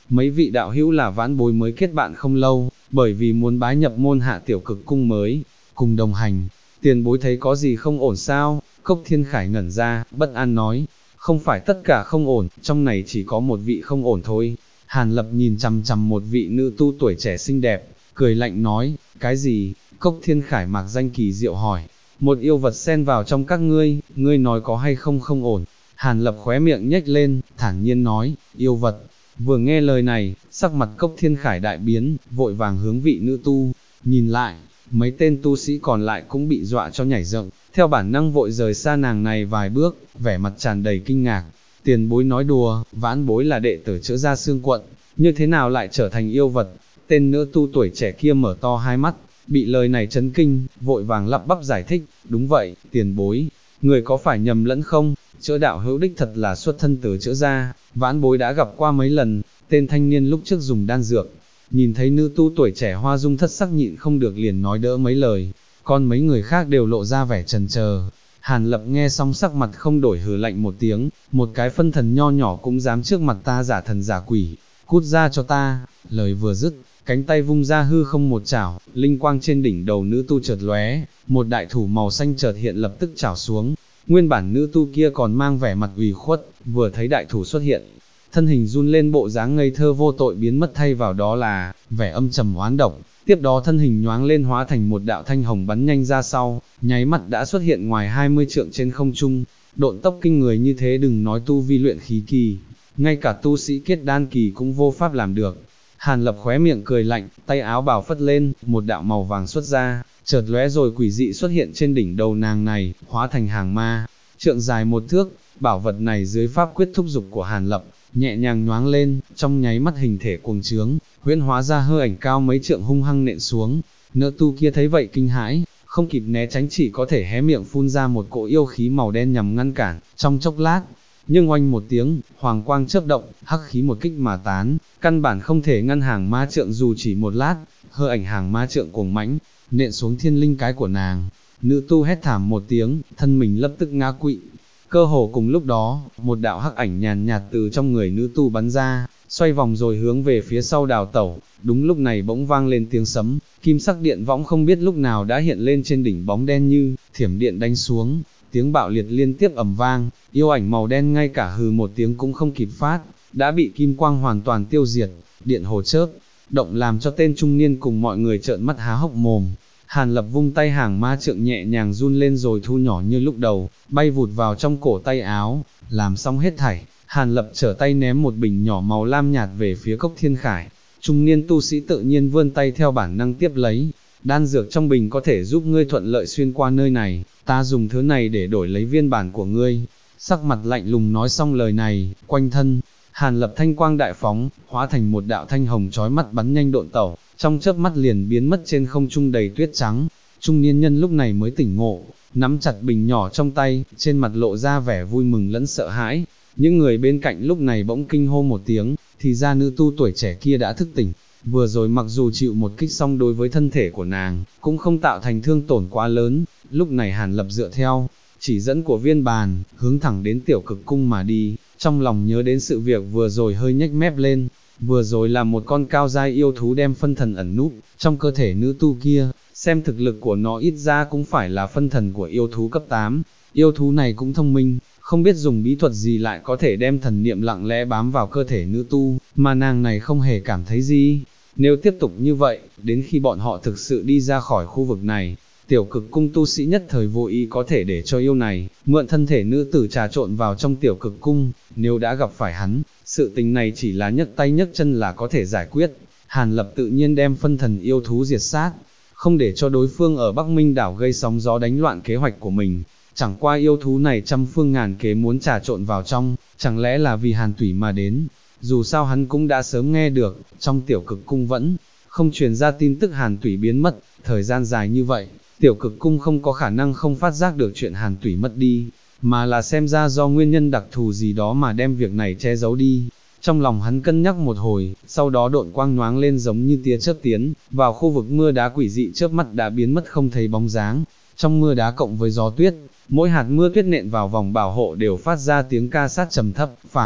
mấy vị đạo hữu là vãn bối mới kết bạn không lâu, bởi vì muốn bái nhập môn hạ tiểu cực cung mới, cùng đồng hành, tiền bối thấy có gì không ổn sao? Cốc Thiên Khải ngẩn ra, bất an nói, không phải tất cả không ổn, trong này chỉ có một vị không ổn thôi. Hàn Lập nhìn chằm chằm một vị nữ tu tuổi trẻ xinh đẹp, cười lạnh nói, cái gì? Cốc Thiên Khải mạc danh kỳ diệu hỏi, một yêu vật xen vào trong các ngươi nói có hay không không ổn. Hàn Lập khóe miệng nhếch lên, thản nhiên nói, yêu vật. Vừa nghe lời này, sắc mặt Cốc Thiên Khải đại biến, vội vàng hướng vị nữ tu, nhìn lại, mấy tên tu sĩ còn lại cũng bị dọa cho nhảy dựng, theo bản năng vội rời xa nàng này vài bước, vẻ mặt tràn đầy kinh ngạc. Tiền bối nói đùa, vãn bối là đệ tử Chữa Gia Xương quận, như thế nào lại trở thành yêu vật? Tên nữ tu tuổi trẻ kia mở to hai mắt, bị lời này chấn kinh, vội vàng lắp bắp giải thích, đúng vậy, tiền bối, người có phải nhầm lẫn không? Chữa đạo hữu đích thật là xuất thân từ Chữa Gia, vãn bối đã gặp qua mấy lần. Tên thanh niên lúc trước dùng đan dược, nhìn thấy nữ tu tuổi trẻ hoa dung thất sắc nhịn không được liền nói đỡ mấy lời, còn mấy người khác đều lộ ra vẻ chần chờ. Hàn Lập nghe xong sắc mặt không đổi hừ lạnh một tiếng, một cái phân thần nho nhỏ cũng dám trước mặt ta giả thần giả quỷ, cút ra cho ta. Lời vừa dứt, cánh tay vung ra hư không một chảo, linh quang trên đỉnh đầu nữ tu chợt lóe, một đại thủ màu xanh chợt hiện lập tức chảo xuống. Nguyên bản nữ tu kia còn mang vẻ mặt ủy khuất, vừa thấy đại thủ xuất hiện, thân hình run lên, bộ dáng ngây thơ vô tội biến mất, thay vào đó là vẻ âm trầm oán độc. Tiếp đó thân hình nhoáng lên hóa thành một đạo thanh hồng bắn nhanh ra sau, nháy mắt đã xuất hiện ngoài 20 trượng trên không trung. Độn tốc kinh người như thế đừng nói tu vi luyện khí kỳ, ngay cả tu sĩ kết đan kỳ cũng vô pháp làm được. Hàn Lập khóe miệng cười lạnh, tay áo bào phất lên, một đạo màu vàng xuất ra, chợt lóe rồi quỷ dị xuất hiện trên đỉnh đầu nàng này, hóa thành hàng ma, trượng dài một thước. Bảo vật này dưới pháp quyết thúc dục của Hàn Lập, nhẹ nhàng nhoáng lên, trong nháy mắt hình thể cuồng trướng, huyễn hóa ra hư ảnh cao mấy trượng hung hăng nện xuống. Nữ tu kia thấy vậy kinh hãi, không kịp né tránh chỉ có thể hé miệng phun ra một cỗ yêu khí màu đen nhằm ngăn cản. Trong chốc lát, nhưng oanh một tiếng, hoàng quang chớp động, hắc khí một kích mà tán, căn bản không thể ngăn hàng ma trượng dù chỉ một lát. Hư ảnh hàng ma trượng cuồng mãnh, nện xuống thiên linh cái của nàng. Nữ tu hét thảm một tiếng, thân mình lập tức ngã quỵ. Cơ hồ cùng lúc đó, một đạo hắc ảnh nhàn nhạt từ trong người nữ tu bắn ra, xoay vòng rồi hướng về phía sau đào tẩu. Đúng lúc này bỗng vang lên tiếng sấm, kim sắc điện võng không biết lúc nào đã hiện lên trên đỉnh bóng đen như thiểm điện đánh xuống, tiếng bạo liệt liên tiếp ầm vang, yêu ảnh màu đen ngay cả hừ một tiếng cũng không kịp phát, đã bị kim quang hoàn toàn tiêu diệt. Điện hồ chớp động làm cho tên trung niên cùng mọi người trợn mắt há hốc mồm. Hàn Lập vung tay hàng ma trượng nhẹ nhàng run lên rồi thu nhỏ như lúc đầu, bay vụt vào trong cổ tay áo. Làm xong hết thảy, Hàn Lập trở tay ném một bình nhỏ màu lam nhạt về phía Cốc Thiên Khải. Trung niên tu sĩ tự nhiên vươn tay theo bản năng tiếp lấy. Đan dược trong bình có thể giúp ngươi thuận lợi xuyên qua nơi này, ta dùng thứ này để đổi lấy viên bản của ngươi. Sắc mặt lạnh lùng nói xong lời này, quanh thân Hàn Lập thanh quang đại phóng, hóa thành một đạo thanh hồng chói mắt bắn nhanh độn tẩu, trong chớp mắt liền biến mất trên không trung đầy tuyết trắng. Trung niên nhân lúc này mới tỉnh ngộ, nắm chặt bình nhỏ trong tay, trên mặt lộ ra vẻ vui mừng lẫn sợ hãi. Những người bên cạnh lúc này bỗng kinh hô một tiếng, thì ra nữ tu tuổi trẻ kia đã thức tỉnh. Vừa rồi mặc dù chịu một kích song đối với thân thể của nàng, cũng không tạo thành thương tổn quá lớn. Lúc này Hàn Lập dựa theo chỉ dẫn của viên bàn, hướng thẳng đến tiểu cực cung mà đi, trong lòng nhớ đến sự việc vừa rồi hơi nhếch mép lên. Vừa rồi là một con cao giai yêu thú đem phân thần ẩn núp trong cơ thể nữ tu kia, xem thực lực của nó ít ra cũng phải là phân thần của yêu thú cấp 8. Yêu thú này cũng thông minh, không biết dùng bí thuật gì lại có thể đem thần niệm lặng lẽ bám vào cơ thể nữ tu, mà nàng này không hề cảm thấy gì. Nếu tiếp tục như vậy, đến khi bọn họ thực sự đi ra khỏi khu vực này, tiểu cực cung tu sĩ nhất thời vô ý có thể để cho yêu này mượn thân thể nữ tử trà trộn vào trong tiểu cực cung. Nếu đã gặp phải hắn, sự tình này chỉ là nhấc tay nhấc chân là có thể giải quyết. Hàn Lập tự nhiên đem phân thần yêu thú diệt sát, không để cho đối phương ở Bắc Minh đảo gây sóng gió đánh loạn kế hoạch của mình. Chẳng qua yêu thú này trăm phương ngàn kế muốn trà trộn vào trong, chẳng lẽ là vì Hàn Tủy mà đến. Dù sao hắn cũng đã sớm nghe được, trong tiểu cực cung vẫn không truyền ra tin tức Hàn Tủy biến mất. Thời gian dài như vậy, tiểu cực cung không có khả năng không phát giác được chuyện Hàn Tủy mất đi, mà là xem ra do nguyên nhân đặc thù gì đó mà đem việc này che giấu đi. Trong lòng hắn cân nhắc một hồi, sau đó độn quang nhoáng lên giống như tia chớp tiến vào khu vực mưa đá quỷ dị, chớp mắt đã biến mất không thấy bóng dáng. Trong mưa đá cộng với gió tuyết, mỗi hạt mưa tuyết nện vào vòng bảo hộ đều phát ra tiếng ca sát trầm thấp, phảng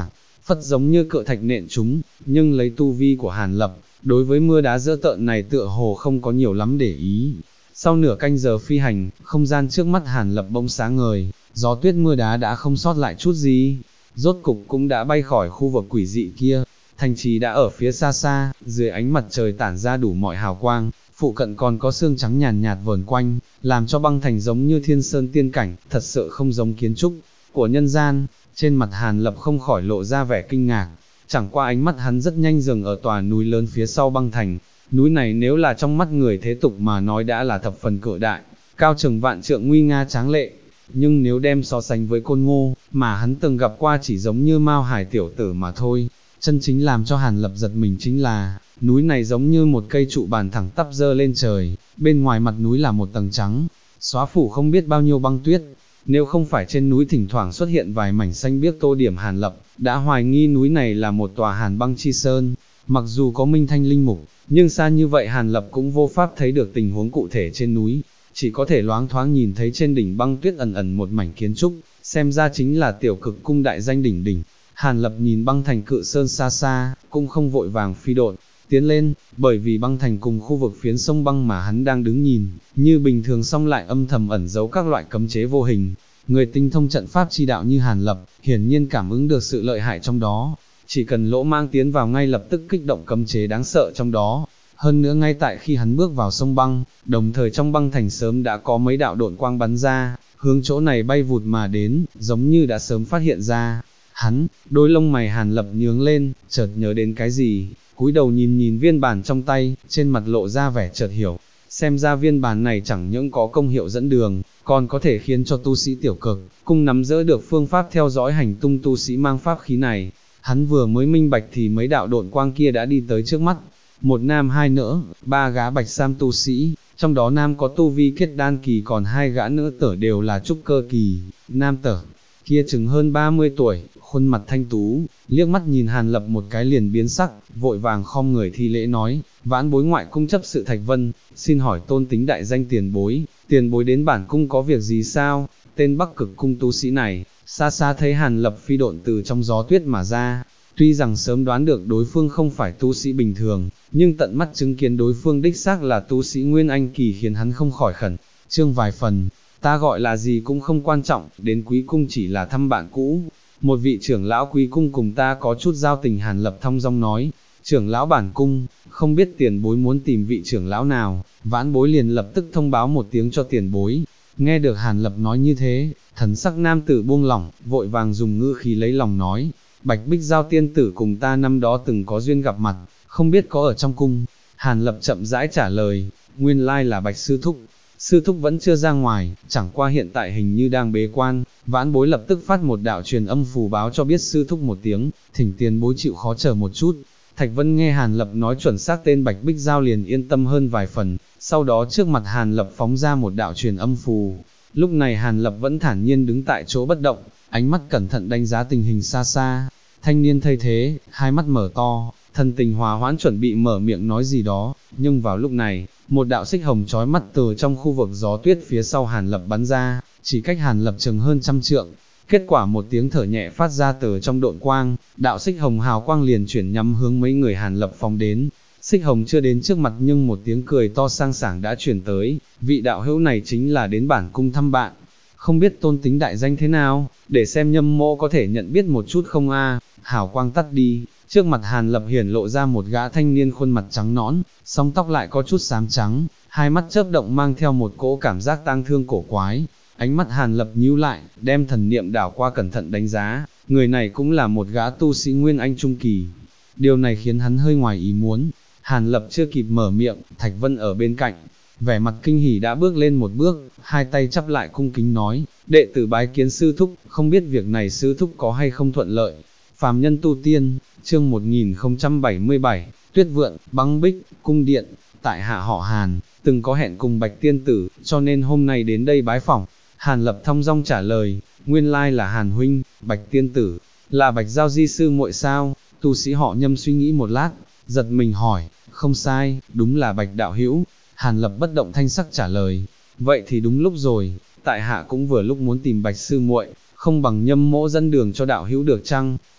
phất giống như cự thạch nện chúng, nhưng lấy tu vi của Hàn Lập, đối với mưa đá dơ tợn này tựa hồ không có nhiều lắm để ý. Sau nửa canh giờ phi hành, không gian trước mắt Hàn Lập bỗng sáng ngời, gió tuyết mưa đá đã không sót lại chút gì, rốt cục cũng đã bay khỏi khu vực quỷ dị kia. Thành trì đã ở phía xa xa, dưới ánh mặt trời tản ra đủ mọi hào quang, phụ cận còn có sương trắng nhàn nhạt vờn quanh, làm cho băng thành giống như thiên sơn tiên cảnh, thật sự không giống kiến trúc của nhân gian. Trên mặt Hàn Lập không khỏi lộ ra vẻ kinh ngạc, chẳng qua ánh mắt hắn rất nhanh dừng ở tòa núi lớn phía sau băng thành. Núi này nếu là trong mắt người thế tục mà nói đã là thập phần cự đại, cao chừng vạn trượng nguy nga tráng lệ, nhưng nếu đem so sánh với Côn Ngô, mà hắn từng gặp qua chỉ giống như Mao Hải tiểu tử mà thôi. Chân chính làm cho Hàn Lập giật mình chính là, núi này giống như một cây trụ bàn thẳng tắp dơ lên trời, bên ngoài mặt núi là một tầng trắng, xóa phủ không biết bao nhiêu băng tuyết. Nếu không phải trên núi thỉnh thoảng xuất hiện vài mảnh xanh biếc tô điểm, Hàn Lập đã hoài nghi núi này là một tòa hàn băng chi sơn. Mặc dù có minh thanh linh mục, nhưng xa như vậy Hàn Lập cũng vô pháp thấy được tình huống cụ thể trên núi, chỉ có thể loáng thoáng nhìn thấy trên đỉnh băng tuyết ẩn ẩn một mảnh kiến trúc, xem ra chính là tiểu cực cung đại danh đỉnh đỉnh. Hàn Lập nhìn băng thành cự sơn xa xa, cũng không vội vàng phi độn tiến lên, bởi vì băng thành cùng khu vực phiến sông băng mà hắn đang đứng nhìn, như bình thường song lại âm thầm ẩn giấu các loại cấm chế vô hình. Người tinh thông trận pháp chi đạo như Hàn Lập, hiển nhiên cảm ứng được sự lợi hại trong đó, chỉ cần lỗ mang tiến vào ngay lập tức kích động cấm chế đáng sợ trong đó. Hơn nữa ngay tại khi hắn bước vào sông băng, đồng thời trong băng thành sớm đã có mấy đạo độn quang bắn ra, hướng chỗ này bay vụt mà đến, giống như đã sớm phát hiện ra. Hắn, đôi lông mày Hàn Lập nhướng lên, chợt nhớ đến cái gì, cúi đầu nhìn nhìn viên bản trong tay, trên mặt lộ ra vẻ chợt hiểu. Xem ra viên bản này chẳng những có công hiệu dẫn đường, còn có thể khiến cho tu sĩ tiểu cực cung nắm giữ được phương pháp theo dõi hành tung tu sĩ mang pháp khí này. Hắn vừa mới minh bạch thì mấy đạo độn quang kia đã đi tới trước mắt. Một nam hai nữ, ba gã bạch sam tu sĩ, trong đó nam có tu vi kết đan kỳ, còn hai gã nữ tở đều là trúc cơ kỳ. Nam tở kia chừng hơn 30 tuổi, khuôn mặt thanh tú, liếc mắt nhìn Hàn Lập một cái liền biến sắc, vội vàng khom người thi lễ nói: vãn bối ngoại cung chấp sự Thạch Vân, xin hỏi tôn tính đại danh tiền bối đến bản cung có việc gì sao? Tên Bắc Cực cung tu sĩ này, xa xa thấy Hàn Lập phi độn từ trong gió tuyết mà ra, tuy rằng sớm đoán được đối phương không phải tu sĩ bình thường, nhưng tận mắt chứng kiến đối phương đích xác là tu sĩ Nguyên Anh kỳ khiến hắn không khỏi khẩn trương vài phần. Ta gọi là gì cũng không quan trọng, đến quý cung chỉ là thăm bạn cũ. Một vị trưởng lão quý cung cùng ta có chút giao tình, Hàn Lập thong dong nói. Trưởng lão bản cung, không biết tiền bối muốn tìm vị trưởng lão nào, vãn bối liền lập tức thông báo một tiếng cho tiền bối. Nghe được Hàn Lập nói như thế, thần sắc nam tử buông lỏng, vội vàng dùng ngữ khí lấy lòng nói: Bạch Bích Giao tiên tử cùng ta năm đó từng có duyên gặp mặt, không biết có ở trong cung. Hàn Lập chậm rãi trả lời: nguyên lai là Bạch sư thúc. Sư thúc vẫn chưa ra ngoài, chẳng qua hiện tại hình như đang bế quan. Vãn bối lập tức phát một đạo truyền âm phù báo cho biết sư thúc một tiếng, thỉnh tiền bối chịu khó chờ một chút. Thạch Vân nghe Hàn Lập nói chuẩn xác tên Bạch Bích Giao liền yên tâm hơn vài phần, sau đó trước mặt Hàn Lập phóng ra một đạo truyền âm phù. Lúc này Hàn Lập vẫn thản nhiên đứng tại chỗ bất động, ánh mắt cẩn thận đánh giá tình hình xa xa. Thanh niên thấy thế, hai mắt mở to, thần tình hòa hoãn chuẩn bị mở miệng nói gì đó, nhưng vào lúc này, một đạo xích hồng chói mắt từ trong khu vực gió tuyết phía sau Hàn Lập bắn ra, chỉ cách Hàn Lập chừng hơn 100 trượng. Kết quả một tiếng thở nhẹ phát ra từ trong độn quang, đạo xích hồng hào quang liền chuyển nhắm hướng mấy người Hàn Lập phóng đến. Xích hồng chưa đến trước mặt nhưng một tiếng cười to sang sảng đã chuyển tới, vị đạo hữu này chính là đến bản cung thăm bạn. Không biết tôn tính đại danh thế nào, để xem nhâm mộ có thể nhận biết một chút không a. Hào quang tắt đi, trước mặt Hàn Lập hiển lộ ra một gã thanh niên khuôn mặt trắng nõn, song tóc lại có chút xám trắng, hai mắt chớp động mang theo một cỗ cảm giác tang thương cổ quái. Ánh mắt Hàn Lập nhíu lại, đem thần niệm đảo qua cẩn thận đánh giá, người này cũng là một gã tu sĩ Nguyên Anh trung kỳ. Điều này khiến hắn hơi ngoài ý muốn. Hàn Lập chưa kịp mở miệng, Thạch Vân ở bên cạnh, vẻ mặt kinh hỉ đã bước lên một bước, hai tay chắp lại cung kính nói: đệ tử bái kiến sư thúc, không biết việc này sư thúc có hay không thuận lợi. Phàm nhân tu tiên, chương 1077, Tuyết Vượn, Băng Bích, Cung Điện. Tại hạ họ Hàn, từng có hẹn cùng Bạch tiên tử, cho nên hôm nay đến đây bái phỏng. Hàn Lập thong dong trả lời: nguyên lai là Hàn huynh. Bạch tiên tử, là Bạch Giao di sư muội sao? Tu sĩ họ Nhâm suy nghĩ một lát, giật mình hỏi: không sai, đúng là Bạch đạo hữu. Hàn Lập bất động thanh sắc trả lời: vậy thì đúng lúc rồi, tại hạ cũng vừa lúc muốn tìm Bạch sư muội, không bằng Nhâm mỗ dẫn đường cho đạo hữu được chăng?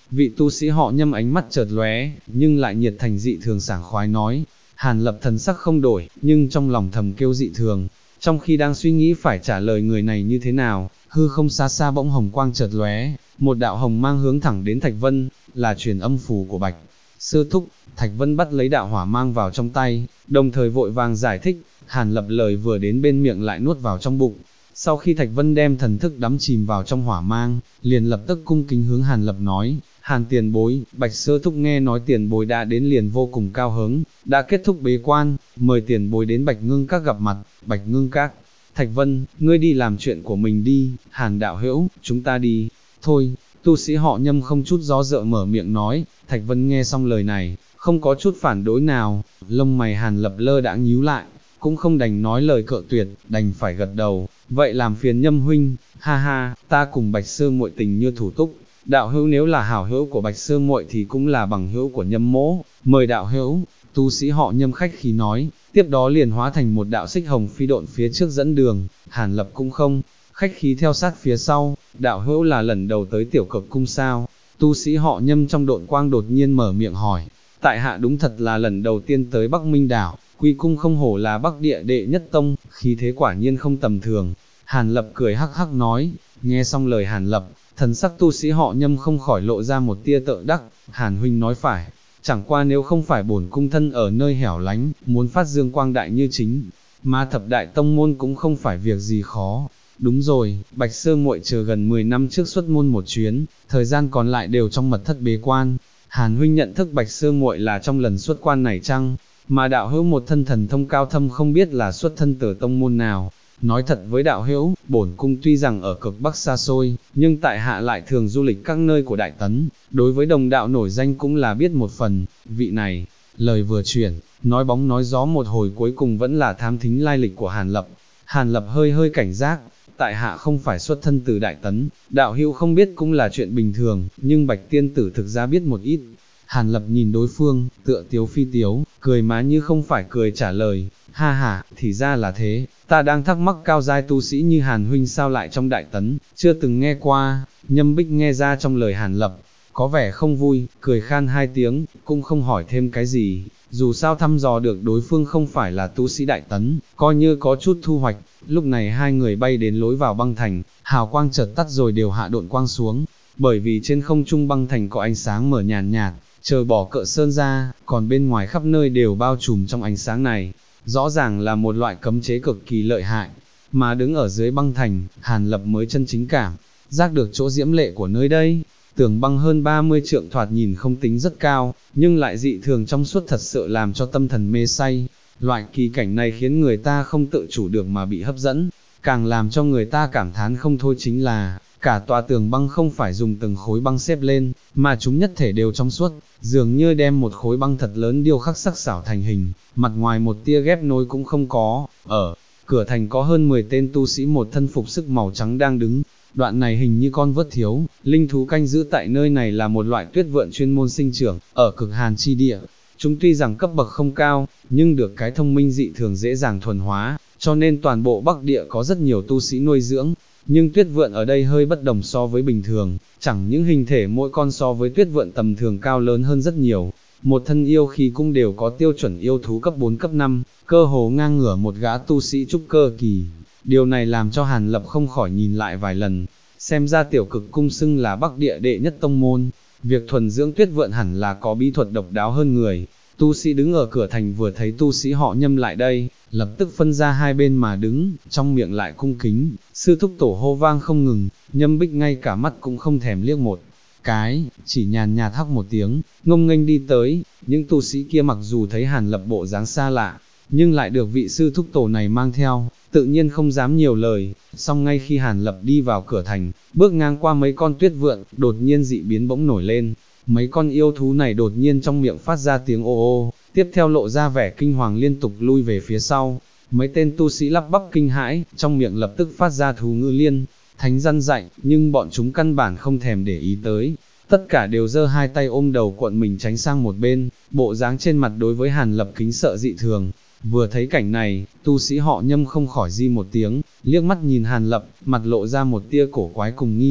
Vị tu sĩ họ Nhâm ánh mắt chợt lóe, nhưng lại nhiệt thành dị thường sảng khoái nói. Hàn Lập thần sắc không đổi, nhưng trong lòng thầm kêu dị thường. Trong khi đang suy nghĩ phải trả lời người này như thế nào, hư không xa xa bỗng hồng quang chợt lóe, một đạo hồng mang hướng thẳng đến Thạch Vân, là truyền âm phù của Bạch Sư Thúc. Thạch Vân bắt lấy đạo hỏa mang vào trong tay, đồng thời vội vàng giải thích. Hàn Lập lời vừa đến bên miệng lại nuốt vào trong bụng. Sau khi Thạch Vân đem thần thức đắm chìm vào trong hỏa mang, liền lập tức cung kính hướng Hàn Lập nói, Hàn tiền bối, Bạch Sư Thúc nghe nói tiền bối đã đến liền vô cùng cao hứng, đã kết thúc bế quan, mời tiền bối đến Bạch Ngưng Các gặp mặt. Bạch Ngưng Các. Thạch Vân, ngươi đi làm chuyện của mình đi. Hàn đạo hữu, chúng ta đi. Thôi, tu sĩ họ Nhâm không chút do dự mở miệng nói. Thạch Vân nghe xong lời này, không có chút phản đối nào, lông mày Hàn Lập lơ đãng nhíu lại, cũng không đành nói lời cự tuyệt, đành phải gật đầu. Vậy làm phiền Nhâm huynh, ha ha, ta cùng Bạch Sư muội tình như thủ túc. Đạo hữu nếu là hảo hữu của Bạch Sư muội thì cũng là bằng hữu của Nhâm mỗ, mời đạo hữu. Tu sĩ họ Nhâm khách khí nói, tiếp đó liền hóa thành một đạo xích hồng phi độn phía trước dẫn đường. Hàn Lập cũng không khách khí theo sát phía sau. Đạo hữu là lần đầu tới Tiểu Cực cung sao? Tu sĩ họ Nhâm trong độn quang đột nhiên mở miệng hỏi. Tại hạ đúng thật là lần đầu tiên tới Bắc Minh đảo, Quy cung không hổ là Bắc địa đệ nhất tông, khí thế quả nhiên không tầm thường. Hàn Lập cười hắc hắc nói. Nghe xong lời Hàn Lập, thần sắc tu sĩ họ Nhâm không khỏi lộ ra một tia tợ đắc. Hàn huynh nói phải, chẳng qua nếu không phải bổn cung thân ở nơi hẻo lánh, muốn phát dương quang đại như chính Ma Thập Đại Tông môn cũng không phải việc gì khó. Đúng rồi, Bạch Sư muội chờ gần 10 năm trước xuất môn một chuyến, thời gian còn lại đều trong mật thất bế quan. Hàn huynh nhận thức Bạch Sư muội là trong lần xuất quan này chăng? Mà đạo hữu một thân thần thông cao thâm không biết là xuất thân từ tông môn nào. Nói thật với đạo hữu, bổn cung tuy rằng ở cực Bắc xa xôi, nhưng tại hạ lại thường du lịch các nơi của Đại Tấn, đối với đồng đạo nổi danh cũng là biết một phần. Vị này, lời vừa chuyển, nói bóng nói gió một hồi cuối cùng vẫn là thám thính lai lịch của Hàn Lập. Hàn Lập hơi hơi cảnh giác, tại hạ không phải xuất thân từ Đại Tấn, đạo hữu không biết cũng là chuyện bình thường, nhưng Bạch tiên tử thực ra biết một ít. Hàn Lập nhìn đối phương, tựa tiếu phi tiếu, cười má như không phải cười trả lời, ha ha, thì ra là thế, ta đang thắc mắc cao giai tu sĩ như Hàn huynh sao lại trong Đại Tấn, chưa từng nghe qua. Nhâm Bích nghe ra trong lời Hàn Lập, có vẻ không vui, cười khan hai tiếng, cũng không hỏi thêm cái gì, dù sao thăm dò được đối phương không phải là tu sĩ Đại Tấn, coi như có chút thu hoạch. Lúc này hai người bay đến lối vào băng thành, hào quang chợt tắt rồi đều hạ độn quang xuống, bởi vì trên không trung băng thành có ánh sáng mở nhàn nhạt, trời bỏ cỡ sơn ra, còn bên ngoài khắp nơi đều bao trùm trong ánh sáng này, rõ ràng là một loại cấm chế cực kỳ lợi hại. Mà đứng ở dưới băng thành, Hàn Lập mới chân chính cảm giác được chỗ diễm lệ của nơi đây. Tường băng hơn 30 trượng thoạt nhìn không tính rất cao, nhưng lại dị thường trong suốt thật sự làm cho tâm thần mê say. Loại kỳ cảnh này khiến người ta không tự chủ được mà bị hấp dẫn, càng làm cho người ta cảm thán không thôi chính là, cả tòa tường băng không phải dùng từng khối băng xếp lên, mà chúng nhất thể đều trong suốt, dường như đem một khối băng thật lớn điêu khắc sắc sảo thành hình, mặt ngoài một tia ghép nối cũng không có. Ở cửa thành có hơn 10 tên tu sĩ một thân phục sức màu trắng đang đứng. Đoạn này hình như con vớt thiếu, linh thú canh giữ tại nơi này là một loại tuyết vượn chuyên môn sinh trưởng, ở cực hàn chi địa. Chúng tuy rằng cấp bậc không cao, nhưng được cái thông minh dị thường dễ dàng thuần hóa, cho nên toàn bộ Bắc địa có rất nhiều tu sĩ nuôi dưỡng. Nhưng tuyết vượn ở đây hơi bất đồng so với bình thường, chẳng những hình thể mỗi con so với tuyết vượn tầm thường cao lớn hơn rất nhiều, một thân yêu khí cũng đều có tiêu chuẩn yêu thú cấp 4 cấp 5, cơ hồ ngang ngửa một gã tu sĩ trúc cơ kỳ. Điều này làm cho Hàn Lập không khỏi nhìn lại vài lần, xem ra Tiểu Cực cung xưng là Bắc địa đệ nhất tông môn, việc thuần dưỡng tuyết vượn hẳn là có bí thuật độc đáo hơn người. Tu sĩ đứng ở cửa thành vừa thấy tu sĩ họ Nhâm lại đây, lập tức phân ra hai bên mà đứng, trong miệng lại cung kính, sư thúc tổ hô vang không ngừng. Nhâm Bích ngay cả mắt cũng không thèm liếc một cái, chỉ nhàn nhạt hắc một tiếng, ngông nghênh đi tới. Những tu sĩ kia mặc dù thấy Hàn Lập bộ dáng xa lạ, nhưng lại được vị sư thúc tổ này mang theo, tự nhiên không dám nhiều lời. Song ngay khi Hàn Lập đi vào cửa thành, bước ngang qua mấy con tuyết vượn, đột nhiên dị biến bỗng nổi lên. Mấy con yêu thú này đột nhiên trong miệng phát ra tiếng ô ô, tiếp theo lộ ra vẻ kinh hoàng liên tục lui về phía sau. Mấy tên tu sĩ lắp bắp kinh hãi, trong miệng lập tức phát ra thú ngữ liên thánh răn dạy, nhưng bọn chúng căn bản không thèm để ý tới. Tất cả đều giơ hai tay ôm đầu cuộn mình tránh sang một bên, bộ dáng trên mặt đối với Hàn Lập kính sợ dị thường. Vừa thấy cảnh này, tu sĩ họ Nhâm không khỏi di một tiếng, liếc mắt nhìn Hàn Lập, mặt lộ ra một tia cổ quái cùng nghi hoặc.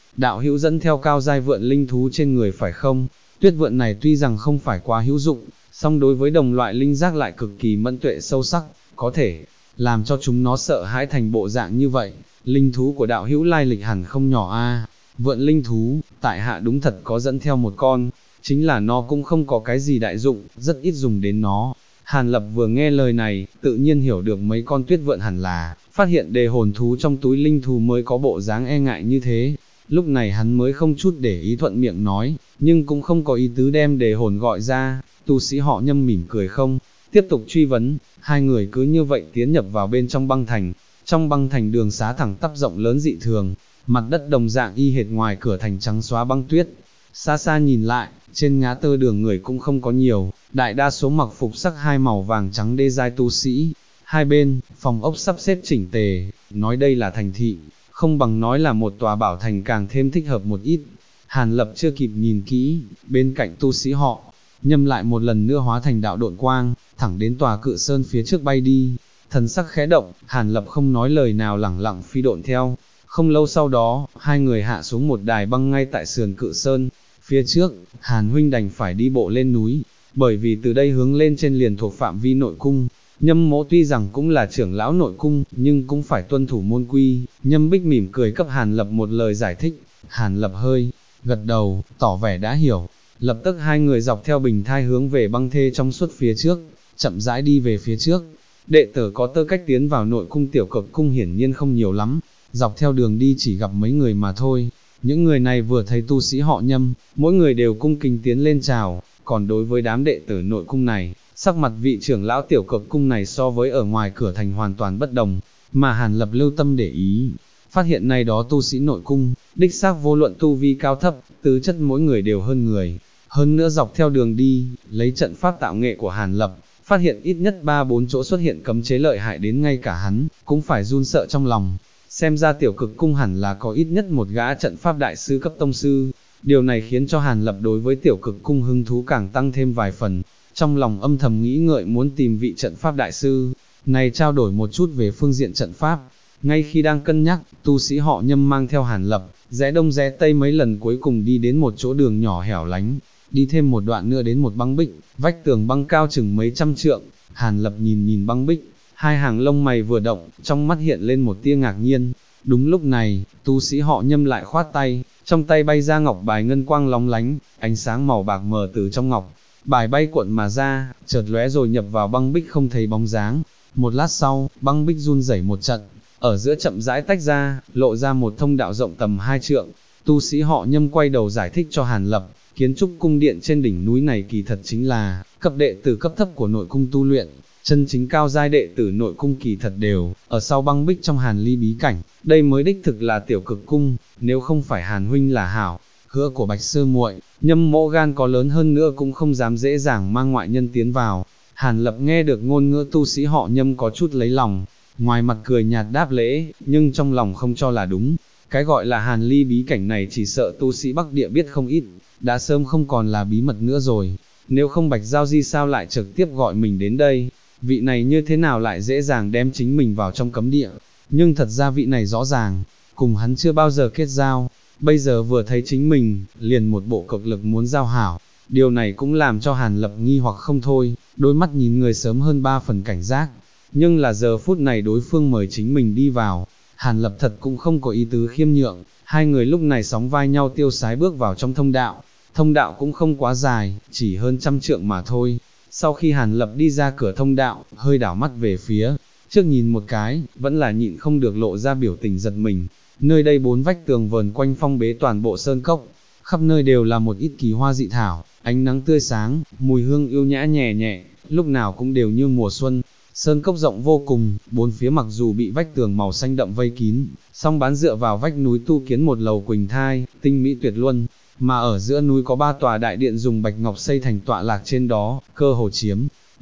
đạo hữu dẫn theo cao giai vượn linh thú trên người phải không? Tuyết vượn này tuy rằng không phải quá hữu dụng, song đối với đồng loại linh giác lại cực kỳ mẫn tuệ sâu sắc, có thể làm cho chúng nó sợ hãi thành bộ dạng như vậy. Linh thú của đạo hữu lai lịch hẳn không nhỏ a. Vượn linh thú, tại hạ đúng thật có dẫn theo một con, chính là nó cũng không có cái gì đại dụng, rất ít dùng đến nó. Hàn Lập vừa nghe lời này, tự nhiên hiểu được mấy con tuyết vượn hẳn là phát hiện đề hồn thú trong túi linh thú mới có bộ dáng e ngại như thế. Lúc này hắn mới không chút để ý thuận miệng nói, nhưng cũng không có ý tứ đem đề hồn gọi ra. Tu sĩ họ Nhâm mỉm cười không, tiếp tục truy vấn. Hai người cứ như vậy tiến nhập vào bên trong băng thành. Trong băng thành đường xá thẳng tắp rộng lớn dị thường, mặt đất đồng dạng y hệt ngoài cửa thành trắng xóa băng tuyết. Xa xa nhìn lại, trên ngã tư đường người cũng không có nhiều, đại đa số mặc phục sắc hai màu vàng trắng đê giai tu sĩ. Hai bên, phòng ốc sắp xếp chỉnh tề, nói đây là thành thị, không bằng nói là một tòa bảo thành càng thêm thích hợp một ít. Hàn Lập chưa kịp nhìn kỹ, bên cạnh tu sĩ họ Nhâm lại một lần nữa hóa thành đạo độn quang, thẳng đến tòa cự sơn phía trước bay đi. Thần sắc khẽ động, Hàn Lập không nói lời nào lẳng lặng phi độn theo. Không lâu sau đó, hai người hạ xuống một đài băng ngay tại sườn cự sơn. Phía trước, Hàn huynh đành phải đi bộ lên núi, bởi vì từ đây hướng lên trên liền thuộc phạm vi nội cung. Nhâm Mỗ tuy rằng cũng là trưởng lão nội cung, nhưng cũng phải tuân thủ môn quy. Nhâm Bích mỉm cười cấp Hàn Lập một lời giải thích. Hàn Lập hơi gật đầu, tỏ vẻ đã hiểu. Lập tức hai người dọc theo bình thai hướng về băng thê trong suốt phía trước, chậm rãi đi về phía trước. Đệ tử có tư cách tiến vào nội cung tiểu cực cung hiển nhiên không nhiều lắm, dọc theo đường đi chỉ gặp mấy người mà thôi. Những người này vừa thấy tu sĩ họ Nhâm, mỗi người đều cung kính tiến lên chào. Còn đối với đám đệ tử nội cung này, sắc mặt vị trưởng lão tiểu cực cung này so với ở ngoài cửa thành hoàn toàn bất đồng, mà Hàn Lập lưu tâm để ý, phát hiện này đó tu sĩ nội cung, đích xác vô luận tu vi cao thấp, tứ chất mỗi người đều hơn người. Hơn nữa dọc theo đường đi, lấy trận pháp tạo nghệ của Hàn Lập, phát hiện ít nhất 3-4 chỗ xuất hiện cấm chế lợi hại đến ngay cả hắn, cũng phải run sợ trong lòng. Xem ra tiểu cực cung hẳn là có ít nhất một gã trận pháp đại sư cấp tông sư. Điều này khiến cho Hàn Lập đối với tiểu cực cung hứng thú càng tăng thêm vài phần. Trong lòng âm thầm nghĩ ngợi muốn tìm vị trận pháp đại sư này trao đổi một chút về phương diện trận pháp. Ngay khi đang cân nhắc, tu sĩ họ Nhâm mang theo Hàn Lập, rẽ đông rẽ tây mấy lần cuối cùng đi đến một chỗ đường nhỏ hẻo lánh. Đi thêm một đoạn nữa đến một băng bích, vách tường băng cao chừng mấy trăm trượng. Hàn Lập nhìn băng bích, hai hàng lông mày vừa động, trong mắt hiện lên một tia ngạc nhiên. Đúng lúc này, tu sĩ họ Nhâm lại khoát tay, trong tay bay ra ngọc bài ngân quang lóng lánh, ánh sáng màu bạc mờ từ trong ngọc bài bay cuộn mà ra, chợt lóe rồi nhập vào băng bích không thấy bóng dáng. Một lát sau, băng bích run rẩy một trận, ở giữa chậm rãi tách ra, lộ ra một thông đạo rộng tầm 2 trượng. Tu sĩ họ Nhâm quay đầu giải thích cho Hàn Lập, kiến trúc cung điện trên đỉnh núi này kỳ thật chính là cấp đệ tử cấp thấp của nội cung tu luyện. Chân chính cao giai đệ tử nội cung kỳ thật đều ở sau băng bích trong Hàn Ly bí cảnh, đây mới đích thực là tiểu cực cung. Nếu không phải Hàn huynh là hảo hứa của Bạch Sư muội, Nhâm Mỗ gan có lớn hơn nữa cũng không dám dễ dàng mang ngoại nhân tiến vào. Hàn Lập nghe được ngôn ngữ tu sĩ họ Nhâm có chút lấy lòng, ngoài mặt cười nhạt đáp lễ, nhưng trong lòng không cho là đúng. Cái gọi là Hàn Ly bí cảnh này chỉ sợ tu sĩ Bắc Địa biết không ít, đã sớm không còn là bí mật nữa rồi. Nếu không Bạch Giao Di sao lại trực tiếp gọi mình đến đây, vị này như thế nào lại dễ dàng đem chính mình vào trong cấm địa. Nhưng thật ra vị này rõ ràng, cùng hắn chưa bao giờ kết giao, bây giờ vừa thấy chính mình, liền một bộ cực lực muốn giao hảo. Điều này cũng làm cho Hàn Lập nghi hoặc không thôi, đôi mắt nhìn người sớm hơn 3 phần cảnh giác. Nhưng là giờ phút này đối phương mời chính mình đi vào, Hàn Lập thật cũng không có ý tứ khiêm nhượng. Hai người lúc này sóng vai nhau tiêu sái bước vào trong thông đạo. Thông đạo cũng không quá dài, chỉ hơn 100 trượng mà thôi. Sau khi Hàn Lập đi ra cửa thông đạo, hơi đảo mắt về phía trước nhìn một cái, vẫn là nhịn không được lộ ra biểu tình giật mình. Nơi đây 4 vách tường vờn quanh phong bế toàn bộ sơn cốc, khắp nơi đều là một ít kỳ hoa dị thảo, ánh nắng tươi sáng, mùi hương yêu nhã nhẹ nhẹ, lúc nào cũng đều như mùa xuân. Sơn cốc rộng vô cùng, bốn phía mặc dù bị vách tường màu xanh đậm vây kín, song bán dựa vào vách núi tu kiến một lầu quỳnh thai, tinh mỹ tuyệt luân, mà ở giữa núi có 3 tòa đại điện dùng bạch ngọc xây thành tọa lạc trên đó, cơ hồ chiếm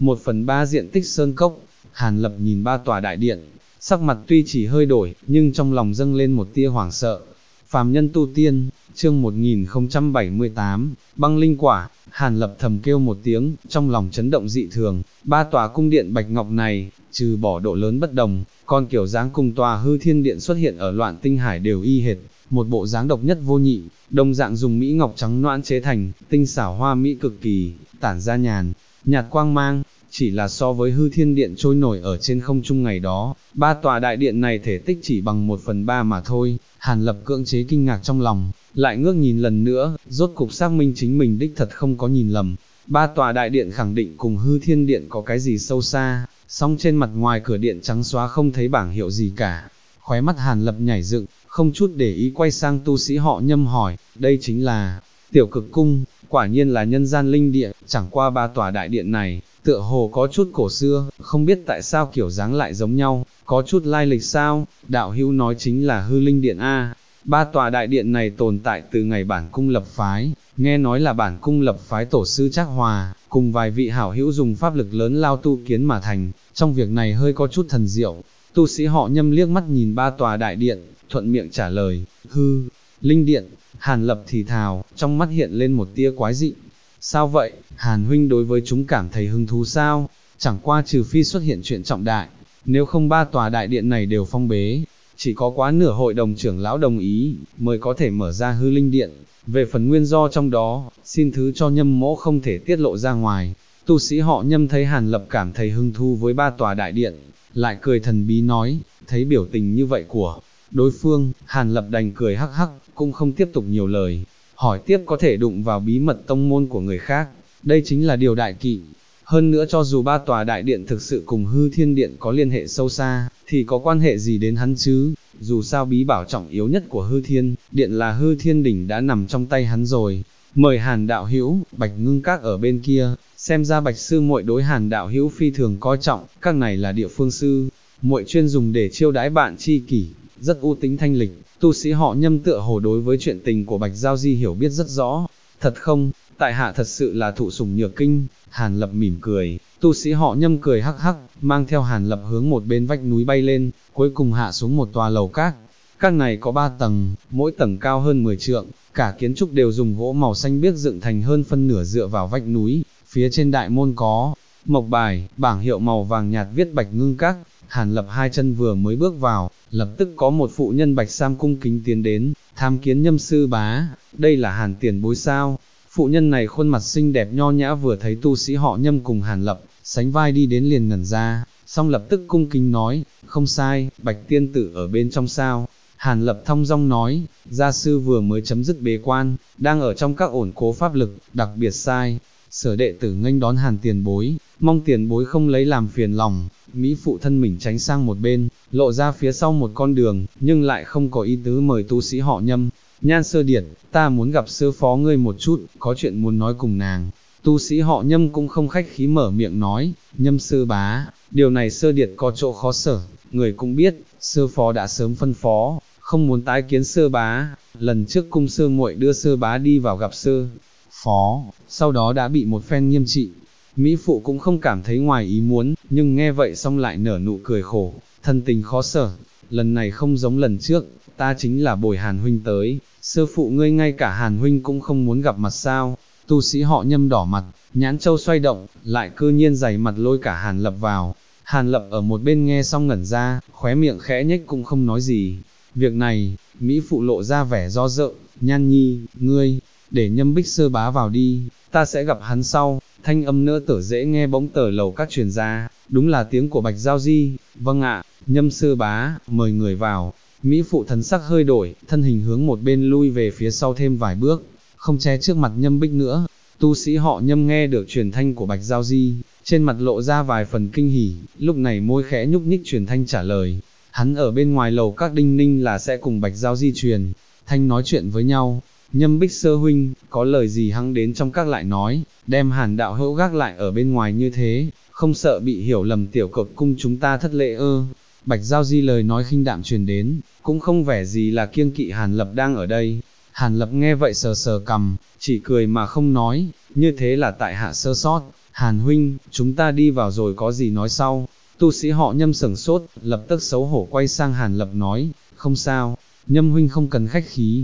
1/3 diện tích sơn cốc. Hàn Lập nhìn 3 tòa đại điện, sắc mặt tuy chỉ hơi đổi, nhưng trong lòng dâng lên một tia hoảng sợ. Phàm nhân tu tiên, chương 1078, băng linh quả. Hàn Lập thầm kêu một tiếng, trong lòng chấn động dị thường. 3 tòa cung điện bạch ngọc này, trừ bỏ độ lớn bất đồng, còn kiểu dáng cùng tòa hư thiên điện xuất hiện ở loạn tinh hải đều y hệt, một bộ dáng độc nhất vô nhị, đồng dạng dùng mỹ ngọc trắng noãn chế thành, tinh xảo hoa mỹ cực kỳ, tản ra nhạt quang mang, chỉ là so với hư thiên điện trôi nổi ở trên không trung ngày đó, ba tòa đại điện này thể tích chỉ bằng 1/3 mà thôi. Hàn Lập cưỡng chế kinh ngạc trong lòng, lại ngước nhìn lần nữa, rốt cục xác minh chính mình đích thật không có nhìn lầm. Ba tòa đại điện khẳng định cùng hư thiên điện có cái gì sâu xa, song trên mặt ngoài cửa điện trắng xóa không thấy bảng hiệu gì cả. Khóe mắt Hàn Lập nhảy dựng, không chút để ý quay sang tu sĩ họ Nhâm hỏi, đây chính là Tiểu Cực Cung, quả nhiên là nhân gian linh địa, chẳng qua ba tòa đại điện này, tựa hồ có chút cổ xưa, không biết tại sao kiểu dáng lại giống nhau, có chút lai lịch sao, đạo hữu nói chính là hư linh điện A. Ba tòa đại điện này tồn tại từ ngày bản cung lập phái, nghe nói là bản cung lập phái tổ sư Trác Hòa, cùng vài vị hảo hữu dùng pháp lực lớn lao tu kiến mà thành, trong việc này hơi có chút thần diệu. Tu sĩ họ Nhâm liếc mắt nhìn ba tòa đại điện, thuận miệng trả lời, hư, linh điện. Hàn Lập thì thào, trong mắt hiện lên một tia quái dị. Sao vậy, Hàn huynh đối với chúng cảm thấy hứng thú sao? Chẳng qua trừ phi xuất hiện chuyện trọng đại, nếu không ba tòa đại điện này đều phong bế, chỉ có quá nửa hội đồng trưởng lão đồng ý, mới có thể mở ra hư linh điện. Về phần nguyên do trong đó, xin thứ cho Nhâm mỗ không thể tiết lộ ra ngoài. Tu sĩ họ Nhâm thấy Hàn Lập cảm thấy hứng thú với ba tòa đại điện, lại cười thần bí nói, thấy biểu tình như vậy của đối phương, Hàn Lập đành cười hắc hắc, cũng không tiếp tục nhiều lời, hỏi tiếp có thể đụng vào bí mật tông môn của người khác, đây chính là điều đại kỵ. Hơn nữa cho dù ba tòa đại điện thực sự cùng hư thiên điện có liên hệ sâu xa, thì có quan hệ gì đến hắn chứ, dù sao bí bảo trọng yếu nhất của hư thiên điện là hư thiên đỉnh đã nằm trong tay hắn rồi. Mời Hàn đạo hữu, Bạch Ngưng Các ở bên kia, xem ra Bạch sư muội đối Hàn đạo hữu phi thường coi trọng, các này là địa phương sư muội chuyên dùng để chiêu đãi bạn tri kỷ, rất u tính thanh lịch. Tu sĩ họ Nhâm tựa hồ đối với chuyện tình của Bạch Giao Di hiểu biết rất rõ. Thật không, tại hạ thật sự là thụ sủng nhược kinh. Hàn Lập mỉm cười, tu sĩ họ Nhâm cười hắc hắc, mang theo Hàn Lập hướng một bên vách núi bay lên, cuối cùng hạ xuống một tòa lầu các. Các này có 3 tầng, mỗi tầng cao hơn 10 trượng, cả kiến trúc đều dùng gỗ màu xanh biếc dựng thành, hơn phân nửa dựa vào vách núi. Phía trên đại môn có mộc bài, bảng hiệu màu vàng nhạt viết Bạch Ngưng Các. Hàn Lập hai chân vừa mới bước vào, lập tức có một phụ nhân bạch sam cung kính tiến đến, tham kiến Nhâm sư bá, đây là Hàn tiền bối sao. Phụ nhân này khuôn mặt xinh đẹp nho nhã, vừa thấy tu sĩ họ Nhâm cùng Hàn Lập sánh vai đi đến liền ngẩn ra, xong lập tức cung kính nói, không sai, Bạch tiên tử ở bên trong sao. Hàn Lập thong dong nói, gia sư vừa mới chấm dứt bế quan, đang ở trong các ổn cố pháp lực, đặc biệt sai, sở đệ tử nghênh đón Hàn tiền bối, mong tiền bối không lấy làm phiền lòng. Mỹ phụ thân mình tránh sang một bên, lộ ra phía sau một con đường, nhưng lại không có ý tứ mời tu sĩ họ Nhâm. Nhan Sơ Điệt, ta muốn gặp sư phó ngươi một chút, có chuyện muốn nói cùng nàng. Tu sĩ họ Nhâm cũng không khách khí mở miệng nói, Nhâm sư bá, điều này Sơ Điệt có chỗ khó xử, người cũng biết, sư phó đã sớm phân phó, không muốn tái kiến sư bá. Lần trước cung sư muội đưa sư bá đi vào gặp sư phó, sau đó đã bị một phen nghiêm trị. Mỹ phụ cũng không cảm thấy ngoài ý muốn, nhưng nghe vậy xong lại nở nụ cười khổ, thân tình khó sở. Lần này không giống lần trước, ta chính là bồi Hàn huynh tới, sư phụ ngươi ngay cả Hàn huynh cũng không muốn gặp mặt sao. Tu sĩ họ Nhâm đỏ mặt, nhãn châu xoay động, lại cư nhiên giày mặt lôi cả Hàn Lập vào. Hàn Lập ở một bên nghe xong ngẩn ra, khóe miệng khẽ nhếch cũng không nói gì. Việc này, Mỹ phụ lộ ra vẻ do dự, Nhan nhi, ngươi, để Nhâm Bích sư bá vào đi, ta sẽ gặp hắn sau. Thanh âm nỡ tở dễ nghe bỗng tờ lầu các truyền ra, đúng là tiếng của Bạch Giao Di. Vâng ạ, Nhâm sư bá, mời người vào. Mỹ phụ thần sắc hơi đổi, thân hình hướng một bên lui về phía sau thêm vài bước, không che trước mặt Nhâm Bích nữa. Tu sĩ họ Nhâm nghe được truyền thanh của Bạch Giao Di, trên mặt lộ ra vài phần kinh hỉ, lúc này môi khẽ nhúc nhích truyền thanh trả lời. Hắn ở bên ngoài lầu các đinh ninh là sẽ cùng Bạch Giao Di truyền thanh nói chuyện với nhau. Nhâm Bích sơ huynh, có lời gì hăng đến trong các lại nói, đem Hàn đạo hữu gác lại ở bên ngoài như thế, không sợ bị hiểu lầm Tiểu Cực cung chúng ta thất lễ ư? Bạch Giao Di lời nói khinh đạm truyền đến, cũng không vẻ gì là kiêng kỵ Hàn Lập đang ở đây. Hàn Lập nghe vậy sờ sờ cằm, chỉ cười mà không nói, như thế là tại hạ sơ sót. Hàn huynh, chúng ta đi vào rồi có gì nói sau. Tu sĩ họ Nhâm sửng sốt, lập tức xấu hổ quay sang Hàn Lập nói, không sao, Nhâm huynh không cần khách khí.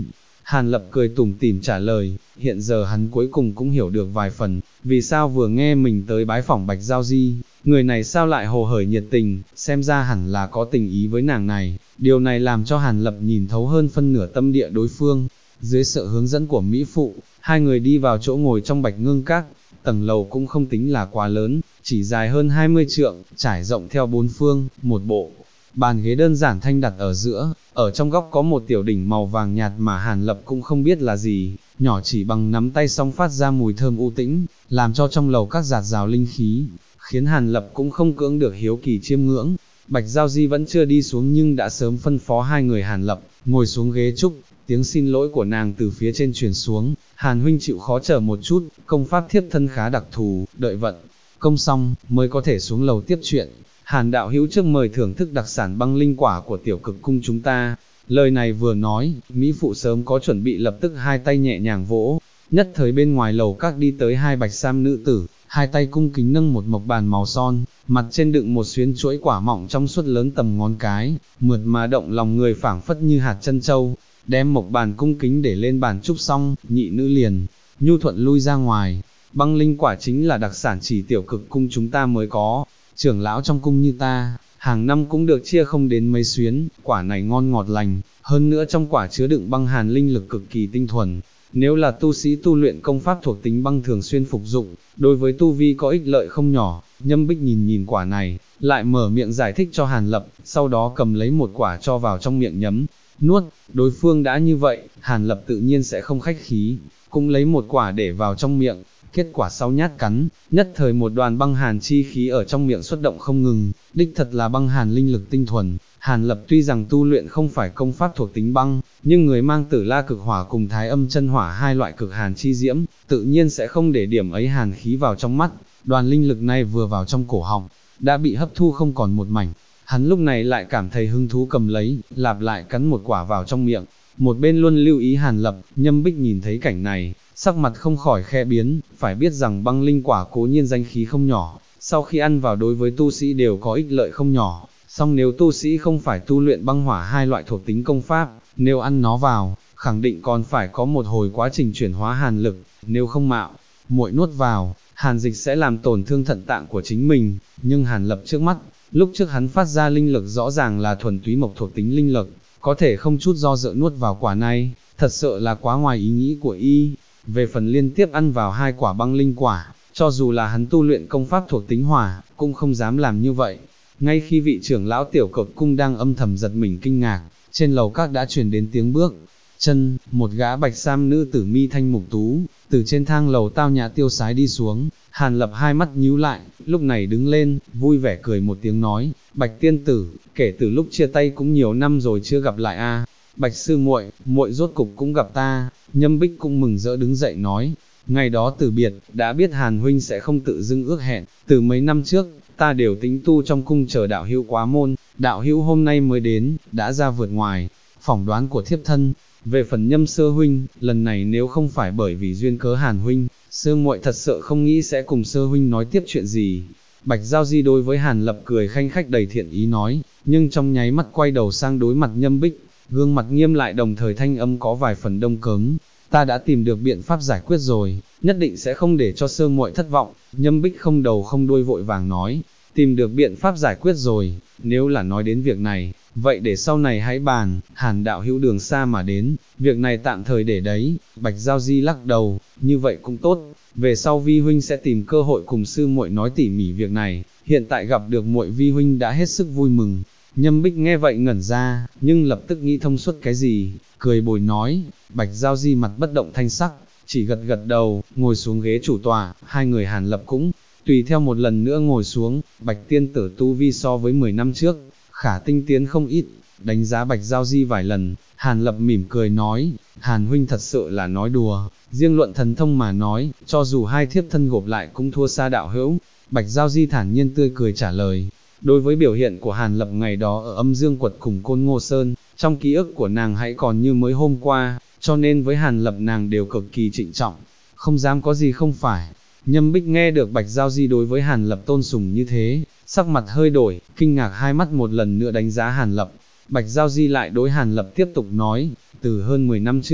Hàn Lập cười tủm tỉm trả lời, hiện giờ hắn cuối cùng cũng hiểu được vài phần, vì sao vừa nghe mình tới bái phỏng Bạch Giao Di, người này sao lại hồ hởi nhiệt tình, xem ra hẳn là có tình ý với nàng này, điều này làm cho Hàn Lập nhìn thấu hơn phân nửa tâm địa đối phương. Dưới sự hướng dẫn của Mỹ Phụ, hai người đi vào chỗ ngồi trong Bạch Ngưng Các, tầng lầu cũng không tính là quá lớn, chỉ dài hơn 20 trượng, trải rộng theo bốn phương, một bộ bàn ghế đơn giản thanh đặt ở giữa, ở trong góc có một tiểu đỉnh màu vàng nhạt mà Hàn Lập cũng không biết là gì, nhỏ chỉ bằng nắm tay song phát ra mùi thơm u tĩnh, làm cho trong lầu các giạt rào linh khí, khiến Hàn Lập cũng không cưỡng được hiếu kỳ chiêm ngưỡng. Bạch Giao Di vẫn chưa đi xuống nhưng đã sớm phân phó hai người Hàn Lập, ngồi xuống ghế trúc, tiếng xin lỗi của nàng từ phía trên truyền xuống, Hàn huynh chịu khó chờ một chút, công pháp thiếp thân khá đặc thù, đợi vận công xong, mới có thể xuống lầu tiếp chuyện. Hàn đạo hữu trước mời thưởng thức đặc sản băng linh quả của tiểu cực cung chúng ta. Lời này vừa nói, Mỹ Phụ sớm có chuẩn bị lập tức hai tay nhẹ nhàng vỗ, nhất thời bên ngoài lầu các đi tới hai bạch sam nữ tử, hai tay cung kính nâng một mộc bàn màu son, mặt trên đựng một xuyến chuỗi quả mọng trong suốt lớn tầm ngón cái, mượt mà động lòng người phảng phất như hạt chân châu, đem mộc bàn cung kính để lên bàn trúc xong, nhị nữ liền, nhu thuận lui ra ngoài. Băng linh quả chính là đặc sản chỉ tiểu cực cung chúng ta mới có, trưởng lão trong cung như ta, hàng năm cũng được chia không đến mấy xuyến, quả này ngon ngọt lành, hơn nữa trong quả chứa đựng băng hàn linh lực cực kỳ tinh thuần. Nếu là tu sĩ tu luyện công pháp thuộc tính băng thường xuyên phục dụng, đối với tu vi có ích lợi không nhỏ. Nhâm Bích nhìn nhìn quả này, lại mở miệng giải thích cho Hàn Lập, sau đó cầm lấy một quả cho vào trong miệng nhấm, nuốt. Đối phương đã như vậy, Hàn Lập tự nhiên sẽ không khách khí, cũng lấy một quả để vào trong miệng. Kết quả sau nhát cắn, nhất thời một đoàn băng hàn chi khí ở trong miệng xuất động không ngừng, đích thật là băng hàn linh lực tinh thuần. Hàn Lập tuy rằng tu luyện không phải công pháp thuộc tính băng, nhưng người mang Tử La cực hỏa cùng Thái Âm chân hỏa hai loại cực hàn chi diễm, tự nhiên sẽ không để điểm ấy hàn khí vào trong mắt. Đoàn linh lực này vừa vào trong cổ họng, đã bị hấp thu không còn một mảnh. Hắn lúc này lại cảm thấy hứng thú cầm lấy, lặp lại cắn một quả vào trong miệng. Một bên luôn lưu ý Hàn Lập, Nhâm Bích nhìn thấy cảnh này, sắc mặt không khỏi khe biến, phải biết rằng băng linh quả cố nhiên danh khí không nhỏ, sau khi ăn vào đối với tu sĩ đều có ích lợi không nhỏ, song nếu tu sĩ không phải tu luyện băng hỏa hai loại thuộc tính công pháp, nếu ăn nó vào, khẳng định còn phải có một hồi quá trình chuyển hóa hàn lực, nếu không mạo muội nuốt vào, hàn dịch sẽ làm tổn thương thận tạng của chính mình. Nhưng Hàn Lập trước mắt, lúc trước hắn phát ra linh lực rõ ràng là thuần túy mộc thuộc tính linh lực, có thể không chút do dự nuốt vào quả này, thật sự là quá ngoài ý nghĩ của y. Về phần liên tiếp ăn vào hai quả băng linh quả, cho dù là hắn tu luyện công pháp thuộc tính hỏa, cũng không dám làm như vậy. Ngay khi vị trưởng lão tiểu cực cung đang âm thầm giật mình kinh ngạc, trên lầu các đã truyền đến tiếng bước chân, một gã bạch sam nữ tử mi thanh mục tú, từ trên thang lầu tao nhã tiêu sái đi xuống. Hàn Lập hai mắt nhíu lại, lúc này đứng lên, vui vẻ cười một tiếng nói, Bạch tiên tử, kể từ lúc chia tay cũng nhiều năm rồi chưa gặp lại a. Bạch sư muội, muội rốt cục cũng gặp ta. Nhâm Bích cũng mừng rỡ đứng dậy nói, ngày đó từ biệt, đã biết Hàn huynh sẽ không tự dưng ước hẹn, từ mấy năm trước, ta đều tính tu trong cung chờ đạo hữu quá môn, đạo hữu hôm nay mới đến, đã ra vượt ngoài phỏng đoán của thiếp thân. Về phần Nhâm sư huynh, lần này nếu không phải bởi vì duyên cớ Hàn huynh, sư muội thật sự không nghĩ sẽ cùng sư huynh nói tiếp chuyện gì. Bạch Giao Di đối với Hàn Lập cười khanh khách đầy thiện ý nói, nhưng trong nháy mắt quay đầu sang đối mặt Nhâm Bích, gương mặt nghiêm lại đồng thời thanh âm có vài phần đông cứng, ta đã tìm được biện pháp giải quyết rồi, nhất định sẽ không để cho sư muội thất vọng. Nhâm Bích không đầu không đuôi vội vàng nói, tìm được biện pháp giải quyết rồi, nếu là nói đến việc này, vậy để sau này hãy bàn. Hàn đạo hữu đường xa mà đến, việc này tạm thời để đấy. Bạch Giao Di lắc đầu, như vậy cũng tốt, về sau vi huynh sẽ tìm cơ hội cùng sư muội nói tỉ mỉ việc này, hiện tại gặp được muội vi huynh đã hết sức vui mừng. Nhâm Bích nghe vậy ngẩn ra, nhưng lập tức nghĩ thông suốt cái gì, cười bồi nói. Bạch Giao Di mặt bất động thanh sắc, chỉ gật gật đầu, ngồi xuống ghế chủ tọa. Hai người Hàn Lập cũng tùy theo một lần nữa ngồi xuống. Bạch tiên tử tu vi so với 10 năm trước, khả tinh tiến không ít. Đánh giá Bạch Giao Di vài lần, Hàn Lập mỉm cười nói, Hàn huynh thật sự là nói đùa, riêng luận thần thông mà nói, cho dù hai thiếp thân gộp lại cũng thua xa đạo hữu. Bạch Giao Di thản nhiên tươi cười trả lời. Đối với biểu hiện của Hàn Lập ngày đó ở Âm Dương Quật cùng Côn Ngô Sơn, trong ký ức của nàng hãy còn như mới hôm qua, cho nên với Hàn Lập nàng đều cực kỳ trịnh trọng, không dám có gì không phải. Nhâm Bích nghe được Bạch Giao Di đối với Hàn Lập tôn sùng như thế, sắc mặt hơi đổi, kinh ngạc hai mắt một lần nữa đánh giá Hàn Lập. Bạch Giao Di lại đối Hàn Lập tiếp tục nói, từ hơn 10 năm trước,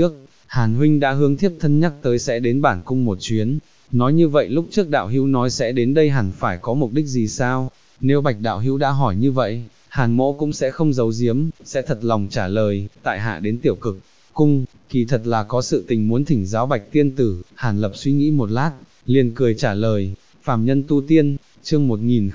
Hàn huynh đã hướng thiếp thân nhắc tới sẽ đến bản cung một chuyến, nói như vậy lúc trước đạo hữu nói sẽ đến đây hẳn phải có mục đích gì sao? Nếu Bạch đạo hữu đã hỏi như vậy, Hàn mỗ cũng sẽ không giấu giếm, sẽ thật lòng trả lời, tại hạ đến Tiểu Cực cung, kỳ thật là có sự tình muốn thỉnh giáo Bạch tiên tử. Hàn Lập suy nghĩ một lát, liền cười trả lời, phàm nhân tu tiên, chương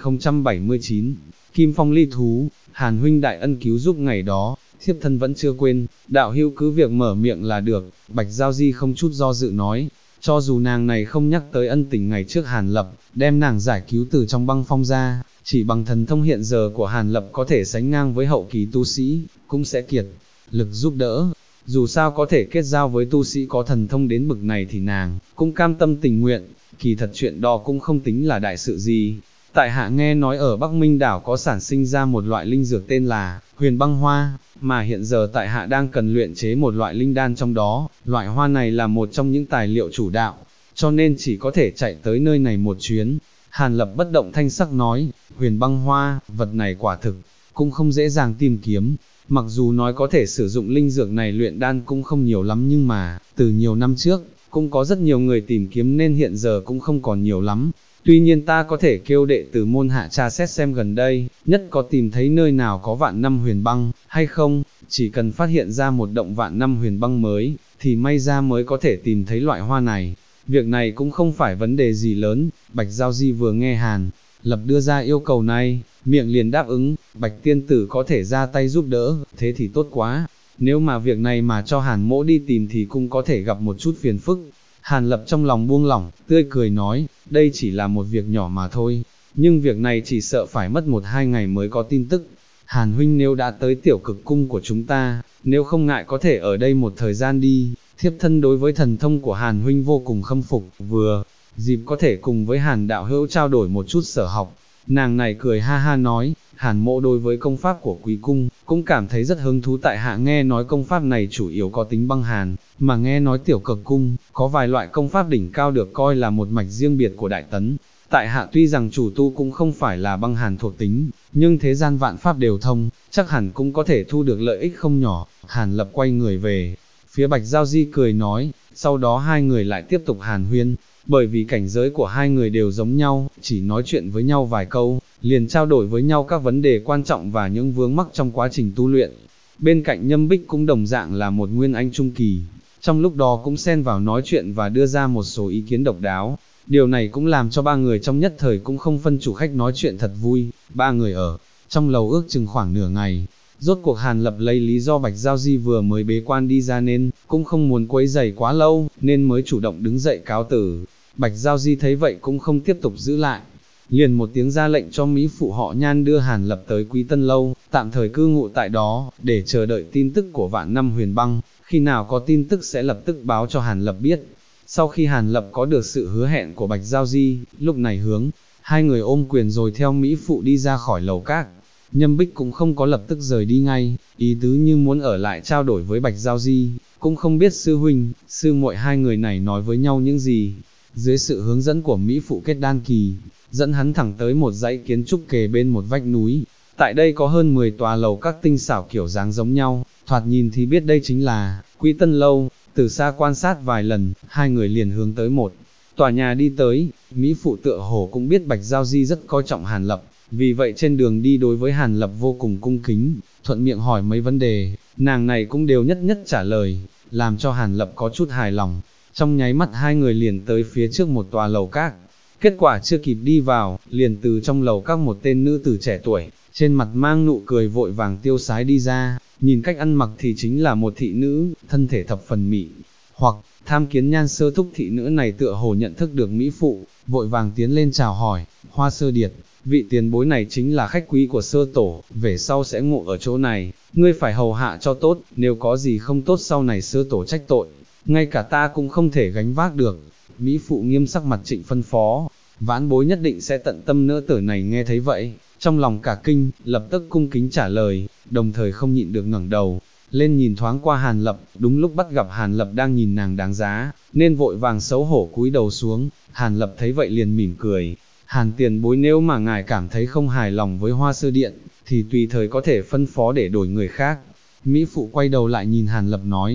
1079, Kim Phong ly thú, Hàn huynh đại ân cứu giúp ngày đó, thiếp thân vẫn chưa quên, đạo hữu cứ việc mở miệng là được. Bạch Giao Di không chút do dự nói, cho dù nàng này không nhắc tới ân tình ngày trước Hàn Lập, đem nàng giải cứu từ trong băng phong ra, chỉ bằng thần thông hiện giờ của Hàn Lập có thể sánh ngang với hậu kỳ tu sĩ, cũng sẽ kiệt lực giúp đỡ. Dù sao có thể kết giao với tu sĩ có thần thông đến bực này thì nàng cũng cam tâm tình nguyện, kỳ thật chuyện đó cũng không tính là đại sự gì. Tại hạ nghe nói ở Bắc Minh đảo có sản sinh ra một loại linh dược tên là huyền băng hoa, mà hiện giờ tại hạ đang cần luyện chế một loại linh đan trong đó, loại hoa này là một trong những tài liệu chủ đạo, cho nên chỉ có thể chạy tới nơi này một chuyến. Hàn Lập bất động thanh sắc nói, huyền băng hoa, vật này quả thực, cũng không dễ dàng tìm kiếm, mặc dù nói có thể sử dụng linh dược này luyện đan cũng không nhiều lắm nhưng mà, từ nhiều năm trước, cũng có rất nhiều người tìm kiếm nên hiện giờ cũng không còn nhiều lắm. Tuy nhiên ta có thể kêu đệ tử môn hạ tra xét xem gần đây, nhất có tìm thấy nơi nào có vạn năm huyền băng, hay không, chỉ cần phát hiện ra một động vạn năm huyền băng mới, thì may ra mới có thể tìm thấy loại hoa này. Việc này cũng không phải vấn đề gì lớn. Bạch Giao Di vừa nghe Hàn Lập đưa ra yêu cầu này, miệng liền đáp ứng, Bạch tiên tử có thể ra tay giúp đỡ, thế thì tốt quá. Nếu mà việc này mà cho Hàn mỗ đi tìm thì cũng có thể gặp một chút phiền phức. Hàn Lập trong lòng buông lỏng, tươi cười nói, đây chỉ là một việc nhỏ mà thôi, nhưng việc này chỉ sợ phải mất 1-2 ngày mới có tin tức. Hàn huynh nếu đã tới Tiểu Cực cung của chúng ta, nếu không ngại có thể ở đây một thời gian đi, thiếp thân đối với thần thông của Hàn huynh vô cùng khâm phục, vừa dịp có thể cùng với Hàn đạo hữu trao đổi một chút sở học. Nàng này cười ha ha nói, Hàn mộ đối với công pháp của quý cung, cũng cảm thấy rất hứng thú. Tại hạ nghe nói công pháp này chủ yếu có tính băng hàn, mà nghe nói Tiểu Cực cung, có vài loại công pháp đỉnh cao được coi là một mạch riêng biệt của Đại Tấn. Tại hạ tuy rằng chủ tu cũng không phải là băng hàn thuộc tính, nhưng thế gian vạn pháp đều thông, chắc hẳn cũng có thể thu được lợi ích không nhỏ. Hàn Lập quay người về phía Bạch Giao Di cười nói, sau đó hai người lại tiếp tục hàn huyên. Bởi vì cảnh giới của hai người đều giống nhau, chỉ nói chuyện với nhau vài câu, liền trao đổi với nhau các vấn đề quan trọng và những vướng mắc trong quá trình tu luyện. Bên cạnh Nhâm Bích cũng đồng dạng là một nguyên anh trung kỳ, trong lúc đó cũng xen vào nói chuyện và đưa ra một số ý kiến độc đáo. Điều này cũng làm cho ba người trong nhất thời cũng không phân chủ khách nói chuyện thật vui. Ba người ở trong lầu ước chừng khoảng nửa ngày. Rốt cuộc Hàn Lập lấy lý do Bạch Giao Di vừa mới bế quan đi ra nên cũng không muốn quấy rầy quá lâu, nên mới chủ động đứng dậy cáo từ. Bạch Giao Di thấy vậy cũng không tiếp tục giữ lại, liền một tiếng ra lệnh cho Mỹ phụ họ Nhan đưa Hàn Lập tới Quý Tân Lâu, tạm thời cư ngụ tại đó, để chờ đợi tin tức của vạn năm huyền băng, khi nào có tin tức sẽ lập tức báo cho Hàn Lập biết. Sau khi Hàn Lập có được sự hứa hẹn của Bạch Giao Di, lúc này hướng hai người ôm quyền rồi theo Mỹ phụ đi ra khỏi lầu các. Nhâm Bích cũng không có lập tức rời đi ngay, ý tứ như muốn ở lại trao đổi với Bạch Giao Di, cũng không biết sư huynh, sư muội hai người này nói với nhau những gì. Dưới sự hướng dẫn của Mỹ phụ Kết Đan Kỳ, dẫn hắn thẳng tới một dãy kiến trúc kề bên một vách núi. Tại đây có hơn 10 tòa lầu các tinh xảo kiểu dáng giống nhau, thoạt nhìn thì biết đây chính là Quý Tân Lâu. Từ xa quan sát vài lần, hai người liền hướng tới một tòa nhà đi tới. Mỹ phụ tựa hồ cũng biết Bạch Giao Di rất coi trọng Hàn Lập, vì vậy trên đường đi đối với Hàn Lập vô cùng cung kính, thuận miệng hỏi mấy vấn đề, nàng này cũng đều nhất nhất trả lời, làm cho Hàn Lập có chút hài lòng. Trong nháy mắt hai người liền tới phía trước một tòa lầu các. Kết quả chưa kịp đi vào, liền từ trong lầu các một tên nữ tử trẻ tuổi, trên mặt mang nụ cười vội vàng tiêu sái đi ra, nhìn cách ăn mặc thì chính là một thị nữ, thân thể thập phần mị hoặc tham kiến Nhan sơ thúc. Thị nữ này tựa hồ nhận thức được Mỹ phụ, vội vàng tiến lên chào hỏi, Hoa sơ điệt, vị tiền bối này chính là khách quý của sơ tổ, về sau sẽ ngủ ở chỗ này, ngươi phải hầu hạ cho tốt, nếu có gì không tốt sau này sơ tổ trách tội, ngay cả ta cũng không thể gánh vác được. Mỹ phụ nghiêm sắc mặt trịnh phân phó, vãn bối nhất định sẽ tận tâm. Nữ tử này nghe thấy vậy, trong lòng cả kinh, lập tức cung kính trả lời, đồng thời không nhịn được ngẩng đầu lên nhìn thoáng qua Hàn Lập, đúng lúc bắt gặp Hàn Lập đang nhìn nàng đáng giá, nên vội vàng xấu hổ cúi đầu xuống. Hàn Lập thấy vậy liền mỉm cười, Hàn tiền bối nếu mà ngài cảm thấy không hài lòng với Hoa sơ điện, thì tùy thời có thể phân phó để đổi người khác. Mỹ phụ quay đầu lại nhìn Hàn Lập nói,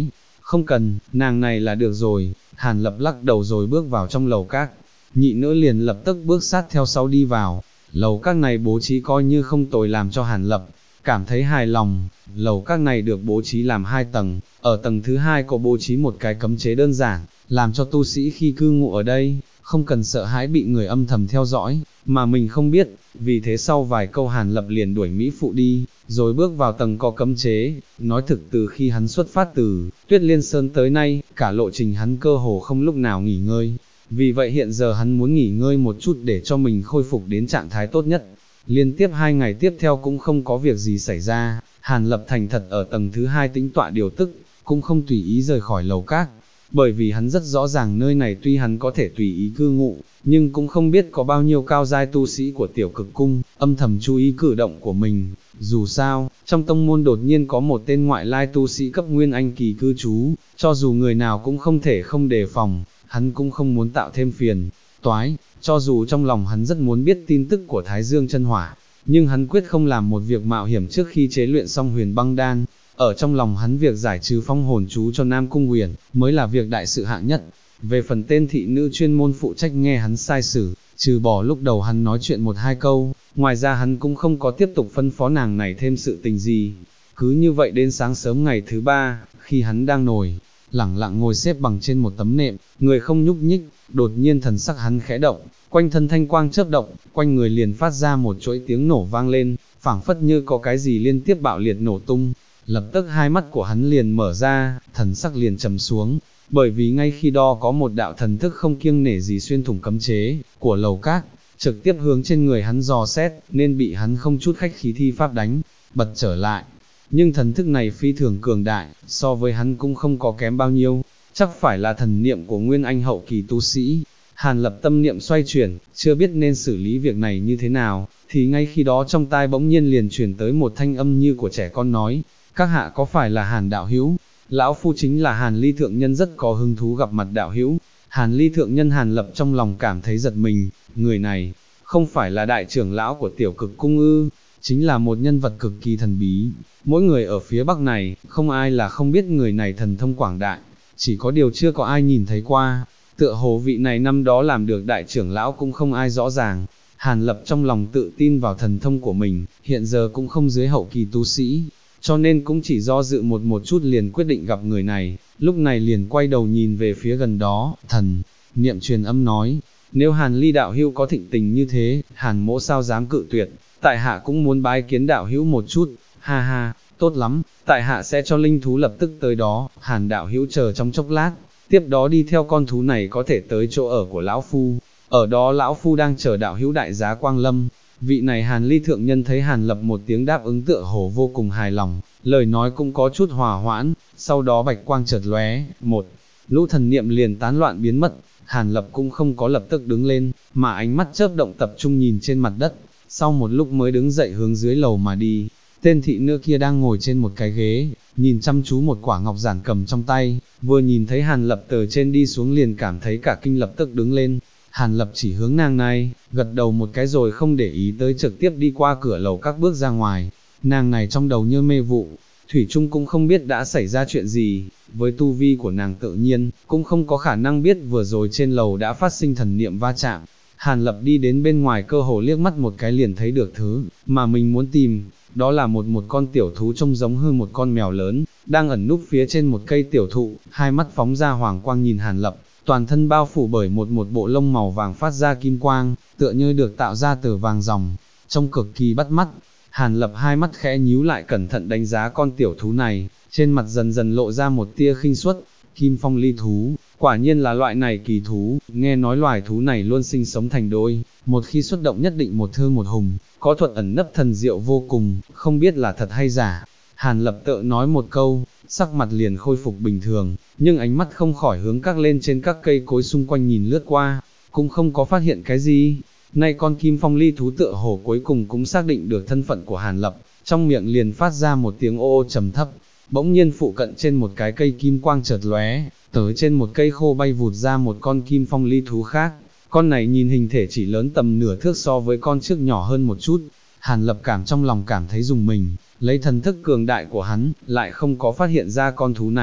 không cần, nàng này là được rồi. Hàn Lập lắc đầu rồi bước vào trong lầu các, nhị nữ liền lập tức bước sát theo sau đi vào. Lầu các này bố trí coi như không tồi, làm cho Hàn Lập cảm thấy hài lòng. Lầu các này được bố trí làm 2 tầng, ở tầng thứ 2 có bố trí một cái cấm chế đơn giản, làm cho tu sĩ khi cư ngụ ở đây, không cần sợ hãi bị người âm thầm theo dõi, mà mình không biết. Vì thế sau vài câu Hàn Lập liền đuổi Mỹ Phụ đi, rồi bước vào tầng có cấm chế. Nói thực từ khi hắn xuất phát từ Tuyết Liên Sơn tới nay, cả lộ trình hắn cơ hồ không lúc nào nghỉ ngơi. Vì vậy hiện giờ hắn muốn nghỉ ngơi một chút để cho mình khôi phục đến trạng thái tốt nhất. Liên tiếp 2 ngày tiếp theo cũng không có việc gì xảy ra, Hàn Lập thành thật ở tầng thứ 2 tĩnh tọa điều tức, cũng không tùy ý rời khỏi lầu các. Bởi vì hắn rất rõ ràng nơi này tuy hắn có thể tùy ý cư ngụ, nhưng cũng không biết có bao nhiêu cao giai tu sĩ của Tiểu Cực Cung, âm thầm chú ý cử động của mình. Dù sao, trong tông môn đột nhiên có một tên ngoại lai tu sĩ cấp Nguyên Anh kỳ cư trú, cho dù người nào cũng không thể không đề phòng, hắn cũng không muốn tạo thêm phiền toái. Cho dù trong lòng hắn rất muốn biết tin tức của Thái Dương chân hỏa, nhưng hắn quyết không làm một việc mạo hiểm trước khi chế luyện xong huyền băng đan. Ở trong lòng hắn việc giải trừ phong hồn chú cho Nam Cung Huyền mới là việc đại sự hạng nhất. Về phần tên thị nữ chuyên môn phụ trách nghe hắn sai sử, trừ bỏ lúc đầu hắn nói chuyện 1-2 câu, ngoài ra hắn cũng không có tiếp tục phân phó nàng này thêm sự tình gì. Cứ như vậy đến sáng sớm ngày thứ 3, khi hắn đang lẳng lặng ngồi xếp bằng trên một tấm nệm, người không nhúc nhích, đột nhiên thần sắc hắn khẽ động, quanh thân thanh quang chớp động, quanh người liền phát ra một chuỗi tiếng nổ vang lên, phảng phất như có cái gì liên tiếp bạo liệt nổ tung. Lập tức hai mắt của hắn liền mở ra, thần sắc liền trầm xuống, bởi vì ngay khi đó có một đạo thần thức không kiêng nể gì xuyên thủng cấm chế của lầu các, trực tiếp hướng trên người hắn dò xét, nên bị hắn không chút khách khí thi pháp đánh bật trở lại. Nhưng thần thức này phi thường cường đại, so với hắn cũng không có kém bao nhiêu, chắc phải là thần niệm của Nguyên Anh hậu kỳ tu sĩ. Hàn Lập tâm niệm xoay chuyển, chưa biết nên xử lý việc này như thế nào, thì ngay khi đó trong tai bỗng nhiên liền truyền tới một thanh âm như của trẻ con nói: các hạ có phải là Hàn đạo hữu? Lão phu chính là Hàn Ly thượng nhân, rất có hứng thú gặp mặt đạo hữu. Hàn Ly thượng nhân. Hàn Lập trong lòng cảm thấy giật mình, người này không phải là đại trưởng lão của Tiểu Cực Cung ư? Chính là một nhân vật cực kỳ thần bí. Mỗi người ở phía Bắc này, không ai là không biết người này thần thông quảng đại, chỉ có điều chưa có ai nhìn thấy qua. Tựa hồ vị này năm đó làm được đại trưởng lão cũng không ai rõ ràng. Hàn Lập trong lòng tự tin vào thần thông của mình, hiện giờ cũng không dưới hậu kỳ tu sĩ, cho nên cũng chỉ do dự một chút liền quyết định gặp người này. Lúc này liền quay đầu nhìn về phía gần đó, thần niệm truyền âm nói: nếu Hàn Ly đạo hữu có thịnh tình như thế, Hàn mỗ sao dám cự tuyệt, tại hạ cũng muốn bái kiến đạo hữu một chút. Ha ha, tốt lắm, tại hạ sẽ cho linh thú lập tức tới đó. Hàn đạo hữu chờ trong chốc lát, tiếp đó đi theo con thú này có thể tới chỗ ở của lão phu, ở đó lão phu đang chờ đạo hữu đại giá quang lâm. Vị này Hàn Ly thượng nhân thấy Hàn Lập một tiếng đáp ứng tựa hồ vô cùng hài lòng, lời nói cũng có chút hòa hoãn, sau đó bạch quang chợt lóe, một lũ thần niệm liền tán loạn biến mất. Hàn Lập cũng không có lập tức đứng lên, mà ánh mắt chớp động tập trung nhìn trên mặt đất, sau một lúc mới đứng dậy hướng dưới lầu mà đi. Tên thị nữ kia đang ngồi trên một cái ghế, nhìn chăm chú một quả ngọc giản cầm trong tay, vừa nhìn thấy Hàn Lập từ trên đi xuống liền cảm thấy cả kinh, lập tức đứng lên. Hàn Lập chỉ hướng nàng này, gật đầu một cái rồi không để ý tới, trực tiếp đi qua cửa lầu các bước ra ngoài. Nàng này trong đầu như mê vụ, thủy chung cũng không biết đã xảy ra chuyện gì, với tu vi của nàng tự nhiên, cũng không có khả năng biết vừa rồi trên lầu đã phát sinh thần niệm va chạm. Hàn Lập đi đến bên ngoài cơ hồ liếc mắt một cái liền thấy được thứ mà mình muốn tìm, đó là một con tiểu thú trông giống hơn một con mèo lớn, đang ẩn núp phía trên một cây tiểu thụ, hai mắt phóng ra hoàng quang nhìn Hàn Lập, toàn thân bao phủ bởi một bộ lông màu vàng phát ra kim quang, tựa như được tạo ra từ vàng ròng, trông cực kỳ bắt mắt. Hàn Lập hai mắt khẽ nhíu lại, cẩn thận đánh giá con tiểu thú này, trên mặt dần dần lộ ra một tia khinh suất. Kim phong ly thú, quả nhiên là loại này kỳ thú, nghe nói loài thú này luôn sinh sống thành đôi, một khi xuất động nhất định một thương một hùng, có thuật ẩn nấp thần diệu vô cùng, không biết là thật hay giả. Hàn Lập tự nói một câu, sắc mặt liền khôi phục bình thường, nhưng ánh mắt không khỏi hướng các lên trên các cây cối xung quanh nhìn lướt qua, cũng không có phát hiện cái gì. Nay con kim phong ly thú tựa hồ cuối cùng cũng xác định được thân phận của Hàn Lập, trong miệng liền phát ra một tiếng ô ô trầm thấp. Bỗng nhiên phụ cận trên một cái cây kim quang chợt lóe, tới trên một cây khô bay vụt ra một con kim phong ly thú khác. Con này nhìn hình thể chỉ lớn tầm nửa thước, so với con trước nhỏ hơn một chút. Hàn Lập trong lòng cảm thấy rùng mình, lấy thần thức cường đại của hắn, lại không có phát hiện ra con thú này.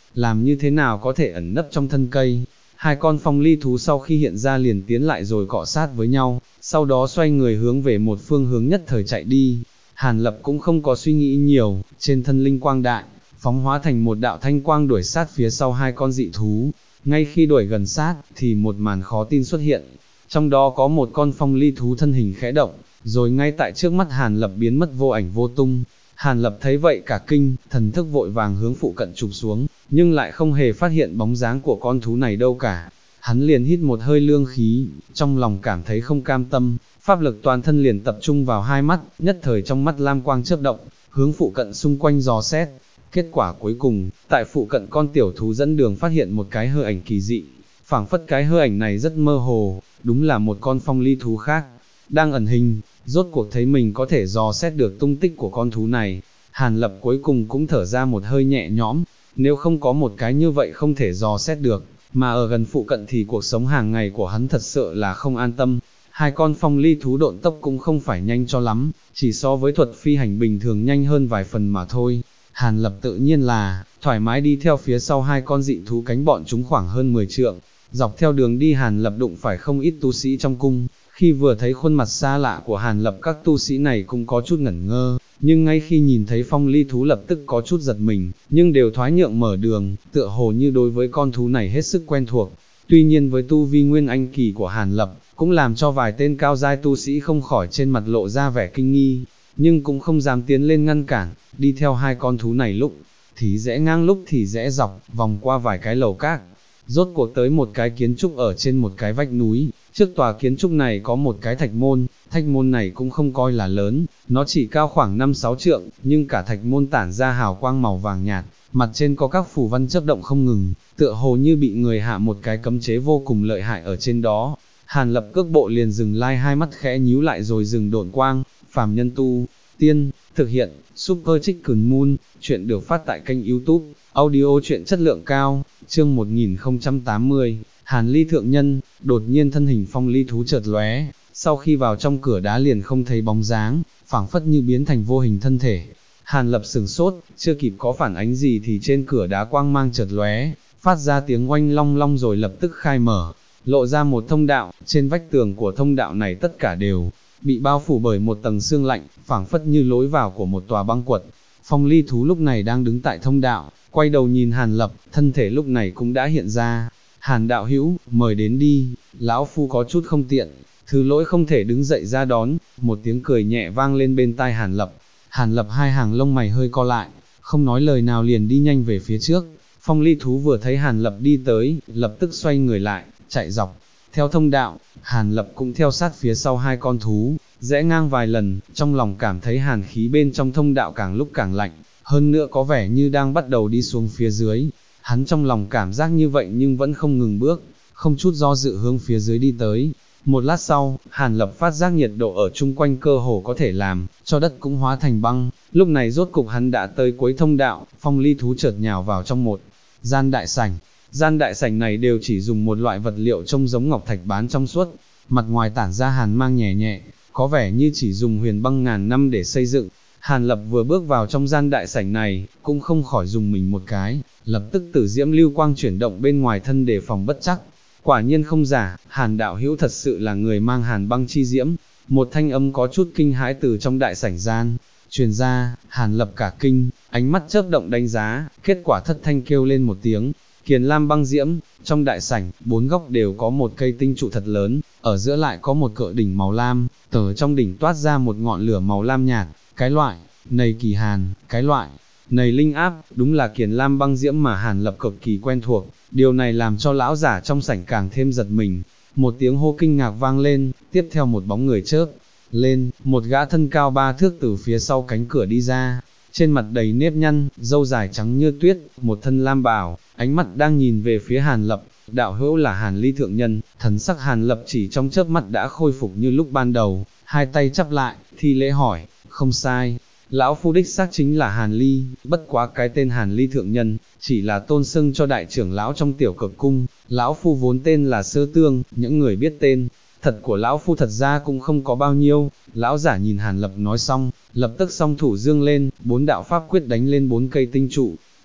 làm như thế nào có thể ẩn nấp trong thân cây. Hai con phong ly thú sau khi hiện ra liền tiến lại rồi cọ sát với nhau, sau đó xoay người hướng về một phương hướng nhất thời chạy đi. Hàn Lập cũng không có suy nghĩ nhiều, trên thân linh quang đại, phóng hóa thành một đạo thanh quang đuổi sát phía sau hai con dị thú. Ngay khi đuổi gần sát, thì một màn khó tin xuất hiện. Trong đó có một con phong ly thú thân hình khẽ động, rồi ngay tại trước mắt Hàn Lập biến mất vô ảnh vô tung. Hàn Lập thấy vậy cả kinh, thần thức vội vàng hướng phụ cận chụp xuống, nhưng lại không hề phát hiện bóng dáng của con thú này đâu cả. Hắn liền hít một hơi lương khí, trong lòng cảm thấy không cam tâm, pháp lực toàn thân liền tập trung vào hai mắt, nhất thời trong mắt lam quang chớp động, hướng phụ cận xung quanh dò xét. Kết quả cuối cùng, tại phụ cận con tiểu thú dẫn đường phát hiện một cái hư ảnh kỳ dị, phảng phất cái hư ảnh này rất mơ hồ, đúng là một con phong ly thú khác, đang ẩn hình. Rốt cuộc thấy mình có thể dò xét được tung tích của con thú này, Hàn Lập cuối cùng cũng thở ra một hơi nhẹ nhõm, nếu không có một cái như vậy không thể dò xét được, mà ở gần phụ cận thì cuộc sống hàng ngày của hắn thật sự là không an tâm. Hai con phong ly thú độn tốc cũng không phải nhanh cho lắm, chỉ so với thuật phi hành bình thường nhanh hơn vài phần mà thôi. Hàn Lập tự nhiên là, thoải mái đi theo phía sau hai con dị thú cánh bọn chúng khoảng hơn 10 trượng. Dọc theo đường đi Hàn Lập đụng phải không ít tu sĩ trong cung, khi vừa thấy khuôn mặt xa lạ của Hàn Lập các tu sĩ này cũng có chút ngẩn ngơ, nhưng ngay khi nhìn thấy phong ly thú lập tức có chút giật mình, nhưng đều thoái nhượng mở đường, tựa hồ như đối với con thú này hết sức quen thuộc. Tuy nhiên với tu vi nguyên anh kỳ của Hàn Lập, cũng làm cho vài tên cao giai tu sĩ không khỏi trên mặt lộ ra vẻ kinh nghi, nhưng cũng không dám tiến lên ngăn cản, đi theo hai con thú này lúc thì rẽ ngang lúc thì rẽ dọc, vòng qua vài cái lầu các. Rốt cuộc tới một cái kiến trúc ở trên một cái vách núi, trước tòa kiến trúc này có một cái thạch môn này cũng không coi là lớn, nó chỉ cao khoảng 5-6 trượng, nhưng cả thạch môn tản ra hào quang màu vàng nhạt, mặt trên có các phù văn chớp động không ngừng, tựa hồ như bị người hạ một cái cấm chế vô cùng lợi hại ở trên đó. Hàn Lập cước bộ liền dừng lai, hai mắt khẽ nhíu lại rồi dừng độn quang. Phàm nhân tu tiên, thực hiện, Super Chicken Moon, chuyện được phát tại kênh YouTube, audio chuyện chất lượng cao, chương 1080, Hàn Ly Thượng Nhân. Đột nhiên thân hình phong ly thú chợt lóe, sau khi vào trong cửa đá liền không thấy bóng dáng, phảng phất như biến thành vô hình thân thể. Hàn Lập sửng sốt, chưa kịp có phản ánh gì thì trên cửa đá quang mang chợt lóe, phát ra tiếng oanh long long rồi lập tức khai mở, lộ ra một thông đạo. Trên vách tường của thông đạo này tất cả đều bị bao phủ bởi một tầng sương lạnh, phảng phất như lối vào của một tòa băng quật. Phong ly thú lúc này đang đứng tại thông đạo, quay đầu nhìn Hàn Lập, thân thể lúc này cũng đã hiện ra. Hàn đạo hữu, mời đến đi, lão phu có chút không tiện, thứ lỗi không thể đứng dậy ra đón. Một tiếng cười nhẹ vang lên bên tai Hàn Lập. Hàn Lập hai hàng lông mày hơi co lại, không nói lời nào liền đi nhanh về phía trước. Phong ly thú vừa thấy Hàn Lập đi tới, lập tức xoay người lại, chạy dọc theo thông đạo. Hàn Lập cũng theo sát phía sau hai con thú, rẽ ngang vài lần, trong lòng cảm thấy hàn khí bên trong thông đạo càng lúc càng lạnh, hơn nữa có vẻ như đang bắt đầu đi xuống phía dưới. Hắn trong lòng cảm giác như vậy nhưng vẫn không ngừng bước, không chút do dự hướng phía dưới đi tới. Một lát sau, Hàn Lập phát giác nhiệt độ ở chung quanh cơ hồ có thể làm cho đất cũng hóa thành băng. Lúc này rốt cục hắn đã tới cuối thông đạo. Phong ly thú chợt nhào vào trong một gian đại sảnh. Gian đại sảnh này đều chỉ dùng một loại vật liệu trông giống ngọc thạch bán trong suốt, mặt ngoài tản ra hàn mang nhẹ nhẹ, có vẻ như chỉ dùng huyền băng ngàn năm để xây dựng. Hàn Lập vừa bước vào trong gian đại sảnh này, cũng không khỏi dùng mình một cái, lập tức tử diễm lưu quang chuyển động bên ngoài thân đề phòng bất chắc. Quả nhiên không giả, Hàn đạo hữu thật sự là người mang hàn băng chi diễm. Một thanh âm có chút kinh hãi từ trong đại sảnh gian truyền ra. Hàn Lập cả kinh, ánh mắt chớp động đánh giá, kết quả thất thanh kêu lên một tiếng, kiền lam băng diễm. Trong đại sảnh, bốn góc đều có một cây tinh trụ thật lớn, ở giữa lại có một cỡ đỉnh màu lam, từ trong đỉnh toát ra một ngọn lửa màu lam nhạt. Cái loại này kỳ hàn, cái loại này linh áp, đúng là kiền lam băng diễm mà Hàn Lập cực kỳ quen thuộc. Điều này làm cho lão giả trong sảnh càng thêm giật mình. Một tiếng hô kinh ngạc vang lên, tiếp theo một bóng người chớp lên, một gã thân cao 3 thước từ phía sau cánh cửa đi ra, trên mặt đầy nếp nhăn, râu dài trắng như tuyết, một thân lam bào, ánh mắt đang nhìn về phía Hàn Lập. Đạo hữu là Hàn Ly Thượng Nhân. Thần sắc Hàn Lập chỉ trong chớp mắt đã khôi phục như lúc ban đầu, hai tay chắp lại, thi lễ hỏi, không sai, lão phu đích xác chính là Hàn Ly, bất quá cái tên Hàn Ly Thượng Nhân, chỉ là tôn xưng cho đại trưởng lão trong tiểu cực cung, lão phu vốn tên là Sơ Tương. Những người biết tên thật của lão phu thật ra cũng không có bao nhiêu. Lão giả nhìn Hàn Lập nói xong, lập tức song thủ dương lên, bốn đạo pháp quyết đánh lên bốn cây tinh trụ,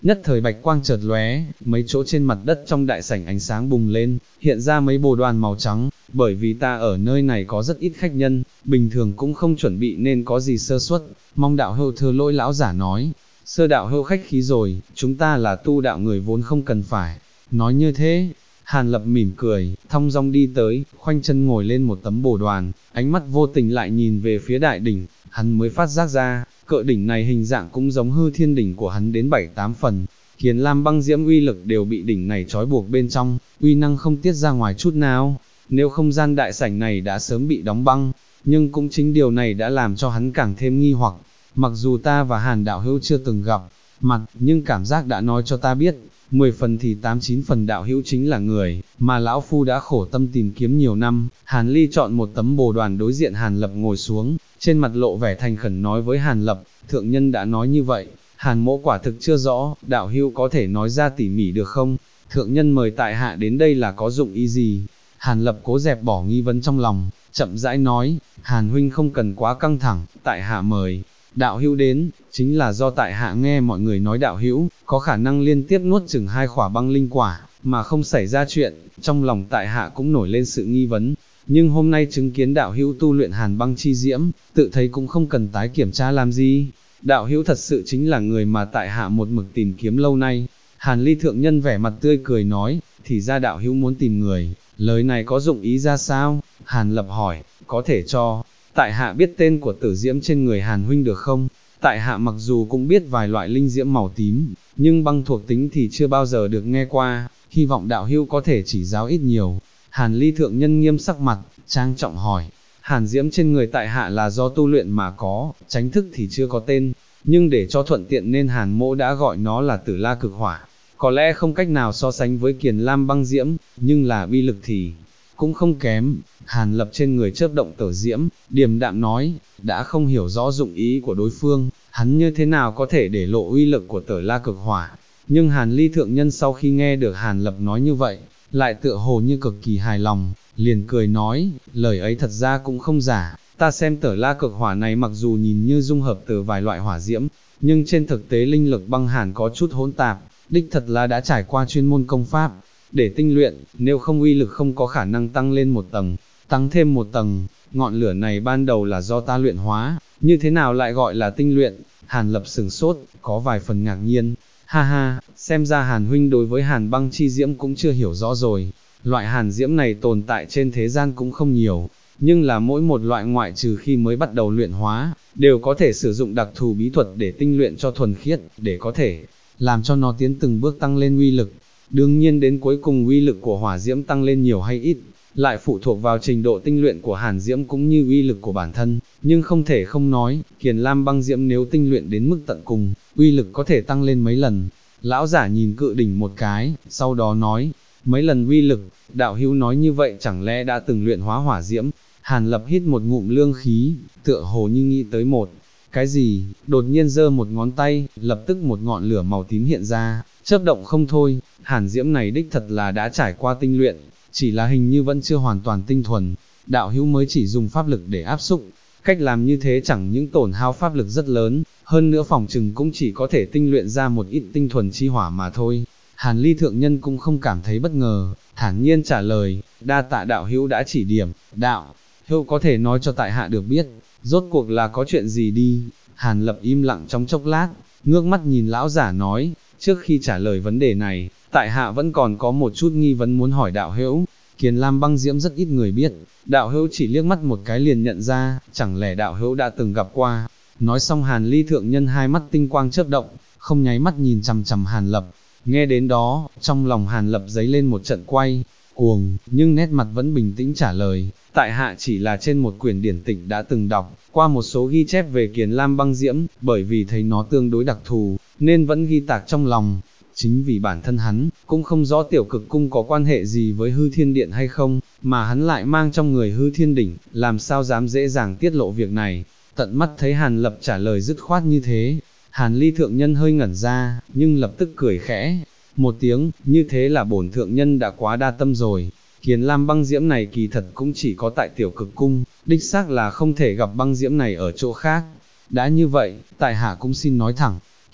nhất thời bạch quang chợt lóe, mấy chỗ trên mặt đất trong đại sảnh ánh sáng bùng lên, hiện ra mấy bồ đoàn màu trắng, bởi vì ta ở nơi này có rất ít khách nhân, bình thường cũng không chuẩn bị nên có gì sơ suất, mong đạo hữu thứ lỗi. Lão giả nói, sơ đạo hữu khách khí rồi, chúng ta là tu đạo người vốn không cần phải nói như thế. Hàn Lập mỉm cười, thong dong đi tới, khoanh chân ngồi lên một tấm bồ đoàn, ánh mắt vô tình lại nhìn về phía đại đỉnh, hắn mới phát giác ra, cự đỉnh này hình dạng cũng giống hư thiên đỉnh của hắn đến 7-8 phần, Kiền Lam băng diễm uy lực đều bị đỉnh này trói buộc bên trong, uy năng không tiết ra ngoài chút nào, nếu không gian đại sảnh này đã sớm bị đóng băng, nhưng cũng chính điều này đã làm cho hắn càng thêm nghi hoặc, mặc dù ta và Hàn đạo hữu chưa từng gặp mặt, nhưng cảm giác đã nói cho ta biết, 10 phần thì 8-9 phần đạo hữu chính là người mà lão phu đã khổ tâm tìm kiếm nhiều năm. Hàn Ly chọn một tấm bồ đoàn đối diện Hàn Lập ngồi xuống, trên mặt lộ vẻ thành khẩn nói với Hàn Lập, thượng nhân đã nói như vậy, Hàn mỗ quả thực chưa rõ, đạo hữu có thể nói ra tỉ mỉ được không? Thượng nhân mời tại hạ đến đây là có dụng ý gì? Hàn Lập cố dẹp bỏ nghi vấn trong lòng, chậm rãi nói, Hàn huynh không cần quá căng thẳng, tại hạ mời đạo hữu đến, chính là do tại hạ nghe mọi người nói đạo hữu có khả năng liên tiếp nuốt chừng 2 khỏa băng linh quả, mà không xảy ra chuyện, trong lòng tại hạ cũng nổi lên sự nghi vấn, nhưng hôm nay chứng kiến đạo hữu tu luyện hàn băng chi diễm, tự thấy cũng không cần tái kiểm tra làm gì, đạo hữu thật sự chính là người mà tại hạ một mực tìm kiếm lâu nay. Hàn Ly thượng nhân vẻ mặt tươi cười nói, thì ra đạo hữu muốn tìm người, lời này có dụng ý ra sao? Hàn Lập hỏi, có thể cho tại hạ biết tên của tử diễm trên người Hàn huynh được không? Tại hạ mặc dù cũng biết vài loại linh diễm màu tím, nhưng băng thuộc tính thì chưa bao giờ được nghe qua, hy vọng đạo hữu có thể chỉ giáo ít nhiều. Hàn Ly thượng nhân nghiêm sắc mặt, trang trọng hỏi, Hàn diễm trên người tại hạ là do tu luyện mà có, tránh thức thì chưa có tên, nhưng để cho thuận tiện nên Hàn mỗ đã gọi nó là Tử La Cực Hỏa. Có lẽ không cách nào so sánh với Kiền Lam băng diễm, nhưng là uy lực thì cũng không kém. Hàn Lập trên người chớp động tử diễm, điềm đạm nói, đã không hiểu rõ dụng ý của đối phương, hắn như thế nào có thể để lộ uy lực của Tử La Cực Hỏa. Nhưng Hàn Ly thượng nhân sau khi nghe được Hàn Lập nói như vậy, lại tựa hồ như cực kỳ hài lòng, liền cười nói, lời ấy thật ra cũng không giả, ta xem Tử La Cực Hỏa này mặc dù nhìn như dung hợp từ vài loại hỏa diễm, nhưng trên thực tế linh lực băng hàn có chút hỗn tạp, đích thật là đã trải qua chuyên môn công pháp để tinh luyện, nếu không uy lực không có khả năng tăng lên một tầng, tăng thêm một tầng. Ngọn lửa này ban đầu là do ta luyện hóa, như thế nào lại gọi là tinh luyện? Hàn Lập sừng sốt, có vài phần ngạc nhiên, ha ha, xem ra Hàn huynh đối với hàn băng chi diễm cũng chưa hiểu rõ rồi, loại hàn diễm này tồn tại trên thế gian cũng không nhiều, nhưng là mỗi một loại ngoại trừ khi mới bắt đầu luyện hóa, đều có thể sử dụng đặc thù bí thuật để tinh luyện cho thuần khiết, để có thể làm cho nó tiến từng bước tăng lên uy lực. Đương nhiên đến cuối cùng uy lực của hỏa diễm tăng lên nhiều hay ít, lại phụ thuộc vào trình độ tinh luyện của hàn diễm cũng như uy lực của bản thân, nhưng không thể không nói, Kiền Lam băng diễm nếu tinh luyện đến mức tận cùng, uy lực có thể tăng lên mấy lần. Lão giả nhìn cự đỉnh một cái, sau đó nói, mấy lần uy lực, đạo hữu nói như vậy chẳng lẽ đã từng luyện hóa hỏa diễm? Hàn Lập hít một ngụm lương khí, tựa hồ như nghĩ tới một cái gì, đột nhiên giơ một ngón tay, lập tức một ngọn lửa màu tím hiện ra, chớp động không thôi. Hàn diễm này đích thật là đã trải qua tinh luyện, chỉ là hình như vẫn chưa hoàn toàn tinh thuần, đạo hữu mới chỉ dùng pháp lực để áp xúc, cách làm như thế chẳng những tổn hao pháp lực rất lớn, hơn nữa phòng trừng cũng chỉ có thể tinh luyện ra một ít tinh thuần chi hỏa mà thôi. Hàn Ly thượng nhân cũng không cảm thấy bất ngờ, thản nhiên trả lời, đa tạ đạo hữu đã chỉ điểm, đạo hữu có thể nói cho tại hạ được biết, rốt cuộc là có chuyện gì đi? Hàn Lập im lặng trong chốc lát, ngước mắt nhìn lão giả nói, trước khi trả lời vấn đề này, tại hạ vẫn còn có một chút nghi vấn muốn hỏi đạo hữu. Kiền Lam băng diễm rất ít người biết, đạo hữu chỉ liếc mắt một cái liền nhận ra, chẳng lẽ đạo hữu đã từng gặp qua? Nói xong Hàn Ly thượng nhân hai mắt tinh quang chớp động, không nháy mắt nhìn chằm chằm Hàn Lập. Nghe đến đó, trong lòng Hàn Lập dấy lên một trận quay cuồng, nhưng nét mặt vẫn bình tĩnh trả lời, tại hạ chỉ là trên một quyển điển tịch đã từng đọc qua một số ghi chép về Kiền Lam băng diễm, bởi vì thấy nó tương đối đặc thù, nên vẫn ghi tạc trong lòng. Chính vì bản thân hắn, cũng không rõ tiểu cực cung có quan hệ gì với hư thiên điện hay không, mà hắn lại mang trong người hư thiên đỉnh, làm sao dám dễ dàng tiết lộ việc này. Tận mắt thấy Hàn Lập trả lời dứt khoát như thế, Hàn Ly thượng nhân hơi ngẩn ra, nhưng lập tức cười khẽ một tiếng, như thế là bổn thượng nhân đã quá đa tâm rồi. Kiền Lam băng diễm này kỳ thật cũng chỉ có tại tiểu cực cung, đích xác là không thể gặp băng diễm này ở chỗ khác. Đã như vậy, tại hạ cũng xin nói thẳng,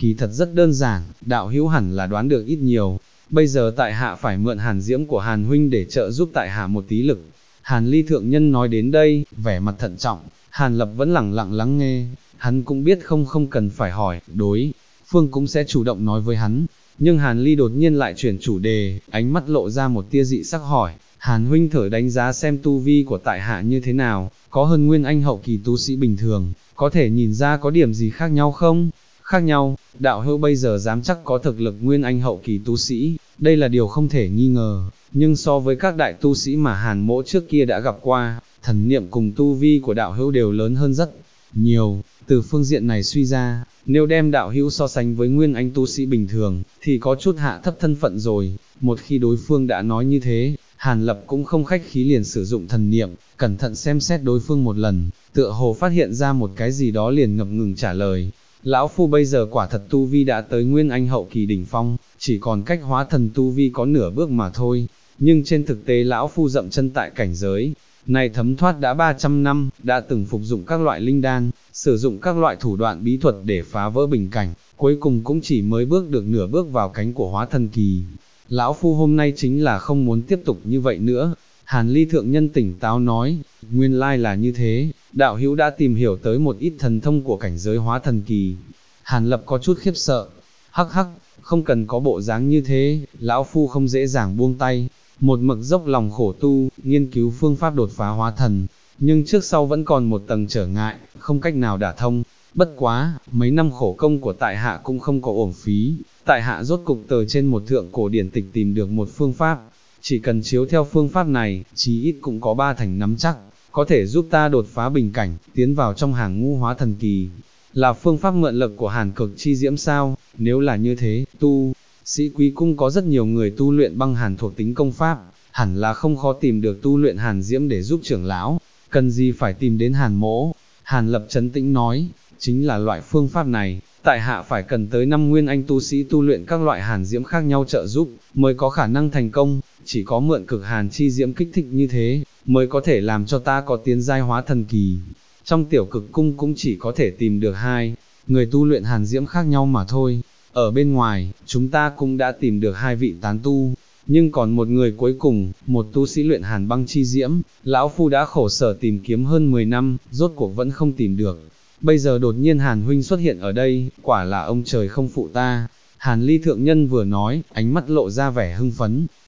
Kỳ thật rất đơn giản, đạo hữu hẳn là đoán được ít nhiều, bây giờ tại hạ phải mượn Hàn Diễm của Hàn huynh để trợ giúp tại hạ một tí lực. Hàn Ly thượng nhân nói đến đây, vẻ mặt thận trọng, Hàn Lập vẫn lẳng lặng lắng nghe, hắn cũng biết không cần phải hỏi, đối phương cũng sẽ chủ động nói với hắn, nhưng Hàn Ly đột nhiên lại chuyển chủ đề, ánh mắt lộ ra một tia dị sắc hỏi, Hàn huynh thử đánh giá xem tu vi của tại hạ như thế nào, có hơn nguyên anh hậu kỳ tu sĩ bình thường, có thể nhìn ra có điểm gì khác nhau không? Khác nhau, đạo hữu bây giờ dám chắc có thực lực nguyên anh hậu kỳ tu sĩ, đây là điều không thể nghi ngờ, nhưng so với các đại tu sĩ mà Hàn mỗ trước kia đã gặp qua, thần niệm cùng tu vi của đạo hữu đều lớn hơn rất nhiều, từ phương diện này suy ra, nếu đem đạo hữu so sánh với nguyên anh tu sĩ bình thường, thì có chút hạ thấp thân phận rồi, một khi đối phương đã nói như thế, Hàn Lập cũng không khách khí liền sử dụng thần niệm, cẩn thận xem xét đối phương một lần, tựa hồ phát hiện ra một cái gì đó liền ngập ngừng trả lời. Lão Phu bây giờ quả thật tu vi đã tới nguyên anh hậu kỳ đỉnh phong, chỉ còn cách hóa thần tu vi có nửa bước mà thôi, nhưng trên thực tế Lão Phu dậm chân tại cảnh giới này thấm thoát đã 300 năm, đã từng phục dụng các loại linh đan, sử dụng các loại thủ đoạn bí thuật để phá vỡ bình cảnh, cuối cùng cũng chỉ mới bước được nửa bước vào cánh của hóa thần kỳ. Lão Phu hôm nay chính là không muốn tiếp tục như vậy nữa. Hàn Ly thượng nhân tỉnh táo nói, nguyên lai là như thế, đạo hữu đã tìm hiểu tới một ít thần thông của cảnh giới hóa thần kỳ. Hàn Lập có chút khiếp sợ, hắc hắc, không cần có bộ dáng như thế, Lão Phu không dễ dàng buông tay, một mực dốc lòng khổ tu, nghiên cứu phương pháp đột phá hóa thần, nhưng trước sau vẫn còn một tầng trở ngại, không cách nào đả thông. Bất quá, mấy năm khổ công của tại hạ cũng không có uổng phí, tại hạ rốt cục từ trên một thượng cổ điển tịch tìm được một phương pháp, chỉ cần chiếu theo phương pháp này, chí ít cũng có 3 thành nắm chắc, có thể giúp ta đột phá bình cảnh, tiến vào trong hàng ngũ hóa thần kỳ. Là phương pháp mượn lực của Hàn Cực Chi Diễm sao? Nếu là như thế, tu sĩ Quý Cung có rất nhiều người tu luyện băng hàn thuộc tính công pháp, hẳn là không khó tìm được tu luyện Hàn Diễm để giúp trưởng lão, cần gì phải tìm đến Hàn mỗ. Hàn Lập trấn tĩnh nói, chính là loại phương pháp này, tại hạ phải cần tới 5 nguyên anh tu sĩ tu luyện các loại Hàn Diễm khác nhau trợ giúp, mới có khả năng thành công, chỉ có mượn cực Hàn Chi Diễm kích thích như thế, mới có thể làm cho ta có tiến giai hóa thần kỳ. Trong tiểu cực cung cũng chỉ có thể tìm được 2 người tu luyện Hàn Diễm khác nhau mà thôi, ở bên ngoài, chúng ta cũng đã tìm được 2 vị tán tu, nhưng còn một người cuối cùng, một tu sĩ luyện Hàn Băng Chi Diễm, Lão Phu đã khổ sở tìm kiếm hơn 10 năm, rốt cuộc vẫn không tìm được. Bây giờ đột nhiên Hàn huynh xuất hiện ở đây, quả là ông trời không phụ ta. Hàn Ly thượng nhân vừa nói, ánh mắt lộ ra vẻ hưng phấn,